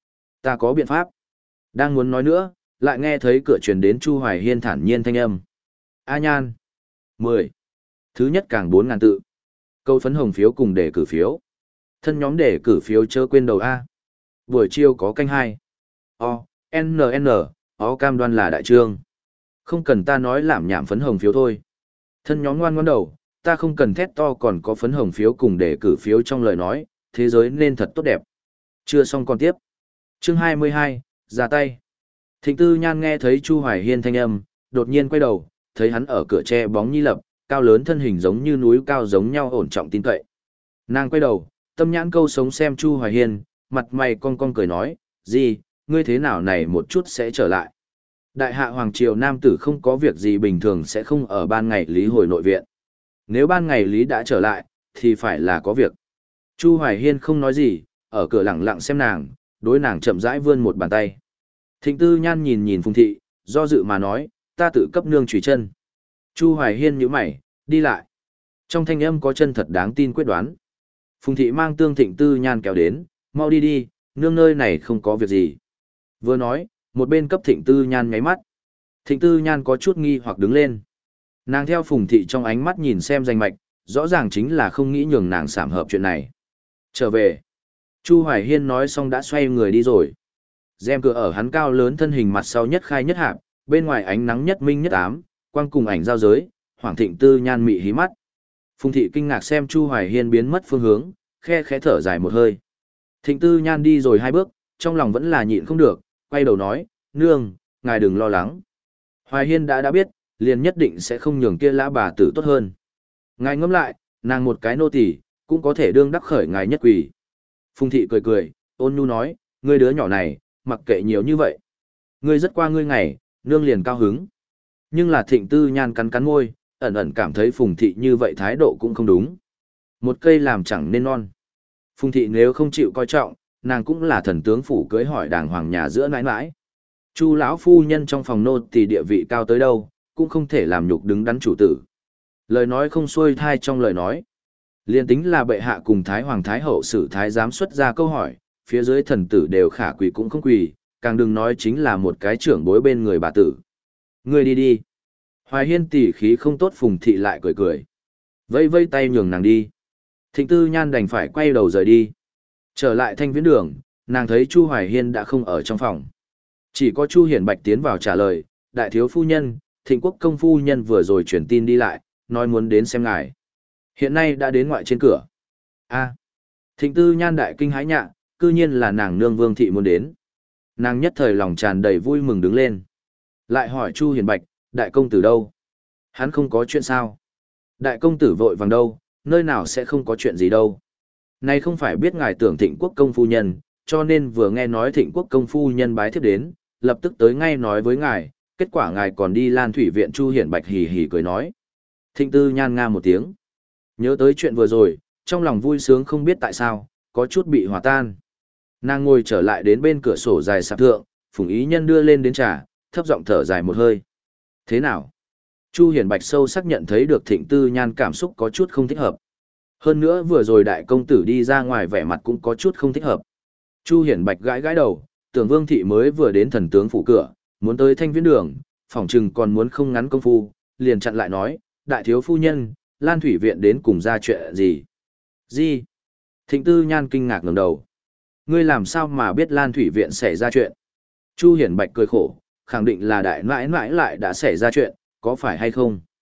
Ta có biện pháp. Đang muốn nói nữa, lại nghe thấy cửa truyền đến Chu Hoài Hiên thản nhiên thanh âm. A Nhan. mười. Thứ nhất càng bốn ngàn tự. Câu phấn hồng phiếu cùng để cử phiếu. Thân nhóm để cử phiếu chớ quên đầu A. Buổi chiều có canh hai. O, N N, O cam đoan là đại trương. Không cần ta nói làm nhảm phấn hồng phiếu thôi. Thân nhóm ngoan ngoãn đầu, ta không cần thét to còn có phấn hồng phiếu cùng để cử phiếu trong lời nói, thế giới nên thật tốt đẹp. Chưa xong còn tiếp. Chương hai mươi hai, ra tay. Thịnh Tư Nhan nghe thấy Chu Hoài Hiên thanh âm, đột nhiên quay đầu, thấy hắn ở cửa tre bóng nhi lập, cao lớn thân hình giống như núi cao giống nhau ổn trọng tin cậy. Nàng quay đầu, tâm nhãn câu sống xem Chu Hoài Hiên, mặt mày cong cong cười nói, gì, ngươi thế nào này một chút sẽ trở lại. Đại hạ Hoàng Triều Nam tử không có việc gì bình thường sẽ không ở ban ngày lý hồi nội viện. Nếu ban ngày lý đã trở lại, thì phải là có việc. Chu Hoài Hiên không nói gì, ở cửa lặng lặng xem nàng, đối nàng chậm rãi vươn một bàn tay. Thịnh Tư Nhan nhìn nhìn Phùng Thị, do dự mà nói, ta tự cấp nương chùy chân. Chu Hoài Hiên nhíu mày, đi lại. Trong thanh âm có chân thật đáng tin quyết đoán. Phùng Thị mang tương Thịnh Tư Nhan kéo đến, mau đi đi, nương nơi này không có việc gì. Vừa nói, một bên cấp Thịnh Tư Nhan nháy mắt. Thịnh Tư Nhan có chút nghi hoặc đứng lên. Nàng theo Phùng Thị trong ánh mắt nhìn xem danh mạch, rõ ràng chính là không nghĩ nhường nàng sảm hợp chuyện này. Trở về. Chu Hoài Hiên nói xong đã xoay người đi rồi. Rèm cửa ở hắn cao lớn thân hình mặt sau nhất khai nhất hạp, bên ngoài ánh nắng nhất minh nhất ám, quang cùng ảnh giao giới, Hoàng Thịnh Tư Nhan mị hí mắt. Phùng Thị kinh ngạc xem Chu Hoài Hiên biến mất phương hướng, khe khẽ thở dài một hơi. Thịnh Tư Nhan đi rồi hai bước, trong lòng vẫn là nhịn không được, quay đầu nói, nương, ngài đừng lo lắng. Hoài Hiên đã đã biết, liền nhất định sẽ không nhường kia lã bà tử tốt hơn. Ngài ngẫm lại, nàng một cái nô tỳ cũng có thể đương đắc khởi ngài nhất quỷ. Phùng Thị cười cười, ôn nhu nói, ngươi đứa nhỏ này, mặc kệ nhiều như vậy. Ngươi rất qua ngươi ngày, nương liền cao hứng. Nhưng là Thịnh Tư Nhan cắn cắn môi, ẩn ẩn cảm thấy Phùng Thị như vậy thái độ cũng không đúng. Một cây làm chẳng nên non. Phùng Thị nếu không chịu coi trọng, nàng cũng là thần tướng phủ cưới hỏi đàng hoàng nhà giữa nãi nãi. Chu lão phu nhân trong phòng nô tỳ địa vị cao tới đâu, cũng không thể làm nhục đứng đắn chủ tử. Lời nói không xuôi thai trong lời nói. Liên tính là bệ hạ cùng Thái Hoàng Thái Hậu sử Thái giám xuất ra câu hỏi, phía dưới thần tử đều khả quỳ cũng không quỳ, càng đừng nói chính là một cái trưởng bối bên người bà tử. Ngươi đi đi. Hoài Hiên tỉ khí không tốt Phùng Thị lại cười cười. Vây vây tay nhường nàng đi. Thịnh Tư Nhan đành phải quay đầu rời đi. Trở lại thanh viễn đường, nàng thấy Chu Hoài Hiên đã không ở trong phòng. Chỉ có Chu Hiển Bạch tiến vào trả lời, đại thiếu phu nhân, Thịnh Quốc công phu nhân vừa rồi truyền tin đi lại, nói muốn đến xem ngài. Hiện nay đã đến ngoại trên cửa. A. Thịnh Tư Nhan đại kinh hãi nhạ, cư nhiên là nàng nương Vương Thị muốn đến. Nàng nhất thời lòng tràn đầy vui mừng đứng lên. Lại hỏi Chu Hiển Bạch, đại công tử đâu? Hắn không có chuyện sao? Đại công tử vội vàng đâu, nơi nào sẽ không có chuyện gì đâu. Này không phải biết ngài tưởng Thịnh Quốc công phu nhân, cho nên vừa nghe nói Thịnh Quốc công phu nhân bái thiếp đến, lập tức tới ngay nói với ngài, kết quả ngài còn đi Lan Thủy viện. Chu Hiển Bạch hì hì cười nói. Thịnh Tư Nhan nga một tiếng. Nhớ tới chuyện vừa rồi, trong lòng vui sướng không biết tại sao, có chút bị hòa tan. Nàng ngồi trở lại đến bên cửa sổ dài sạp thượng, Phùng Ý Nhân đưa lên đến trà, thấp giọng thở dài một hơi. Thế nào? Chu Hiển Bạch sâu sắc nhận thấy được Thịnh Tư Nhan cảm xúc có chút không thích hợp. Hơn nữa vừa rồi đại công tử đi ra ngoài vẻ mặt cũng có chút không thích hợp. Chu Hiển Bạch gãi gãi đầu, tưởng Vương Thị mới vừa đến thần tướng phủ cửa, muốn tới thanh viễn đường, phỏng chừng còn muốn không ngắn công phu, liền chặn lại nói, đại thiếu phu nhân, Lan Thủy viện đến cùng ra chuyện gì? Gì? Thịnh Tư Nhan kinh ngạc ngẩng đầu. Ngươi làm sao mà biết Lan Thủy viện xảy ra chuyện? Chu Hiển Bạch cười khổ, khẳng định là đại nãi nãi lại đã xảy ra chuyện, có phải hay không?